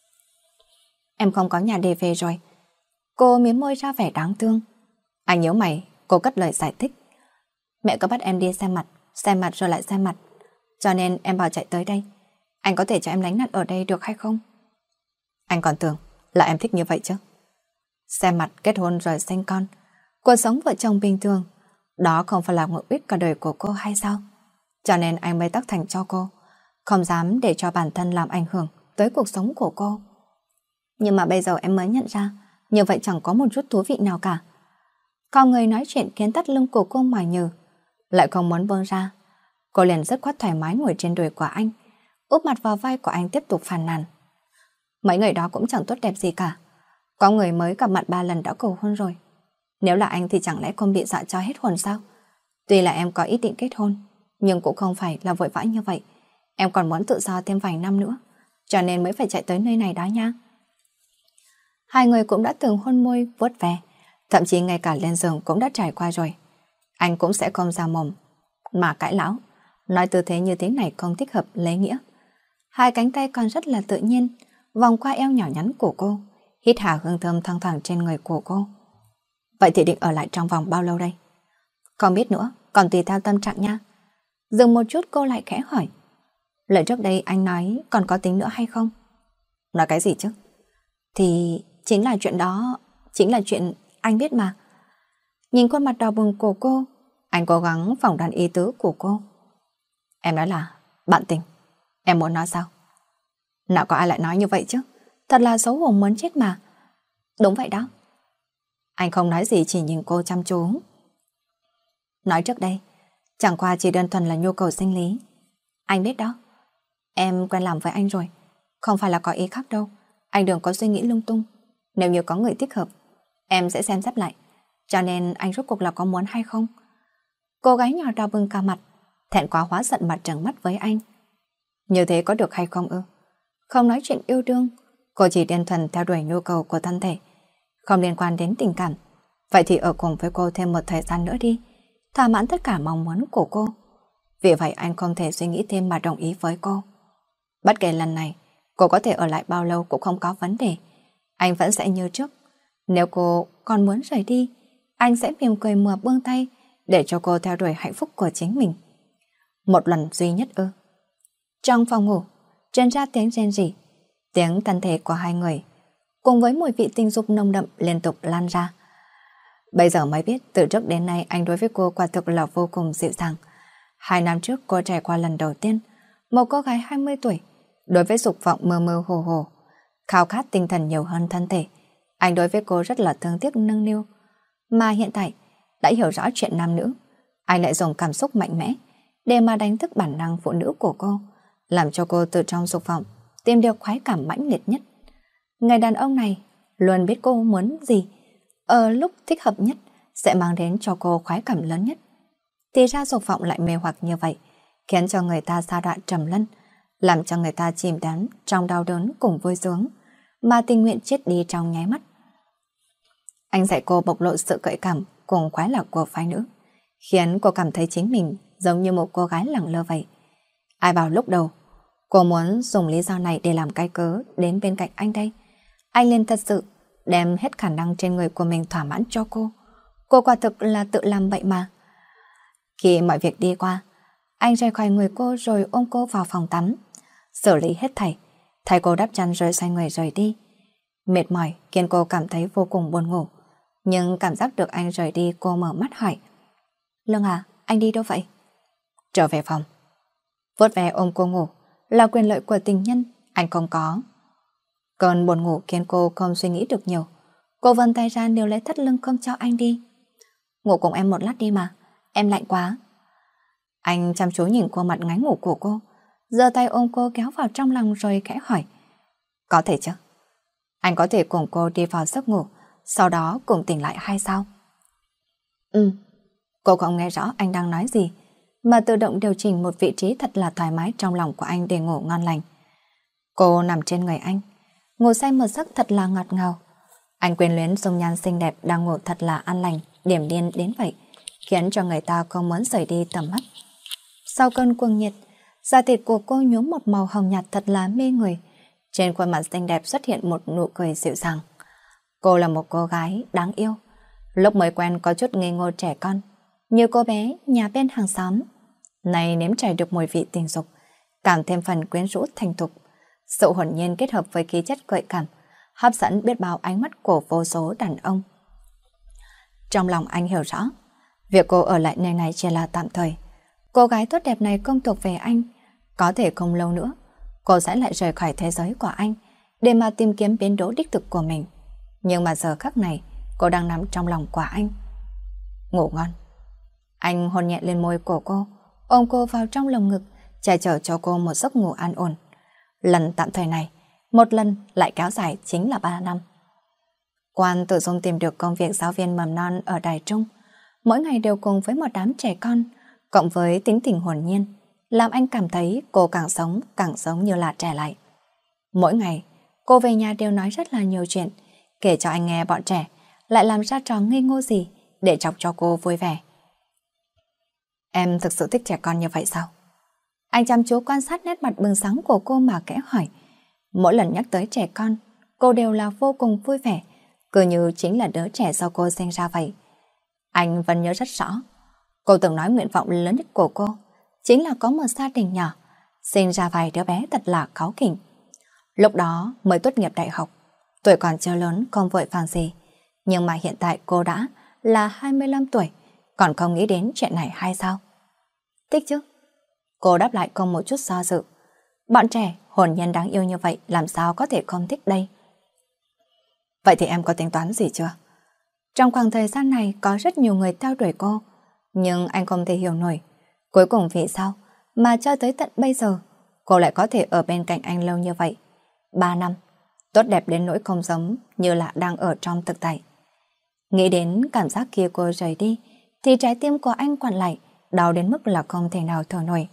Em không có nhà để về rồi. Cô mím môi ra vẻ đáng thương. Anh nhíu mày, cô cất lời giải thích. Mẹ có bắt em đi xem mặt rồi lại xem mặt, cho nên em bảo chạy tới đây. Anh có thể cho em lánh nạn ở đây được hay không? Anh còn tưởng là em thích như vậy chứ. Xem mặt, kết hôn rồi sinh con, cuộc sống vợ chồng bình thường, đó không phải là mục đích cả đời của cô hay sao? Cho nên anh mới tác thành cho cô, không dám để cho bản thân làm ảnh hưởng tới cuộc sống của cô. Nhưng mà bây giờ em mới nhận ra, như vậy chẳng có một chút thú vị nào cả. Có người nói chuyện khiến thắt lưng của cô mỏi nhừ, lại không muốn buông ra. Cô liền rất khoát thoải mái ngồi trên đùi của anh, úp mặt vào vai của anh tiếp tục phàn nàn. Mấy người đó cũng chẳng tốt đẹp gì cả. Có người mới gặp mặt 3 lần đã cầu hôn rồi. Nếu là anh thì chẳng lẽ không bị dọa cho hết hồn sao? Tuy là em có ý định kết hôn, nhưng cũng không phải là vội vã như vậy. Em còn muốn tự do thêm vài năm nữa, cho nên mới phải chạy tới nơi này đó nha. Hai người cũng đã từng hôn môi, vuốt ve, thậm chí ngay cả lên giường cũng đã trải qua rồi. Anh cũng sẽ không ra mồm mà cãi lão, nói tư thế như thế này không thích hợp lễ nghĩa. Hai cánh tay còn rất là tự nhiên vòng qua eo nhỏ nhắn của cô, hít hà hương thơm thoang thoảng trên người của cô. Vậy thì định ở lại trong vòng bao lâu đây? Không biết nữa, còn tùy theo tâm trạng nha. Dừng một chút cô lại khẽ hỏi. Lời trước đây anh nói còn có tính nữa hay không? Nói cái gì chứ? Thì chính là chuyện đó, chính là chuyện anh biết mà. Nhìn khuôn mặt đỏ bừng của cô, anh cố gắng phỏng đoán ý tứ của cô. Em nói là bạn tình. Em muốn nói sao? Nào có ai lại nói như vậy chứ? Thật là xấu hổ muốn chết mà. Đúng vậy đó. Anh không nói gì, chỉ nhìn cô chăm chú. Nói trước đây, chẳng qua chỉ đơn thuần là nhu cầu sinh lý. Anh biết đó. Em quen làm với anh rồi, không phải là có ý khác đâu. Anh đừng có suy nghĩ lung tung. Nếu như có người thích hợp, em sẽ xem xét lại. Cho nên anh rốt cuộc là có muốn hay không? Cô gái nhỏ đỏ bừng cả mặt, thẹn quá hóa giận mà trừng mắt với anh. Như thế có được hay không ư? Không nói chuyện yêu đương, cô chỉ đơn thuần theo đuổi nhu cầu của thân thể, không liên quan đến tình cảm. Vậy thì ở cùng với cô thêm một thời gian nữa đi, thỏa mãn tất cả mong muốn của cô. Vì vậy anh không thể suy nghĩ thêm mà đồng ý với cô. Bất kể lần này, cô có thể ở lại bao lâu cũng không có vấn đề. Anh vẫn sẽ như trước. Nếu cô còn muốn rời đi, anh sẽ mỉm cười mà buông tay để cho cô theo đuổi hạnh phúc của chính mình. Một lần duy nhất ư? Trong phòng ngủ, truyền ra tiếng rên rỉ, tiếng thân thể của hai người, cùng với mùi vị tình dục nồng đậm liên tục lan ra. Bây giờ mới biết từ trước đến nay anh đối với cô quả thực là vô cùng dịu dàng. 2 năm trước cô trải qua lần đầu tiên, một cô gái 20 tuổi, đối với dục vọng mơ mơ hồ hồ, khao khát tinh thần nhiều hơn thân thể. Anh đối với cô rất là thương tiếc nâng niu. Mà hiện tại, đã hiểu rõ chuyện nam nữ, anh lại dùng cảm xúc mạnh mẽ để mà đánh thức bản năng phụ nữ của cô, làm cho cô từ trong dục vọng tìm được khoái cảm mãnh liệt nhất. Người đàn ông này luôn biết cô muốn gì, ở lúc thích hợp nhất sẽ mang đến cho cô khoái cảm lớn nhất. Thì ra dục vọng lại mê hoặc như vậy, khiến cho người ta sa đọa trầm luân, làm cho người ta chìm đắm trong đau đớn cùng vui sướng, mà tình nguyện chết đi trong nháy mắt. Anh dạy cô bộc lộ sự gợi cảm cùng khoái lạc của phái nữ, khiến cô cảm thấy chính mình giống như một cô gái lẳng lơ vậy. Ai bảo lúc đầu cô muốn dùng lý do này để làm cái cớ đến bên cạnh anh đây. Anh liền thật sự đem hết khả năng trên người của mình thỏa mãn cho cô. Cô quả thực là tự làm vậy mà. Khi mọi việc đi qua, anh rời khỏi người cô rồi ôm cô vào phòng tắm, xử lý hết thảy, thay cô đắp chăn rồi xoay người rời đi. Mệt mỏi khiến cô cảm thấy vô cùng buồn ngủ, nhưng cảm giác được anh rời đi, cô mở mắt hỏi: Lương à, anh đi đâu vậy? Trở về phòng. Vuốt ve ôm cô ngủ là quyền lợi của tình nhân, anh không có. Cơn buồn ngủ khiến cô không suy nghĩ được nhiều. Cô vươn tay ra níu lấy thắt lưng không cho anh đi. Ngủ cùng em một lát đi mà, em lạnh quá. Anh chăm chú nhìn khuôn mặt ngái ngủ của cô, giơ tay ôm cô kéo vào trong lòng rồi khẽ hỏi: Có thể chứ? Anh có thể cùng cô đi vào giấc ngủ, sau đó cùng tỉnh lại hay sao? Cô không nghe rõ anh đang nói gì, mà tự động điều chỉnh một vị trí thật là thoải mái trong lòng của anh để ngủ ngon lành. Cô nằm trên người anh, ngủ say một giấc thật là ngọt ngào. Anh quyến luyến dung nhan xinh đẹp đang ngủ thật là an lành, điềm điên đến vậy, khiến cho người ta không muốn rời đi tầm mắt. Sau cơn cuồng nhiệt, da thịt của cô nhuốm một màu hồng nhạt thật là mê người. Trên khuôn mặt xinh đẹp xuất hiện một nụ cười dịu dàng. Cô là một cô gái đáng yêu. Lúc mới quen có chút ngây ngô trẻ con, như cô bé nhà bên hàng xóm. Nay nếm trải được mùi vị tình dục, càng thêm phần quyến rũ thành thục. Sự hồn nhiên kết hợp với khí chất gợi cảm, hấp dẫn biết bao ánh mắt của vô số đàn ông. Trong lòng anh hiểu rõ, việc cô ở lại nơi này chỉ là tạm thời. Cô gái tốt đẹp này không thuộc về anh, có thể không lâu nữa cô sẽ lại rời khỏi thế giới của anh để mà tìm kiếm biến đỗ đích thực của mình. Nhưng mà giờ khắc này cô đang nằm trong lòng của anh. Ngủ ngon. Anh hôn nhẹ lên môi của cô, ôm cô vào trong lồng ngực, che chở cho cô một giấc ngủ an ổn. Lần tạm thời này, một lần lại kéo dài chính là 3 năm. Quan tự dung tìm được công việc giáo viên mầm non ở Đài Trung, mỗi ngày đều cùng với một đám trẻ con, cộng với tính tình hồn nhiên, làm anh cảm thấy cô càng sống như là trẻ lại. Mỗi ngày, cô về nhà đều nói rất là nhiều chuyện, kể cho anh nghe bọn trẻ lại làm ra trò ngây ngô gì để chọc cho cô vui vẻ. Em thực sự thích trẻ con như vậy sao? Anh chăm chú quan sát nét mặt bừng sáng của cô mà kẽ hỏi. Mỗi lần nhắc tới trẻ con, cô đều là vô cùng vui vẻ, cứ như chính là đứa trẻ do cô sinh ra vậy. Anh vẫn nhớ rất rõ, cô từng nói nguyện vọng lớn nhất của cô chính là có một gia đình nhỏ, sinh ra vài đứa bé thật là cáu kỉnh. Lúc đó mới tốt nghiệp đại học, tuổi còn chưa lớn không vội vàng gì, nhưng mà hiện tại cô đã là 25 tuổi, còn không nghĩ đến chuyện này hay sao? Thích chứ? Cô đáp lại không một chút do dự. Bọn trẻ hồn nhiên đáng yêu như vậy làm sao có thể không thích đây? Vậy thì em có tính toán gì chưa? Trong khoảng thời gian này có rất nhiều người theo đuổi cô, nhưng anh không thể hiểu nổi cuối cùng vì sao mà cho tới tận bây giờ cô lại có thể ở bên cạnh anh lâu như vậy. 3 năm. tốt đẹp đến nỗi không giống như là đang ở trong thực tại. Nghĩ đến cảm giác kia cô rời đi, thì trái tim của anh quặn lại, đau đến mức là không thể nào thở nổi.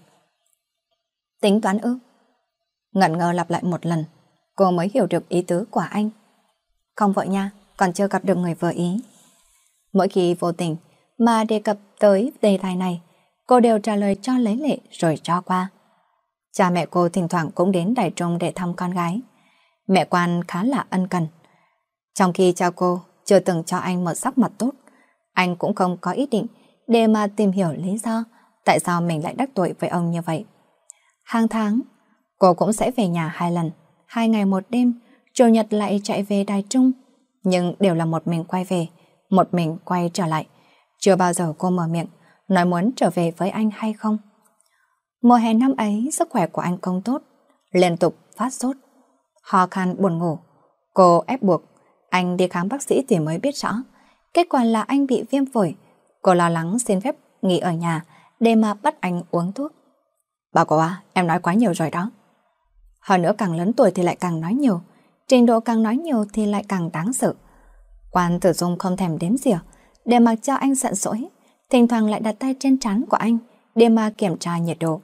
Tính toán ư? Ngẩn ngơ lặp lại một lần, cô mới hiểu được ý tứ của anh. Không vội nha, còn chưa gặp được người vừa ý. Mỗi khi vô tình mà đề cập tới đề tài này, cô đều trả lời cho lấy lệ rồi cho qua. Cha mẹ cô thỉnh thoảng cũng đến Đài Trung để thăm con gái. Mẹ Quan khá là ân cần. Trong khi cha cô chưa từng cho anh một sắc mặt tốt, anh cũng không có ý định để mà tìm hiểu lý do tại sao mình lại đắc tội với ông như vậy. Hàng tháng, cô cũng sẽ về nhà 2 lần, 2 ngày 1 đêm, Chủ nhật lại chạy về Đài Trung. Nhưng đều là một mình quay về, một mình quay trở lại. Chưa bao giờ cô mở miệng nói muốn trở về với anh hay không. Mùa hè năm ấy, sức khỏe của anh không tốt, liên tục phát sốt, ho khan buồn ngủ. Cô ép buộc anh đi khám bác sĩ thì mới biết rõ. Kết quả là anh bị viêm phổi. Cô lo lắng xin phép nghỉ ở nhà để mà bắt anh uống thuốc. Bảo cô à, em nói quá nhiều rồi đó. Hơn nữa càng lớn tuổi thì lại càng nói nhiều, trình độ càng nói nhiều thì lại càng đáng sợ. Quan Tử Dung không thèm đếm xỉa, để mặc cho anh giận dỗi, thỉnh thoảng lại đặt tay trên trán của anh để mà kiểm tra nhiệt độ.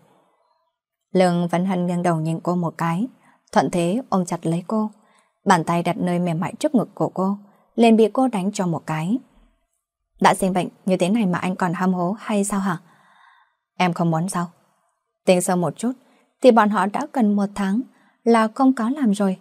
Lương Vấn Hân nghiêng đầu nhìn cô một cái, thuận thế ôm chặt lấy cô, bàn tay đặt nơi mềm mại trước ngực của cô, liền bị cô đánh cho một cái. Đã sinh bệnh như thế này mà anh còn hăm hố hay sao hả? Em không muốn sao? Tính sơ một chút thì bọn họ đã gần 1 tháng là không có làm rồi.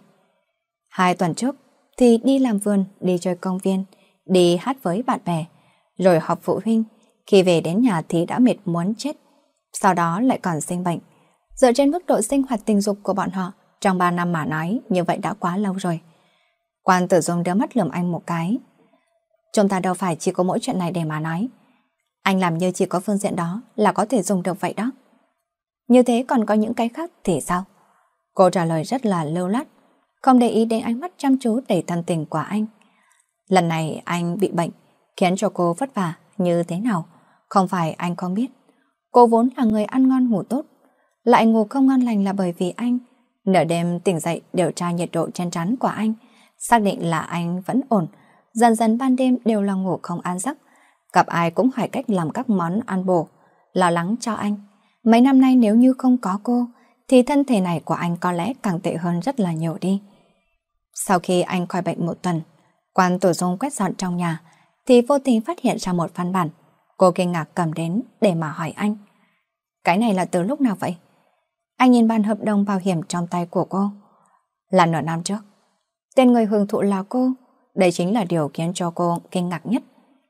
2 tuần trước thì đi làm vườn, đi chơi công viên, đi hát với bạn bè, rồi họp phụ huynh. Khi về đến nhà thì đã mệt muốn chết, sau đó lại còn sinh bệnh. Dựa trên mức độ sinh hoạt tình dục của bọn họ, trong 3 năm mà nói như vậy đã quá lâu rồi. Quan Tử Dung đưa mắt lườm anh một cái. Chúng ta đâu phải chỉ có mỗi chuyện này để mà nói. Anh làm như chỉ có phương diện đó là có thể dùng được vậy đó. Như thế còn có những cái khác thì sao? Cô trả lời rất là lưu loát, không để ý đến ánh mắt chăm chú đầy thân tình của anh. Lần này anh bị bệnh, khiến cho cô vất vả như thế nào, không phải anh không biết. Cô vốn là người ăn ngon ngủ tốt, lại ngủ không ngon lành là bởi vì anh. Nửa đêm tỉnh dậy điều tra nhiệt độ trên trán của anh, xác định là anh vẫn ổn. Dần dần ban đêm đều là ngủ không an giấc, gặp ai cũng hỏi cách làm các món ăn bổ, lo lắng cho anh. Mấy năm nay nếu như không có cô, thì thân thể này của anh có lẽ càng tệ hơn rất là nhiều đi. Sau khi anh khỏi bệnh 1 tuần, Quan Tử Dung quét dọn trong nhà, thì vô tình phát hiện ra một văn bản. Cô kinh ngạc cầm đến để mà hỏi anh. Cái này là từ lúc nào vậy? Anh nhìn bản hợp đồng bảo hiểm trong tay của cô. Là nửa năm trước. Tên người hưởng thụ là cô. Đây chính là điều khiến cho cô kinh ngạc nhất.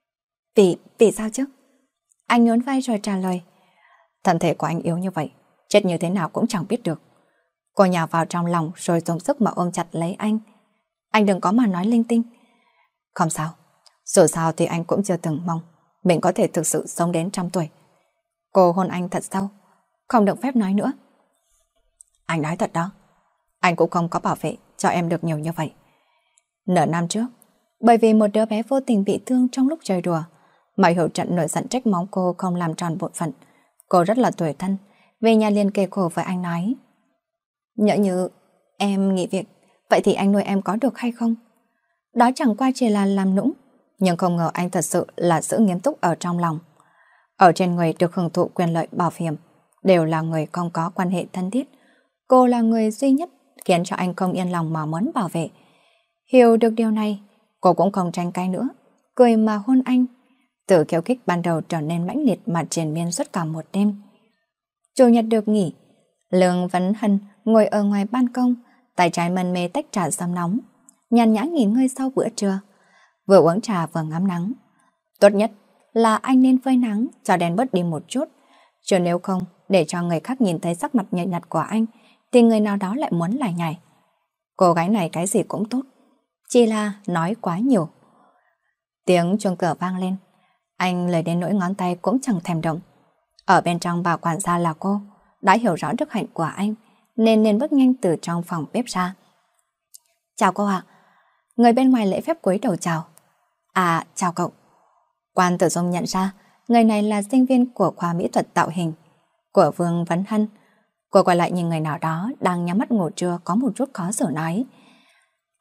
Vì sao chứ? Anh nhún vai rồi trả lời. Thân thể của anh yếu như vậy, chết như thế nào cũng chẳng biết được. Cô nhào vào trong lòng rồi dùng sức mà ôm chặt lấy anh. Anh đừng có mà nói linh tinh. Không sao, dù sao thì anh cũng chưa từng mong mình có thể thực sự sống đến 100 tuổi. Cô hôn anh thật sâu, không được phép nói nữa. Anh nói thật đó, anh cũng không có bảo vệ cho em được nhiều như vậy. Nửa năm trước, bởi vì một đứa bé vô tình bị thương trong lúc chơi đùa, Mại Hiểu Trận nổi giận trách móc cô không làm tròn bổn phận. Cô rất là tủi thân, về nhà liền kề khổ với anh nói. Nhỡ như em nghỉ việc, vậy thì anh nuôi em có được hay không? Đó chẳng qua chỉ là làm nũng, nhưng không ngờ anh thật sự là giữ nghiêm túc ở trong lòng. Ở trên người được hưởng thụ quyền lợi bảo hiểm đều là người không có quan hệ thân thiết. Cô là người duy nhất khiến cho anh không yên lòng mà muốn bảo vệ. Hiểu được điều này, cô cũng không tranh cãi nữa, cười mà hôn anh. Từ khiêu khích ban đầu trở nên mãnh liệt mà triền miên suốt cả một đêm. Chủ nhật được nghỉ, Lương Vấn Hân ngồi ở ngoài ban công, tay trái mân mê tách trà sâm nóng, nhàn nhã nghỉ ngơi sau bữa trưa, vừa uống trà vừa ngắm nắng. Tốt nhất là anh nên phơi nắng cho đèn bớt đi một chút, chứ nếu không để cho người khác nhìn thấy sắc mặt nhợt nhạt của anh thì người nào đó lại muốn lải nhải. Cô gái này cái gì cũng tốt, chỉ là nói quá nhiều. Tiếng chuông cửa vang lên, anh lời đến nỗi ngón tay cũng chẳng thèm động. Ở bên trong bà quản gia là cô, đã hiểu rõ đức hạnh của anh nên bước nhanh từ trong phòng bếp ra. Chào cô ạ. Người bên ngoài lễ phép cúi đầu chào. À, chào cậu. Quan Tử Dung nhận ra người này là sinh viên của khoa mỹ thuật tạo hình của Vương Vấn Hân. Cô quay lại nhìn người nào đó đang nhắm mắt ngủ trưa có một chút khó xử nói.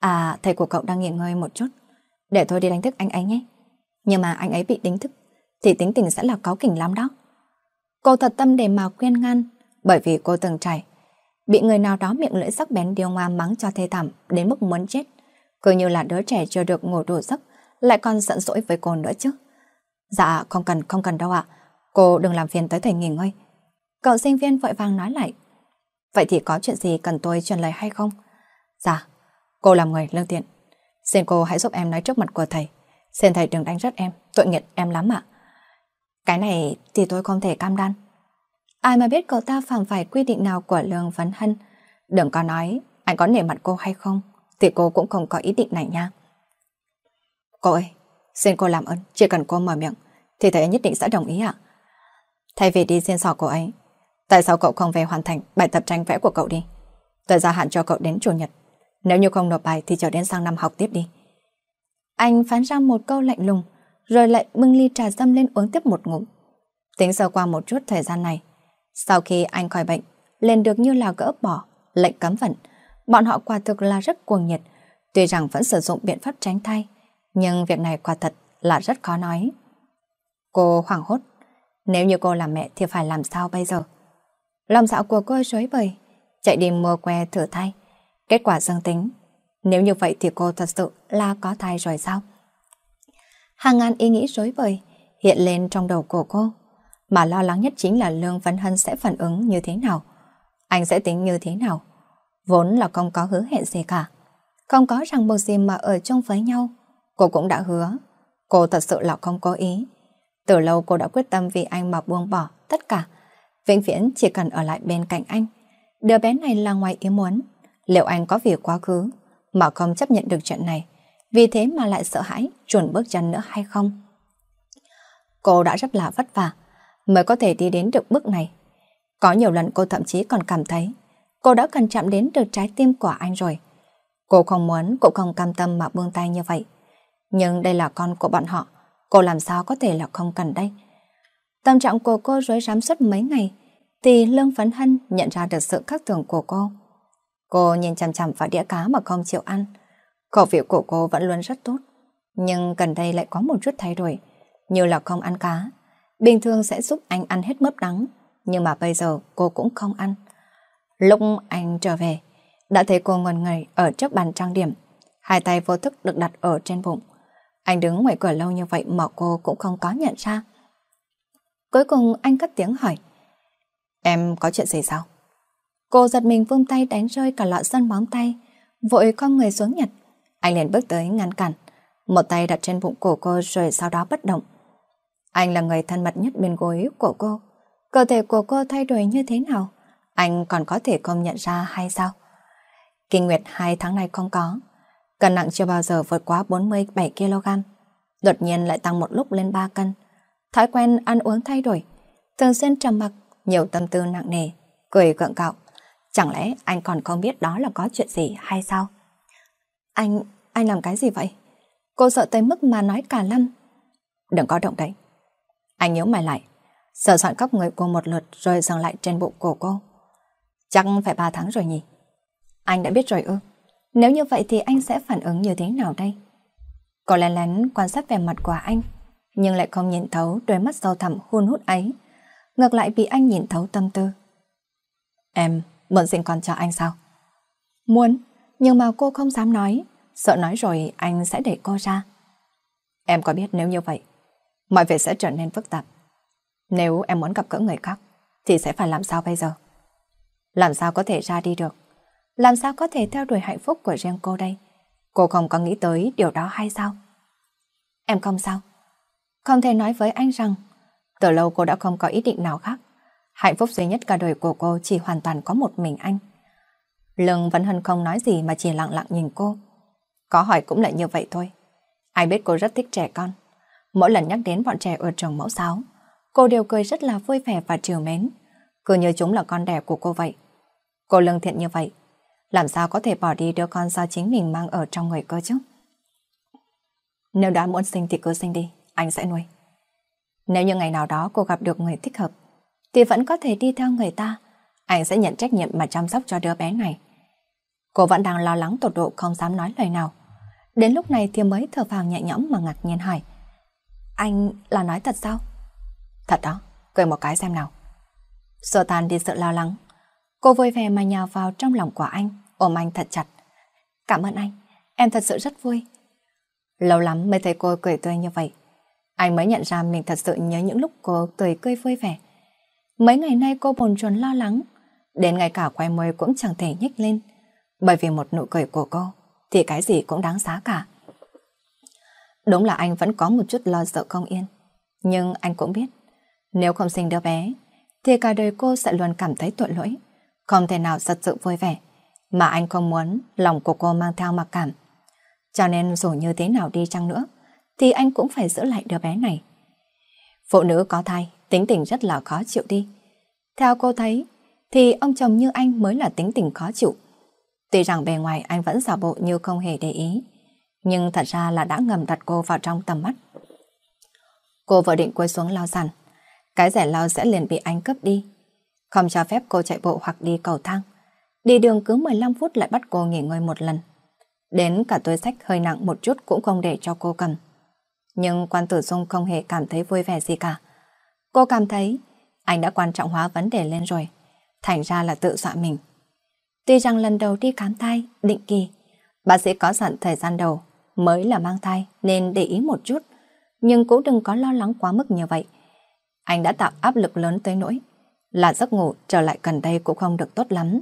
À, thầy của cậu đang nghỉ ngơi một chút. Để tôi đi đánh thức anh ấy nhé. Nhưng mà anh ấy bị đánh thức thì tính tình sẽ là cáu kỉnh lắm đó. Cô thật tâm để mà khuyên ngăn, bởi vì cô từng trải bị người nào đó miệng lưỡi sắc bén điêu ngoa mắng cho thê thảm đến mức muốn chết. Cứ như là đứa trẻ chưa được ngủ đủ giấc lại còn giận dỗi với cô nữa chứ. Dạ không cần đâu ạ. Cô đừng làm phiền tới thầy nghỉ ngơi. Cậu sinh viên vội vàng nói lại. Vậy thì có chuyện gì cần tôi truyền lời hay không? Dạ, cô làm người lương thiện. Xin cô hãy giúp em nói trước mặt của thầy. Xin thầy đừng đánh rớt em, tội nghiệp em lắm ạ. Cái này thì tôi không thể cam đoan. Ai mà biết cậu ta phạm phải quy định nào của Lương Vấn Hân. Đừng có nói anh có nể mặt cô hay không, thì cô cũng không có ý định này nha. Cô ơi, xin cô làm ơn, chỉ cần cô mở miệng thì thầy ấy nhất định sẽ đồng ý ạ. Thay vì đi xin xỏ cô ấy, tại sao cậu không về hoàn thành bài tập tranh vẽ của cậu đi? Tôi gia hạn cho cậu đến Chủ nhật. Nếu như không nộp bài thì chờ đến sang năm học tiếp đi. Anh phán ra một câu lạnh lùng, rồi lại bưng ly trà sâm lên uống tiếp một ngụm. Tính sơ qua một chút thời gian này, sau khi anh khỏi bệnh, liền được như là gỡ bỏ lệnh cấm vận, bọn họ quả thực là rất cuồng nhiệt. Tuy rằng vẫn sử dụng biện pháp tránh thai, nhưng việc này quả thật là rất khó nói. Cô hoảng hốt, nếu như cô là mẹ thì phải làm sao bây giờ? Lòng dạ của cô rối bời, chạy đi mua que thử thai, kết quả dương tính. Nếu như vậy thì cô thật sự là có thai rồi sao? Hàng ngàn ý nghĩ rối bời hiện lên trong đầu của cô, mà lo lắng nhất chính là Lương Vấn Hân sẽ phản ứng như thế nào. Anh sẽ tính như thế nào? Vốn là không có hứa hẹn gì cả, không có ràng buộc gì mà ở chung với nhau. Cô cũng đã hứa, cô thật sự là không có ý. Từ lâu cô đã quyết tâm vì anh mà buông bỏ tất cả, vĩnh viễn chỉ cần ở lại bên cạnh anh. Đứa bé này là ngoài ý muốn. Liệu anh có vì quá khứ mà không chấp nhận được chuyện này, vì thế mà lại sợ hãi chuồn bước chân nữa hay không? Cô đã rất là vất vả mới có thể đi đến được bước này. Có nhiều lần cô thậm chí còn cảm thấy cô đã cần chạm đến được trái tim của anh rồi. Cô không muốn, cũng không cam tâm mà buông tay như vậy. Nhưng đây là con của bọn họ, cô làm sao có thể là không cần đây? Tâm trạng của cô rối rắm suốt mấy ngày, thì Lương Vấn Hân nhận ra được sự khác thường của cô. Cô nhìn chằm chằm vào đĩa cá mà không chịu ăn. Khẩu vị của cô vẫn luôn rất tốt, nhưng gần đây lại có một chút thay đổi, như là không ăn cá. Bình thường sẽ giúp anh ăn hết mớp đắng, nhưng mà bây giờ cô cũng không ăn. Lúc anh trở về, đã thấy cô ngồi ngồi ở trước bàn trang điểm, hai tay vô thức được đặt ở trên bụng. Anh đứng ngoài cửa lâu như vậy mà cô cũng không có nhận ra. Cuối cùng anh cất tiếng hỏi, em có chuyện gì sao? Cô giật mình vung tay đánh rơi cả lọ sơn móng tay, vội khom người xuống nhặt. Anh liền bước tới ngăn cản, một tay đặt trên bụng của cô rồi sau đó bất động. Anh là người thân mật nhất bên gối của cô. Cơ thể của cô thay đổi như thế nào, anh còn có thể không nhận ra hay sao? Kinh nguyệt 2 tháng nay không có, cân nặng chưa bao giờ vượt quá 47 kg. Đột nhiên lại tăng một lúc lên 3 cân. Thói quen ăn uống thay đổi, thường xuyên trầm mặc, nhiều tâm tư nặng nề, cười gượng gạo. Chẳng lẽ anh còn không biết đó là có chuyện gì hay sao? Anh làm cái gì vậy? Cô sợ tới mức mà nói cả lâm. Đừng có động đấy. Anh nhíu mày lại, sờ soạn cóc người cô một lượt rồi dừng lại trên bụng của cô. Chắc phải 3 tháng rồi nhỉ? Anh đã biết rồi ư? Nếu như vậy thì anh sẽ phản ứng như thế nào đây? Cô lén lén quan sát vẻ mặt của anh, nhưng lại không nhìn thấu đôi mắt sâu thẳm hun hút ấy. Ngược lại bị anh nhìn thấu tâm tư. Em muốn sinh con cho anh sao? Muốn, nhưng mà cô không dám nói, sợ nói rồi anh sẽ để cô ra. Em có biết nếu như vậy, mọi việc sẽ trở nên phức tạp. Nếu em muốn gặp gỡ người khác, thì sẽ phải làm sao bây giờ? Làm sao có thể ra đi được? Làm sao có thể theo đuổi hạnh phúc của riêng cô đây? Cô không có nghĩ tới điều đó hay sao? Em không sao. Không thể nói với anh rằng từ lâu cô đã không có ý định nào khác. Hạnh phúc duy nhất cả đời của cô chỉ hoàn toàn có một mình anh. Lương Vấn Hân không nói gì mà chỉ lặng lặng nhìn cô. Có hỏi cũng lại như vậy thôi. Ai biết cô rất thích trẻ con. Mỗi lần nhắc đến bọn trẻ ở trường mẫu giáo, cô đều cười rất là vui vẻ và trìu mến, cứ như chúng là con đẻ của cô vậy. Cô lương thiện như vậy, làm sao có thể bỏ đi đứa con do chính mình mang ở trong người cơ chứ? Nếu đã muốn sinh thì cứ sinh đi, anh sẽ nuôi. Nếu như ngày nào đó cô gặp được người thích hợp, thì vẫn có thể đi theo người ta. Anh sẽ nhận trách nhiệm mà chăm sóc cho đứa bé này. Cô vẫn đang lo lắng tột độ không dám nói lời nào. Đến lúc này thì mới thở phào nhẹ nhõm mà ngạc nhiên hỏi. Anh là nói thật sao? Thật đó, cười một cái xem nào. Xua tan đi sự lo lắng. Cô vui vẻ mà nhào vào trong lòng của anh, ôm anh thật chặt. Cảm ơn anh, em thật sự rất vui. Lâu lắm mới thấy cô cười tươi như vậy. Anh mới nhận ra mình thật sự nhớ những lúc cô tươi cười vui vẻ. Mấy ngày nay cô bồn chồn lo lắng, đến ngay cả quay môi cũng chẳng thể nhếch lên. Bởi vì một nụ cười của cô thì cái gì cũng đáng giá cả. Đúng là anh vẫn có một chút lo sợ không yên. Nhưng anh cũng biết, nếu không sinh đứa bé thì cả đời cô sẽ luôn cảm thấy tội lỗi, không thể nào thật sự vui vẻ. Mà anh không muốn lòng của cô mang theo mặc cảm. Cho nên dù như thế nào đi chăng nữa thì anh cũng phải giữ lại đứa bé này. Phụ nữ có thai tính tình rất là khó chịu đi. Theo cô thấy thì ông chồng như anh mới là tính tình khó chịu. Tuy rằng bề ngoài anh vẫn giả bộ như không hề để ý, nhưng thật ra là đã ngầm đặt cô vào trong tầm mắt. Cô vừa định cúi xuống lau sàn, cái rẻ lau sẽ liền bị anh cướp đi, không cho phép cô chạy bộ hoặc đi cầu thang. Đi đường cứ 15 phút lại bắt cô nghỉ ngơi một lần. Đến cả túi xách hơi nặng một chút cũng không để cho cô cầm. Nhưng Quan Tử Dung không hề cảm thấy vui vẻ gì cả. Cô cảm thấy anh đã quan trọng hóa vấn đề lên rồi, thành ra là tự dọa mình. Tuy rằng lần đầu đi khám thai, định kỳ, bác sĩ có dặn thời gian đầu mới là mang thai nên để ý một chút, nhưng cũng đừng có lo lắng quá mức như vậy. Anh đã tạo áp lực lớn tới nỗi là giấc ngủ trở lại gần đây cũng không được tốt lắm.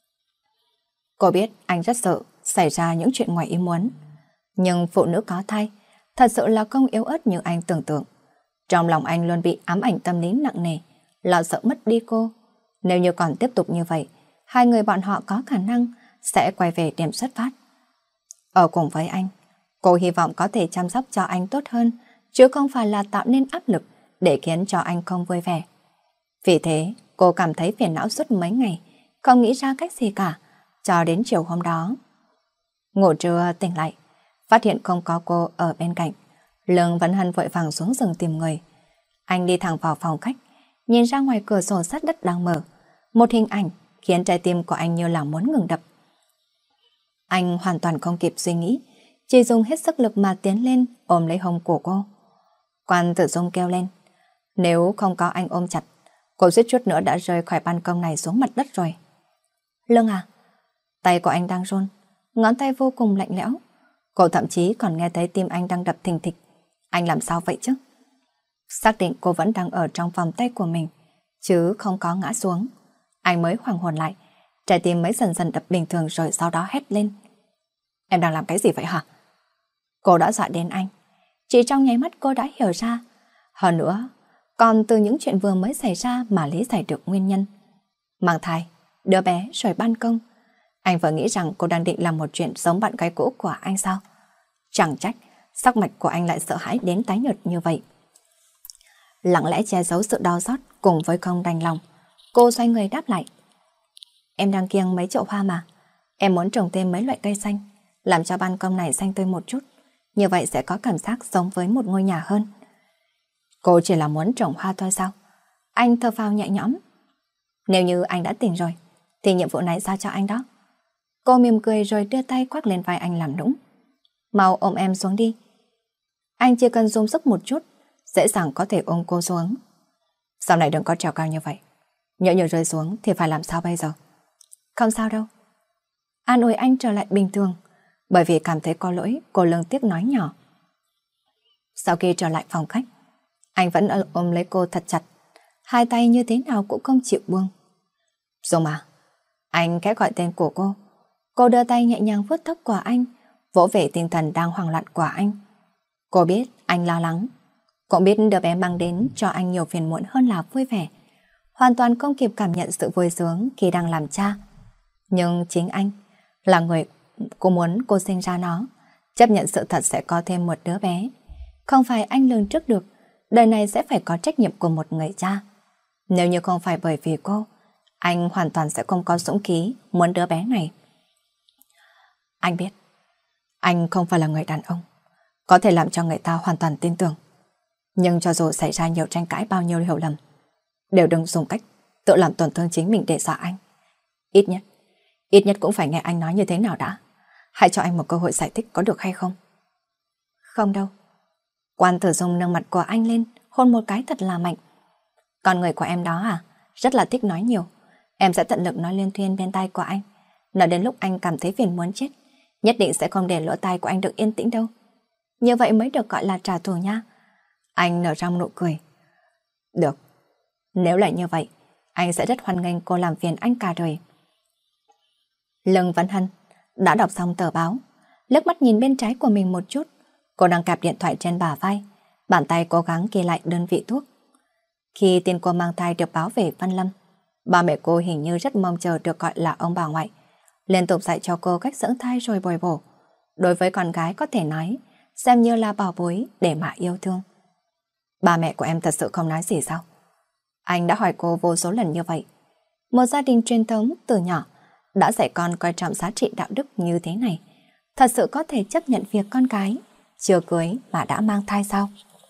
Cô biết anh rất sợ xảy ra những chuyện ngoài ý muốn, nhưng phụ nữ có thai thật sự là không yếu ớt như anh tưởng tượng. Trong lòng anh luôn bị ám ảnh tâm lý nặng nề, lo sợ mất đi cô. Nếu như còn tiếp tục như vậy, hai người bọn họ có khả năng sẽ quay về điểm xuất phát. Ở cùng với anh, cô hy vọng có thể chăm sóc cho anh tốt hơn, chứ không phải là tạo nên áp lực để khiến cho anh không vui vẻ. Vì thế, cô cảm thấy phiền não suốt mấy ngày, không nghĩ ra cách gì cả, cho đến chiều hôm đó. Ngủ trưa tỉnh lại, phát hiện không có cô ở bên cạnh. Lương Vấn Hân vội vàng xuống giường tìm người. Anh đi thẳng vào phòng khách, nhìn ra ngoài cửa sổ sát đất đang mở. Một hình ảnh khiến trái tim của anh như là muốn ngừng đập. Anh hoàn toàn không kịp suy nghĩ, chỉ dùng hết sức lực mà tiến lên ôm lấy hông của cô. Quan Tử Dung kêu lên. Nếu không có anh ôm chặt, cô suýt chút nữa đã rơi khỏi ban công này xuống mặt đất rồi. Lương à? Tay của anh đang run, ngón tay vô cùng lạnh lẽo. Cô thậm chí còn nghe thấy tim anh đang đập thình thịch. Anh làm sao vậy chứ? Xác định cô vẫn đang ở trong vòng tay của mình, chứ không có ngã xuống. Anh mới hoàn hồn lại, trái tim mới dần dần đập bình thường rồi sau đó hét lên. Em đang làm cái gì vậy hả? Cô đã dọa đến anh. Chỉ trong nháy mắt cô đã hiểu ra. Hơn nữa, còn từ những chuyện vừa mới xảy ra mà lý giải được nguyên nhân. Mang thai, đứa bé rồi ban công. Anh vừa nghĩ rằng cô đang định làm một chuyện giống bạn gái cũ của anh sao? Chẳng trách, sắc mặt của anh lại sợ hãi đến tái nhợt như vậy. Lặng lẽ che giấu sự đau xót cùng với không đành lòng, cô xoay người đáp lại. Em đang kiêng mấy chậu hoa mà. Em muốn trồng thêm mấy loại cây xanh, làm cho ban công này xanh tươi một chút. Như vậy sẽ có cảm giác giống với một ngôi nhà hơn. Cô chỉ là muốn trồng hoa thôi sao? Anh thở phào nhẹ nhõm. Nếu như anh đã tỉnh rồi, thì nhiệm vụ này giao cho anh đó. Cô mỉm cười rồi đưa tay khoác lên vai anh làm nũng. Mau ôm em xuống đi. Anh chỉ cần dùng sức một chút, dễ dàng có thể ôm cô xuống. Sau này đừng có trèo cao như vậy. Nhỡ như rơi xuống thì phải làm sao bây giờ? Không sao đâu. An ủi anh trở lại bình thường, bởi vì cảm thấy có lỗi, cô lương tiếc nói nhỏ. Sau khi trở lại phòng khách, anh vẫn ôm lấy cô thật chặt, hai tay như thế nào cũng không chịu buông. Dung à? Anh khẽ gọi tên của cô. Cô đưa tay nhẹ nhàng vuốt tóc của anh, vỗ về tinh thần đang hoảng loạn của anh. Cô biết anh lo lắng, cũng biết đứa bé mang đến cho anh nhiều phiền muộn hơn là vui vẻ. Hoàn toàn không kịp cảm nhận sự vui sướng khi đang làm cha. Nhưng chính anh là người cô muốn cô sinh ra nó, chấp nhận sự thật sẽ có thêm một đứa bé. Không phải anh lường trước được, đời này sẽ phải có trách nhiệm của một người cha. Nếu như không phải bởi vì cô, anh hoàn toàn sẽ không có dũng khí muốn đứa bé này. Anh biết, anh không phải là người đàn ông có thể làm cho người ta hoàn toàn tin tưởng. Nhưng cho dù xảy ra nhiều tranh cãi bao nhiêu hiểu lầm, đều đừng dùng cách tự làm tổn thương chính mình để dọa anh. Ít nhất, Ít nhất cũng phải nghe anh nói như thế nào đã. Hãy cho anh một cơ hội giải thích có được hay không? Không đâu. Quan Tử Dung nâng mặt của anh lên, hôn một cái thật là mạnh. Con người của em đó à? Rất là thích nói nhiều. Em sẽ tận lực nói liên thuyên bên tai của anh. Nói đến lúc anh cảm thấy phiền muốn chết, nhất định sẽ không để lỗ tai của anh được yên tĩnh đâu. Như vậy mới được gọi là trả thù nha. Anh nở ra nụ cười. Được. Nếu lại như vậy, anh sẽ rất hoan nghênh cô làm phiền anh cả đời. Lương Văn Hân đã đọc xong tờ báo, liếc mắt nhìn bên trái của mình một chút. Cô đang cạp điện thoại trên bả vai, bàn tay cố gắng ghi lại đơn vị thuốc. Khi tin cô mang thai được báo về Văn Lâm, ba mẹ cô hình như rất mong chờ được gọi là ông bà ngoại, liên tục dạy cho cô cách dưỡng thai rồi bồi bổ. Đối với con gái có thể nói, xem như là bảo bối để mà yêu thương. Ba mẹ của em thật sự không nói gì sao? Anh đã hỏi cô vô số lần như vậy. Một gia đình truyền thống từ nhỏ đã dạy con coi trọng giá trị đạo đức như thế này, thật sự có thể chấp nhận việc con gái chưa cưới mà đã mang thai sao?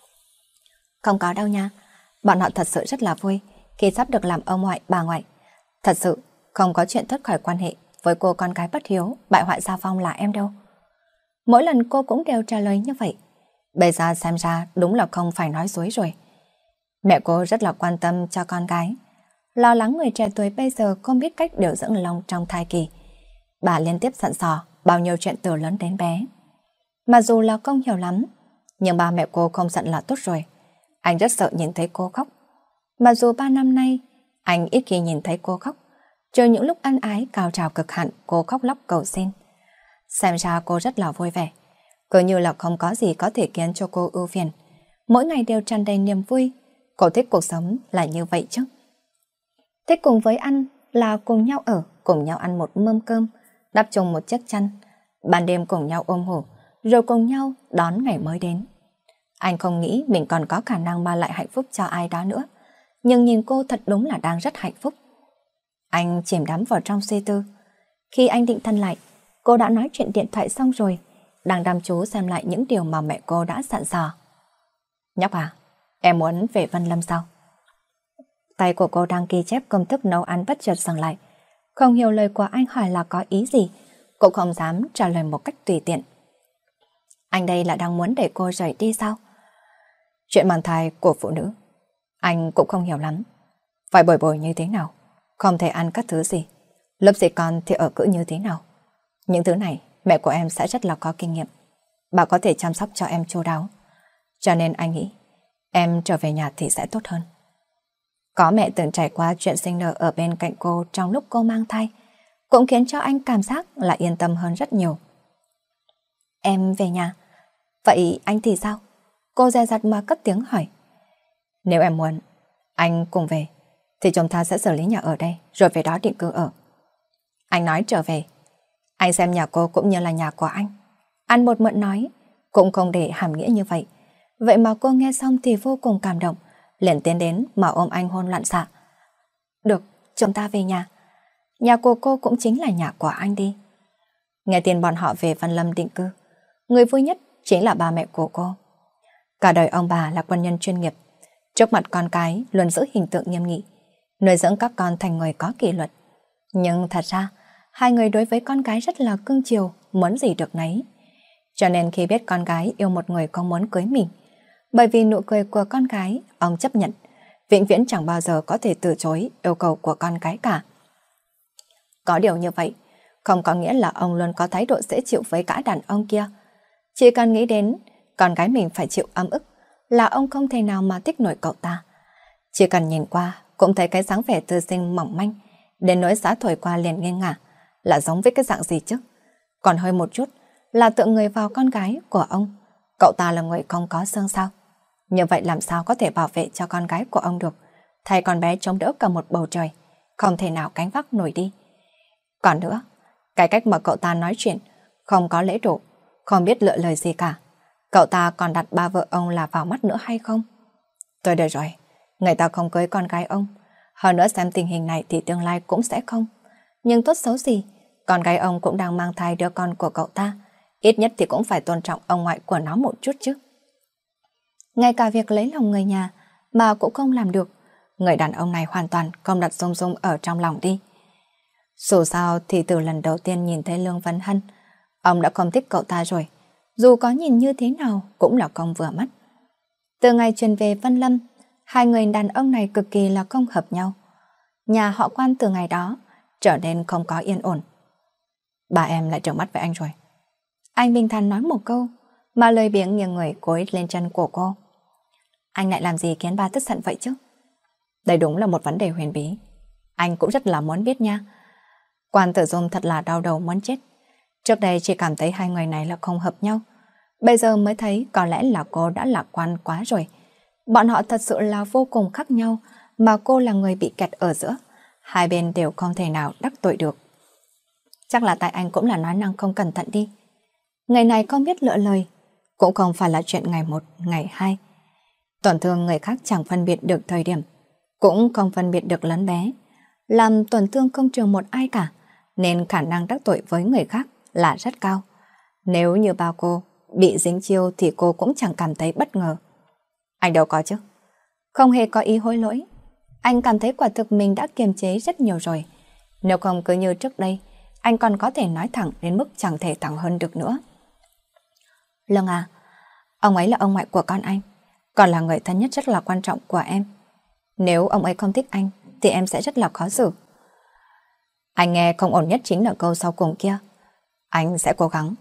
Không có đâu nha. Bọn họ thật sự rất là vui khi sắp được làm ông ngoại, bà ngoại. Thật sự không có chuyện thoát khỏi quan hệ với cô con gái bất hiếu, bại hoại gia phong là em đâu. Mỗi lần cô cũng đều trả lời như vậy. Bây giờ xem ra đúng là không phải nói dối rồi. Mẹ cô rất là quan tâm cho con gái, lo lắng người trẻ tuổi bây giờ không biết cách điều dưỡng lòng trong thai kỳ. Bà liên tiếp dặn dò bao nhiêu chuyện từ lớn đến bé. Mà dù là không hiểu lắm, nhưng ba mẹ cô không giận là tốt rồi. Anh rất sợ nhìn thấy cô khóc. Mà dù 3 năm nay, anh ít khi nhìn thấy cô khóc, trừ những lúc ân ái cao trào cực hạn cô khóc lóc cầu xin. Xem ra cô rất là vui vẻ, cứ như là không có gì có thể khiến cho cô ưu phiền. Mỗi ngày đều tràn đầy niềm vui. Cô thích cuộc sống là như vậy chứ. Thích cùng với ăn là cùng nhau ở, cùng nhau ăn một mâm cơm, đắp chung một chiếc chăn, ban đêm cùng nhau ôm ngủ, rồi cùng nhau đón ngày mới đến. Anh không nghĩ mình còn có khả năng mang lại hạnh phúc cho ai đó nữa, nhưng nhìn cô thật đúng là đang rất hạnh phúc. Anh chìm đắm vào trong suy tư. Khi anh định thần lại, cô đã nói chuyện điện thoại xong rồi, đang đăm chú xem lại những điều mà mẹ cô đã dặn dò. Nhóc à, em muốn về Văn Lâm sao? Tay của cô đang ghi chép công thức nấu ăn bất chợt dừng lại. Không hiểu lời của anh hỏi là có ý gì, cô không dám trả lời một cách tùy tiện. Anh đây là đang muốn để cô rời đi sao? Chuyện mang thai của phụ nữ, anh cũng không hiểu lắm. Phải bồi bồi như thế nào? Không thể ăn các thứ gì. Lớp dạy con thì ở cữ như thế nào? Những thứ này mẹ của em sẽ rất là có kinh nghiệm. Bà có thể chăm sóc cho em chu đáo. Cho nên anh nghĩ em trở về nhà thì sẽ tốt hơn. Có mẹ từng trải qua chuyện sinh nở ở bên cạnh cô trong lúc cô mang thai, cũng khiến cho anh cảm giác là yên tâm hơn rất nhiều. Em về nhà. Vậy anh thì sao? Cô dè dặt mà cất tiếng hỏi. Nếu em muốn anh cùng về thì chúng ta sẽ xử lý nhà ở đây rồi về đó định cư ở. Anh nói trở về. Anh xem nhà cô cũng như là nhà của anh. Anh một mượn nói, cũng không để hàm nghĩa như vậy. Vậy mà cô nghe xong thì vô cùng cảm động, liền tiến đến mà ôm anh hôn loạn xạ. Được, chúng ta về nhà. Nhà của cô cũng chính là nhà của anh đi. Nghe tin bọn họ về Văn Lâm định cư, người vui nhất chính là ba mẹ của cô. Cả đời ông bà là quân nhân chuyên nghiệp, trước mặt con cái luôn giữ hình tượng nghiêm nghị, nuôi dưỡng các con thành người có kỷ luật. Nhưng thật ra, hai người đối với con cái rất là cưng chiều, muốn gì được nấy. Cho nên khi biết con gái yêu một người không muốn cưới mình, bởi vì nụ cười của con gái, ông chấp nhận, vĩnh viễn chẳng bao giờ có thể từ chối yêu cầu của con gái cả. Có điều như vậy, không có nghĩa là ông luôn có thái độ dễ chịu với cả đàn ông kia. Chỉ cần nghĩ đến con gái mình phải chịu ấm ức là ông không thể nào mà thích nổi cậu ta. Chỉ cần nhìn qua cũng thấy cái dáng vẻ tư sinh mỏng manh, đến nỗi giá thổi qua liền nghiêng ngả, là giống với cái dạng gì chứ? Còn hơi một chút là tựa người vào con gái của ông. Cậu ta là người không có xương sao? Như vậy làm sao có thể bảo vệ cho con gái của ông được? Thay con bé chống đỡ cả một bầu trời, không thể nào cánh vác nổi đi. Còn nữa, cái cách mà cậu ta nói chuyện không có lễ độ, không biết lựa lời gì cả. Cậu ta còn đặt ba vợ ông là vào mắt nữa hay không? Tôi đời rồi, người ta không cưới con gái ông. Hơn nữa xem tình hình này thì tương lai cũng sẽ không. Nhưng tốt xấu gì, con gái ông cũng đang mang thai đứa con của cậu ta. Ít nhất thì cũng phải tôn trọng ông ngoại của nó một chút chứ. Ngay cả việc lấy lòng người nhà mà cũng không làm được. Người đàn ông này hoàn toàn không đặt Dung Dung ở trong lòng đi. Dù sao thì từ lần đầu tiên nhìn thấy Lương Văn Hân, ông đã không thích cậu ta rồi. Dù có nhìn như thế nào cũng là không vừa mắt. Từ ngày chuyển về Vân Lâm, hai người đàn ông này cực kỳ là không hợp nhau. Nhà họ Quan từ ngày đó trở nên không có yên ổn. Bà em lại trợn mắt với anh rồi. Anh bình thản nói một câu, mà lời biếng nghiêng người cối lên chân của cô. Anh lại làm gì khiến ba tức giận vậy chứ? Đây đúng là một vấn đề huyền bí. Anh cũng rất là muốn biết nha. Quan Tử Dung thật là đau đầu muốn chết. Trước đây chỉ cảm thấy hai người này là không hợp nhau. Bây giờ mới thấy có lẽ là cô đã lạc quan quá rồi. Bọn họ thật sự là vô cùng khác nhau, mà cô là người bị kẹt ở giữa. Hai bên đều không thể nào đắc tội được. Chắc là tại anh cũng là nói năng không cẩn thận đi. Ngày này không biết lựa lời, cũng không phải là chuyện ngày một, ngày hai. Tổn thương người khác chẳng phân biệt được thời điểm, cũng không phân biệt được lớn bé. Làm tổn thương không trừ một ai cả, nên khả năng đắc tội với người khác là rất cao. Nếu như bao cô bị dính chiêu thì cô cũng chẳng cảm thấy bất ngờ. Anh đâu có chứ. Không hề có ý hối lỗi. Anh cảm thấy quả thực mình đã kiềm chế rất nhiều rồi. Nếu không cứ như trước đây, anh còn có thể nói thẳng đến mức chẳng thể thẳng hơn được nữa. Lương à, ông ấy là ông ngoại của con anh, còn là người thân nhất rất là quan trọng của em. Nếu ông ấy không thích anh, thì em sẽ rất là khó xử. Anh nghe không ổn nhất chính là câu sau cùng kia. Anh sẽ cố gắng.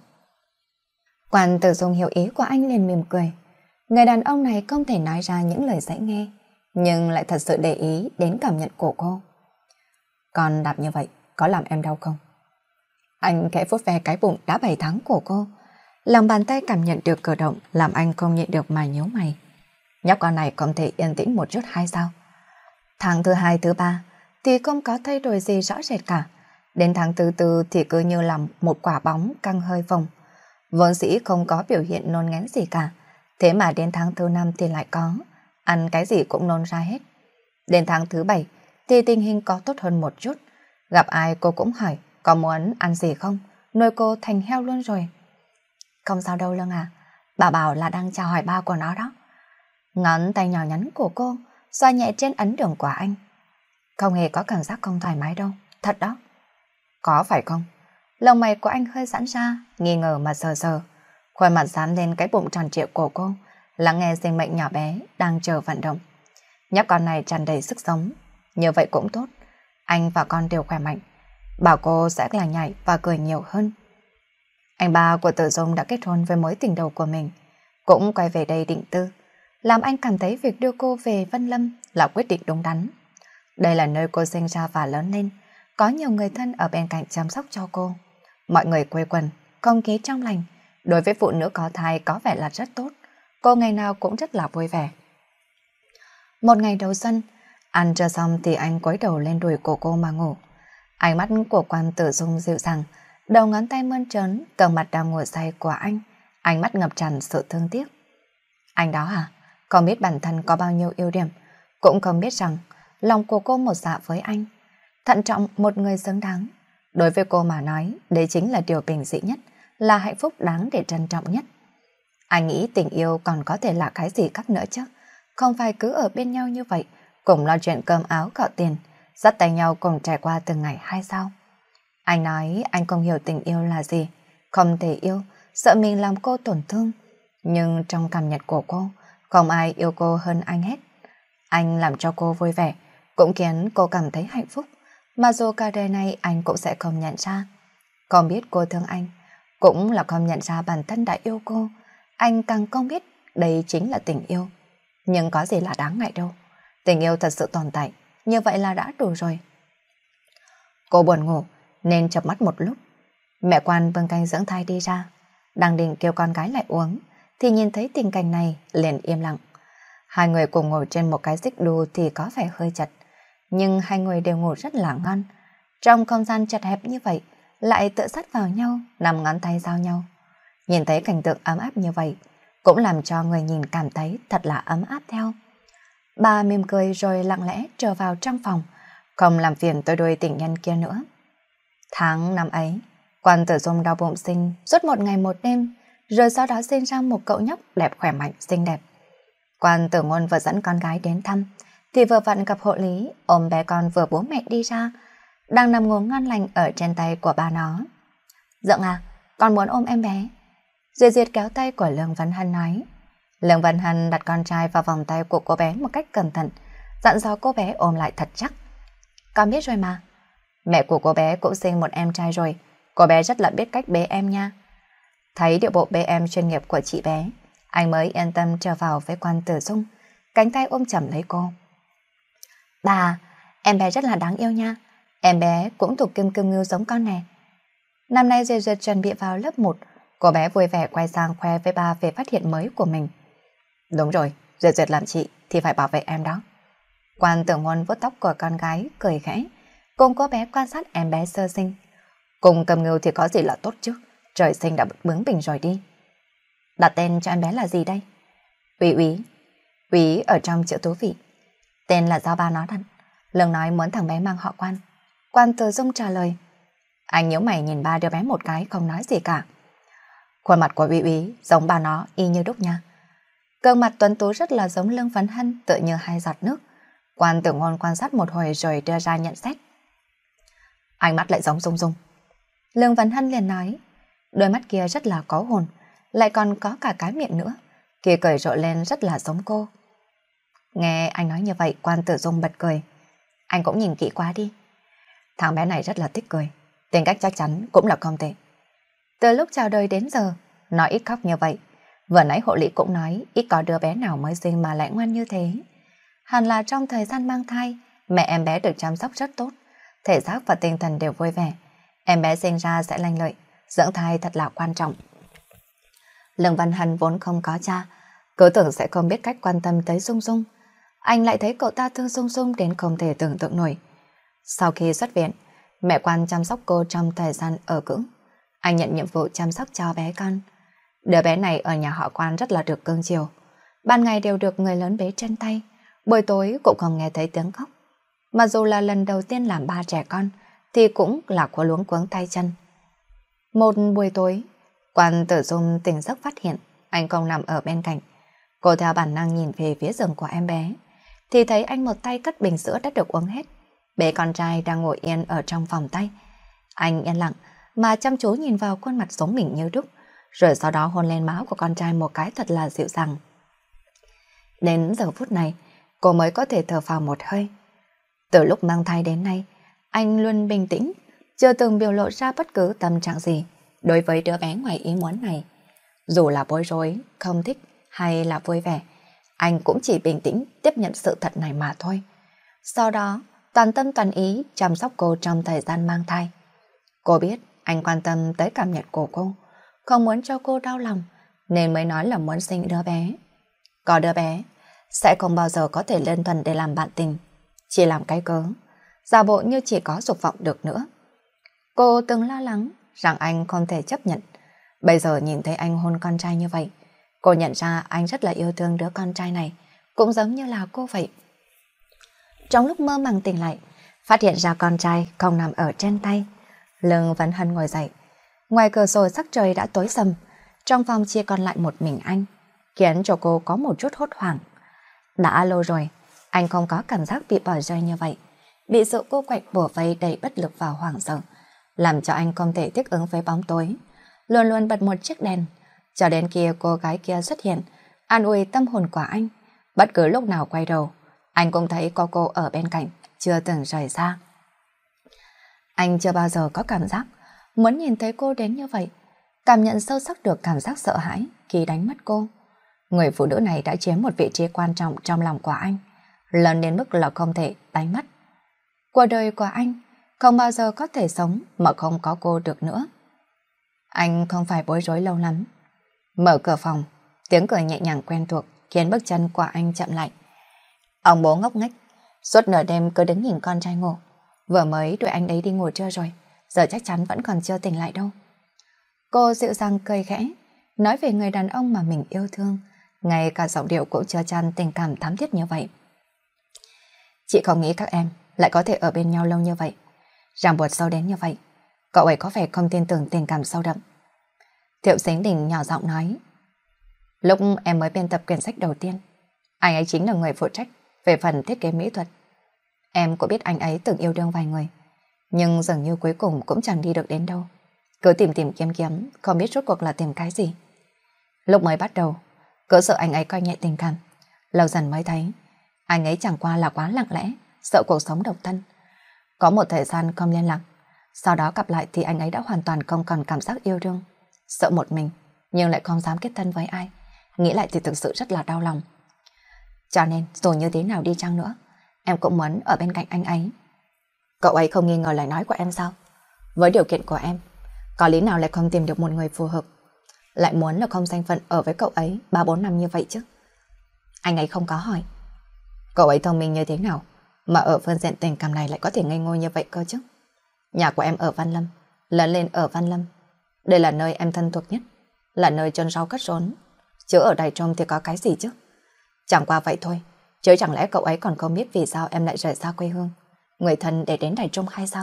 Quan Tử Dung hiểu ý của anh liền mỉm cười. Người đàn ông này không thể nói ra những lời dễ nghe, nhưng lại thật sự để ý đến cảm nhận của cô. Còn đạp như vậy, có làm em đau không? Anh khẽ vuốt ve cái bụng đã 7 tháng của cô. Lòng bàn tay cảm nhận được cử động làm anh không nhịn được mà nhíu mày. Nhóc con này không thể yên tĩnh một chút hay sao? Tháng thứ 2, thứ 3 thì không có thay đổi gì rõ rệt cả. Đến tháng thứ 4 thì cứ như là một quả bóng căng hơi vòng. Vốn dĩ không có biểu hiện nôn ngén gì cả. Thế mà đến tháng thứ 5 thì lại có. Ăn cái gì cũng nôn ra hết. Đến tháng thứ 7 thì tình hình có tốt hơn một chút. Gặp ai cô cũng hỏi có muốn ăn gì không? Nuôi cô thành heo luôn rồi. Không sao đâu Lương à. Bà bảo là đang chào hỏi ba của nó đó. Ngón tay nhỏ nhắn của cô xoa nhẹ trên ấn đường của anh. Không hề có cảm giác không thoải mái đâu. Thật đó. Có phải không? Lông mày của anh hơi giãn ra, nghi ngờ mà sờ sờ. Khuôn mặt dán lên cái bụng tròn trịa của cô, lắng nghe sinh mệnh nhỏ bé đang chờ vận động. Nhóc con này tràn đầy sức sống. Như vậy cũng tốt. Anh và con đều khỏe mạnh. Bảo cô sẽ là nhảy và cười nhiều hơn. Anh ba của Tử Dung đã kết hôn với mối tình đầu của mình, cũng quay về đây định cư, làm anh cảm thấy việc đưa cô về Vân Lâm là quyết định đúng đắn. Đây là nơi cô sinh ra và lớn lên, có nhiều người thân ở bên cạnh chăm sóc cho cô. Mọi người quây quần, không khí trong lành, đối với phụ nữ có thai có vẻ là rất tốt. Cô ngày nào cũng rất là vui vẻ. Một ngày đầu xuân, ăn trưa xong thì anh cúi đầu lên đùi của cô mà ngủ. Ánh mắt của Quan Tử Dung dịu dàng, đầu ngón tay mơn trớn cầm mặt đang ngồi say của anh, ánh mắt ngập tràn sự thương tiếc. Anh đó hả? Không biết bản thân có bao nhiêu ưu điểm, cũng không biết rằng lòng của cô một dạ với anh. Thận trọng một người xứng đáng. Đối với cô mà nói, đấy chính là điều bình dị nhất, là hạnh phúc đáng để trân trọng nhất. Anh nghĩ tình yêu còn có thể là cái gì khác nữa chứ? Không phải cứ ở bên nhau như vậy, cùng lo chuyện cơm áo gạo tiền, dắt tay nhau cùng trải qua từng ngày hay sao? Anh nói anh không hiểu tình yêu là gì, không thể yêu, sợ mình làm cô tổn thương. Nhưng trong cảm nhận của cô, không ai yêu cô hơn anh hết. Anh làm cho cô vui vẻ, cũng khiến cô cảm thấy hạnh phúc, mà dù cả đời này anh cũng sẽ không nhận ra. Không biết cô thương anh, cũng là không nhận ra bản thân đã yêu cô. Anh càng không biết đây chính là tình yêu. Nhưng có gì là đáng ngại đâu. Tình yêu thật sự tồn tại, như vậy là đã đủ rồi. Cô buồn ngủ nên chợp mắt một lúc. Mẹ Quan bưng canh dưỡng thai đi ra, đang định kêu con gái lại uống, thì nhìn thấy tình cảnh này liền im lặng. Hai người cùng ngồi trên một cái xích đu thì có vẻ hơi chật, nhưng hai người đều ngủ rất là ngon. Trong không gian chật hẹp như vậy, lại tựa sát vào nhau, nằm ngón tay giao nhau. Nhìn thấy cảnh tượng ấm áp như vậy, cũng làm cho người nhìn cảm thấy thật là ấm áp theo. Bà mỉm cười rồi lặng lẽ trở vào trong phòng, không làm phiền tôi đôi tình nhân kia nữa. Tháng năm ấy, Quan Tử Dung đau bụng sinh suốt một ngày một đêm, rồi sau đó sinh ra một cậu nhóc đẹp khỏe mạnh xinh đẹp. Quan Tử Ngôn vừa dẫn con gái đến thăm, thì vừa vặn gặp hộ lý ôm bé con vừa bố mẹ đi ra. đang nằm ngủ ngon lành ở trên tay của ba nó. Dượng à, con muốn ôm em bé. Duyệt Duyệt kéo tay của Lương Văn Hân nói. Lương Văn Hân đặt con trai vào vòng tay của cô bé một cách cẩn thận, dặn dò cô bé ôm lại thật chắc. Con biết rồi mà. Mẹ của cô bé cũng sinh một em trai rồi, cô bé rất là biết cách bế em nha. Thấy điệu bộ bế em chuyên nghiệp của chị bé, anh mới yên tâm trở vào với Quan Tử Dung, cánh tay ôm chầm lấy cô. Bà, em bé rất là đáng yêu nha. Em bé cũng thuộc Kim Cương Ngưu giống con nè. Năm nay Duyệt Duyệt chuẩn bị vào lớp 1, cô bé vui vẻ quay sang khoe với ba về phát hiện mới của mình. Đúng rồi, Duyệt Duyệt làm chị thì phải bảo vệ em đó. Quan Tử Ngôn vuốt tóc của con gái, cười khẽ, cùng cô bé quan sát em bé sơ sinh. Cùng Cầm Ngưu thì có gì là tốt chứ, trời sinh đã bướng bỉnh rồi đi. Đặt tên cho em bé là gì đây? Úy Úy. Úy ở trong chữ thú vị. Tên là do ba nó đặt. Lương nói muốn thằng bé mang họ Quan. Quan Tử Dung trả lời. Anh nhíu mày nhìn ba đứa bé một cái, không nói gì cả. Khuôn mặt của Úy Úy giống ba nó y như đúc nha. Gương mặt tuấn tú rất là giống Lương Văn Hân, tựa như hai giọt nước. Quan Tử Ngôn quan sát một hồi rồi đưa ra nhận xét. Ánh mắt lại giống Dung Dung. Lương Văn Hân liền nói, đôi mắt kia rất là có hồn, lại còn có cả cái miệng nữa, kia cười rộ lên rất là giống cô. Nghe anh nói như vậy, Quan Tử Dung bật cười. Anh cũng nhìn kỹ quá đi. Thằng bé này rất là thích cười, tính cách chắc chắn cũng là không tệ. Từ lúc chào đời đến giờ, nó ít khóc như vậy. Vừa nãy hộ lý cũng nói ít có đứa bé nào mới sinh mà lại ngoan như thế. Hẳn là trong thời gian mang thai, mẹ em bé được chăm sóc rất tốt, thể xác và tinh thần đều vui vẻ. Em bé sinh ra sẽ lanh lợi, dưỡng thai thật là quan trọng. Lương Văn Hân vốn không có cha, cứ tưởng sẽ không biết cách quan tâm tới Dung Dung. Anh lại thấy cậu ta thương Dung Dung đến không thể tưởng tượng nổi. Sau khi xuất viện, mẹ Quan chăm sóc cô trong thời gian ở cữ. Anh nhận nhiệm vụ chăm sóc cho bé con. Đứa bé này ở nhà họ Quan rất là được cưng chiều. Ban ngày đều được người lớn bế trên tay, buổi tối cũng không nghe thấy tiếng khóc. Mà dù là lần đầu tiên làm ba trẻ con, thì cũng là có luống cuống tay chân. Một buổi tối, Quan Tử Dung tỉnh giấc phát hiện anh không nằm ở bên cạnh. Cô theo bản năng nhìn về phía giường của em bé, thì thấy anh một tay cất bình sữa đã được uống hết. Bé con trai đang ngồi yên ở trong vòng tay. Anh yên lặng mà chăm chú nhìn vào khuôn mặt giống mình như đúc, rồi sau đó hôn lên má của con trai một cái thật là dịu dàng. Đến giờ phút này, cô mới có thể thở phào một hơi. Từ lúc mang thai đến nay, anh luôn bình tĩnh, chưa từng biểu lộ ra bất cứ tâm trạng gì đối với đứa bé ngoài ý muốn này. Dù là bối rối, không thích hay là vui vẻ, anh cũng chỉ bình tĩnh tiếp nhận sự thật này mà thôi. Sau đó, toàn tâm toàn ý chăm sóc cô trong thời gian mang thai. Cô biết anh quan tâm tới cảm nhận của cô, không muốn cho cô đau lòng, nên mới nói là muốn sinh đứa bé. Có đứa bé, sẽ không bao giờ có thể đơn thuần để làm bạn tình, chỉ làm cái cớ, giả bộ như chỉ có dục vọng được nữa. Cô từng lo lắng rằng anh không thể chấp nhận. Bây giờ nhìn thấy anh hôn con trai như vậy, cô nhận ra anh rất là yêu thương đứa con trai này, cũng giống như là cô vậy. Trong lúc mơ màng tỉnh lại, phát hiện ra con trai không nằm ở trên tay, Lương Văn Hân ngồi dậy. Ngoài cửa sổ sắc trời đã tối sầm, trong phòng chỉ còn lại một mình anh, khiến cho cô có một chút hốt hoảng. Đã lâu rồi, anh không có cảm giác bị bỏ rơi như vậy, bị sự cô quạnh bủa vây đầy bất lực và hoảng sợ, làm cho anh không thể thích ứng với bóng tối, luôn luôn bật một chiếc đèn, cho đến khi cô gái kia xuất hiện, an ủi tâm hồn của anh. Bất cứ lúc nào quay đầu, anh cũng thấy có cô ở bên cạnh, chưa từng rời xa. Anh chưa bao giờ có cảm giác muốn nhìn thấy cô đến như vậy, cảm nhận sâu sắc được cảm giác sợ hãi khi đánh mất cô. Người phụ nữ này đã chiếm một vị trí quan trọng trong lòng của anh, lớn đến mức là không thể đánh mất. Cuộc đời của anh không bao giờ có thể sống mà không có cô được nữa. Anh không phải bối rối lâu lắm. Mở cửa phòng, tiếng cười nhẹ nhàng quen thuộc khiến bước chân của anh chậm lại. Ông bố ngốc nghếch, suốt nửa đêm cứ đứng nhìn con trai ngủ. Vừa mới đuổi anh ấy đi ngủ trưa rồi, giờ chắc chắn vẫn còn chưa tỉnh lại đâu. Cô dịu dàng cười khẽ, nói về người đàn ông mà mình yêu thương, ngay cả giọng điệu cũng chứa chan tình cảm thắm thiết như vậy. Chị không nghĩ các em lại có thể ở bên nhau lâu như vậy, ràng buộc sâu đến như vậy. Cậu ấy có vẻ không tin tưởng tình cảm sâu đậm. Thiệu Sính Đình nhỏ giọng nói. Lúc em mới biên tập quyển sách đầu tiên, anh ấy chính là người phụ trách về phần thiết kế mỹ thuật. Em cũng biết anh ấy từng yêu đương vài người, Nhưng dường như cuối cùng cũng chẳng đi được đến đâu. Cứ tìm tìm kiếm kiếm, không biết rốt cuộc là tìm cái gì. Lúc mới bắt đầu, cứ sợ anh ấy coi nhẹ tình cảm. Lâu dần mới thấy, anh ấy chẳng qua là quá lặng lẽ, sợ cuộc sống độc thân. Có một thời gian không liên lạc, sau đó gặp lại thì anh ấy đã hoàn toàn không còn cảm giác yêu đương. Sợ một mình, nhưng lại không dám kết thân với ai. Nghĩ lại thì thực sự rất là đau lòng. Cho nên, dù như thế nào đi chăng nữa, em cũng muốn ở bên cạnh anh ấy. Cậu ấy không nghi ngờ lời nói của em sao? Với điều kiện của em, có lý nào lại không tìm được một người phù hợp, lại muốn là không danh phận ở với cậu ấy 3-4 năm như vậy chứ? Anh ấy không có hỏi. Cậu ấy thông minh như thế nào mà ở phương diện tình cảm này lại có thể ngây ngô như vậy cơ chứ? Nhà của em ở Văn Lâm, lớn lên ở Văn Lâm. Đây là nơi em thân thuộc nhất, là nơi chôn rau cất rốn. Chứ ở Đài Trung thì có cái gì chứ? Chẳng qua vậy thôi, chứ chẳng lẽ cậu ấy còn không biết vì sao em lại rời xa quê hương, người thân để đến Đài Trung hay sao?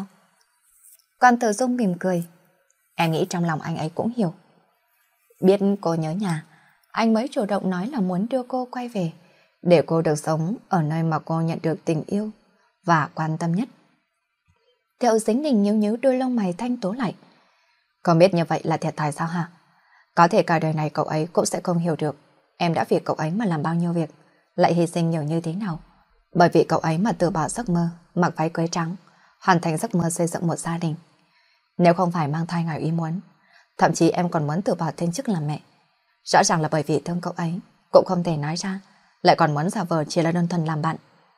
Quan Tử Dung mỉm cười. Em nghĩ trong lòng anh ấy cũng hiểu. Biết cô nhớ nhà, anh mới chủ động nói là muốn đưa cô quay về, để cô được sống ở nơi mà cô nhận được tình yêu và quan tâm nhất. Thiệu Dính Đình nhíu nhíu đôi lông mày thanh tố lại. Không biết như vậy là thiệt thòi sao hả? Có thể cả đời này cậu ấy cũng sẽ không hiểu được em đã vì cậu ấy mà làm bao nhiêu việc, lại hy sinh nhiều như thế nào. Bởi vì cậu ấy mà từ bỏ giấc mơ mặc váy cưới trắng, hoàn thành giấc mơ xây dựng một gia đình. Nếu không phải mang thai ngoài ý muốn, thậm chí em còn muốn từ bỏ thiên chức làm mẹ. Rõ ràng là bởi vì thương cậu ấy, cũng không thể nói ra, lại còn muốn giả vờ chỉ là đơn thuần làm bạn.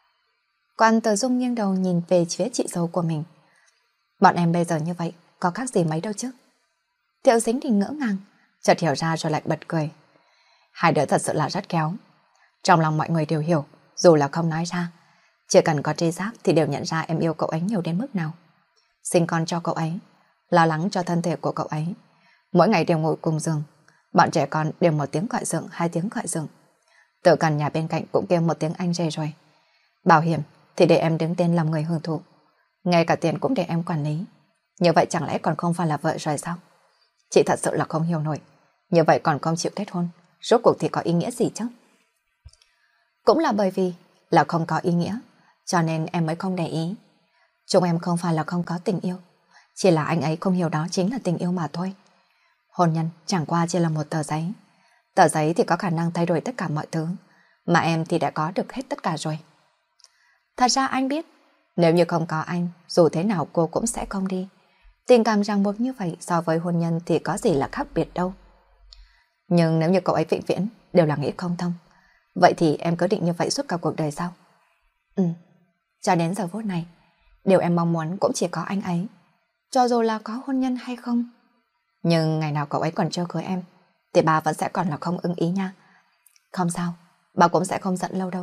Quan Tử Dung nghiêng đầu nhìn về phía chị dâu của mình. Bọn em bây giờ như vậy, có khác gì mấy đâu chứ? Thiệu Dính Đình ngỡ ngàng, chợt hiểu ra rồi lại bật cười. Hai đứa thật sự là rất khéo. Trong lòng mọi người đều hiểu, dù là không nói ra, chỉ cần có tri giác thì đều nhận ra em yêu cậu ấy nhiều đến mức nào. Sinh con cho cậu ấy, lo lắng cho thân thể của cậu ấy. Mỗi ngày đều ngồi cùng giường, bọn trẻ con đều một tiếng gọi giường, 2 tiếng gọi giường. Tự cần nhà bên cạnh cũng kêu một tiếng anh rể rồi. Bảo hiểm thì để em đứng tên làm người hưởng thụ, ngay cả tiền cũng để em quản lý. Như vậy chẳng lẽ còn không phải là vợ rồi sao? Chị thật sự là không hiểu nổi. Như vậy còn không chịu kết hôn, rốt cuộc thì có ý nghĩa gì chứ? Cũng là bởi vì là không có ý nghĩa, cho nên em mới không để ý. Chúng em không phải là không có tình yêu, chỉ là anh ấy không hiểu đó chính là tình yêu mà thôi. Hôn nhân chẳng qua chỉ là một tờ giấy. Tờ giấy thì có khả năng thay đổi tất cả mọi thứ, mà em thì đã có được hết tất cả rồi. Thật ra anh biết, nếu như không có anh, dù thế nào cô cũng sẽ không đi. Tình cảm ràng buộc như vậy so với hôn nhân thì có gì là khác biệt đâu. Nhưng nếu như cậu ấy vĩnh viễn đều là nghĩ không thông, vậy thì em cứ định như vậy suốt cả cuộc đời sao? Cho đến giờ phút này, điều em mong muốn cũng chỉ có anh ấy, cho dù là có hôn nhân hay không. Nhưng ngày nào cậu ấy còn chưa cưới em, thì bà vẫn sẽ còn là không ưng ý nha. Không sao, bà cũng sẽ không giận lâu đâu.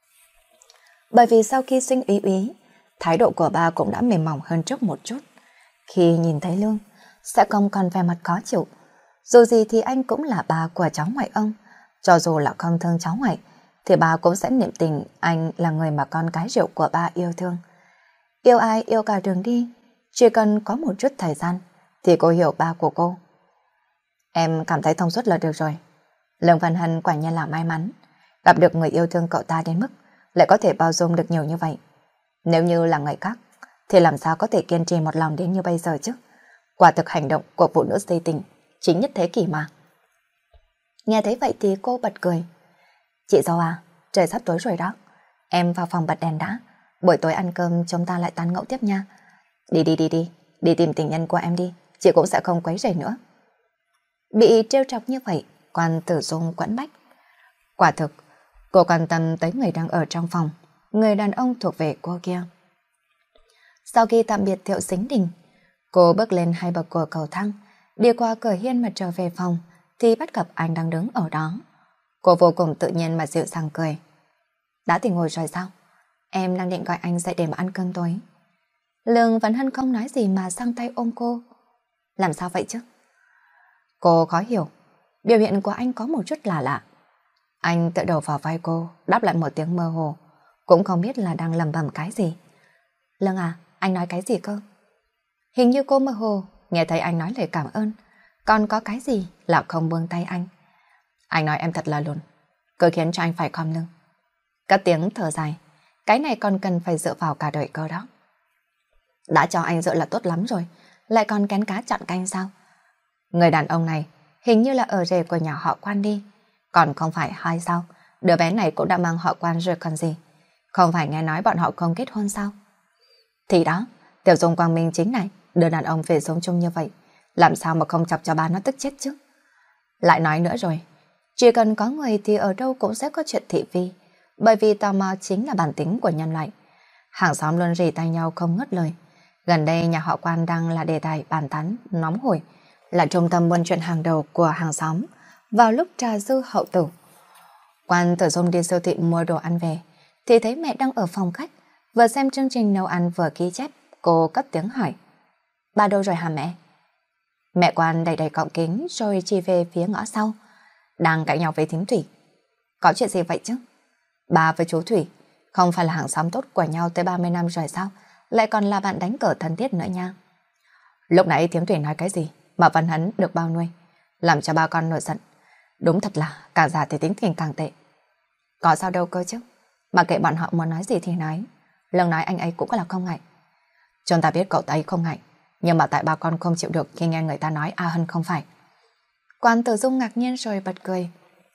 Bởi vì sau khi sinh ý úy, thái độ của bà cũng đã mềm mỏng hơn trước một chút. Khi nhìn thấy Lương, sẽ không còn vẻ mặt khó chịu. Dù gì thì anh cũng là bà của cháu ngoại ông. Cho dù là không thương cháu ngoại, thì bà cũng sẽ niệm tình anh là người mà con cái rượu của bà yêu thương. Yêu ai yêu cả đường đi, chỉ cần có một chút thời gian, thì cô hiểu ba của cô. Em cảm thấy thông suốt là được rồi. Lương Văn Hân quả nhiên là may mắn, gặp được người yêu thương cậu ta đến mức lại có thể bao dung được nhiều như vậy. Nếu như là người khác, thì làm sao có thể kiên trì một lòng đến như bây giờ chứ? Quả thực hành động của phụ nữ si tình chính nhất thế kỷ mà. Nghe thấy vậy thì cô bật cười. Chị dâu à, trời sắp tối rồi đó. Em vào phòng bật đèn đã. Buổi tối ăn cơm chúng ta lại tán gẫu tiếp nha. Đi tìm tình nhân của em đi. Chị cũng sẽ không quấy rầy nữa. Bị trêu chọc như vậy, Quan Tử Dung quẫn bách. Quả thực, cô quan tâm tới người đang ở trong phòng, người đàn ông thuộc về cô kia. Sau khi tạm biệt Thiệu Sính Đình, cô bước lên 2 bậc của cầu thang, đi qua cửa hiên mà trở về phòng, thì bắt gặp anh đang đứng ở đó. Cô vô cùng tự nhiên mà dịu dàng cười. Đã tỉnh ngồi rồi sao? Em đang định gọi anh dậy để mà ăn cơm tối. Lương Văn Hân không nói gì mà sang tay ôm cô. Làm sao vậy chứ? Cô khó hiểu, biểu hiện của anh có một chút lạ lạ. Anh tựa đầu vào vai cô, đáp lại một tiếng mơ hồ, cũng không biết là đang lẩm bẩm cái gì. Lương à, anh nói cái gì cơ? Hình như cô mơ hồ nghe thấy anh nói lời cảm ơn, còn có cái gì là không buông tay anh. Anh nói em thật là lùn, cứ khiến cho anh phải khom lưng. Cất tiếng thở dài, cái này còn cần phải dựa vào cả đời cơ đó. Đã cho anh rượu là tốt lắm rồi, lại còn kén cá chọn canh sao? Người đàn ông này hình như là ở rể của nhà họ Quan đi. Còn không phải hay sao? Đứa bé này cũng đã mang họ Quan rồi còn gì. Không phải nghe nói bọn họ không kết hôn sao? Thì đó, Tiểu Dung Quang Minh chính này, đưa đàn ông về sống chung như vậy. Làm sao mà không chọc cho ba nó tức chết chứ? Lại nói nữa rồi, chỉ cần có người thì ở đâu cũng sẽ có chuyện thị phi. Bởi vì tò mò chính là bản tính của nhân loại. Hàng xóm luôn rỉ tai nhau không ngớt lời. Gần đây nhà họ Quan đang là đề tài bàn tán nóng hổi, là trung tâm buôn chuyện hàng đầu của hàng xóm vào lúc trà dư hậu tử. Quan Tử Dung đi siêu thị mua đồ ăn về thì thấy mẹ đang ở phòng khách, vừa xem chương trình nấu ăn vừa ghi chép. Cô cất tiếng hỏi: "Ba đâu rồi hả mẹ?" Mẹ Quan đẩy đẩy cọng kính rồi chỉ về phía ngõ sau. Đang cãi nhau với thím Thủy. Có chuyện gì vậy chứ? Bà với chú Thủy không phải là hàng xóm tốt của nhau tới 30 năm rồi sao? Lại còn là bạn đánh cờ thân thiết nữa nha. Lúc nãy thím Thủy nói cái gì mà Văn Hấn được bao nuôi, làm cho ba con nổi giận. Đúng thật là càng già thì tính tình càng tệ. Có sao đâu cơ chứ, mà kệ bọn họ muốn nói gì thì nói. Lần nói anh ấy cũng là không ngại. Chúng ta biết cậu ấy không ngại, nhưng mà tại ba con không chịu được khi nghe người ta nói A Hân không phải. Quan Tử Dung ngạc nhiên rồi bật cười.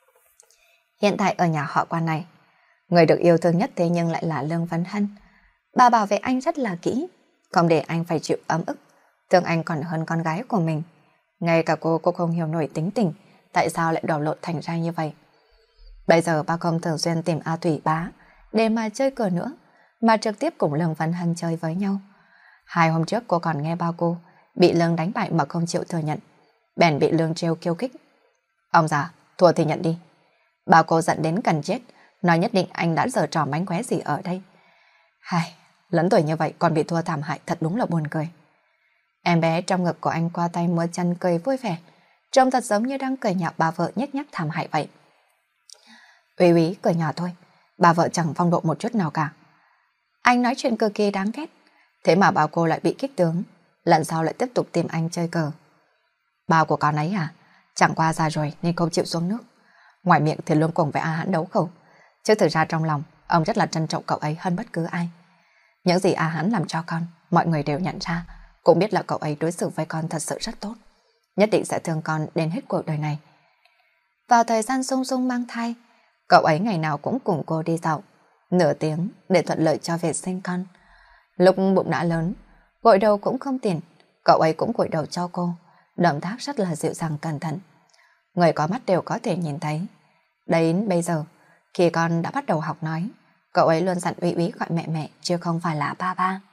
Hiện tại ở nhà họ Quan này, người được yêu thương nhất thế nhưng lại là Lương Văn Hân. Bà bảo vệ anh rất là kỹ, không để anh phải chịu ấm ức, thương anh còn hơn con gái của mình. Ngay cả cô không hiểu nổi tính tình, tại sao lại đổ lộn thành ra như vậy. Bây giờ ba không thường xuyên tìm A Thủy bá để mà chơi cờ nữa, mà trực tiếp cùng Lương Văn Hân chơi với nhau. 2 hôm trước cô còn nghe ba cô bị Lương đánh bại mà không chịu thừa nhận, bèn bị Lương trêu khiêu khích. Ông già, thua thì nhận đi. Ba cô giận đến cần chết, nói nhất định anh đã giở trò mánh khóe gì ở đây. Hai, lớn tuổi như vậy còn bị thua thảm hại, thật đúng là buồn cười. Em bé trong ngực của anh qua tay múa chân cười vui vẻ, trông thật giống như đang cười nhạo bà vợ nhếch nhác thảm hại vậy. Uy Uy cười nhỏ thôi, bà vợ chẳng phong độ một chút nào cả. Anh nói chuyện cực kỳ đáng ghét, thế mà bà cô lại bị kích tướng, lần sau lại tiếp tục tìm anh chơi cờ. Bao của con ấy à, chẳng qua già rồi nên không chịu xuống nước. Ngoài miệng thì luôn cùng với A Hãn đấu khẩu, chứ thực ra trong lòng ông rất là trân trọng cậu ấy hơn bất cứ ai. Những gì A Hãn làm cho con, mọi người đều nhận ra, cũng biết là cậu ấy đối xử với con thật sự rất tốt, nhất định sẽ thương con đến hết cuộc đời này. Vào thời gian Dung Dung mang thai, cậu ấy ngày nào cũng cùng cô đi dạo, nửa tiếng để thuận lợi cho việc sinh con. Lúc bụng đã lớn, gội đầu cũng không tiền, cậu ấy cũng gội đầu cho cô, động tác rất là dịu dàng cẩn thận. Người có mắt đều có thể nhìn thấy. Đến bây giờ, khi con đã bắt đầu học nói, cậu ấy luôn dặn Uy Uy gọi mẹ mẹ chứ không phải là ba ba.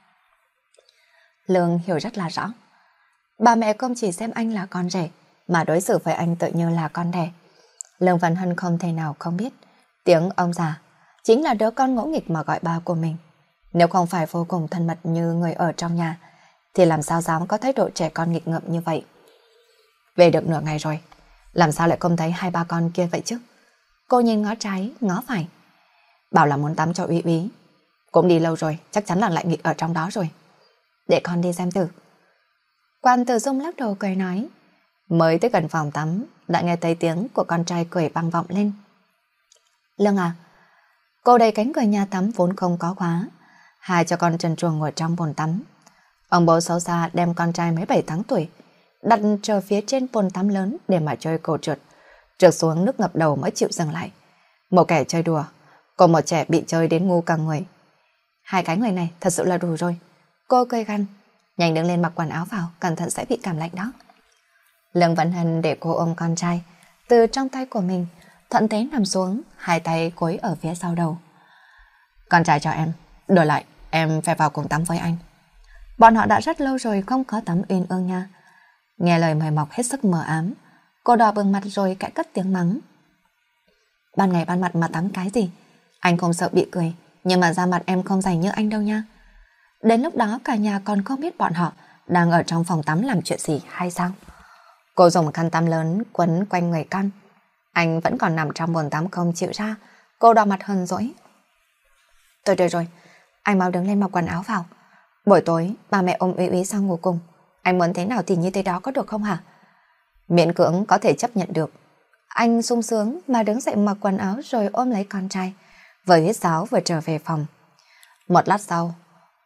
Lương hiểu rất là rõ. Bà mẹ không chỉ xem anh là con rể, mà đối xử với anh tự như là con đẻ. Lương Văn Hân không thể nào không biết tiếng ông già chính là đứa con ngỗ nghịch mà gọi ba của mình. Nếu không phải vô cùng thân mật như người ở trong nhà, thì làm sao dám có thái độ trẻ con nghịch ngợm như vậy. Về được nửa ngày rồi, làm sao lại không thấy 2-3 con kia vậy chứ? Cô nhìn ngó trái, ngó phải. Bảo là muốn tắm cho Uy Uy. Cũng đi lâu rồi, chắc chắn là lại nghịch ở trong đó rồi. Để con đi xem thử. Quan Tử Dung lắc đầu cười nói. Mới tới gần phòng tắm, đã nghe thấy tiếng của con trai cười vang vọng lên. Lương à, cô đẩy cánh cửa nhà tắm vốn không có khóa, hai cho con trần truồng ngồi trong bồn tắm. Ông bố xấu xa đem con trai mới 7 tháng tuổi đặt chờ phía trên bồn tắm lớn để mà chơi cầu trượt. Trượt xuống nước ngập đầu mới chịu dừng lại. Một kẻ chơi đùa, còn một trẻ bị chơi đến ngu cả người. 2 cái người này thật sự là đủ rồi. Cô cười gằn, nhanh đứng lên mặc quần áo vào, cẩn thận sẽ bị cảm lạnh đó. Lương Văn Hân để cô ôm con trai từ trong tay của mình, thuận thế nằm xuống, 2 tay gối ở phía sau đầu. Con trai cho em, đổi lại em phải vào cùng tắm với anh. Bọn họ đã rất lâu rồi không có tắm uyên ương nha. Nghe lời mời mọc hết sức mờ ám, cô đỏ bừng mặt rồi cãi cất tiếng mắng. Ban ngày ban mặt mà tắm cái gì? Anh không sợ bị cười, nhưng mà da mặt em không dày như anh đâu nha. Đến lúc đó cả nhà còn không biết bọn họ đang ở trong phòng tắm làm chuyện gì hay sao? Cô dùng khăn tắm lớn quấn quanh người con. Anh vẫn còn nằm trong bồn tắm không chịu ra. Cô đỏ mặt hờn dỗi. Thôi được rồi, anh mau đứng lên mặc quần áo vào. Buổi tối ba mẹ ôm Uy Uy sang ngủ cùng. Anh muốn thế nào thì như thế đó có được không hả? Miễn cưỡng có thể chấp nhận được. Anh sung sướng mà đứng dậy mặc quần áo rồi ôm lấy con trai, vừa huyết sáo vừa trở về phòng. Một lát sau,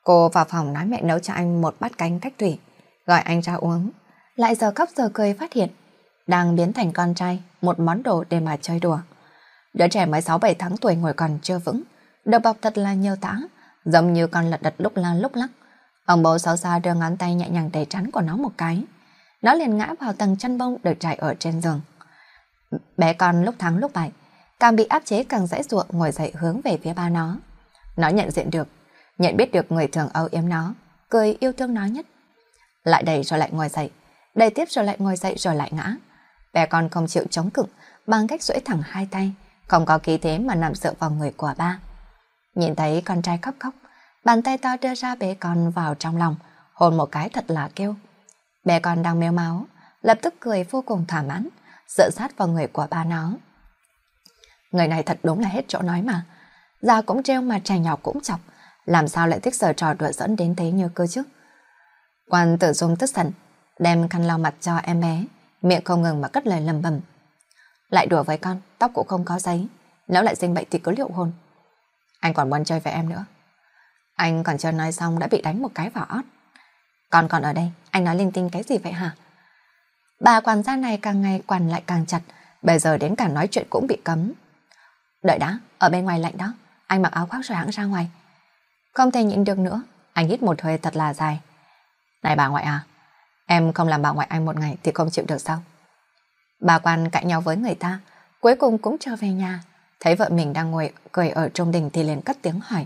Cô vào phòng nói mẹ nấu cho anh một bát canh cách thủy, gọi anh ra uống. Lại giờ khóc giờ cười phát hiện, đang biến thành con trai, một món đồ để mà chơi đùa. Đứa trẻ mới 6-7 tháng tuổi ngồi còn chưa vững, đầu bọc thật là nhiều tã, giống như con lật đật lúc la lúc lắc. Ông bố xấu xa đưa ngón tay nhẹ nhàng đẩy trán của nó một cái. Nó liền ngã vào tầng chăn bông được trải ở trên giường. Bé con lúc thắng lúc bại, càng bị áp chế càng giãy giụa ngồi dậy hướng về phía ba nó. Nó nhận biết được người thường âu yếm nó, cười yêu thương nó nhất. Lại đẩy rồi lại ngồi dậy, đẩy tiếp rồi lại ngồi dậy rồi lại ngã. Bé con không chịu chống cự, bằng cách duỗi thẳng hai tay, không có khí thế mà nằm dựa vào người của ba. Nhìn thấy con trai khóc khóc, bàn tay to đưa ra bế con vào trong lòng, hôn một cái thật là kêu. Bé con đang mếu máu, lập tức cười vô cùng thỏa mãn, dựa sát vào người của ba nó. Người này thật đúng là hết chỗ nói mà. Già cũng trêu mà trẻ nhỏ cũng chọc, làm sao lại thích giở trò đùa giỡn đến thế như cơ chứ. Quan Tử Dung tức giận, đem khăn lau mặt cho em bé, miệng không ngừng mà cất lời lầm bầm. Lại đùa với con, tóc cũng không có giấy, nếu lại sinh bệnh thì cứ liệu hồn. Anh còn muốn chơi với em nữa. Anh còn chưa nói xong đã bị đánh một cái vào ót. Con còn ở đây, anh nói linh tinh cái gì vậy hả? Bà quản gia này càng ngày quản lại càng chặt, bây giờ đến cả nói chuyện cũng bị cấm. Đợi đã, ở bên ngoài lạnh đó, anh mặc áo khoác rồi hãng ra ngoài. Không thể nhịn được nữa, anh hít một hơi thật là dài. Này bà ngoại à, em không làm bà ngoại anh một ngày thì không chịu được sao? Bà quan cãi nhau với người ta, cuối cùng cũng trở về nhà, thấy vợ mình đang ngồi cười ở trong đình thì liền cất tiếng hỏi.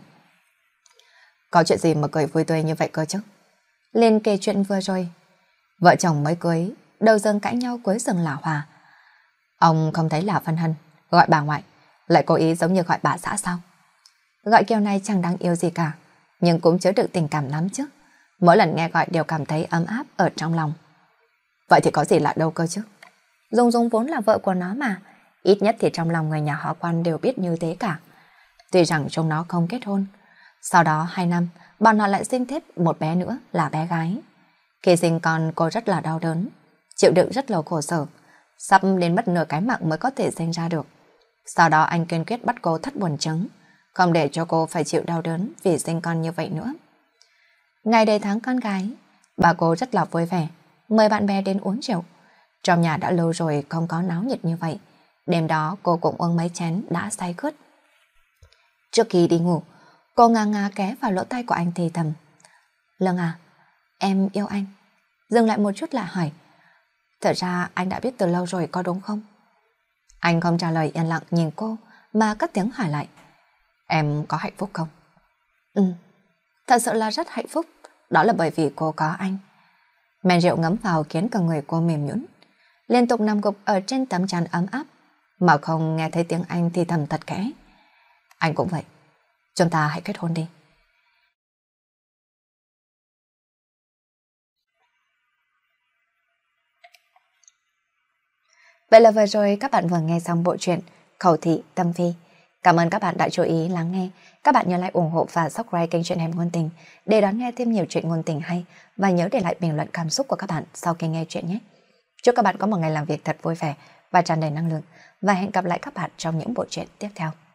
Có chuyện gì mà cười vui tươi như vậy cơ chứ? Liền kể chuyện vừa rồi. Vợ chồng mới cưới, đầu dần cãi nhau cuối dần là hòa. Ông không thấy là Vân Hân gọi bà ngoại, lại cố ý giống như gọi bà xã sao? Gọi kiểu này chẳng đáng yêu gì cả, nhưng cũng chứa được tình cảm lắm chứ. Mỗi lần nghe gọi đều cảm thấy ấm áp ở trong lòng. Vậy thì có gì lạ đâu cơ chứ. Dung Dung vốn là vợ của nó mà, ít nhất thì trong lòng người nhà họ Quan đều biết như thế cả. Tuy rằng chúng nó không kết hôn, sau đó 2 năm, bọn họ lại sinh thêm một bé nữa là bé gái. Khi sinh con cô rất là đau đớn, chịu đựng rất là khổ sở, sắp đến mất nửa cái mạng mới có thể sinh ra được. Sau đó anh kiên quyết bắt cô thắt buồng trứng, không để cho cô phải chịu đau đớn vì sinh con như vậy nữa. Ngày đầy tháng con gái, bà cô rất là vui vẻ, mời bạn bè đến uống rượu. Trong nhà đã lâu rồi không có náo nhiệt như vậy. Đêm đó cô cũng uống mấy chén đã say khướt. Trước khi đi ngủ, cô ngà ngà ké vào lỗ tai của anh thì thầm. Lương à, em yêu anh. Dừng lại một chút lại hỏi. Thật ra anh đã biết từ lâu rồi có đúng không? Anh không trả lời, yên lặng nhìn cô mà cất tiếng hỏi lại. Em có hạnh phúc không? Ừ, thật sự là rất hạnh phúc. Đó là bởi vì cô có anh. Men rượu ngấm vào khiến cả người cô mềm nhũn, liên tục nằm gục ở trên tấm chăn ấm áp, mà không nghe thấy tiếng anh thì thầm thật khẽ. Anh cũng vậy, chúng ta hãy kết hôn đi. Vậy là vừa rồi các bạn vừa nghe xong bộ truyện Khẩu Thị Tâm Phi. Cảm ơn các bạn đã chú ý lắng nghe. Các bạn nhớ like ủng hộ và subscribe kênh Chuyện Hẻm Ngôn Tình để đón nghe thêm nhiều chuyện ngôn tình hay, và nhớ để lại bình luận cảm xúc của các bạn sau khi nghe chuyện nhé. Chúc các bạn có một ngày làm việc thật vui vẻ và tràn đầy năng lượng, và hẹn gặp lại các bạn trong những bộ truyện tiếp theo.